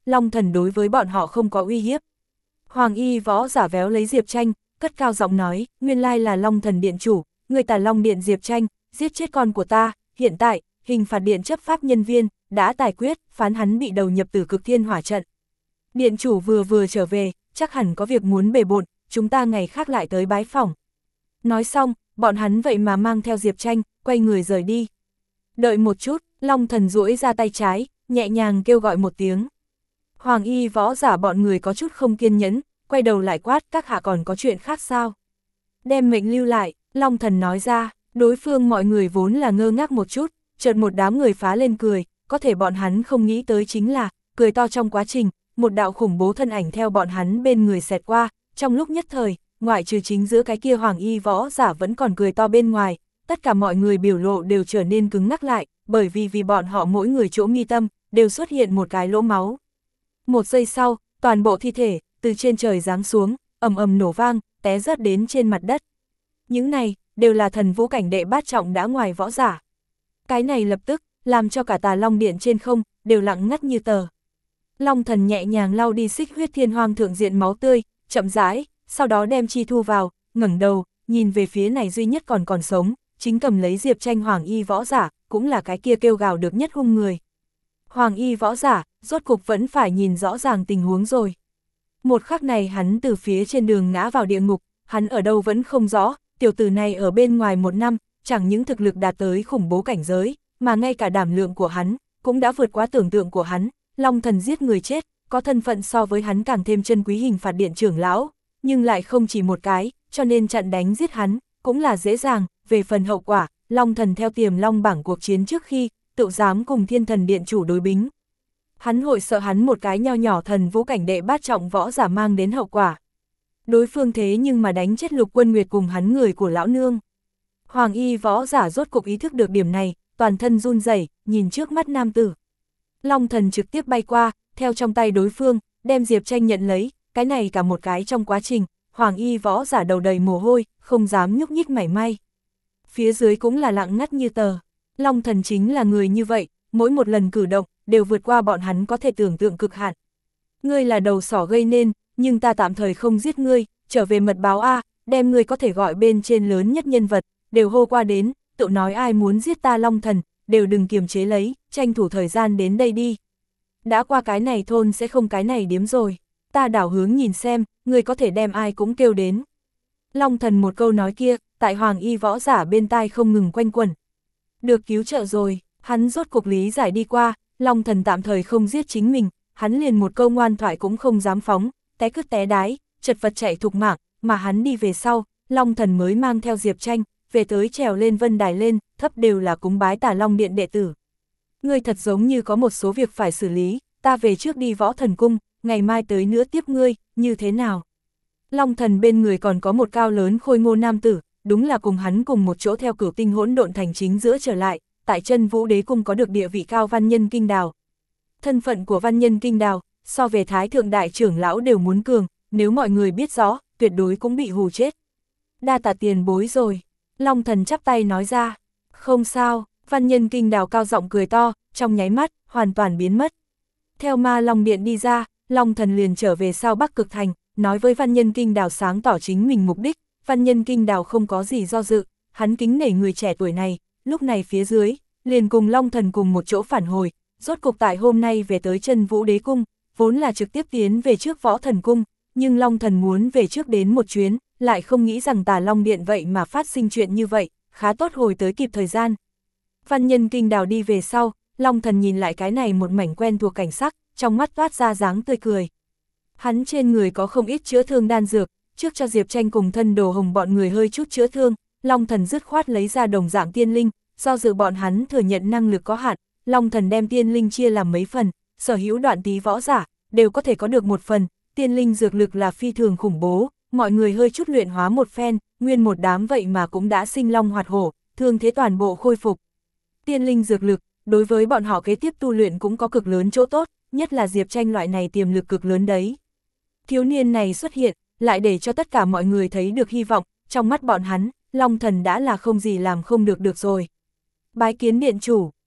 Long Thần đối với bọn họ không có uy hiếp. Hoàng y võ giả véo lấy Diệp Tranh, cất cao giọng nói, nguyên lai là Long Thần điện chủ, người Tà Long điện Diệp Tranh, giết chết con của ta, hiện tại, hình phạt điện chấp pháp nhân viên, đã tài quyết, phán hắn bị đầu nhập Tử Cực Thiên Hỏa trận. Điện chủ vừa vừa trở về, chắc hẳn có việc muốn bề bộn, chúng ta ngày khác lại tới bái phỏng. Nói xong, bọn hắn vậy mà mang theo Diệp Tranh, quay người rời đi. Đợi một chút, Long Thần duỗi ra tay trái, nhẹ nhàng kêu gọi một tiếng. Hoàng y võ giả bọn người có chút không kiên nhẫn, quay đầu lại quát, các hạ còn có chuyện khác sao? Đem mệnh lưu lại, Long Thần nói ra, đối phương mọi người vốn là ngơ ngác một chút, chợt một đám người phá lên cười, có thể bọn hắn không nghĩ tới chính là, cười to trong quá trình, một đạo khủng bố thân ảnh theo bọn hắn bên người xẹt qua, trong lúc nhất thời, ngoại trừ chính giữa cái kia hoàng y võ giả vẫn còn cười to bên ngoài, tất cả mọi người biểu lộ đều trở nên cứng ngắc lại, bởi vì vì bọn họ mỗi người chỗ mi tâm, đều xuất hiện một cái lỗ máu. Một giây sau, toàn bộ thi thể, từ trên trời giáng xuống, ầm ầm nổ vang, té rớt đến trên mặt đất. Những này, đều là thần vũ cảnh đệ bát trọng đã ngoài võ giả. Cái này lập tức, làm cho cả Tà Long điện trên không, đều lặng ngắt như tờ. Long Thần nhẹ nhàng lau đi xích huyết thiên hoang thượng diện máu tươi, chậm rãi, sau đó đem chi thu vào, ngẩng đầu, nhìn về phía này duy nhất còn còn sống, chính cầm lấy Diệp Tranh hoàng y võ giả, cũng là cái kia kêu gào được nhất hung người. Hoàng y võ giả, rốt cục vẫn phải nhìn rõ ràng tình huống rồi. Một khắc này hắn từ phía trên đường ngã vào địa ngục, hắn ở đâu vẫn không rõ, tiểu tử này ở bên ngoài một năm, chẳng những thực lực đạt tới khủng bố cảnh giới, mà ngay cả đảm lượng của hắn, cũng đã vượt quá tưởng tượng của hắn. Long Thần giết người chết, có thân phận so với hắn càng thêm chân quý hình phạt điện trưởng lão, nhưng lại không chỉ một cái, cho nên chặn đánh giết hắn, cũng là dễ dàng. Về phần hậu quả, Long Thần theo tiềm long bảng cuộc chiến trước khi, tự dám cùng Thiên Thần điện chủ đối bính. Hắn hội sợ hắn một cái nho nhỏ thần vũ cảnh đệ bát trọng võ giả mang đến hậu quả. Đối phương thế nhưng mà đánh chết Lục Quân Nguyệt cùng hắn người của lão nương. Hoàng y võ giả rốt cục ý thức được điểm này, toàn thân run rẩy, nhìn trước mắt nam tử. Long Thần trực tiếp bay qua, theo trong tay đối phương, đem Diệp Tranh nhận lấy, cái này cả một cái trong quá trình, hoàng y võ giả đầu đầy mồ hôi, không dám nhúc nhích mảy may. Phía dưới cũng là lặng ngắt như tờ. Long Thần chính là người như vậy, mỗi một lần cử động, đều vượt qua bọn hắn có thể tưởng tượng cực hạn. Ngươi là đầu sỏ gây nên, nhưng ta tạm thời không giết ngươi, trở về mật báo A, đem ngươi có thể gọi bên trên lớn nhất nhân vật, đều hô qua đến, tự nói ai muốn giết ta Long Thần, đều đừng kiềm chế lấy, tranh thủ thời gian đến đây đi. Đã qua cái này thôn sẽ không cái này điếm rồi, ta đảo hướng nhìn xem, ngươi có thể đem ai cũng kêu đến. Long Thần một câu nói kia, tại hoàng y võ giả bên tai không ngừng quanh quẩn. Được cứu trợ rồi, hắn rốt cuộc lý giải đi qua, Long Thần tạm thời không giết chính mình, hắn liền một câu ngoan thoại cũng không dám phóng, té cứt té đái, chật vật chạy thục mạng, mà hắn đi về sau, Long Thần mới mang theo Diệp Tranh, về tới trèo lên vân đài lên, thấp đều là cúng bái Tà Long điện đệ tử. Ngươi thật giống như có một số việc phải xử lý, ta về trước đi Võ Thần cung, ngày mai tới nữa tiếp ngươi, như thế nào? Long Thần bên người còn có một cao lớn khôi ngô nam tử, đúng là cùng hắn cùng một chỗ theo Cửu Tinh hỗn độn thành chính giữa trở lại, tại Chân Vũ Đế cung có được địa vị cao Văn Nhân Kinh Đào. Thân phận của Văn Nhân Kinh Đào, so về Thái Thượng Đại trưởng lão đều muốn cường, nếu mọi người biết rõ, tuyệt đối cũng bị hù chết. Đa tạ tiền bối rồi, Long Thần chắp tay nói ra. Không sao, Văn Nhân Kinh Đào cao giọng cười to, trong nháy mắt, hoàn toàn biến mất. Theo Ma Long Điện đi ra, Long Thần liền trở về sau Bắc Cực Thành, nói với Văn Nhân Kinh Đào sáng tỏ chính mình mục đích. Văn Nhân Kinh Đào không có gì do dự, hắn kính nể người trẻ tuổi này, lúc này phía dưới, liền cùng Long Thần cùng một chỗ phản hồi, rốt cục tại hôm nay về tới Chân Vũ Đế cung, vốn là trực tiếp tiến về trước Võ Thần cung, nhưng Long Thần muốn về trước đến một chuyến, lại không nghĩ rằng Tà Long Điện vậy mà phát sinh chuyện như vậy, khá tốt hồi tới kịp thời gian. Văn Nhân Kinh Đào đi về sau, Long Thần nhìn lại cái này một mảnh quen thuộc cảnh sắc, trong mắt toát ra dáng tươi cười. Hắn trên người có không ít chữa thương đan dược, trước cho Diệp Tranh cùng Thân Đồ Hồng bọn người hơi chút chữa thương, Long Thần dứt khoát lấy ra đồng dạng tiên linh, do dự bọn hắn thừa nhận năng lực có hạn, Long Thần đem tiên linh chia làm mấy phần, sở hữu đoạn tí võ giả, đều có thể có được một phần, tiên linh dược lực là phi thường khủng bố, mọi người hơi chút luyện hóa một phen, nguyên một đám vậy mà cũng đã sinh long hoạt hổ, thương thế toàn bộ khôi phục. Tiên linh dược lực, đối với bọn họ kế tiếp tu luyện cũng có cực lớn chỗ tốt, nhất là Diệp Tranh loại này tiềm lực cực lớn đấy. Thiếu niên này xuất hiện, lại để cho tất cả mọi người thấy được hy vọng, trong mắt bọn hắn, Long Thần đã là không gì làm không được được rồi. Bái kiến điện chủ,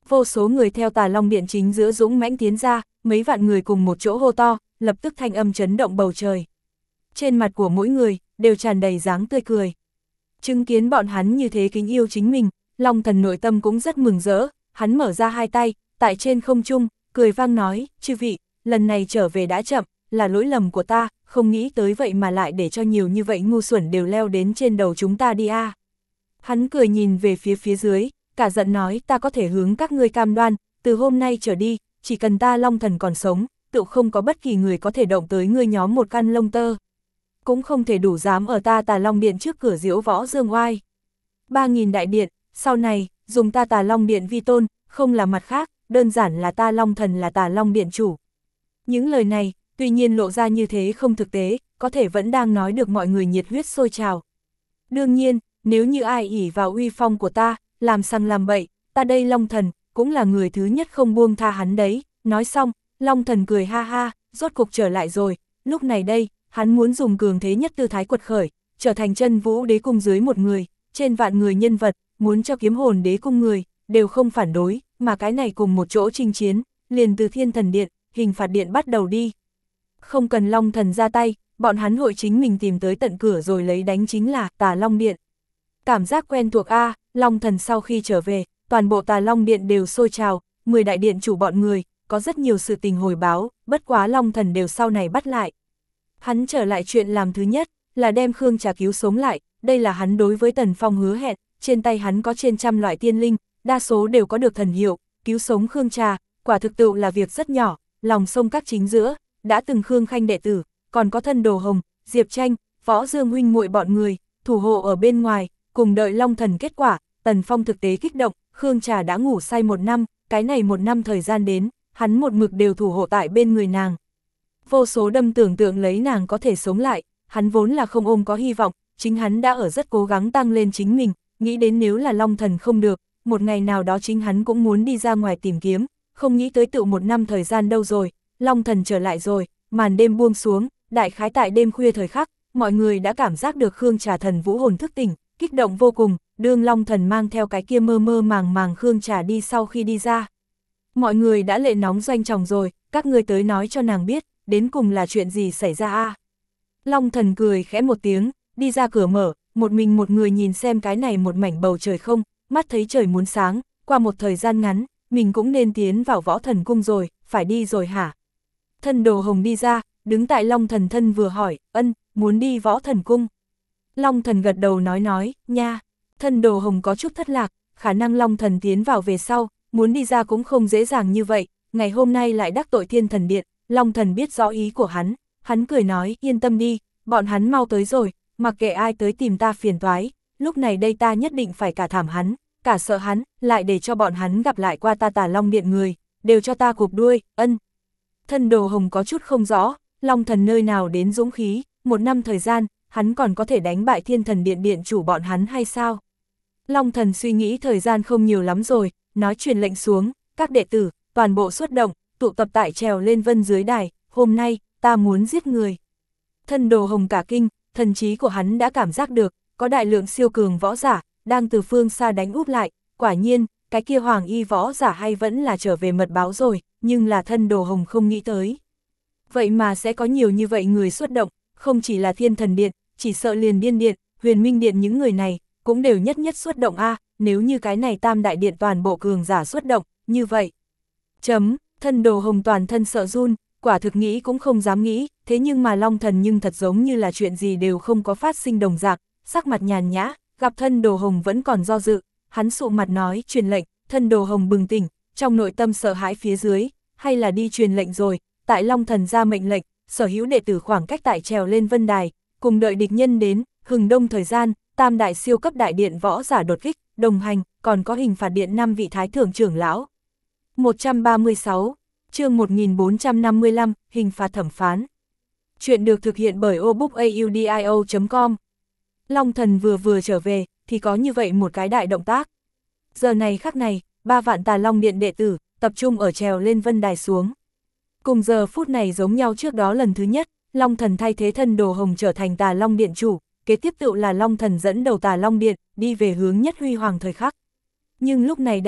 Vô số người theo Tà Long Điện chính giữa dũng mãnh tiến ra, mấy vạn người cùng một chỗ hô to, lập tức thanh âm chấn động bầu trời. Trên mặt của mỗi người, đều tràn đầy dáng tươi cười. Chứng kiến bọn hắn như thế kính yêu chính mình, Long Thần nội tâm cũng rất mừng rỡ, hắn mở ra hai tay, tại trên không trung, cười vang nói, chư vị, lần này trở về đã chậm, là lỗi lầm của ta, không nghĩ tới vậy mà lại để cho nhiều như vậy ngu xuẩn đều leo đến trên đầu chúng ta đi a. À. Hắn cười nhìn về phía phía dưới, cả giận nói, ta có thể hướng các ngươi cam đoan, từ hôm nay trở đi, chỉ cần ta Long Thần còn sống, tự không có bất kỳ người có thể động tới ngươi nhóm một căn lông tơ. Cũng không thể đủ dám ở ta Tà Long Điện trước cửa diễu võ dương oai. Ba nghìn đại điện, sau này, dùng ta Tà Long Điện vi tôn, không là mặt khác, đơn giản là ta Long Thần là Tà Long Điện chủ. Những lời này, tuy nhiên lộ ra như thế không thực tế, có thể vẫn đang nói được mọi người nhiệt huyết sôi trào. Đương nhiên, nếu như ai ỷ vào uy phong của ta, làm sằng làm bậy, ta đây Long Thần, cũng là người thứ nhất không buông tha hắn đấy. Nói xong, Long Thần cười ha ha, rốt cục trở lại rồi, lúc này đây, hắn muốn dùng cường thế nhất tư thái quật khởi, trở thành chân vũ đế cung dưới một người, trên vạn người nhân vật, muốn cho kiếm hồn đế cung người, đều không phản đối, mà cái này cùng một chỗ chinh chiến, liền từ Thiên Thần Điện, Hình Phạt Điện bắt đầu đi. Không cần Long Thần ra tay, bọn hắn hội chính mình tìm tới tận cửa rồi lấy đánh chính là Tà Long Điện. Cảm giác quen thuộc a, Long Thần sau khi trở về, toàn bộ Tà Long Điện đều sôi trào, mười đại điện chủ bọn người, có rất nhiều sự tình hồi báo, bất quá Long Thần đều sau này bắt lại. Hắn trở lại chuyện làm thứ nhất, là đem Khương Trà cứu sống lại, đây là hắn đối với Tần Phong hứa hẹn, trên tay hắn có trên trăm loại tiên linh, đa số đều có được thần hiệu, cứu sống Khương Trà, quả thực tự là việc rất nhỏ, lòng sông các chính giữa, đã từng Khương Khanh đệ tử, còn có Thân Đồ Hồng, Diệp Tranh, Võ Dương huynh muội bọn người, thủ hộ ở bên ngoài, cùng đợi Long Thần kết quả. Tần Phong thực tế kích động, Khương Trà đã ngủ say một năm, cái này một năm thời gian đến, hắn một mực đều thủ hộ tại bên người nàng. Vô số đâm tưởng tượng lấy nàng có thể sống lại, hắn vốn là không ôm có hy vọng, chính hắn đã ở rất cố gắng tăng lên chính mình, nghĩ đến nếu là Long Thần không được, một ngày nào đó chính hắn cũng muốn đi ra ngoài tìm kiếm, không nghĩ tới tự một năm thời gian đâu rồi, Long Thần trở lại rồi, màn đêm buông xuống, đại khái tại đêm khuya thời khắc, mọi người đã cảm giác được Khương Trà thần vũ hồn thức tỉnh, kích động vô cùng, đương Long Thần mang theo cái kia mơ mơ màng màng Khương Trà đi sau khi đi ra. Mọi người đã lệ nóng doanh tròng rồi, các ngươi tới nói cho nàng biết, đến cùng là chuyện gì xảy ra a? À? Long Thần cười khẽ một tiếng, đi ra cửa mở, một mình một người nhìn xem cái này một mảnh bầu trời không, mắt thấy trời muốn sáng, qua một thời gian ngắn, mình cũng nên tiến vào Võ Thần Cung rồi, phải đi rồi hả? Thân Đồ Hồng đi ra, đứng tại Long Thần thân vừa hỏi, ân, muốn đi Võ Thần Cung. Long Thần gật đầu nói nói, nha. Thân Đồ Hồng có chút thất lạc, khả năng Long Thần tiến vào về sau, muốn đi ra cũng không dễ dàng như vậy, ngày hôm nay lại đắc tội Thiên Thần Điện, Long Thần biết rõ ý của hắn, hắn cười nói, yên tâm đi, bọn hắn mau tới rồi, mặc kệ ai tới tìm ta phiền toái, lúc này đây ta nhất định phải cả thảm hắn, cả sợ hắn, lại để cho bọn hắn gặp lại qua ta Tà Long Điện người, đều cho ta cụp đuôi, ân. Thân Đồ Hồng có chút không rõ, Long Thần nơi nào đến dũng khí, một năm thời gian, hắn còn có thể đánh bại Thiên Thần Điện điện chủ bọn hắn hay sao? Long Thần suy nghĩ thời gian không nhiều lắm rồi, nói truyền lệnh xuống, các đệ tử, toàn bộ xuất động, tụ tập tại trèo lên vân dưới đài, hôm nay, ta muốn giết người. Thân Đồ Hồng cả kinh, thần trí của hắn đã cảm giác được, có đại lượng siêu cường võ giả, đang từ phương xa đánh úp lại, quả nhiên, cái kia hoàng y võ giả hay vẫn là trở về mật báo rồi, nhưng là Thân Đồ Hồng không nghĩ tới. Vậy mà sẽ có nhiều như vậy người xuất động, không chỉ là Thiên Thần Điện, chỉ sợ liền Điên Điện, Huyền Minh Điện những người này, cũng đều nhất nhất xuất động a, nếu như cái này Tam Đại Điện toàn bộ cường giả xuất động, như vậy. Chấm, Thân Đồ Hồng toàn thân sợ run, quả thực nghĩ cũng không dám nghĩ, thế nhưng mà Long Thần nhưng thật giống như là chuyện gì đều không có phát sinh đồng dạng, sắc mặt nhàn nhã, gặp Thân Đồ Hồng vẫn còn do dự, hắn sụ mặt nói truyền lệnh, Thân Đồ Hồng bừng tỉnh, trong nội tâm sợ hãi phía dưới, hay là đi truyền lệnh rồi, tại Long Thần ra mệnh lệnh, sở hữu đệ tử khoảng cách tại trèo lên vân đài, cùng đợi địch nhân đến, hừng đông thời gian, Tam Đại siêu cấp đại điện võ giả đột kích, đồng hành, còn có Hình Phạt Điện năm vị thái thượng trưởng lão. một trăm ba mươi sáu, chương một nghìn bốn trăm năm mươi lăm, hình phạt thẩm phán. Chuyện được thực hiện bởi obookaudio chấm com. Long Thần vừa vừa trở về, thì có như vậy một cái đại động tác. Giờ này khắc này, ba vạn Tà Long Điện đệ tử, tập trung ở trèo lên vân đài xuống. Cùng giờ phút này giống nhau trước đó lần thứ nhất, Long Thần thay thế Thân Đồ Hồng trở thành Tà Long Điện chủ, kế tiếp tự là Long Thần dẫn đầu Tà Long Điện, đi về hướng nhất huy hoàng thời khắc. Nhưng lúc này đây,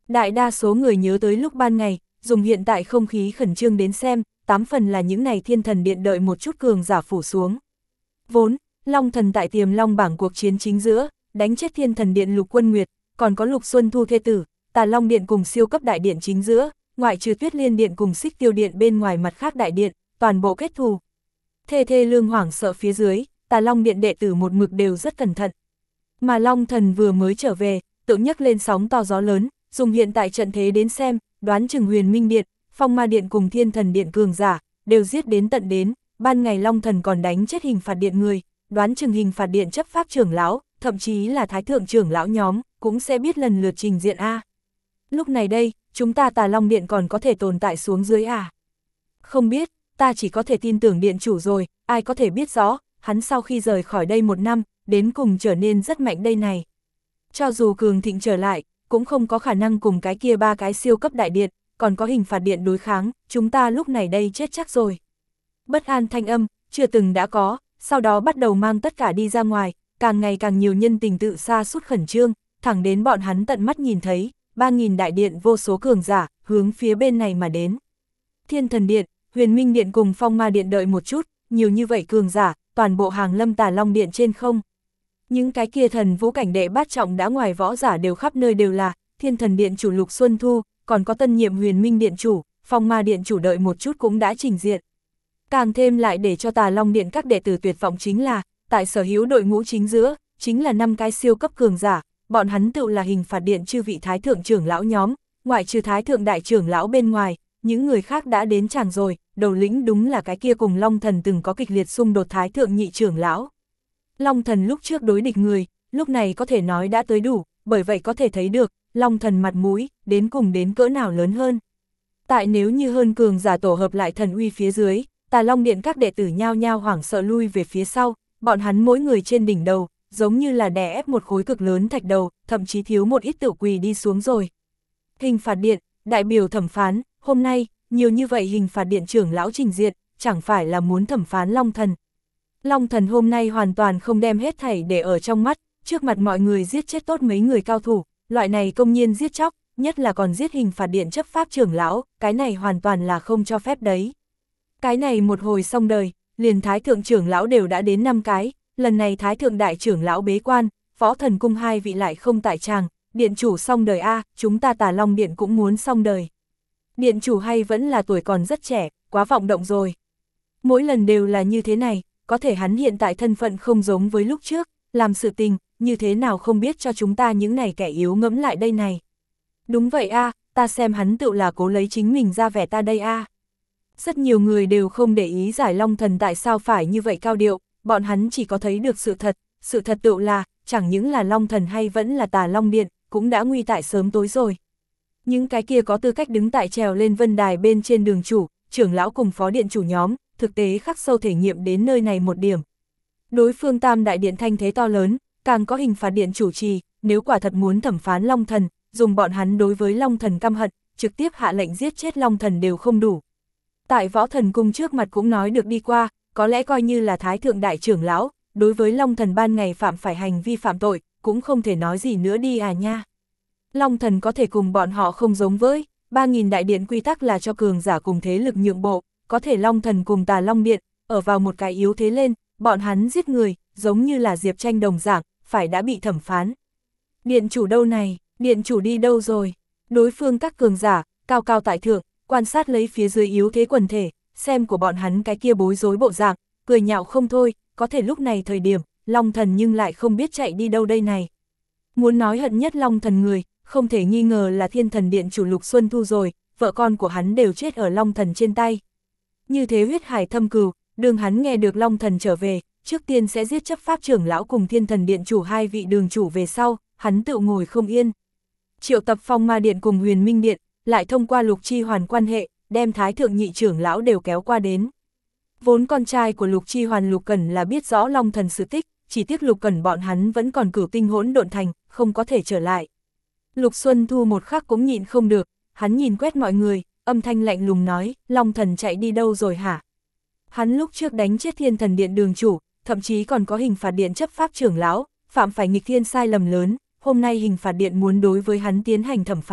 Đại đa số người nhớ tới lúc ban ngày, dùng hiện tại không khí khẩn trương đến xem, tám phần là những này thiên thần điện đợi một chút cường giả phủ xuống. Vốn, Long Thần tại Tiềm Long bảng cuộc chiến chính giữa, đánh chết thiên thần điện Lục Quân Nguyệt, còn có Lục Xuân Thu thê tử, Tà Long Điện cùng siêu cấp đại điện chính giữa, ngoại trừ Tuyết Liên Điện cùng Xích Tiêu Điện bên ngoài mặt khác đại điện, toàn bộ kết thù. Thê thê lương hoảng sợ phía dưới, Tà Long Điện đệ tử một mực đều rất cẩn thận. Mà Long Thần vừa mới trở về, tự nhấc lên sóng to gió lớn, dùng hiện tại trận thế đến xem, đoán chừng Huyền Minh Điện, Phong Ma Điện cùng Thiên Thần Điện cường giả, đều giết đến tận đến, ban ngày Long Thần còn đánh chết Hình Phạt Điện người, đoán chừng Hình Phạt Điện chấp pháp trưởng lão, thậm chí là Thái thượng trưởng lão nhóm, cũng sẽ biết lần lượt trình diện a. Lúc này đây, chúng ta Tà Long Điện còn có thể tồn tại xuống dưới à? Không biết, ta chỉ có thể tin tưởng điện chủ rồi, ai có thể biết rõ, hắn sau khi rời khỏi đây một năm, đến cùng trở nên rất mạnh đây này. Cho dù cường thịnh trở lại, cũng không có khả năng cùng cái kia ba cái siêu cấp đại điện, còn có Hình Phạt Điện đối kháng, chúng ta lúc này đây chết chắc rồi. Bất an thanh âm, chưa từng đã có, sau đó bắt đầu mang tất cả đi ra ngoài, càng ngày càng nhiều nhân tình tự sa sút khẩn trương, thẳng đến bọn hắn tận mắt nhìn thấy, ba nghìn đại điện vô số cường giả, hướng phía bên này mà đến. Thiên Thần Điện, Huyền Minh Điện cùng Phong Ma Điện đợi một chút, nhiều như vậy cường giả, toàn bộ hàng lâm Tà Long Điện trên không. Những cái kia thần vũ cảnh đệ bát trọng đã ngoài võ giả đều khắp nơi đều là, Thiên Thần Điện chủ Lục Xuân Thu, còn có tân nhiệm Huyền Minh Điện chủ, Phong Ma Điện chủ đợi một chút cũng đã trình diện. Càng thêm lại để cho Tà Long Điện các đệ tử tuyệt vọng chính là, tại sở hữu đội ngũ chính giữa, chính là năm cái siêu cấp cường giả, bọn hắn tự là Hình Phạt Điện chư vị Thái thượng trưởng lão nhóm, ngoại trừ Thái thượng đại trưởng lão bên ngoài, những người khác đã đến chàng rồi, đầu lĩnh đúng là cái kia cùng Long Thần từng có kịch liệt xung đột Thái thượng nhị trưởng lão. Long Thần lúc trước đối địch người, lúc này có thể nói đã tới đủ, bởi vậy có thể thấy được, Long Thần mặt mũi, đến cùng đến cỡ nào lớn hơn. Tại nếu như hơn cường giả tổ hợp lại thần uy phía dưới, Tà Long Điện các đệ tử nhao nhao hoảng sợ lui về phía sau, bọn hắn mỗi người trên đỉnh đầu, giống như là đè ép một khối cực lớn thạch đầu, thậm chí thiếu một ít tự quỳ đi xuống rồi. Hình Phạt Điện, đại biểu thẩm phán, hôm nay, nhiều như vậy Hình Phạt Điện trưởng lão trình diện, chẳng phải là muốn thẩm phán Long Thần. Long Thần hôm nay hoàn toàn không đem hết thảy để ở trong mắt, trước mặt mọi người giết chết tốt mấy người cao thủ, loại này công nhiên giết chóc, nhất là còn giết Hình Phạt Điện chấp pháp trưởng lão, cái này hoàn toàn là không cho phép đấy. Cái này một hồi xong đời, liền Thái thượng trưởng lão đều đã đến năm cái, lần này Thái thượng đại trưởng lão bế quan, Võ Thần Cung hai vị lại không tại tràng, điện chủ xong đời a, chúng ta Tà Long Điện cũng muốn xong đời. Điện chủ hay vẫn là tuổi còn rất trẻ, quá vọng động rồi. Mỗi lần đều là như thế này, có thể hắn hiện tại thân phận không giống với lúc trước, làm sự tình, như thế nào không biết cho chúng ta những này kẻ yếu ngẫm lại đây này. Đúng vậy a, ta xem hắn tự là cố lấy chính mình ra vẻ ta đây a. Rất nhiều người đều không để ý giải Long Thần tại sao phải như vậy cao điệu, bọn hắn chỉ có thấy được sự thật, sự thật tự là, chẳng những là Long Thần hay vẫn là Tà Long Điện, cũng đã nguy tại sớm tối rồi. Những cái kia có tư cách đứng tại trèo lên vân đài bên trên đường chủ, trưởng lão cùng phó điện chủ nhóm, thực tế khắc sâu thể nghiệm đến nơi này một điểm. Đối phương Tam Đại Điện thanh thế to lớn, càng có Hình Phạt Điện chủ trì, nếu quả thật muốn thẩm phán Long Thần, dùng bọn hắn đối với Long Thần căm hận, trực tiếp hạ lệnh giết chết Long Thần đều không đủ. Tại Võ Thần Cung trước mặt cũng nói được đi qua, có lẽ coi như là Thái thượng đại trưởng lão, đối với Long Thần ban ngày phạm phải hành vi phạm tội, cũng không thể nói gì nữa đi à nha. Long Thần có thể cùng bọn họ không giống với, ba nghìn đại điện quy tắc là cho cường giả cùng thế lực nhượng bộ, có thể Long Thần cùng Tà Long Điện, ở vào một cái yếu thế lên, bọn hắn giết người, giống như là Diệp Tranh đồng dạng, phải đã bị thẩm phán. Điện chủ đâu này, điện chủ đi đâu rồi? Đối phương các cường giả, cao cao tại thượng, quan sát lấy phía dưới yếu thế quần thể, xem của bọn hắn cái kia bối rối bộ dạng, cười nhạo không thôi, có thể lúc này thời điểm, Long Thần nhưng lại không biết chạy đi đâu đây này. Muốn nói hận nhất Long Thần người, không thể nghi ngờ là Thiên Thần Điện chủ Lục Xuân Thu rồi, vợ con của hắn đều chết ở Long Thần trên tay. Như thế huyết hải thâm cừu, đường hắn nghe được Long Thần trở về, trước tiên sẽ giết chấp pháp trưởng lão cùng Thiên Thần Điện chủ hai vị đường chủ về sau, hắn tự ngồi không yên. Triệu tập Phong Ma Điện cùng Huyền Minh Điện, lại thông qua Lục Chi Hoàn quan hệ, đem Thái thượng nhị trưởng lão đều kéo qua đến. Vốn con trai của Lục Chi Hoàn Lục Cẩn là biết rõ Long Thần sự tích, chỉ tiếc Lục Cẩn bọn hắn vẫn còn cửu tinh hỗn độn thành, không có thể trở lại. Lục Xuân Thu một khắc cũng nhịn không được, hắn nhìn quét mọi người, âm thanh lạnh lùng nói, Long Thần chạy đi đâu rồi hả? Hắn lúc trước đánh chết Thiên Thần Điện đường chủ, thậm chí còn có Hình Phạt Điện chấp pháp trưởng lão, phạm phải nghịch thiên sai lầm lớn, hôm nay Hình Phạt Điện muốn đối với hắn tiến hành thẩm phán,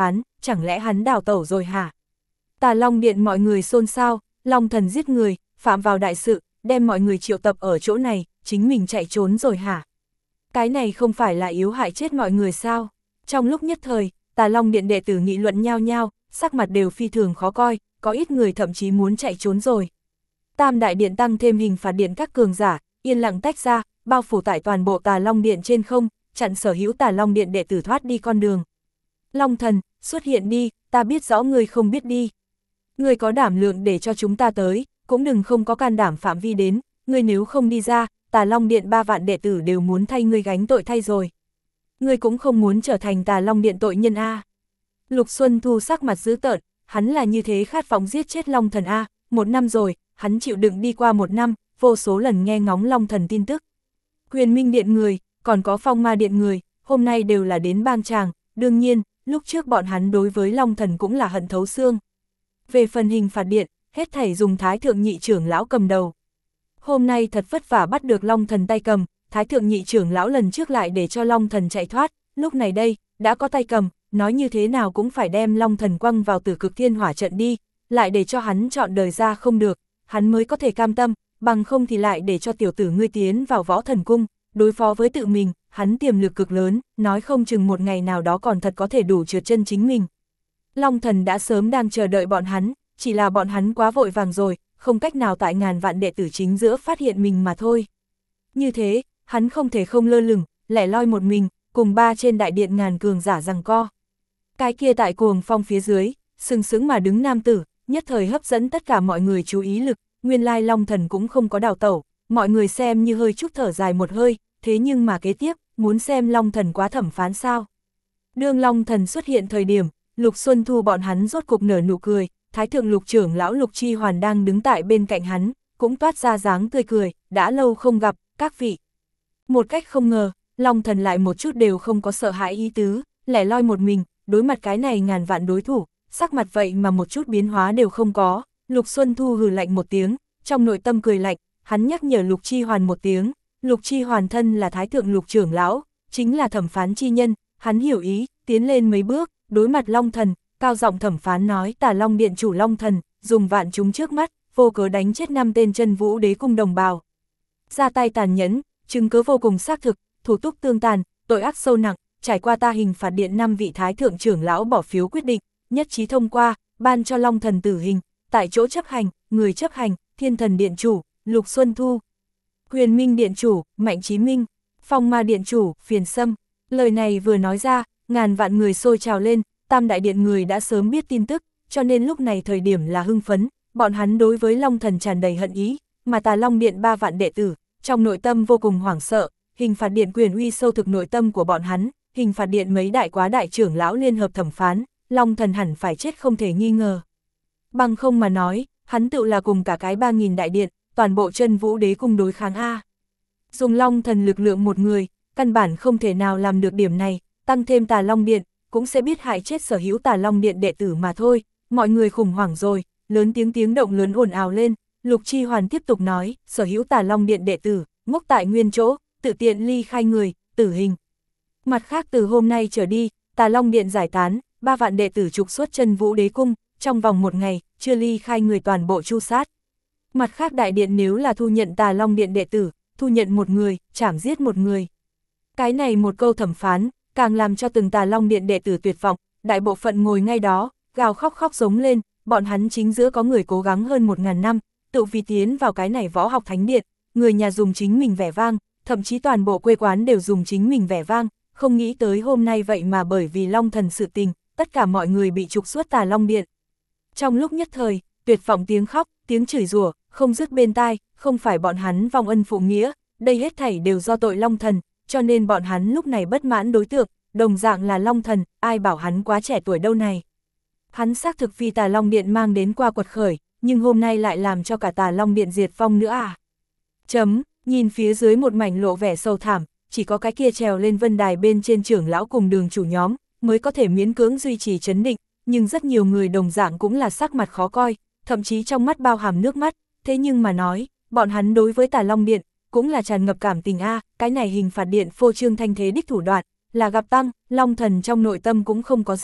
chẳng lẽ hắn đào tẩu rồi hả? Tà Long Điện mọi người xôn xao, Long Thần giết người, phạm vào đại sự, đem mọi người triệu tập ở chỗ này, chính mình chạy trốn rồi hả? Cái này không phải là yếu hại chết mọi người sao? Trong lúc nhất thời, Tà Long Điện đệ tử nghị luận nhao nhao, sắc mặt đều phi thường khó coi, có ít người thậm chí muốn chạy trốn rồi. Tam Đại Điện tăng thêm hình phạt điện các cường giả, yên lặng tách ra, bao phủ tại toàn bộ Tà Long Điện trên không, chặn sở hữu Tà Long Điện đệ tử thoát đi con đường. Long Thần, xuất hiện đi, ta biết rõ ngươi không biết đi. Ngươi có đảm lượng để cho chúng ta tới, cũng đừng không có can đảm phạm vi đến, ngươi nếu không đi ra, Tà Long Điện ba vạn đệ tử đều muốn thay ngươi gánh tội thay rồi. Ngươi cũng không muốn trở thành Tà Long Điện tội nhân a. Lục Xuân Thu sắc mặt dữ tợn, hắn là như thế khát vọng giết chết Long Thần a, một năm rồi, hắn chịu đựng đi qua một năm, vô số lần nghe ngóng Long Thần tin tức. Huyền Minh Điện người, còn có Phong Ma Điện người, hôm nay đều là đến bang chàng, đương nhiên, lúc trước bọn hắn đối với Long Thần cũng là hận thấu xương. Về phần hình phạt điện, hết thảy dùng Thái Thượng Nhị trưởng lão cầm đầu. Hôm nay thật vất vả bắt được Long Thần tay cầm, Thái Thượng Nhị trưởng lão lần trước lại để cho Long Thần chạy thoát, lúc này đây, đã có tay cầm, nói như thế nào cũng phải đem Long Thần quăng vào Tử Cực Thiên Hỏa trận đi, lại để cho hắn chọn đời ra không được, hắn mới có thể cam tâm, bằng không thì lại để cho tiểu tử ngươi tiến vào Võ Thần Cung, đối phó với tự mình, hắn tiềm lực cực lớn, nói không chừng một ngày nào đó còn thật có thể đủ trượt chân chính mình. Long Thần đã sớm đang chờ đợi bọn hắn, chỉ là bọn hắn quá vội vàng rồi, không cách nào tại ngàn vạn đệ tử chính giữa phát hiện mình mà thôi. Như thế, hắn không thể không lơ lửng, lẻ loi một mình, cùng ba trên đại điện ngàn cường giả giằng co. Cái kia tại cuồng phong phía dưới, sừng sững mà đứng nam tử, nhất thời hấp dẫn tất cả mọi người chú ý lực, nguyên lai Long Thần cũng không có đào tẩu, mọi người xem như hơi chút thở dài một hơi, thế nhưng mà kế tiếp, muốn xem Long Thần quá thẩm phán sao. Đương Long Thần xuất hiện thời điểm, Lục Xuân Thu bọn hắn rốt cục nở nụ cười, Thái Thượng Lục trưởng lão Lục Chi Hoàn đang đứng tại bên cạnh hắn, cũng toát ra dáng tươi cười, đã lâu không gặp, các vị. Một cách không ngờ, Long Thần lại một chút đều không có sợ hãi ý tứ, lẻ loi một mình, đối mặt cái này ngàn vạn đối thủ, sắc mặt vậy mà một chút biến hóa đều không có. Lục Xuân Thu hừ lạnh một tiếng, trong nội tâm cười lạnh, hắn nhắc nhở Lục Chi Hoàn một tiếng, Lục Chi Hoàn thân là Thái Thượng Lục trưởng lão, chính là thẩm phán chi nhân, hắn hiểu ý, tiến lên mấy bước, đối mặt Long Thần, cao giọng thẩm phán nói Tà Long Điện chủ Long Thần, dùng vạn chúng trước mắt, vô cớ đánh chết năm tên chân vũ đế cung đồng bào. Ra tay tàn nhẫn, chứng cứ vô cùng xác thực, thủ túc tương tàn, tội ác sâu nặng, trải qua ta hình phạt điện năm vị Thái Thượng trưởng lão bỏ phiếu quyết định, nhất trí thông qua, ban cho Long Thần tử hình, tại chỗ chấp hành, người chấp hành, Thiên Thần Điện chủ, Lục Xuân Thu, Huyền Minh Điện chủ, Mạnh Chí Minh, Phong Ma Điện chủ, Phiền Sâm. Lời này vừa nói ra, ngàn vạn người sôi trào lên, Tam Đại Điện người đã sớm biết tin tức, cho nên lúc này thời điểm là hưng phấn, bọn hắn đối với Long Thần tràn đầy hận ý, mà Tà Long Điện ba vạn đệ tử, trong nội tâm vô cùng hoảng sợ, hình phạt điện quyền uy sâu thực nội tâm của bọn hắn, hình phạt điện mấy đại quá đại trưởng lão liên hợp thẩm phán, Long Thần hẳn phải chết không thể nghi ngờ. Bằng không mà nói, hắn tự là cùng cả cái ba nghìn đại điện, toàn bộ chân vũ đế cung đối kháng A. Dùng Long Thần lực lượng một người, căn bản không thể nào làm được điểm này, tăng thêm Tà Long Điện, cũng sẽ biết hại chết sở hữu Tà Long Điện đệ tử mà thôi, mọi người khủng hoảng rồi, lớn tiếng tiếng động lớn ồn ào lên, Lục Chi Hoàn tiếp tục nói, sở hữu Tà Long Điện đệ tử, ngốc tại nguyên chỗ, tự tiện ly khai người, tử hình. Mặt khác từ hôm nay trở đi, Tà Long Điện giải tán, ba vạn đệ tử trục xuất chân vũ đế cung, trong vòng một ngày, chưa ly khai người toàn bộ tru sát. Mặt khác đại điện nếu là thu nhận Tà Long Điện đệ tử, thu nhận một người, chảm giết một người. Cái này một câu thẩm phán, càng làm cho từng Tà Long Điện đệ tử tuyệt vọng, đại bộ phận ngồi ngay đó, gào khóc khóc giống lên, bọn hắn chính giữa có người cố gắng hơn một ngàn năm, tự vì tiến vào cái này võ học thánh điện, người nhà dùng chính mình vẻ vang, thậm chí toàn bộ quê quán đều dùng chính mình vẻ vang, không nghĩ tới hôm nay vậy mà bởi vì Long Thần sự tình, tất cả mọi người bị trục xuất Tà Long Điện. Trong lúc nhất thời, tuyệt vọng tiếng khóc, tiếng chửi rủa không dứt bên tai, không phải bọn hắn vong ân phụ nghĩa, đây hết thảy đều do tội Long Thần, cho nên bọn hắn lúc này bất mãn đối tượng, đồng dạng là Long Thần, ai bảo hắn quá trẻ tuổi đâu này. Hắn xác thực vì Tà Long Điện mang đến qua quật khởi, nhưng hôm nay lại làm cho cả Tà Long Điện diệt vong nữa à. Chấm, nhìn phía dưới một mảnh lộ vẻ sâu thảm, chỉ có cái kia trèo lên vân đài bên trên trưởng lão cùng đường chủ nhóm, mới có thể miễn cưỡng duy trì trấn định, nhưng rất nhiều người đồng dạng cũng là sắc mặt khó coi, thậm chí trong mắt bao hàm nước mắt, thế nhưng mà nói, bọn hắn đối với Tà Long Điện, cũng là tràn ngập cảm tình a, cái này hình phạt điện phô trương thanh thế đích thủ đoạn, là gặp tăng, Long Thần trong nội tâm cũng không có gì,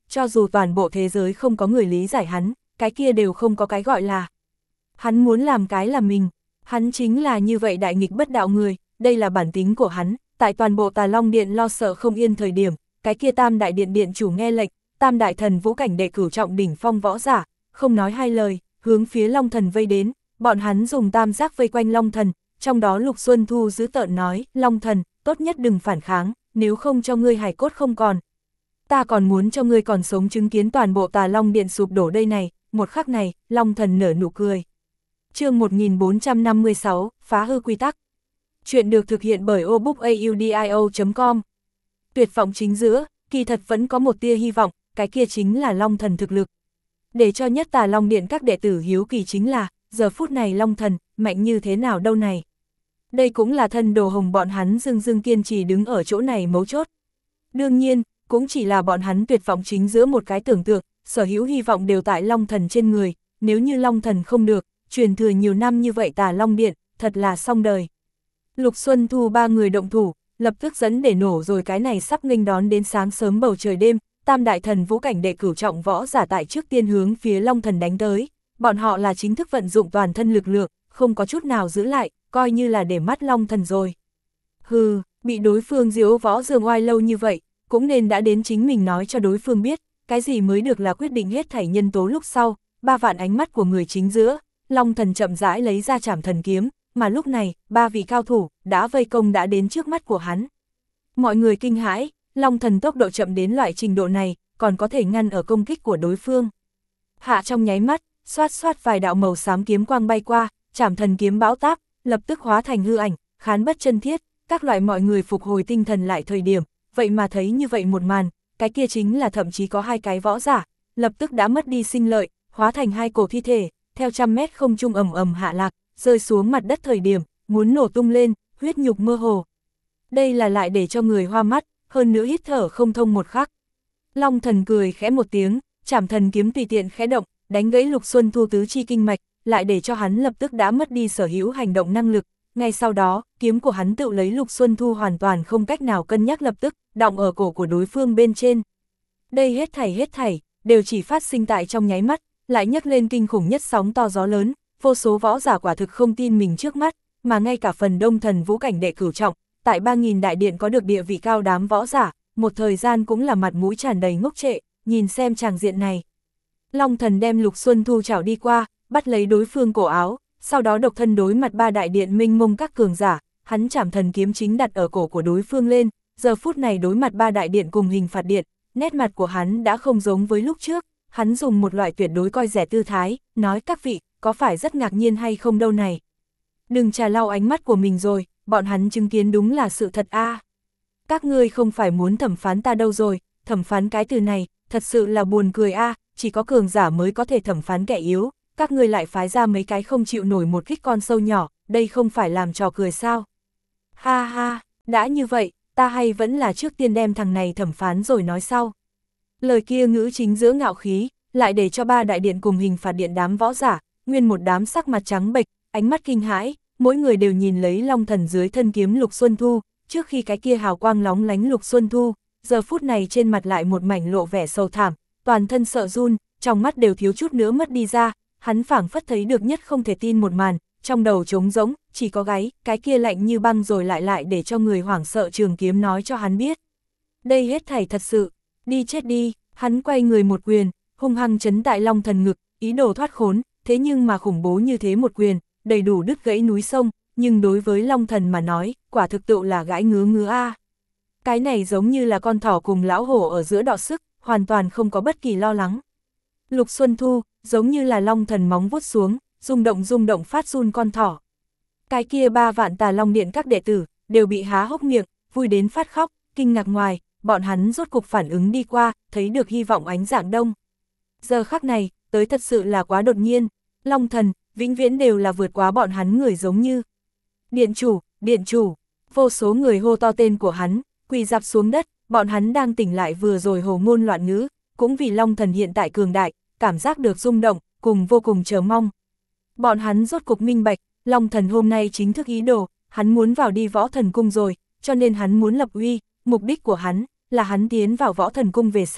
cho dù toàn bộ thế giới không có người lý giải hắn, cái kia đều không có cái gọi là. Hắn muốn làm cái là mình, hắn chính là như vậy đại nghịch bất đạo người, đây là bản tính của hắn, tại toàn bộ Tà Long Điện lo sợ không yên thời điểm, cái kia Tam Đại Điện Điện chủ nghe lệnh, Tam Đại Thần Vũ Cảnh đệ cửu trọng đỉnh phong võ giả, không nói hai lời, hướng phía Long Thần vây đến, bọn hắn dùng tam giác vây quanh Long Thần, trong đó Lục Xuân Thu giữ tợn nói, Long Thần, tốt nhất đừng phản kháng, nếu không cho ngươi hải cốt không còn. Ta còn muốn cho ngươi còn sống chứng kiến toàn bộ Tà Long Điện sụp đổ đây này, một khắc này, Long Thần nở nụ cười. Chương một nghìn bốn trăm năm mươi sáu, phá hư quy tắc. Chuyện được thực hiện bởi obookaudio chấm com. Tuyệt vọng chính giữa, kỳ thật vẫn có một tia hy vọng, cái kia chính là Long Thần thực lực. Để cho nhất Tà Long Điện các đệ tử hiếu kỳ chính là, giờ phút này Long Thần, mạnh như thế nào đâu này. Đây cũng là thân đồ hồng bọn hắn dưng dưng kiên trì đứng ở chỗ này mấu chốt. Đương nhiên, cũng chỉ là bọn hắn tuyệt vọng chính giữa một cái tưởng tượng, sở hữu hy vọng đều tại Long Thần trên người, nếu như Long Thần không được, truyền thừa nhiều năm như vậy Tà Long Điện, thật là xong đời. Lục Xuân Thu ba người động thủ, lập tức dẫn để nổ rồi cái này sắp nghênh đón đến sáng sớm bầu trời đêm, Tam Đại Thần Vũ Cảnh đệ cửu trọng võ giả tại trước tiên hướng phía Long Thần đánh tới, bọn họ là chính thức vận dụng toàn thân lực lượng, không có chút nào giữ lại, coi như là để mắt Long Thần rồi. Hừ, bị đối phương diếu võ dương oai lâu như vậy, cũng nên đã đến chính mình nói cho đối phương biết, cái gì mới được là quyết định hết thảy nhân tố lúc sau, ba vạn ánh mắt của người chính giữa, Long Thần chậm rãi lấy ra Trảm Thần kiếm, mà lúc này, ba vị cao thủ đã vây công đã đến trước mắt của hắn. Mọi người kinh hãi, Long Thần tốc độ chậm đến loại trình độ này, còn có thể ngăn ở công kích của đối phương. Hạ trong nháy mắt, xoát xoát vài đạo màu xám kiếm quang bay qua, Trảm Thần kiếm bão táp, lập tức hóa thành hư ảnh, khán bất chân thiết, các loại mọi người phục hồi tinh thần lại thời điểm, vậy mà thấy như vậy một màn, cái kia chính là thậm chí có hai cái võ giả, lập tức đã mất đi sinh lợi, hóa thành hai cổ thi thể, theo trăm mét không trung ầm ầm hạ lạc, rơi xuống mặt đất thời điểm, muốn nổ tung lên, huyết nhục mơ hồ. Đây là lại để cho người hoa mắt, hơn nữa hít thở không thông một khắc. Long Thần cười khẽ một tiếng, Trảm Thần kiếm tùy tiện khẽ động, đánh gãy Lục Xuân Thu tứ chi kinh mạch, lại để cho hắn lập tức đã mất đi sở hữu hành động năng lực. Ngay sau đó, kiếm của hắn tự lấy Lục Xuân Thu hoàn toàn không cách nào cân nhắc lập tức, đọng ở cổ của đối phương bên trên. Đây hết thảy hết thảy, đều chỉ phát sinh tại trong nháy mắt, lại nhấc lên kinh khủng nhất sóng to gió lớn, vô số võ giả quả thực không tin mình trước mắt, mà ngay cả phần Đông Thần Vũ Cảnh đệ cửu trọng, tại ba nghìn đại điện có được địa vị cao đám võ giả, một thời gian cũng là mặt mũi tràn đầy ngốc trệ, nhìn xem tràng diện này. Long Thần đem Lục Xuân Thu chảo đi qua, bắt lấy đối phương cổ áo, sau đó độc thân đối mặt ba đại điện minh mông các cường giả, hắn Trảm Thần kiếm chính đặt ở cổ của đối phương lên, giờ phút này đối mặt ba đại điện cùng hình phạt điện, nét mặt của hắn đã không giống với lúc trước, hắn dùng một loại tuyệt đối coi rẻ tư thái, nói các vị, có phải rất ngạc nhiên hay không đâu này. Đừng trà lau ánh mắt của mình rồi, bọn hắn chứng kiến đúng là sự thật a. À. Các ngươi không phải muốn thẩm phán ta đâu rồi, thẩm phán cái từ này, thật sự là buồn cười a, à, chỉ có cường giả mới có thể thẩm phán kẻ yếu, các ngươi lại phái ra mấy cái không chịu nổi một kích con sâu nhỏ, đây không phải làm trò cười sao. Ha ha, đã như vậy, ta hay vẫn là trước tiên đem thằng này thẩm phán rồi nói sau. Lời kia ngữ chính giữa ngạo khí, lại để cho ba đại điện cùng hình phạt điện đám võ giả, nguyên một đám sắc mặt trắng bệch, ánh mắt kinh hãi, mỗi người đều nhìn lấy Long Thần dưới thân kiếm Lục Xuân Thu, trước khi cái kia hào quang lóng lánh Lục Xuân Thu, giờ phút này trên mặt lại một mảnh lộ vẻ sầu thảm, toàn thân sợ run, trong mắt đều thiếu chút nữa mất đi ra, hắn phảng phất thấy được nhất không thể tin một màn, trong đầu trống rỗng, chỉ có gáy, cái kia lạnh như băng rồi lại lại để cho người hoảng sợ trường kiếm nói cho hắn biết. Đây hết thảy thật sự, đi chết đi, hắn quay người một quyền, hung hăng chấn tại Long Thần ngực, ý đồ thoát khốn, thế nhưng mà khủng bố như thế một quyền, đầy đủ đứt gãy núi sông, nhưng đối với Long Thần mà nói, quả thực tự là gãi ngứa ngứa a. Cái này giống như là con thỏ cùng lão hổ ở giữa đọ sức, hoàn toàn không có bất kỳ lo lắng. Lục Xuân Thu, giống như là Long Thần móng vuốt xuống, rung động rung động phát run con thỏ. Cái kia ba vạn Tà Long Điện các đệ tử, đều bị há hốc miệng, vui đến phát khóc, kinh ngạc ngoài, bọn hắn rốt cục phản ứng đi qua, thấy được hy vọng ánh dạng đông. Giờ khắc này, tới thật sự là quá đột nhiên, Long Thần, vĩnh viễn đều là vượt quá bọn hắn người giống như. Điện chủ, điện chủ, vô số người hô to tên của hắn, quỳ dạp xuống đất, bọn hắn đang tỉnh lại vừa rồi hồ ngôn loạn ngữ, cũng vì Long Thần hiện tại cường đại, cảm giác được rung động, cùng vô cùng chờ mong. Bọn hắn rốt cục minh bạch, Long Thần hôm nay chính thức ý đồ, hắn muốn vào đi Võ Thần Cung rồi, cho nên hắn muốn lập uy, mục đích của hắn là hắn tiến vào Võ Thần Cung về sau,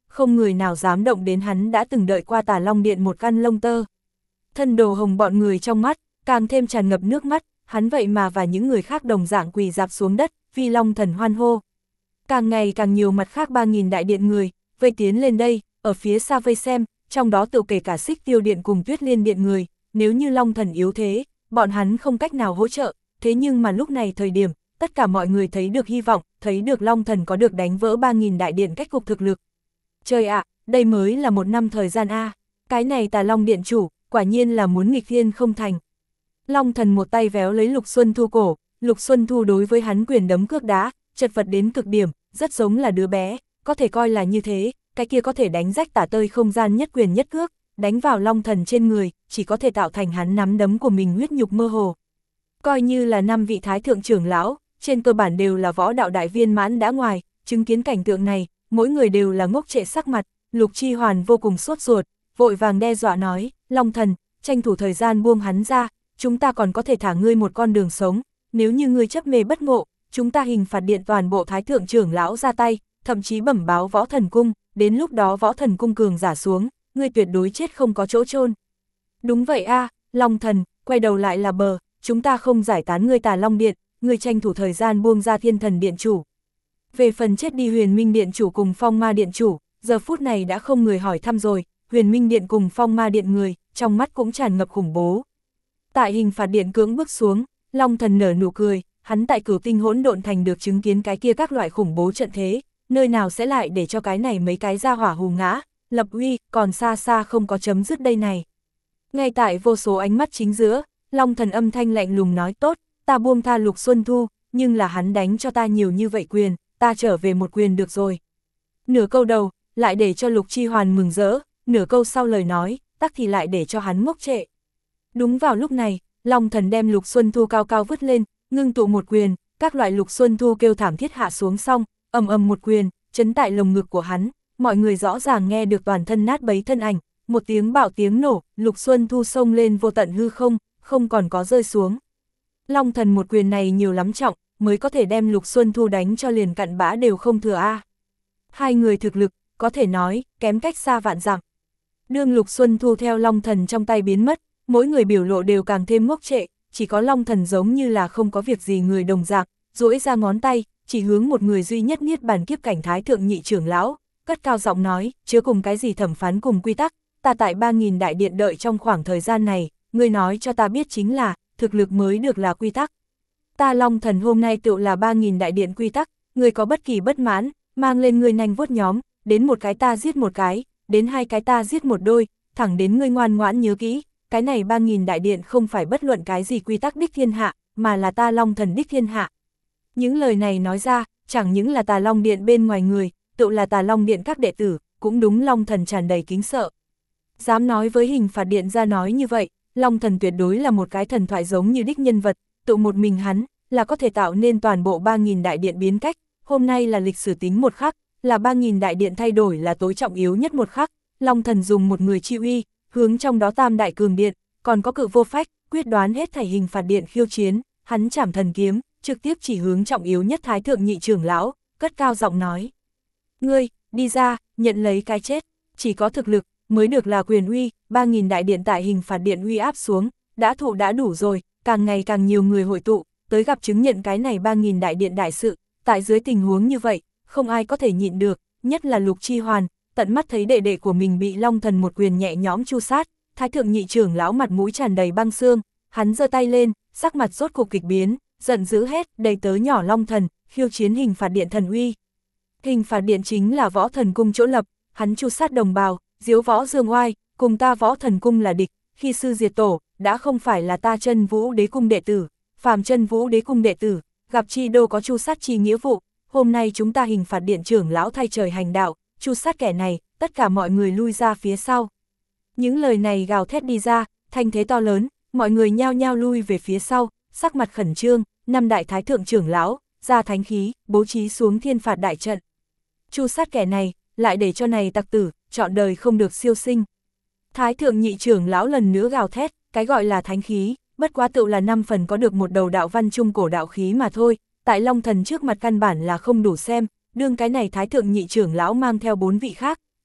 không người nào dám động đến hắn đã từng đợi qua Tà Long Điện một căn lông tơ. Thân Đồ Hồng bọn người trong mắt, càng thêm tràn ngập nước mắt, hắn vậy mà và những người khác đồng dạng quỳ rạp xuống đất, vì Long Thần hoan hô. Càng ngày càng nhiều mặt khác ba nghìn đại điện người, vây tiến lên đây, ở phía xa vây xem, trong đó tự kể cả Xích Tiêu Điện cùng Tuyết Liên Điện người, nếu như Long Thần yếu thế, bọn hắn không cách nào hỗ trợ, thế nhưng mà lúc này thời điểm, tất cả mọi người thấy được hy vọng, thấy được Long Thần có được đánh vỡ ba nghìn đại điện cách cục thực lực. Trời ạ, à, đây mới là một năm thời gian A, cái này Tà Long Điện chủ, quả nhiên là muốn nghịch thiên không thành. Long Thần một tay véo lấy Lục Xuân Thu cổ, Lục Xuân Thu đối với hắn quyền đấm cước đá, chật vật đến cực điểm, rất giống là đứa bé, có thể coi là như thế, cái kia có thể đánh rách tả tơi không gian nhất quyền nhất cước, đánh vào Long Thần trên người, chỉ có thể tạo thành hắn nắm đấm của mình huyết nhục mơ hồ. Coi như là năm vị thái thượng trưởng lão, trên cơ bản đều là võ đạo đại viên mãn đã ngoài, chứng kiến cảnh tượng này, mỗi người đều là ngốc trệ sắc mặt, Lục Chi Hoàn vô cùng sốt ruột, vội vàng đe dọa nói, Long Thần, tranh thủ thời gian buông hắn ra, chúng ta còn có thể thả ngươi một con đường sống, nếu như ngươi chấp mê bất ngộ, chúng ta hình phạt điện toàn bộ thái thượng trưởng lão ra tay, thậm chí bẩm báo Võ Thần Cung, đến lúc đó Võ Thần Cung cường giả xuống, ngươi tuyệt đối chết không có chỗ chôn. Đúng vậy a, Long Thần, quay đầu lại là bờ, chúng ta không giải tán ngươi Tà Long Điện, ngươi tranh thủ thời gian buông ra Thiên Thần Điện chủ. Về phần chết đi Huyền Minh Điện chủ cùng Phong Ma Điện chủ, giờ phút này đã không người hỏi thăm rồi, Huyền Minh Điện cùng Phong Ma Điện người, trong mắt cũng tràn ngập khủng bố. Tại hình phạt điện cưỡng bước xuống, Long Thần nở nụ cười, hắn tại Cửu Tinh Hỗn Độn Thành được chứng kiến cái kia các loại khủng bố trận thế, nơi nào sẽ lại để cho cái này mấy cái gia hỏa hù ngã, lập uy, còn xa xa không có chấm dứt đây này. Ngay tại vô số ánh mắt chính giữa, Long Thần âm thanh lạnh lùng nói tốt, ta buông tha Lục Xuân Thu, nhưng là hắn đánh cho ta nhiều như vậy quyền, ta trở về một quyền được rồi. Nửa câu đầu, lại để cho Lục Chi Hoàn mừng rỡ, nửa câu sau lời nói, tắc thì lại để cho hắn ngốc trệ. Đúng vào lúc này, Long Thần đem Lục Xuân Thu cao cao vứt lên, ngưng tụ một quyền, các loại Lục Xuân Thu kêu thảm thiết hạ xuống xong, ầm ầm một quyền, chấn tại lồng ngực của hắn, mọi người rõ ràng nghe được toàn thân nát bấy thân ảnh, một tiếng bạo tiếng nổ, Lục Xuân Thu xông lên vô tận hư không, không còn có rơi xuống. Long Thần một quyền này nhiều lắm trọng, mới có thể đem Lục Xuân Thu đánh cho liền cặn bã đều không thừa a. Hai người thực lực, có thể nói, kém cách xa vạn dặm. Đương Lục Xuân Thu theo Long Thần trong tay biến mất, mỗi người biểu lộ đều càng thêm ngốc trệ, chỉ có Long Thần giống như là không có việc gì người đồng dạng, duỗi ra ngón tay, chỉ hướng một người duy nhất niết bàn kiếp cảnh thái thượng nhị trưởng lão, cất cao giọng nói, chứa cùng cái gì thẩm phán cùng quy tắc, ta tại ba nghìn đại điện đợi trong khoảng thời gian này, ngươi nói cho ta biết chính là, thực lực mới được là quy tắc. Ta Long Thần hôm nay tự là ba nghìn đại điện quy tắc, ngươi có bất kỳ bất mãn, mang lên ngươi nanh vuốt nhóm, đến một cái ta giết một cái, đến hai cái ta giết một đôi, thẳng đến ngươi ngoan ngoãn nhớ kỹ, cái này ba nghìn đại điện không phải bất luận cái gì quy tắc đích thiên hạ, mà là ta Long Thần đích thiên hạ. Những lời này nói ra, chẳng những là Tà Long Điện bên ngoài người, tự là Tà Long Điện các đệ tử, cũng đúng Long Thần tràn đầy kính sợ. Dám nói với hình phạt điện ra nói như vậy, Long Thần tuyệt đối là một cái thần thoại giống như đích nhân vật, tự một mình hắn, là có thể tạo nên toàn bộ ba nghìn đại điện biến cách, hôm nay là lịch sử tính một khắc, là ba nghìn đại điện thay đổi là tối trọng yếu nhất một khắc, Long Thần dùng một người chi uy, hướng trong đó tam đại cường điện, còn có cự vô phách, quyết đoán hết thảy hình phạt điện khiêu chiến, hắn chảm thần kiếm, trực tiếp chỉ hướng trọng yếu nhất thái thượng nhị trưởng lão, cất cao giọng nói. Ngươi, đi ra, nhận lấy cái chết, chỉ có thực lực, mới được là quyền uy, ba nghìn đại điện tại hình phạt điện uy áp xuống, đã thụ đã đủ rồi, càng ngày càng nhiều người hội tụ, tới gặp chứng nhận cái này ba nghìn đại điện đại sự, tại dưới tình huống như vậy, không ai có thể nhịn được, nhất là Lục Chi Hoàn, tận mắt thấy đệ đệ của mình bị Long Thần một quyền nhẹ nhõm chu sát, thái thượng nhị trưởng lão mặt mũi tràn đầy băng xương, hắn giơ tay lên, sắc mặt rốt cục kịch biến, giận dữ hết, đầy tớ nhỏ Long Thần, khiêu chiến hình phạt điện thần uy. Hình phạt điện chính là Võ Thần Cung chỗ lập, hắn chu sát đồng bào, diếu võ dương oai, cùng ta Võ Thần Cung là địch, khi sư diệt tổ, đã không phải là ta Chân Vũ Đế Cung đệ tử, phàm Chân Vũ Đế Cung đệ tử, gặp chi đô có chu sát chi nghĩa vụ, hôm nay chúng ta hình phạt điện trưởng lão thay trời hành đạo, chu sát kẻ này, tất cả mọi người lui ra phía sau. Những lời này gào thét đi ra, thanh thế to lớn, mọi người nhao nhao lui về phía sau, sắc mặt khẩn trương, năm đại thái thượng trưởng lão, ra thánh khí, bố trí xuống thiên phạt đại trận. Chu sát kẻ này, lại để cho này tặc tử, trọn đời không được siêu sinh. Thái thượng nhị trưởng lão lần nữa gào thét, cái gọi là thánh khí, bất quá tự là năm phần có được một đầu đạo văn trung cổ đạo khí mà thôi, tại Long Thần trước mặt căn bản là không đủ xem, đương cái này thái thượng nhị trưởng lão mang theo bốn vị khác,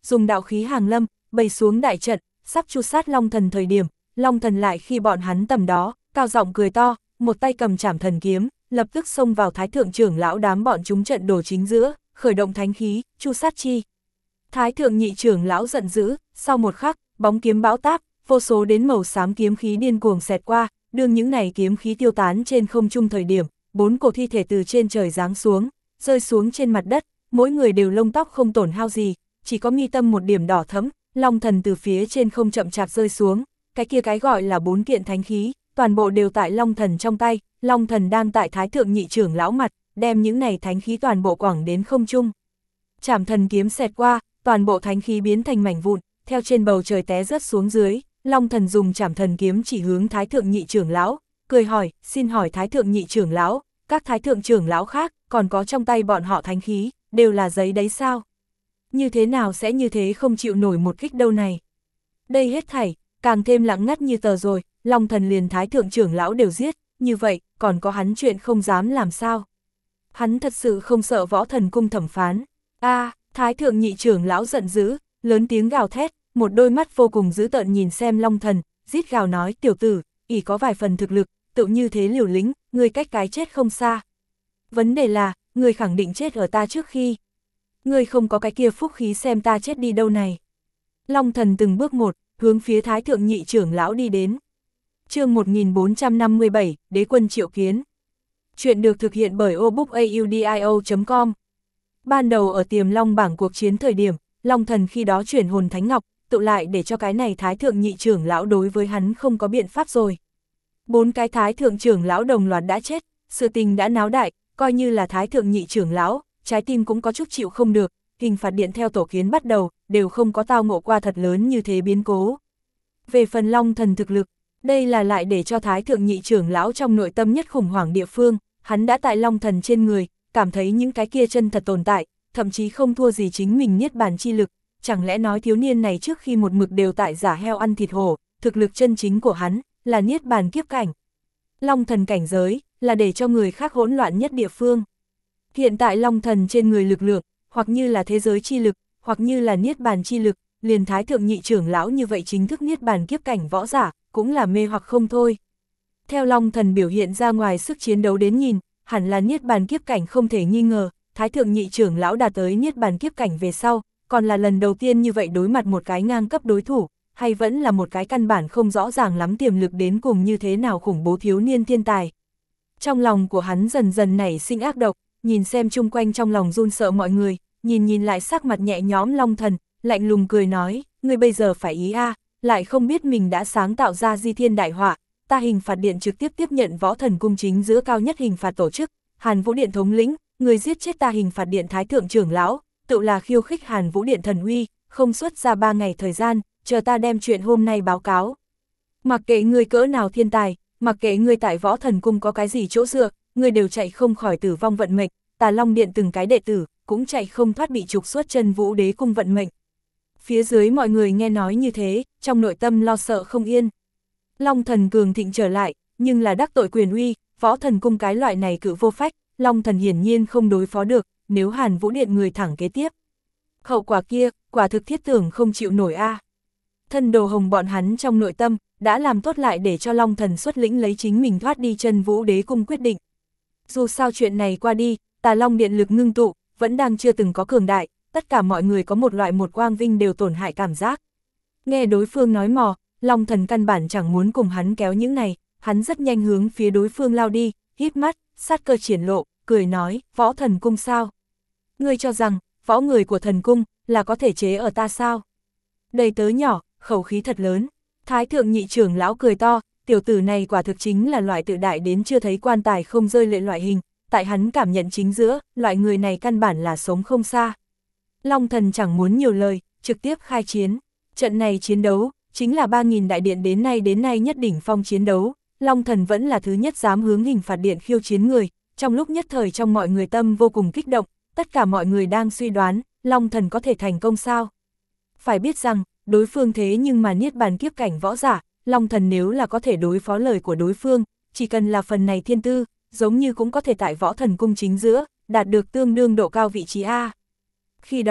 dùng đạo khí hàng lâm, bày xuống đại trận, sắp tru sát Long Thần thời điểm, Long Thần lại khi bọn hắn tầm đó, cao giọng cười to, một tay cầm trảm thần kiếm, lập tức xông vào Thái thượng trưởng lão đám bọn chúng trận đồ chính giữa, khởi động thánh khí, chu sát chi. Thái thượng nhị trưởng lão giận dữ, sau một khắc, bóng kiếm bão táp, vô số đến màu xám kiếm khí điên cuồng xẹt qua, đương những này kiếm khí tiêu tán trên không trung thời điểm, bốn cổ thi thể từ trên trời giáng xuống, rơi xuống trên mặt đất, mỗi người đều lông tóc không tổn hao gì, chỉ có mi tâm một điểm đỏ thẫm. Long Thần từ phía trên không chậm chạp rơi xuống, cái kia cái gọi là bốn kiện thánh khí, toàn bộ đều tại Long Thần trong tay, Long Thần đang tại Thái thượng nhị trưởng lão mặt, đem những này thánh khí toàn bộ quẳng đến không trung. Trảm thần kiếm xẹt qua, toàn bộ thánh khí biến thành mảnh vụn, theo trên bầu trời té rớt xuống dưới, Long Thần dùng trảm thần kiếm chỉ hướng Thái thượng nhị trưởng lão, cười hỏi, xin hỏi Thái thượng nhị trưởng lão, các Thái thượng trưởng lão khác, còn có trong tay bọn họ thánh khí, đều là giấy đấy sao? Như thế nào sẽ như thế không chịu nổi một kích đâu này? Đây hết thảy, càng thêm lặng ngắt như tờ rồi, Long Thần liền Thái thượng trưởng lão đều giết, như vậy, còn có hắn chuyện không dám làm sao? Hắn thật sự không sợ Võ Thần Cung thẩm phán. A, à, Thái thượng nhị trưởng lão giận dữ, lớn tiếng gào thét, một đôi mắt vô cùng dữ tợn nhìn xem Long Thần, rít gào nói, tiểu tử, ỷ có vài phần thực lực, tự như thế liều lĩnh, ngươi cách cái chết không xa. Vấn đề là, ngươi khẳng định chết ở ta trước khi. Ngươi không có cái kia phúc khí xem ta chết đi đâu này. Long Thần từng bước một, hướng phía Thái thượng nhị trưởng lão đi đến. Chương một nghìn bốn trăm năm mươi bảy, Đế quân triệu kiến. Chuyện được thực hiện bởi obookaudio chấm com. Ban đầu ở Tiềm Long bảng cuộc chiến thời điểm, Long Thần khi đó chuyển hồn thánh ngọc, tự lại để cho cái này Thái thượng nhị trưởng lão đối với hắn không có biện pháp rồi. Bốn cái Thái thượng trưởng lão đồng loạt đã chết, sự tình đã náo đại, coi như là Thái thượng nhị trưởng lão, trái tim cũng có chút chịu không được, hình phạt điện theo tổ kiến bắt đầu, đều không có tao ngộ qua thật lớn như thế biến cố. Về phần Long Thần thực lực, đây là lại để cho Thái thượng nhị trưởng lão trong nội tâm nhất khủng hoảng địa phương, hắn đã tại Long Thần trên người, cảm thấy những cái kia chân thật tồn tại, thậm chí không thua gì chính mình niết bàn chi lực, chẳng lẽ nói thiếu niên này trước khi một mực đều tại giả heo ăn thịt hổ, thực lực chân chính của hắn, là niết bàn kiếp cảnh. Long Thần cảnh giới, là để cho người khác hỗn loạn nhất địa phương. Hiện tại Long Thần trên người lực lượng, hoặc như là thế giới chi lực, hoặc như là niết bàn chi lực, liền Thái thượng nhị trưởng lão như vậy chính thức niết bàn kiếp cảnh võ giả, cũng là mê hoặc không thôi. Theo Long Thần biểu hiện ra ngoài sức chiến đấu đến nhìn, hẳn là niết bàn kiếp cảnh không thể nghi ngờ, Thái thượng nhị trưởng lão đạt tới niết bàn kiếp cảnh về sau, còn là lần đầu tiên như vậy đối mặt một cái ngang cấp đối thủ, hay vẫn là một cái căn bản không rõ ràng lắm tiềm lực đến cùng như thế nào khủng bố thiếu niên thiên tài. Trong lòng của hắn dần dần nảy sinh ác độc, nhìn xem chung quanh trong lòng run sợ mọi người, nhìn nhìn lại sắc mặt nhẹ nhõm Long Thần, lạnh lùng cười nói, ngươi bây giờ phải ý a, à, lại không biết mình đã sáng tạo ra di thiên đại họa, ta hình phạt điện trực tiếp tiếp nhận Võ Thần Cung chính giữa cao nhất hình phạt tổ chức, Hàn Vũ Điện thống lĩnh, người giết chết ta hình phạt điện Thái thượng trưởng lão, tự là khiêu khích Hàn Vũ Điện thần uy, không xuất ra ba ngày thời gian, chờ ta đem chuyện hôm nay báo cáo. Mặc kệ ngươi cỡ nào thiên tài, mặc kệ ngươi tại Võ Thần Cung có cái gì chỗ dựa, ngươi đều chạy không khỏi tử vong vận mệnh, Tà Long Điện từng cái đệ tử, cũng chạy không thoát bị trục xuất Chân Vũ Đế Cung vận mệnh. Phía dưới mọi người nghe nói như thế, trong nội tâm lo sợ không yên. Long Thần cường thịnh trở lại, nhưng là đắc tội quyền uy, Võ Thần Cung cái loại này cự vô phách, Long Thần hiển nhiên không đối phó được, nếu Hàn Vũ Điện người thẳng kế tiếp. Hậu quả kia, quả thực thiết tưởng không chịu nổi a. À. Thân Đồ Hồng bọn hắn trong nội tâm, đã làm tốt lại để cho Long Thần xuất lĩnh lấy chính mình thoát đi Chân Vũ Đế Cung quyết định. Dù sao chuyện này qua đi, Tà Long Điện lực ngưng tụ, vẫn đang chưa từng có cường đại, tất cả mọi người có một loại một quang vinh đều tổn hại cảm giác. Nghe đối phương nói mò, Long Thần căn bản chẳng muốn cùng hắn kéo những này, hắn rất nhanh hướng phía đối phương lao đi, híp mắt, sát cơ triển lộ, cười nói, Võ Thần Cung sao? Ngươi cho rằng, võ người của thần cung, là có thể chế ở ta sao? Đầy tớ nhỏ, khẩu khí thật lớn, Thái thượng nhị trưởng lão cười to, tiểu tử này quả thực chính là loại tự đại đến chưa thấy quan tài không rơi lệ loại hình, tại hắn cảm nhận chính giữa, loại người này căn bản là sống không xa. Long Thần chẳng muốn nhiều lời, trực tiếp khai chiến. Trận này chiến đấu, chính là ba nghìn đại điện đến nay đến nay nhất đỉnh phong chiến đấu, Long Thần vẫn là thứ nhất dám hướng hình phạt điện khiêu chiến người, trong lúc nhất thời trong mọi người tâm vô cùng kích động, tất cả mọi người đang suy đoán, Long Thần có thể thành công sao? Phải biết rằng, đối phương thế nhưng mà niết bàn kiếp cảnh võ giả, Long Thần nếu là có thể đối phó lời của đối phương, chỉ cần là phần này thiên tư, giống như cũng có thể tại Võ Thần Cung chính giữa, đạt được tương đương độ cao vị trí A. Khi đó,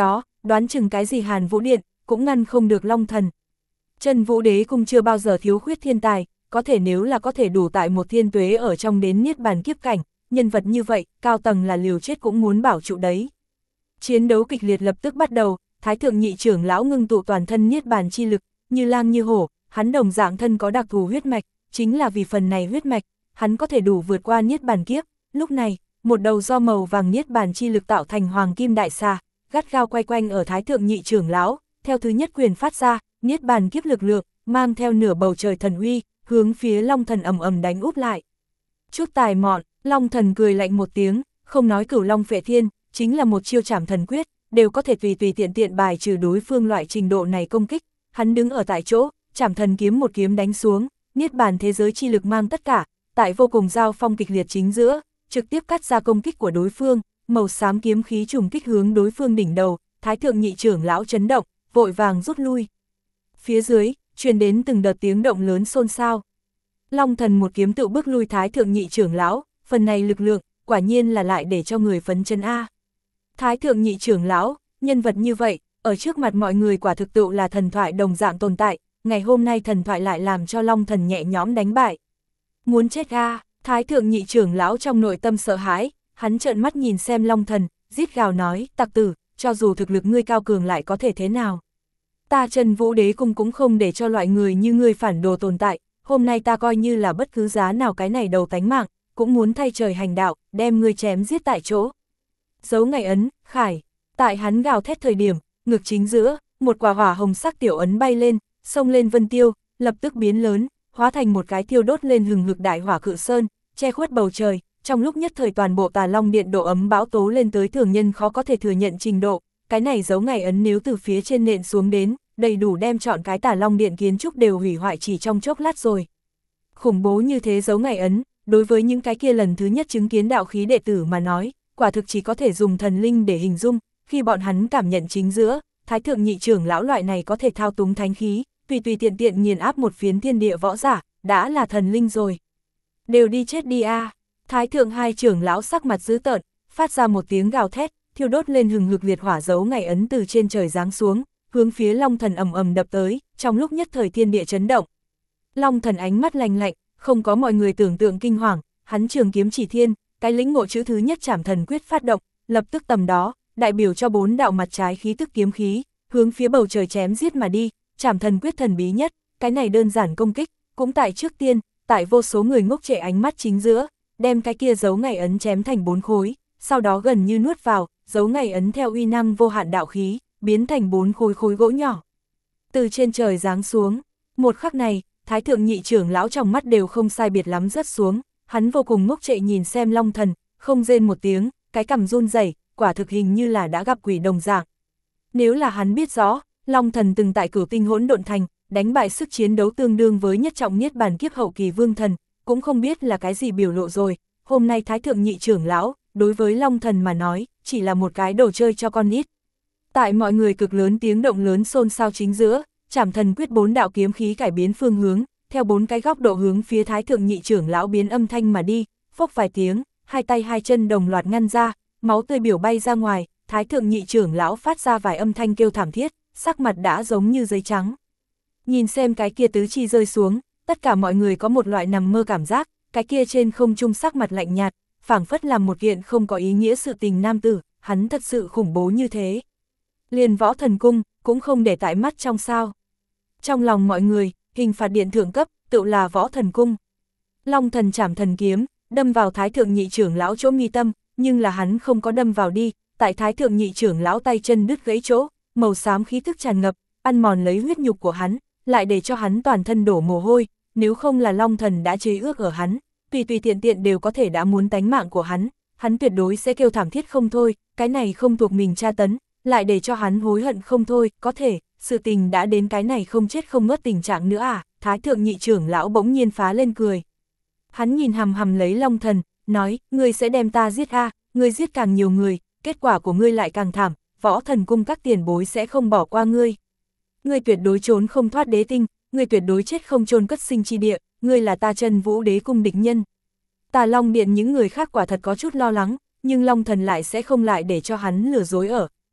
đoán chừng cái gì Hàn Vũ Điện, cũng ngăn không được Long Thần. Chân Vũ Đế Cung chưa bao giờ thiếu khuyết thiên tài, có thể nếu là có thể đủ tại một thiên tuế ở trong đến niết bàn kiếp cảnh, nhân vật như vậy, cao tầng là liều chết cũng muốn bảo trụ đấy. Chiến đấu kịch liệt lập tức bắt đầu, Thái Thượng Nhị Trưởng lão ngưng tụ toàn thân niết bàn chi lực, như lang như hổ, hắn đồng dạng thân có đặc thù huyết mạch, chính là vì phần này huyết mạch, hắn có thể đủ vượt qua niết bàn kiếp. Lúc này, một đầu do màu vàng niết bàn chi lực tạo thành hoàng kim đại xà, gắt gao quay quanh ở Thái Thượng Nhị Trưởng lão, theo thứ nhất quyền phát ra, niết bàn kiếp lực lượng, mang theo nửa bầu trời thần uy, hướng phía Long Thần ầm ầm đánh úp lại. Chút tài mọn, Long Thần cười lạnh một tiếng, không nói Cửu Long Phệ Thiên, chính là một chiêu trảm thần quyết, đều có thể tùy tùy tiện tiện bài trừ đối phương loại trình độ này công kích. Hắn đứng ở tại chỗ, trảm thần kiếm một kiếm đánh xuống, niết bàn thế giới chi lực mang tất cả, tại vô cùng giao phong kịch liệt chính giữa, trực tiếp cắt ra công kích của đối phương, màu xám kiếm khí trùng kích hướng đối phương đỉnh đầu, Thái Thượng Nhị Trưởng lão chấn động, vội vàng rút lui. Phía dưới, truyền đến từng đợt tiếng động lớn xôn xao. Long Thần một kiếm tự bước lui Thái Thượng Nhị Trưởng lão, phần này lực lượng, quả nhiên là lại để cho người phấn chấn a. Thái Thượng Nhị Trưởng lão, nhân vật như vậy, ở trước mặt mọi người quả thực tự là thần thoại đồng dạng tồn tại, ngày hôm nay thần thoại lại làm cho Long Thần nhẹ nhõm đánh bại. Muốn chết a, Thái Thượng Nhị Trưởng lão trong nội tâm sợ hãi, hắn trợn mắt nhìn xem Long Thần, rít gào nói, tặc tử, cho dù thực lực ngươi cao cường lại có thể thế nào. Ta Chân Vũ Đế Cung cũng không để cho loại người như ngươi phản đồ tồn tại, hôm nay ta coi như là bất cứ giá nào cái này đầu tánh mạng, cũng muốn thay trời hành đạo, đem ngươi chém giết tại chỗ. Dấu ngày ấn, khải, tại hắn gào thét thời điểm, ngực chính giữa, một quả hỏa hồng sắc tiểu ấn bay lên, xông lên vân tiêu, lập tức biến lớn, hóa thành một cái thiêu đốt lên hừng hực đại hỏa cự sơn, che khuất bầu trời, trong lúc nhất thời toàn bộ Tà Long Điện độ ấm bão tố lên tới thường nhân khó có thể thừa nhận trình độ, cái này dấu ngày ấn nếu từ phía trên nện xuống đến, đầy đủ đem chọn cái Tà Long Điện kiến trúc đều hủy hoại chỉ trong chốc lát rồi. Khủng bố như thế dấu ngày ấn, đối với những cái kia lần thứ nhất chứng kiến đạo khí đệ tử mà nói, quả thực chỉ có thể dùng thần linh để hình dung, khi bọn hắn cảm nhận chính giữa, Thái Thượng Nhị Trưởng lão loại này có thể thao túng thánh khí, tùy tùy tiện tiện nghiền áp một phiến thiên địa võ giả, đã là thần linh rồi. Đều đi chết đi a. Thái Thượng hai trưởng lão sắc mặt dữ tợn, phát ra một tiếng gào thét, thiêu đốt lên hừng hực liệt hỏa dấu ngày ấn từ trên trời giáng xuống, hướng phía Long Thần ầm ầm đập tới, trong lúc nhất thời thiên địa chấn động. Long Thần ánh mắt lạnh lạnh, không có mọi người tưởng tượng kinh hoàng, hắn trường kiếm chỉ thiên, cái lĩnh ngộ chữ thứ nhất trảm thần quyết phát động, lập tức tầm đó, đại biểu cho bốn đạo mặt trái khí tức kiếm khí, hướng phía bầu trời chém giết mà đi, trảm thần quyết thần bí nhất, cái này đơn giản công kích, cũng tại trước tiên, tại vô số người ngốc trệ ánh mắt chính giữa, đem cái kia dấu ngày ấn chém thành bốn khối, sau đó gần như nuốt vào, dấu ngày ấn theo uy năng vô hạn đạo khí, biến thành bốn khối khối gỗ nhỏ. Từ trên trời giáng xuống, một khắc này, Thái Thượng Nhị Trưởng lão trong mắt đều không sai biệt lắm rớt xuống, hắn vô cùng ngốc trệ nhìn xem Long Thần, không rên một tiếng, cái cằm run rẩy, quả thực hình như là đã gặp quỷ đồng dạng. Nếu là hắn biết rõ, Long Thần từng tại Cửu Tinh Hỗn Độn Thành, đánh bại sức chiến đấu tương đương với nhất trọng niết bàn kiếp hậu kỳ vương thần, cũng không biết là cái gì biểu lộ rồi, hôm nay Thái Thượng Nhị Trưởng lão, đối với Long Thần mà nói, chỉ là một cái đồ chơi cho con nít. Tại mọi người cực lớn tiếng động lớn xôn xao chính giữa, Trảm Thần Quyết bốn đạo kiếm khí cải biến phương hướng, theo bốn cái góc độ hướng phía Thái Thượng Nhị Trưởng lão biến âm thanh mà đi, phốc vài tiếng, hai tay hai chân đồng loạt ngăn ra, máu tươi biểu bay ra ngoài, Thái Thượng Nhị Trưởng lão phát ra vài âm thanh kêu thảm thiết, sắc mặt đã giống như giấy trắng. Nhìn xem cái kia tứ chi rơi xuống, tất cả mọi người có một loại nằm mơ cảm giác, cái kia trên không trung sắc mặt lạnh nhạt, phảng phất làm một kiện không có ý nghĩa sự tình nam tử, hắn thật sự khủng bố như thế. Liền Võ Thần Cung, cũng không để tại mắt trong sao. Trong lòng mọi người, hình phạt điện thượng cấp, tự là Võ Thần Cung. Long Thần Trảm Thần Kiếm, đâm vào Thái Thượng Nhị Trưởng lão chỗ mi tâm, nhưng là hắn không có đâm vào đi, tại Thái Thượng Nhị Trưởng lão tay chân đứt gãy chỗ, màu xám khí tức tràn ngập, ăn mòn lấy huyết nhục của hắn, lại để cho hắn toàn thân đổ mồ hôi, nếu không là Long Thần đã chế ước ở hắn, tùy tùy tiện tiện đều có thể đã muốn tánh mạng của hắn, hắn tuyệt đối sẽ kêu thảm thiết không thôi, cái này không thuộc mình tra tấn, lại để cho hắn hối hận không thôi, có thể, sự tình đã đến cái này không chết không ngất tình trạng nữa à, Thái Thượng Nhị Trưởng lão bỗng nhiên phá lên cười. Hắn nhìn hằm hằm lấy Long Thần, nói, ngươi sẽ đem ta giết a, à, ngươi giết càng nhiều người, kết quả của ngươi lại càng thảm, Võ Thần Cung các tiền bối sẽ không bỏ qua ngươi. Ngươi tuyệt đối trốn không thoát đế tinh, ngươi tuyệt đối chết không chôn cất sinh chi địa, ngươi là ta Chân Vũ Đế Cung địch nhân. Tà Long Điện những người khác quả thật có chút lo lắng, nhưng Long Thần lại sẽ không lại để cho hắn lừa dối ở,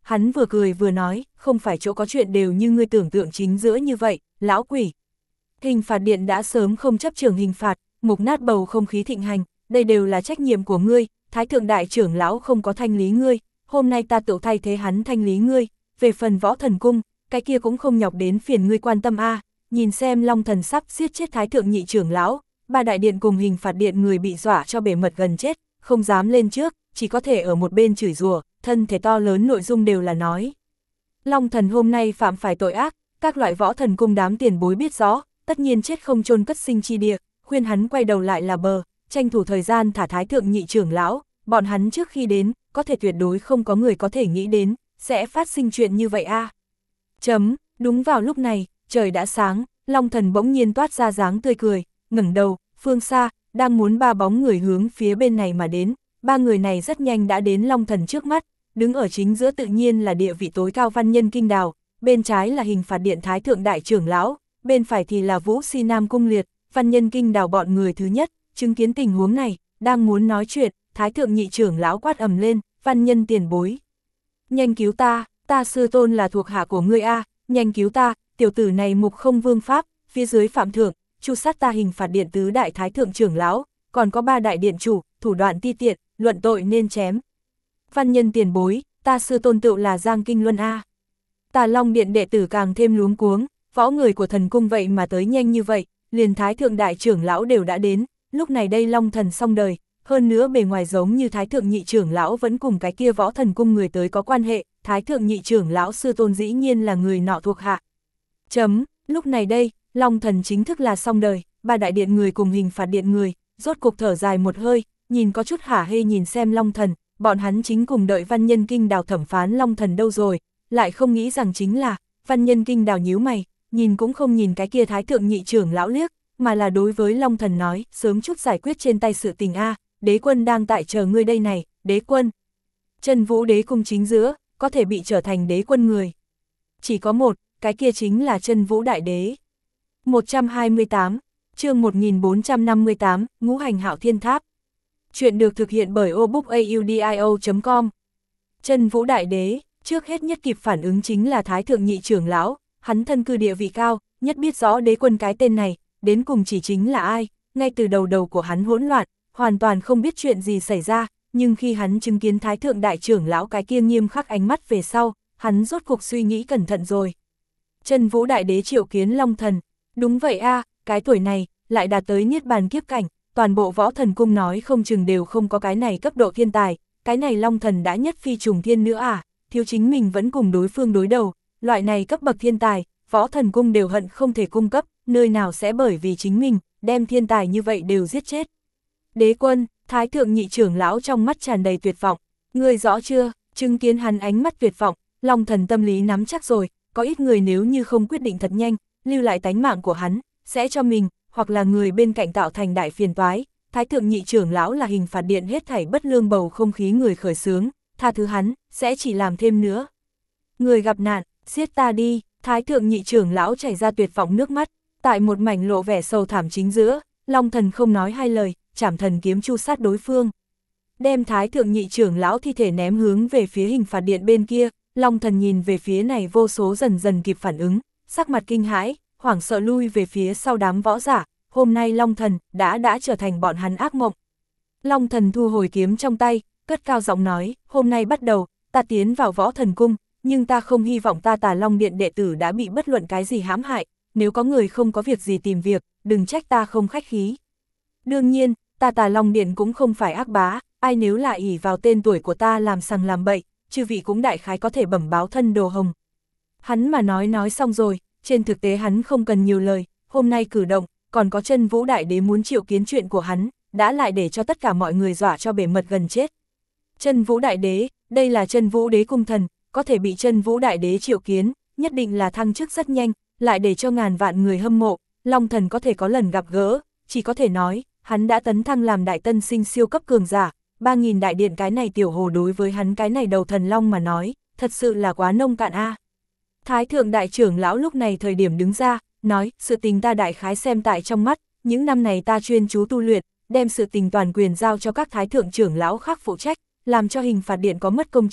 hắn vừa cười vừa nói, không phải chỗ có chuyện đều như ngươi tưởng tượng chính giữa như vậy, lão quỷ. Hình phạt điện đã sớm không chấp trường hình phạt, mục nát bầu không khí thịnh hành, đây đều là trách nhiệm của ngươi, thái thượng đại trưởng lão không có thanh lý ngươi, hôm nay ta tự thay thế hắn thanh lý ngươi, về phần võ thần cung, cái kia cũng không nhọc đến phiền ngươi quan tâm a. Nhìn xem Long Thần sắp giết chết thái thượng nhị trưởng lão, ba đại điện cùng hình phạt điện người bị dọa cho bể mật gần chết, không dám lên trước, chỉ có thể ở một bên chửi rủa, thân thể to lớn nội dung đều là nói. Long Thần hôm nay phạm phải tội ác, các loại võ thần cung đám tiền bối biết rõ, tất nhiên chết không chôn cất sinh chi địa, khuyên hắn quay đầu lại là bờ, tranh thủ thời gian thả thái thượng nhị trưởng lão, bọn hắn trước khi đến, có thể tuyệt đối không có người có thể nghĩ đến, sẽ phát sinh chuyện như vậy a. Chấm, đúng vào lúc này, trời đã sáng, Long Thần bỗng nhiên toát ra dáng tươi cười, ngẩng đầu, phương xa, đang muốn ba bóng người hướng phía bên này mà đến, ba người này rất nhanh đã đến Long Thần trước mắt, đứng ở chính giữa tự nhiên là địa vị tối cao Văn Nhân Kinh Đào, bên trái là hình phạt điện thái thượng đại trưởng lão, bên phải thì là Vũ Si Nam Cung Liệt, Văn Nhân Kinh Đào bọn người thứ nhất, chứng kiến tình huống này, đang muốn nói chuyện, thái thượng nhị trưởng lão quát ầm lên, Văn Nhân tiền bối. Nhanh cứu ta, ta sư tôn là thuộc hạ của ngươi a, nhanh cứu ta, tiểu tử này mục không vương pháp, phía dưới phạm thượng, chu sát ta hình phạt điện tứ đại thái thượng trưởng lão, còn có ba đại điện chủ, thủ đoạn ti tiện, luận tội nên chém. Văn Nhân tiền bối, ta sư tôn tựu là Giang Kinh Luân a. Tà Long điện đệ tử càng thêm luống cuống, võ người của thần cung vậy mà tới nhanh như vậy, liền thái thượng đại trưởng lão đều đã đến, lúc này đây Long Thần xong đời, hơn nữa bề ngoài giống như thái thượng nhị trưởng lão vẫn cùng cái kia võ thần cung người tới có quan hệ, thái thượng nhị trưởng lão sư tôn dĩ nhiên là người nọ thuộc hạ. Chấm, lúc này đây, Long Thần chính thức là xong đời, ba đại điện người cùng hình phạt điện người, rốt cục thở dài một hơi, nhìn có chút hả hê nhìn xem Long Thần, bọn hắn chính cùng đợi Văn Nhân Kinh Đào thẩm phán Long Thần đâu rồi, lại không nghĩ rằng chính là, Văn Nhân Kinh Đào nhíu mày, nhìn cũng không nhìn cái kia thái thượng nhị trưởng lão liếc, mà là đối với Long Thần nói, sớm chút giải quyết trên tay sự tình a, đế quân đang tại chờ ngươi đây này, đế quân. Chân Vũ đế cung chính giữa, có thể bị trở thành đế quân người. Chỉ có một, cái kia chính là Chân Vũ đại đế. một trăm hai mươi tám, chương một nghìn bốn trăm năm mươi tám, Ngũ Hành Hạo Thiên Tháp. Chuyện được thực hiện bởi obookaudio chấm com. Chân Vũ đại đế, trước hết nhất kịp phản ứng chính là thái thượng nhị trưởng lão, hắn thân cư địa vị cao, nhất biết rõ đế quân cái tên này, đến cùng chỉ chính là ai, ngay từ đầu đầu của hắn hỗn loạn, hoàn toàn không biết chuyện gì xảy ra, nhưng khi hắn chứng kiến thái thượng đại trưởng lão cái kia nghiêm khắc ánh mắt về sau, hắn rốt cuộc suy nghĩ cẩn thận rồi. Chân Vũ đại đế triệu kiến Long Thần, đúng vậy a, cái tuổi này, lại đạt tới niết bàn kiếp cảnh, toàn bộ võ thần cung nói không chừng đều không có cái này cấp độ thiên tài, cái này Long Thần đã nhất phi trùng thiên nữa à, thiếu chính mình vẫn cùng đối phương đối đầu, loại này cấp bậc thiên tài, võ thần cung đều hận không thể cung cấp, nơi nào sẽ bởi vì chính mình, đem thiên tài như vậy đều giết chết. Đế quân, thái thượng nhị trưởng lão trong mắt tràn đầy tuyệt vọng, ngươi rõ chưa, chứng kiến hắn ánh mắt tuyệt vọng, Long Thần tâm lý nắm chắc rồi, có ít người nếu như không quyết định thật nhanh, lưu lại tánh mạng của hắn, sẽ cho mình, hoặc là người bên cạnh tạo thành đại phiền toái. Thái thượng nhị trưởng lão là hình phạt điện hết thảy bất lương bầu không khí người khởi xướng, tha thứ hắn, sẽ chỉ làm thêm nữa. Người gặp nạn, giết ta đi, thái thượng nhị trưởng lão chảy ra tuyệt vọng nước mắt, tại một mảnh lộ vẻ sầu thảm chính giữa, Long Thần không nói hai lời, chảm thần kiếm chu sát đối phương. Đem thái thượng nhị trưởng lão thi thể ném hướng về phía hình phạt điện bên kia, Long Thần nhìn về phía này vô số dần dần kịp phản ứng, sắc mặt kinh hãi, hoảng sợ lui về phía sau đám võ giả, hôm nay Long Thần đã đã trở thành bọn hắn ác mộng. Long Thần thu hồi kiếm trong tay, cất cao giọng nói, hôm nay bắt đầu, ta tiến vào võ thần cung, nhưng ta không hy vọng ta Tà Long điện đệ tử đã bị bất luận cái gì hãm hại, nếu có người không có việc gì tìm việc, đừng trách ta không khách khí. Đương nhiên, ta Tà Long điện cũng không phải ác bá, ai nếu lại ỷ vào tên tuổi của ta làm sằng làm bậy, chư vị cũng đại khái có thể bẩm báo thân đồ hồng. Hắn mà nói nói xong rồi, trên thực tế hắn không cần nhiều lời, hôm nay cử động, còn có Chân Vũ đại đế muốn triệu kiến chuyện của hắn, đã lại để cho tất cả mọi người dọa cho bể mật gần chết. Chân Vũ đại đế, đây là Chân Vũ đế cung thần, có thể bị Chân Vũ đại đế triệu kiến, nhất định là thăng chức rất nhanh, lại để cho ngàn vạn người hâm mộ, Long Thần có thể có lần gặp gỡ, chỉ có thể nói, hắn đã tấn thăng làm đại tân sinh siêu cấp cường giả, ba nghìn đại điện cái này tiểu hồ đối với hắn cái này đầu thần long mà nói, thật sự là quá nông cạn a. Thái thượng đại trưởng lão lúc này thời điểm đứng ra, nói, sự tình ta đại khái xem tại trong mắt, những năm này ta chuyên chú tu luyện, đem sự tình toàn quyền giao cho các thái thượng trưởng lão khác phụ trách, làm cho hình phạt điện có mất công chính,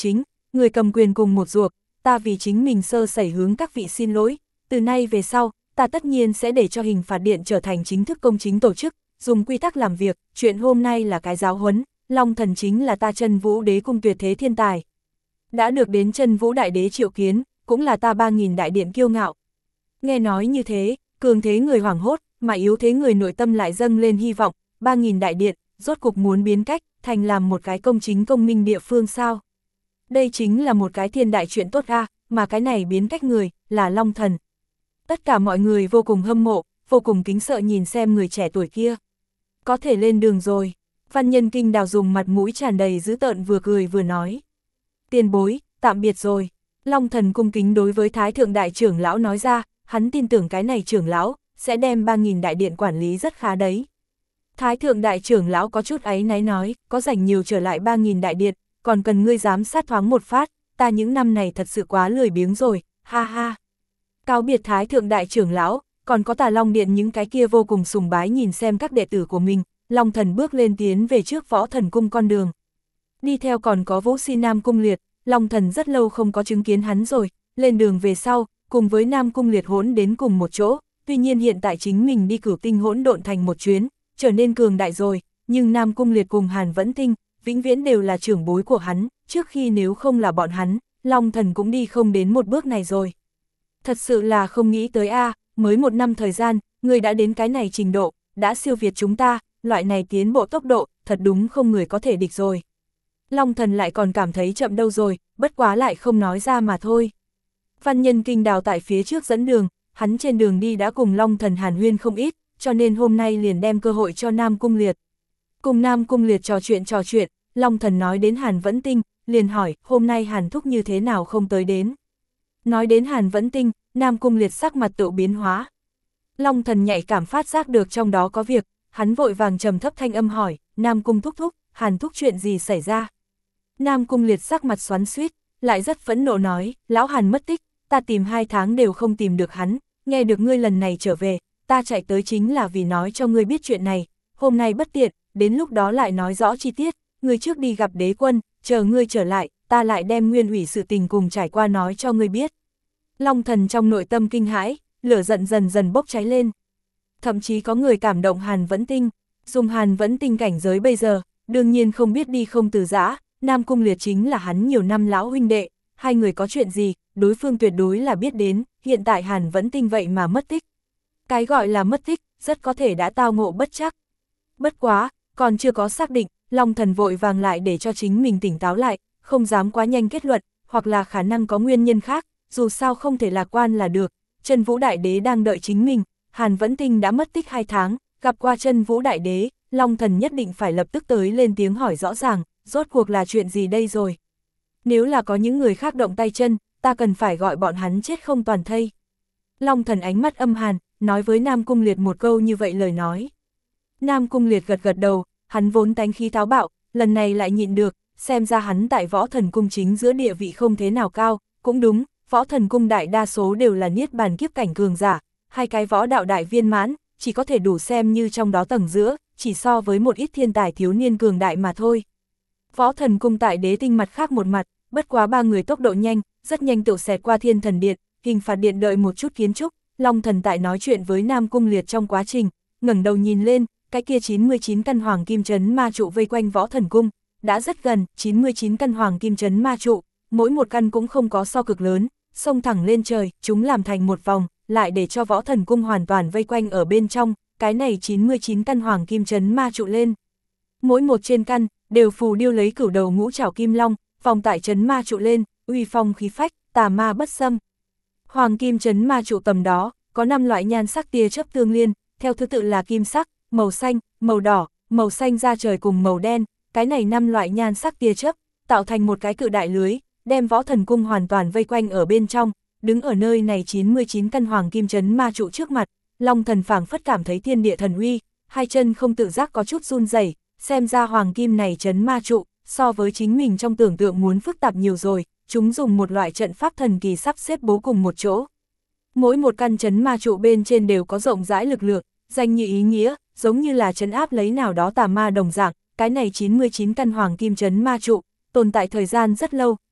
người cầm quyền cùng một ruột, ta vì chính mình sơ sẩy hướng các vị xin lỗi, từ nay về sau, ta tất nhiên sẽ để cho hình phạt điện trở thành chính thức công chính tổ chức, dùng quy tắc làm việc, chuyện hôm nay là cái giáo huấn, Long Thần chính là ta Chân Vũ Đế cung tuyệt thế thiên tài. Đã được đến Chân Vũ Đại Đế triệu kiến, cũng là ta ba nghìn đại điện kiêu ngạo. Nghe nói như thế, cường thế người hoảng hốt, mà yếu thế người nội tâm lại dâng lên hy vọng, ba nghìn đại điện, rốt cục muốn biến cách, thành làm một cái công chính công minh địa phương sao. Đây chính là một cái thiên đại chuyện tốt ra, mà cái này biến cách người, là Long Thần. Tất cả mọi người vô cùng hâm mộ, vô cùng kính sợ nhìn xem người trẻ tuổi kia. Có thể lên đường rồi. Văn Nhân Kinh Đào dùng mặt mũi tràn đầy dữ tợn vừa cười vừa nói. Tiền bối, tạm biệt rồi. Long Thần cung kính đối với Thái Thượng Đại trưởng lão nói ra, hắn tin tưởng cái này trưởng lão, sẽ đem ba nghìn đại điện quản lý rất khá đấy. Thái Thượng Đại trưởng lão có chút áy náy nói, có rảnh nhiều trở lại ba nghìn đại điện, còn cần ngươi giám sát thoáng một phát, ta những năm này thật sự quá lười biếng rồi, ha ha. Cáo biệt Thái Thượng Đại trưởng lão, còn có Tà Long Điện những cái kia vô cùng sùng bái nhìn xem các đệ tử của mình, Long Thần bước lên tiến về trước Võ Thần cung con đường. Đi theo còn có Vũ Si Nam Cung Liệt, Long Thần rất lâu không có chứng kiến hắn rồi, lên đường về sau, cùng với Nam Cung Liệt hỗn đến cùng một chỗ, tuy nhiên hiện tại chính mình đi Cửu Tinh hỗn độn thành một chuyến, trở nên cường đại rồi, nhưng Nam Cung Liệt cùng Hàn Vẫn Tinh, vĩnh viễn đều là trưởng bối của hắn, trước khi nếu không là bọn hắn, Long Thần cũng đi không đến một bước này rồi. Thật sự là không nghĩ tới a, mới một năm thời gian, người đã đến cái này trình độ, đã siêu việt chúng ta, loại này tiến bộ tốc độ, thật đúng không người có thể địch rồi. Long Thần lại còn cảm thấy chậm đâu rồi, bất quá lại không nói ra mà thôi. Văn Nhân Kinh Đào tại phía trước dẫn đường, hắn trên đường đi đã cùng Long Thần hàn huyên không ít, cho nên hôm nay liền đem cơ hội cho Nam Cung Liệt. Cùng Nam Cung Liệt trò chuyện trò chuyện, Long Thần nói đến Hàn Vẫn Tinh, liền hỏi, hôm nay Hàn Thúc như thế nào không tới đến. Nói đến Hàn Vẫn Tinh, Nam Cung Liệt sắc mặt tự biến hóa. Long Thần nhạy cảm phát giác được trong đó có việc, hắn vội vàng trầm thấp thanh âm hỏi, Nam Cung thúc thúc, Hàn Thúc chuyện gì xảy ra. Nam Cung Liệt sắc mặt xoắn xuýt, lại rất phẫn nộ nói, lão Hàn mất tích, ta tìm hai tháng đều không tìm được hắn, nghe được ngươi lần này trở về, ta chạy tới chính là vì nói cho ngươi biết chuyện này, hôm nay bất tiện, đến lúc đó lại nói rõ chi tiết, ngươi trước đi gặp đế quân, chờ ngươi trở lại, ta lại đem nguyên ủy sự tình cùng trải qua nói cho ngươi biết. Long Thần trong nội tâm kinh hãi, lửa giận dần dần bốc cháy lên. Thậm chí có người cảm động Hàn Vẫn Tinh, dùng Hàn Vẫn Tinh cảnh giới bây giờ, đương nhiên không biết đi không từ giã, Nam Cung Liệt chính là hắn nhiều năm lão huynh đệ, hai người có chuyện gì, đối phương tuyệt đối là biết đến, hiện tại Hàn Vẫn Tinh vậy mà mất tích. Cái gọi là mất tích, rất có thể đã tao ngộ bất trắc. Bất quá, còn chưa có xác định, Long Thần vội vàng lại để cho chính mình tỉnh táo lại, không dám quá nhanh kết luận, hoặc là khả năng có nguyên nhân khác, dù sao không thể lạc quan là được. Chân Vũ Đại Đế đang đợi chính mình, Hàn Vẫn Tinh đã mất tích hai tháng, gặp qua Chân Vũ Đại Đế, Long Thần nhất định phải lập tức tới lên tiếng hỏi rõ ràng, rốt cuộc là chuyện gì đây rồi. Nếu là có những người khác động tay chân, ta cần phải gọi bọn hắn chết không toàn thây. Long Thần ánh mắt âm hàn, nói với Nam Cung Liệt một câu như vậy lời nói. Nam Cung Liệt gật gật đầu, hắn vốn tánh khí táo bạo, lần này lại nhịn được, xem ra hắn tại Võ Thần Cung chính giữa địa vị không thế nào cao, cũng đúng, Võ Thần Cung đại đa số đều là niết bàn kiếp cảnh cường giả, hai cái võ đạo đại viên mãn, chỉ có thể đủ xem như trong đó tầng giữa, chỉ so với một ít thiên tài thiếu niên cường đại mà thôi. Võ Thần Cung tại Đế Tinh mặt khác một mặt, bất quá ba người tốc độ nhanh, rất nhanh tự xẹt qua Thiên Thần Điện, Hình Phạt Điện đợi một chút kiến trúc, Long Thần tại nói chuyện với Nam Cung Liệt trong quá trình, ngẩng đầu nhìn lên, cái kia chín mươi chín căn hoàng kim trấn ma trụ vây quanh Võ Thần Cung, đã rất gần, chín mươi chín căn hoàng kim trấn ma trụ, mỗi một căn cũng không có so cực lớn, xông thẳng lên trời, chúng làm thành một vòng, lại để cho Võ Thần Cung hoàn toàn vây quanh ở bên trong, cái này chín mươi chín căn hoàng kim trấn ma trụ lên. Mỗi một trên căn, đều phù điêu lấy cửu đầu ngũ trảo kim long, vòng tại trấn ma trụ lên, uy phong khí phách, tà ma bất xâm. Hoàng kim trấn ma trụ tầm đó, có năm loại nhan sắc tia chớp tương liên, theo thứ tự là kim sắc, màu xanh, màu đỏ, màu xanh da trời cùng màu đen, cái này năm loại nhan sắc tia chớp, tạo thành một cái cự đại lưới, đem Võ Thần Cung hoàn toàn vây quanh ở bên trong, đứng ở nơi này chín mươi chín căn hoàng kim trấn ma trụ trước mặt, Long Thần phảng phất cảm thấy thiên địa thần uy, hai chân không tự giác có chút run rẩy, xem ra hoàng kim này trấn ma trụ, so với chính mình trong tưởng tượng muốn phức tạp nhiều rồi, chúng dùng một loại trận pháp thần kỳ sắp xếp bố cùng một chỗ. Mỗi một căn trấn ma trụ bên trên đều có rộng rãi lực lượng, danh như ý nghĩa, giống như là trấn áp lấy nào đó tà ma đồng dạng, cái này chín mươi chín căn hoàng kim trấn ma trụ, tồn tại thời gian rất lâu,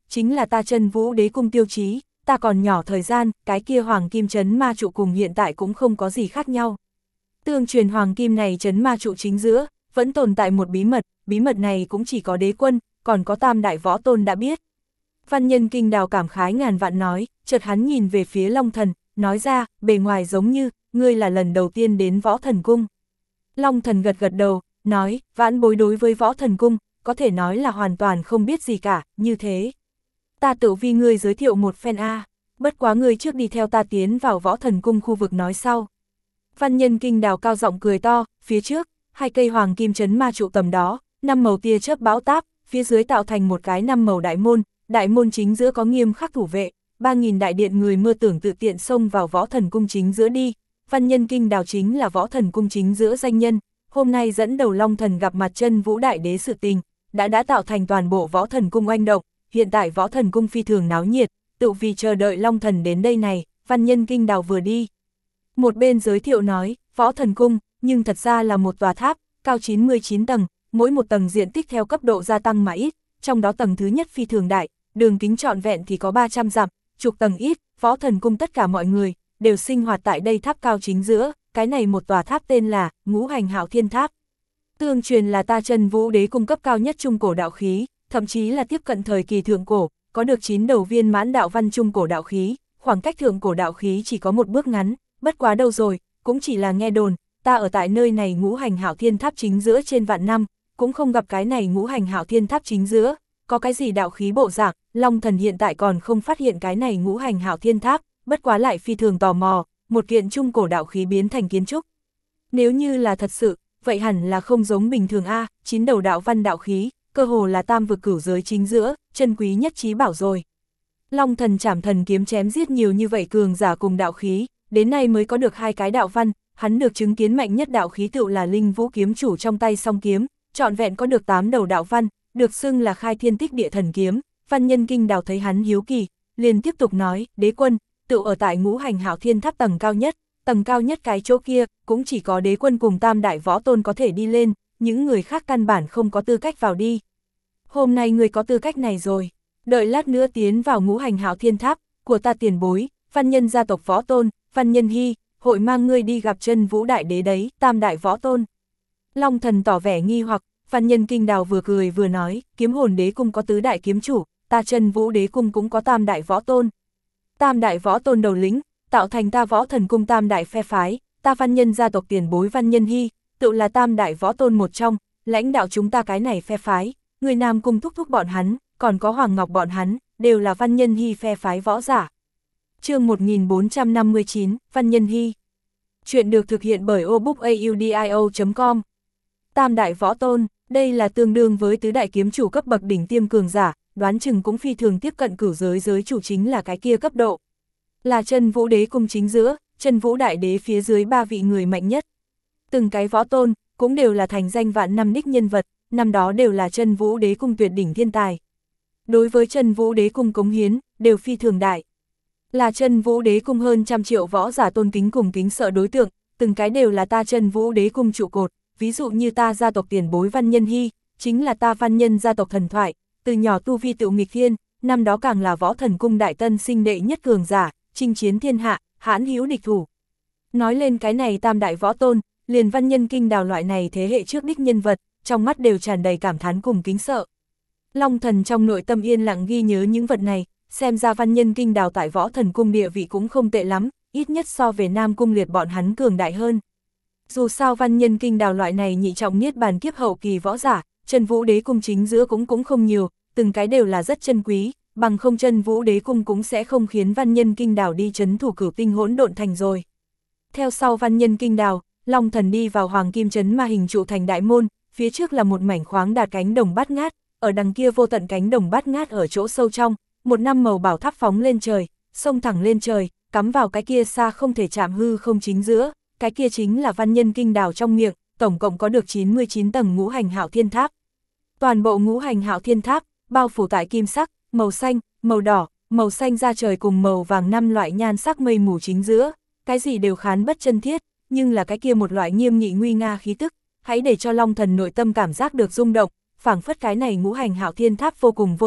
chính là ta Chân Vũ Đế Cung tiêu chí, ta còn nhỏ thời gian, cái kia Hoàng Kim Trấn Ma Trụ cùng hiện tại cũng không có gì khác nhau. Tương truyền Hoàng Kim này Trấn Ma Trụ chính giữa, vẫn tồn tại một bí mật, bí mật này cũng chỉ có đế quân, còn có tam đại võ tôn đã biết. Văn Nhân Kinh Đào cảm khái ngàn vạn nói, chợt hắn nhìn về phía Long Thần, nói ra, bề ngoài giống như, ngươi là lần đầu tiên đến Võ Thần Cung. Long Thần gật gật đầu, nói, vãn bối đối với Võ Thần Cung, có thể nói là hoàn toàn không biết gì cả, như thế. Ta tự vì ngươi giới thiệu một phen A, bất quá ngươi trước đi theo ta tiến vào Võ Thần Cung khu vực nói sau. Văn Nhân Kinh Đào cao giọng cười to, phía trước, hai cây Hoàng Kim Trấn Ma Trụ tầm đó, năm màu tia chớp bão táp, phía dưới tạo thành một cái năm màu đại môn, đại môn chính giữa có nghiêm khắc thủ vệ, ba nghìn đại điện người mơ tưởng tự tiện xông vào Võ Thần Cung chính giữa đi. Văn Nhân Kinh Đào chính là Võ Thần Cung chính giữa danh nhân, hôm nay dẫn đầu Long Thần gặp mặt Chân Vũ Đại Đế sự tình, đã đã tạo thành toàn bộ Võ Thần Cung oanh động, hiện tại Võ Thần Cung phi thường náo nhiệt, tự vì chờ đợi Long Thần đến đây này, Văn Nhân Kinh Đào vừa đi. Một bên giới thiệu nói, Võ Thần Cung, nhưng thật ra là một tòa tháp, cao chín mươi chín tầng, mỗi một tầng diện tích theo cấp độ gia tăng mà ít, trong đó tầng thứ nhất phi thường đại, đường kính trọn vẹn thì có ba trăm dặm, chục tầng ít, Võ Thần Cung tất cả mọi người đều sinh hoạt tại đây tháp cao chính giữa, cái này một tòa tháp tên là Ngũ Hành Hạo Thiên Tháp. Tương truyền là ta Chân Vũ Đế cung cấp cao nhất trung cổ đạo khí, thậm chí là tiếp cận thời kỳ thượng cổ, có được chín đầu viên mãn đạo văn trung cổ đạo khí, khoảng cách thượng cổ đạo khí chỉ có một bước ngắn, bất quá đâu rồi, cũng chỉ là nghe đồn, ta ở tại nơi này Ngũ Hành Hạo Thiên Tháp chính giữa trên vạn năm, cũng không gặp cái này Ngũ Hành Hạo Thiên Tháp chính giữa, có cái gì đạo khí bộ dạng, Long Thần hiện tại còn không phát hiện cái này Ngũ Hành Hạo Thiên Tháp, bất quá lại phi thường tò mò, một kiện trung cổ đạo khí biến thành kiến trúc. Nếu như là thật sự, vậy hẳn là không giống bình thường a, chín đầu đạo văn đạo khí, cơ hồ là tam vực cửu giới chính giữa, chân quý nhất trí bảo rồi. Long Thần Trảm Thần kiếm chém giết nhiều như vậy cường giả cùng đạo khí, đến nay mới có được hai cái đạo văn, hắn được chứng kiến mạnh nhất đạo khí tựu là Linh Vũ kiếm chủ trong tay song kiếm, trọn vẹn có được tám đầu đạo văn, được xưng là khai thiên tích địa thần kiếm. Văn Nhân Kinh Đào thấy hắn hiếu kỳ, liền tiếp tục nói, đế quân, tựu ở tại Ngũ Hành Hạo Thiên Tháp tầng cao nhất, tầng cao nhất cái chỗ kia, cũng chỉ có đế quân cùng tam đại võ tôn có thể đi lên, những người khác căn bản không có tư cách vào đi. Hôm nay người có tư cách này rồi, đợi lát nữa tiến vào Ngũ Hành Hạo Thiên Tháp, của ta tiền bối, Văn Nhân gia tộc võ tôn, Văn Nhân Hy, hội mang ngươi đi gặp Chân Vũ Đại Đế đấy, tam đại võ tôn. Long Thần tỏ vẻ nghi hoặc, Văn Nhân Kinh Đào vừa cười vừa nói, Kiếm Hồn Đế cung có tứ đại kiếm chủ, ta Chân Vũ Đế cung cũng có tam đại võ tôn. Tam đại võ tôn đầu lĩnh, tạo thành ta Võ Thần cung tam đại phe phái, ta Văn Nhân gia tộc tiền bối Văn Nhân Hy, tự là tam đại võ tôn một trong, lãnh đạo chúng ta cái này phe phái, người Nam cung thúc thúc bọn hắn, còn có Hoàng Ngọc bọn hắn, đều là Văn Nhân Hy phe phái võ giả. Chương một nghìn bốn trăm năm mươi chín, Văn Nhân Hy. Chuyện được thực hiện bởi obookaudio chấm com. Tam đại võ tôn, đây là tương đương với tứ đại kiếm chủ cấp bậc đỉnh tiêm cường giả, đoán chừng cũng phi thường tiếp cận cửu giới giới chủ chính là cái kia cấp độ. Là Chân Vũ Đế cung chính giữa, Chân Vũ Đại Đế phía dưới ba vị người mạnh nhất. Từng cái võ tôn, cũng đều là thành danh vạn năm đích nhân vật, năm đó đều là Chân Vũ Đế cung tuyệt đỉnh thiên tài. Đối với Chân Vũ Đế cung cống hiến, đều phi thường đại. Là Chân Vũ Đế cung hơn trăm triệu võ giả tôn kính cùng kính sợ đối tượng, từng cái đều là ta Chân Vũ Đế cung trụ cột, ví dụ như ta gia tộc tiền bối Văn Nhân Hy, chính là ta Văn Nhân gia tộc thần thoại, từ nhỏ tu vi tựu nghịch thiên, năm đó càng là Võ Thần cung đại tân sinh đệ nhất cường giả, chinh chiến thiên hạ, hãn hữu địch thủ. Nói lên cái này tam đại võ tôn, liền Văn Nhân Kinh Đào loại này thế hệ trước đích nhân vật, trong mắt đều tràn đầy cảm thán cùng kính sợ. Long Thần trong nội tâm yên lặng ghi nhớ những vật này, xem ra Văn Nhân Kinh Đào tại Võ Thần cung địa vị cũng không tệ lắm, ít nhất so về Nam cung liệt bọn hắn cường đại hơn. Dù sao Văn Nhân Kinh Đào loại này nhị trọng niết bàn kiếp hậu kỳ võ giả, Chân Vũ Đế cung chính giữa cũng cũng không nhiều, từng cái đều là rất chân quý, bằng không Chân Vũ Đế cung cũng sẽ không khiến Văn Nhân Kinh Đào đi trấn thủ Cửu Tinh Hỗn Độn thành rồi. Theo sau Văn Nhân Kinh Đào, Long Thần đi vào Hoàng Kim trấn ma hình trụ thành đại môn, phía trước là một mảnh khoáng đạt cánh đồng bát ngát, ở đằng kia vô tận cánh đồng bát ngát ở chỗ sâu trong, một năm màu bảo tháp phóng lên trời, xông thẳng lên trời, cắm vào cái kia xa không thể chạm hư không chính giữa, cái kia chính là Văn Nhân Kinh Đào trong miệng, tổng cộng có được chín mươi chín tầng Ngũ Hành Hạo Thiên Tháp. Toàn bộ Ngũ Hành Hạo Thiên Tháp bao phủ tại kim sắc, màu xanh, màu đỏ, màu xanh da trời cùng màu vàng năm loại nhan sắc mây mù chính giữa, cái gì đều khán bất chân thiết, nhưng là cái kia một loại nghiêm nghị nguy nga khí tức, hãy để cho Long Thần nội tâm cảm giác được rung động, phảng phất cái này Ngũ Hành Hạo Thiên Tháp vô cùng vô tận,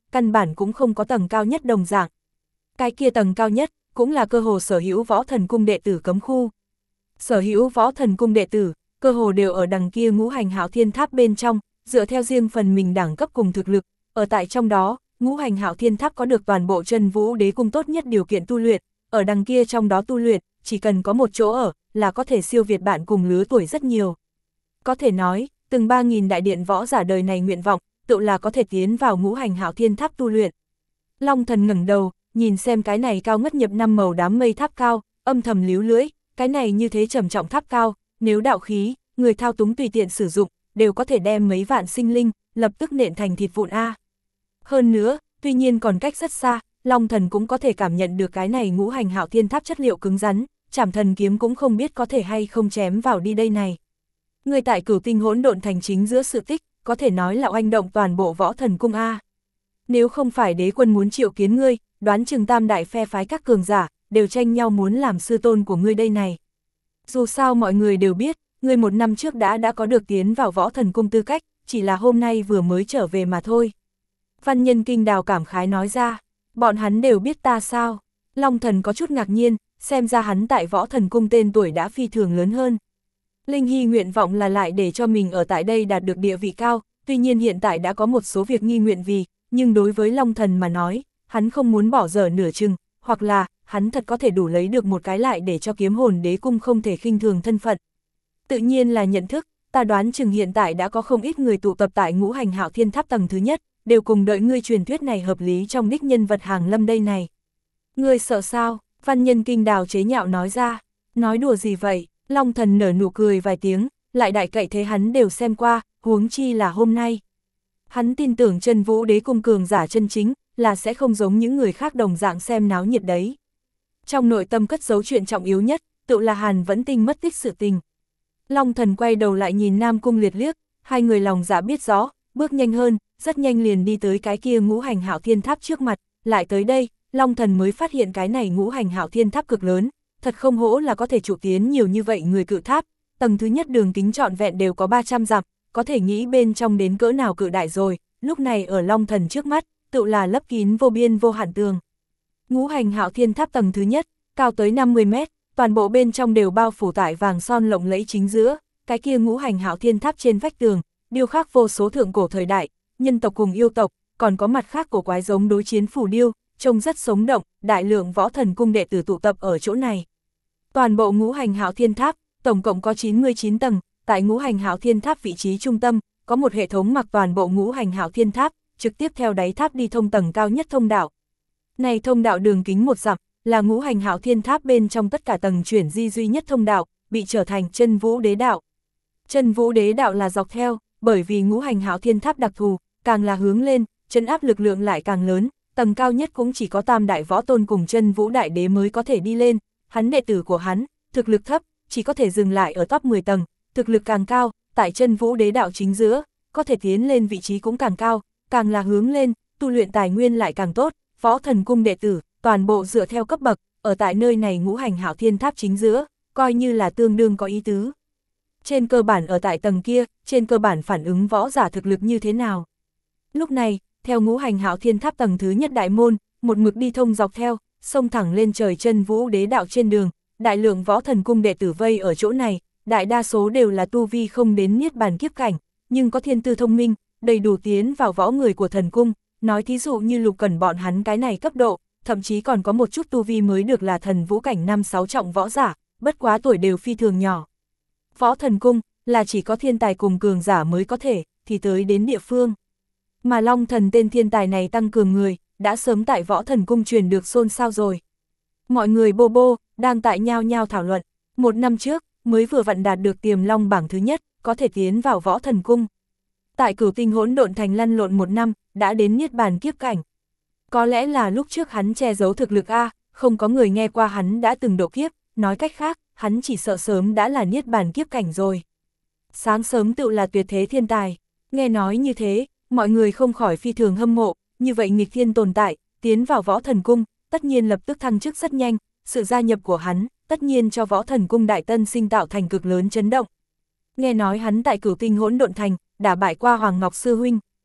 căn bản cũng không có tầng cao nhất đồng dạng. Cái kia tầng cao nhất, cũng là cơ hồ sở hữu võ thần cung đệ tử cấm khu. Sở hữu võ thần cung đệ tử, cơ hồ đều ở đằng kia ngũ hành hạo thiên tháp bên trong, dựa theo riêng phần mình đẳng cấp cùng thực lực, ở tại trong đó, ngũ hành hạo thiên tháp có được toàn bộ chân vũ đế cung tốt nhất điều kiện tu luyện, ở đằng kia trong đó tu luyện, chỉ cần có một chỗ ở, là có thể siêu việt bạn cùng lứa tuổi rất nhiều. Có thể nói, từng ba nghìn đại điện võ giả đời này nguyện vọng, tự là có thể tiến vào ngũ hành hạo thiên tháp tu luyện. Long Thần ngẩng đầu, nhìn xem cái này cao ngất nhập năm màu đám mây tháp cao, âm thầm líu lưỡi, cái này như thế trầm trọng tháp cao, nếu đạo khí, người thao túng tùy tiện sử dụng, đều có thể đem mấy vạn sinh linh, lập tức nện thành thịt vụn A. Hơn nữa, tuy nhiên còn cách rất xa, Long Thần cũng có thể cảm nhận được cái này ngũ hành hạo thiên tháp chất liệu cứng rắn, Trảm Thần kiếm cũng không biết có thể hay không chém vào đi đây này. Người tại Cửu Tinh hỗn độn thành chính giữa sự tích, có thể nói là oanh động toàn bộ võ thần cung A. Nếu không phải đế quân muốn triệu kiến ngươi, đoán chừng tam đại phe phái các cường giả, đều tranh nhau muốn làm sư tôn của ngươi đây này. Dù sao mọi người đều biết, ngươi một năm trước đã đã có được tiến vào võ thần cung tư cách, chỉ là hôm nay vừa mới trở về mà thôi. Văn Nhân Kinh Đào cảm khái nói ra, bọn hắn đều biết ta sao? Long Thần có chút ngạc nhiên, xem ra hắn tại võ thần cung tên tuổi đã phi thường lớn hơn. Linh Hy nguyện vọng là lại để cho mình ở tại đây đạt được địa vị cao, tuy nhiên hiện tại đã có một số việc nghi nguyện vì, nhưng đối với Long Thần mà nói, hắn không muốn bỏ dở nửa chừng, hoặc là, hắn thật có thể đủ lấy được một cái lại để cho kiếm hồn đế cung không thể khinh thường thân phận. Tự nhiên là nhận thức, ta đoán chừng hiện tại đã có không ít người tụ tập tại ngũ hành hạo thiên tháp tầng thứ nhất, đều cùng đợi ngươi truyền thuyết này hợp lý trong đích nhân vật hàng lâm đây này. Ngươi sợ sao? Văn Nhân Kinh Đào chế nhạo nói ra, nói đùa gì vậy? Long Thần nở nụ cười vài tiếng, lại đại cậy thế hắn đều xem qua, huống chi là hôm nay. Hắn tin tưởng chân vũ đế cung cường giả chân chính, là sẽ không giống những người khác đồng dạng xem náo nhiệt đấy. Trong nội tâm cất giấu chuyện trọng yếu nhất, tự là Hàn Vẫn Tinh mất tích sự tình. Long Thần quay đầu lại nhìn Nam Cung Liệt liếc, hai người lòng dạ biết rõ, bước nhanh hơn, rất nhanh liền đi tới cái kia ngũ hành hạo thiên tháp trước mặt, lại tới đây, Long Thần mới phát hiện cái này ngũ hành hạo thiên tháp cực lớn, thật không hổ là có thể trụ tiến nhiều như vậy người cự tháp, tầng thứ nhất đường kính trọn vẹn đều có ba trăm dặm, có thể nghĩ bên trong đến cỡ nào cự đại rồi, lúc này ở Long Thần trước mắt, tự là lấp kín vô biên vô hạn tường. Ngũ hành hạo thiên tháp tầng thứ nhất, cao tới năm mươi mét, toàn bộ bên trong đều bao phủ tại vàng son lộng lẫy chính giữa, cái kia ngũ hành hạo thiên tháp trên vách tường, điêu khắc vô số thượng cổ thời đại, nhân tộc cùng yêu tộc, còn có mặt khác cổ quái giống đối chiến phù điêu, trông rất sống động, đại lượng võ thần cung đệ tử tụ tập ở chỗ này. Toàn bộ ngũ hành hạo thiên tháp, tổng cộng có chín mươi chín tầng, tại ngũ hành hạo thiên tháp vị trí trung tâm, có một hệ thống mặc toàn bộ ngũ hành hạo thiên tháp, trực tiếp theo đáy tháp đi thông tầng cao nhất thông đạo. Này thông đạo đường kính một dặm, là ngũ hành hạo thiên tháp bên trong tất cả tầng chuyển di duy nhất thông đạo, bị trở thành chân vũ đế đạo. Chân vũ đế đạo là dọc theo, bởi vì ngũ hành hạo thiên tháp đặc thù, càng là hướng lên, chân áp lực lượng lại càng lớn, tầng cao nhất cũng chỉ có tam đại võ tôn cùng chân vũ đại đế mới có thể đi lên, hắn đệ tử của hắn, thực lực thấp, chỉ có thể dừng lại ở top mười tầng, thực lực càng cao, tại chân vũ đế đạo chính giữa, có thể tiến lên vị trí cũng càng cao, càng là hướng lên, tu luyện tài nguyên lại càng tốt, võ thần cung đệ tử, toàn bộ dựa theo cấp bậc, ở tại nơi này ngũ hành hạo thiên tháp chính giữa, coi như là tương đương có ý tứ. Trên cơ bản ở tại tầng kia, trên cơ bản phản ứng võ giả thực lực như thế nào? Lúc này, theo ngũ hành hạo thiên tháp tầng thứ nhất đại môn, một mực đi thông dọc theo, xông thẳng lên trời chân vũ đế đạo trên đường, đại lượng võ thần cung đệ tử vây ở chỗ này, đại đa số đều là tu vi không đến niết bàn kiếp cảnh, nhưng có thiên tư thông minh, đầy đủ tiến vào võ người của thần cung, nói thí dụ như Lục Cẩn bọn hắn cái này cấp độ, thậm chí còn có một chút tu vi mới được là thần vũ cảnh năm sáu trọng võ giả, bất quá tuổi đều phi thường nhỏ. Võ thần cung là chỉ có thiên tài cùng cường giả mới có thể, thì tới đến địa phương. Mà Long Thần tên thiên tài này tăng cường người, đã sớm tại võ thần cung truyền được xôn xao rồi. Mọi người bô bô, đang tại nhau nhau thảo luận, một năm trước, mới vừa vặn đạt được tiềm long bảng thứ nhất, có thể tiến vào võ thần cung. Tại Cửu Tinh hỗn độn thành lăn lộn một năm, đã đến niết bàn kiếp cảnh. Có lẽ là lúc trước hắn che giấu thực lực A, không có người nghe qua hắn đã từng độ kiếp, nói cách khác, hắn chỉ sợ sớm đã là niết bàn kiếp cảnh rồi. Sáng sớm tự là tuyệt thế thiên tài, nghe nói như thế, mọi người không khỏi phi thường hâm mộ, như vậy nghịch thiên tồn tại, tiến vào võ thần cung, tất nhiên lập tức thăng chức rất nhanh, sự gia nhập của hắn, tất nhiên cho võ thần cung đại tân sinh tạo thành cực lớn chấn động. Nghe nói hắn tại Cửu Tinh hỗn độn thành, đã bại qua Hoàng Ngọc Sư Huynh.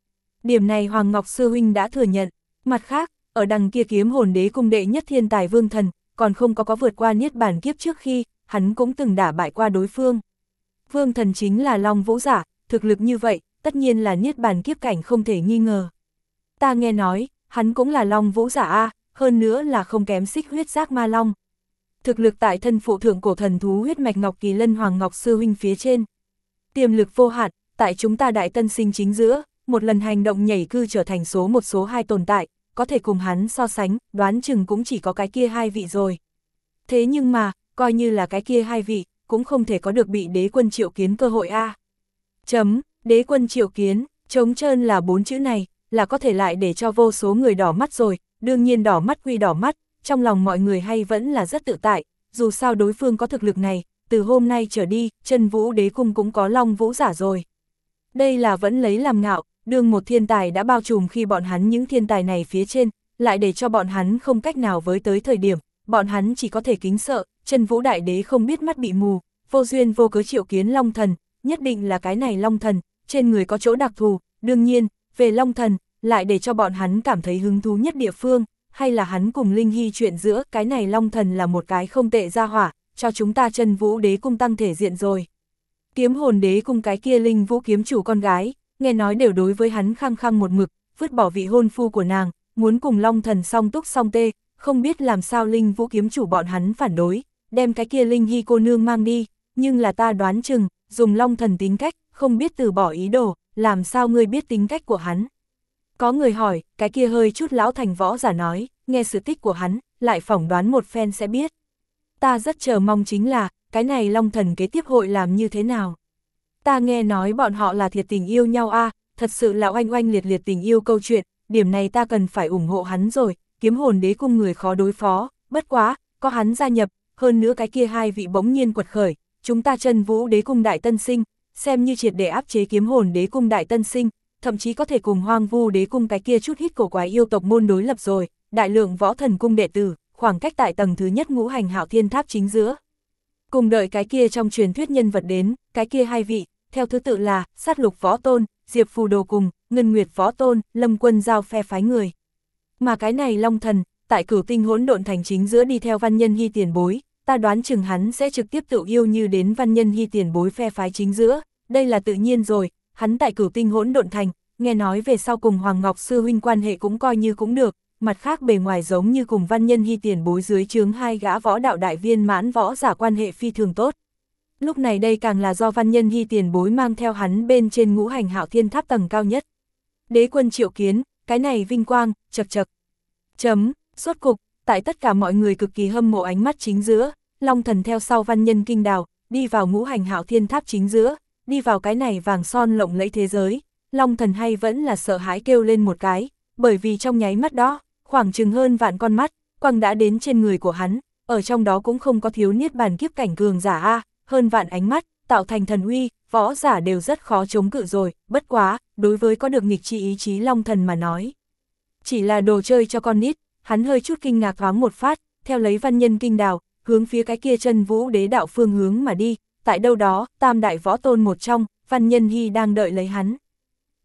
Điểm này Hoàng Ngọc Sư huynh đã thừa nhận. Mặt khác, ở đằng kia kiếm hồn đế cung đệ nhất thiên tài Vương Thần, còn không có có vượt qua niết bàn kiếp trước khi, hắn cũng từng đả bại qua đối phương. Vương Thần chính là Long Vũ giả, thực lực như vậy, tất nhiên là niết bàn kiếp cảnh không thể nghi ngờ. Ta nghe nói, hắn cũng là Long Vũ giả a, hơn nữa là không kém Xích Huyết Giác Ma Long. Thực lực tại thân phụ thượng cổ thần thú huyết mạch Ngọc Kỳ Lân Hoàng Ngọc Sư huynh phía trên. Tiềm lực vô hạn, tại chúng ta đại tân sinh chính giữa, một lần hành động nhảy cư trở thành số một số hai tồn tại, có thể cùng hắn so sánh, đoán chừng cũng chỉ có cái kia hai vị rồi. Thế nhưng mà, coi như là cái kia hai vị, cũng không thể có được bị đế quân triệu kiến cơ hội a. Chấm, đế quân triệu kiến, trống trơn là bốn chữ này, là có thể lại để cho vô số người đỏ mắt rồi, đương nhiên đỏ mắt quy đỏ mắt, trong lòng mọi người hay vẫn là rất tự tại, dù sao đối phương có thực lực này, từ hôm nay trở đi, Chân Vũ đế cung cũng có Long Vũ giả rồi. Đây là vẫn lấy làm ngạo, đương một thiên tài đã bao trùm khi bọn hắn những thiên tài này phía trên, lại để cho bọn hắn không cách nào với tới thời điểm, bọn hắn chỉ có thể kính sợ, Chân Vũ đại đế không biết mắt bị mù, vô duyên vô cớ triệu kiến Long Thần, nhất định là cái này Long Thần, trên người có chỗ đặc thù, đương nhiên, về Long Thần, lại để cho bọn hắn cảm thấy hứng thú nhất địa phương, hay là hắn cùng Linh Hy chuyện giữa, cái này Long Thần là một cái không tệ gia hỏa, cho chúng ta Chân Vũ đế cung tăng thể diện rồi. Kiếm hồn đế cung cái kia Linh Vũ kiếm chủ con gái, nghe nói đều đối với hắn khăng khăng một mực, vứt bỏ vị hôn phu của nàng, muốn cùng Long Thần song túc song tê, không biết làm sao Linh Vũ kiếm chủ bọn hắn phản đối, đem cái kia Linh Hy cô nương mang đi, nhưng là ta đoán chừng, dùng Long Thần tính cách, không biết từ bỏ ý đồ, làm sao ngươi biết tính cách của hắn. Có người hỏi, cái kia hơi chút lão thành võ giả nói, nghe sự tích của hắn, lại phỏng đoán một phen sẽ biết. Ta rất chờ mong chính là, cái này Long Thần kế tiếp hội làm như thế nào. Ta nghe nói bọn họ là thiệt tình yêu nhau a, à, thật sự là oanh oanh liệt liệt tình yêu câu chuyện, điểm này ta cần phải ủng hộ hắn rồi, kiếm hồn đế cung người khó đối phó, bất quá, có hắn gia nhập, hơn nữa cái kia hai vị bỗng nhiên quật khởi, chúng ta Chân Vũ đế cung đại tân sinh, xem như triệt để áp chế kiếm hồn đế cung đại tân sinh, thậm chí có thể cùng Hoang Vu đế cung cái kia chút hít cổ quái yêu tộc môn đối lập rồi, đại lượng võ thần cung đệ tử, khoảng cách tại tầng thứ nhất ngũ hành hạo thiên tháp chính giữa. Cùng đợi cái kia trong truyền thuyết nhân vật đến, cái kia hai vị, theo thứ tự là, Sát Lục Võ Tôn, Diệp Phù Đồ cùng, Ngân Nguyệt Võ Tôn, Lâm Quân giao phe phái người. Mà cái này Long Thần, tại Cửu Tinh Hỗn Độn thành chính giữa đi theo Văn Nhân Hy tiền bối, ta đoán chừng hắn sẽ trực tiếp tự yêu như đến Văn Nhân Hy tiền bối phe phái chính giữa, đây là tự nhiên rồi, hắn tại Cửu Tinh Hỗn Độn thành, nghe nói về sau cùng Hoàng Ngọc Sư huynh quan hệ cũng coi như cũng được, mặt khác bề ngoài giống như cùng Văn Nhân Hy tiền bối dưới trướng hai gã võ đạo đại viên mãn võ giả quan hệ phi thường tốt. Lúc này đây càng là do Văn Nhân Hy tiền bối mang theo hắn bên trên ngũ hành hạo thiên tháp tầng cao nhất. Đế quân triệu kiến, cái này vinh quang, chật chật. Chấm, sốt cục, tại tất cả mọi người cực kỳ hâm mộ ánh mắt chính giữa, Long Thần theo sau Văn Nhân kinh đào, đi vào ngũ hành hạo thiên tháp chính giữa, đi vào cái này vàng son lộng lẫy thế giới, Long Thần hay vẫn là sợ hãi kêu lên một cái, bởi vì trong nháy mắt đó, khoảng chừng hơn vạn con mắt, quang đã đến trên người của hắn, ở trong đó cũng không có thiếu niết bàn kiếp cảnh cường giả a, hơn vạn ánh mắt, tạo thành thần uy, võ giả đều rất khó chống cự rồi, bất quá, đối với có được nghịch chi ý chí Long Thần mà nói. Chỉ là đồ chơi cho con nít, hắn hơi chút kinh ngạc thoáng một phát, theo lấy Văn Nhân kinh đào, hướng phía cái kia Chân Vũ đế đạo phương hướng mà đi, tại đâu đó, tam đại võ tôn một trong, Văn Nhân Hy đang đợi lấy hắn.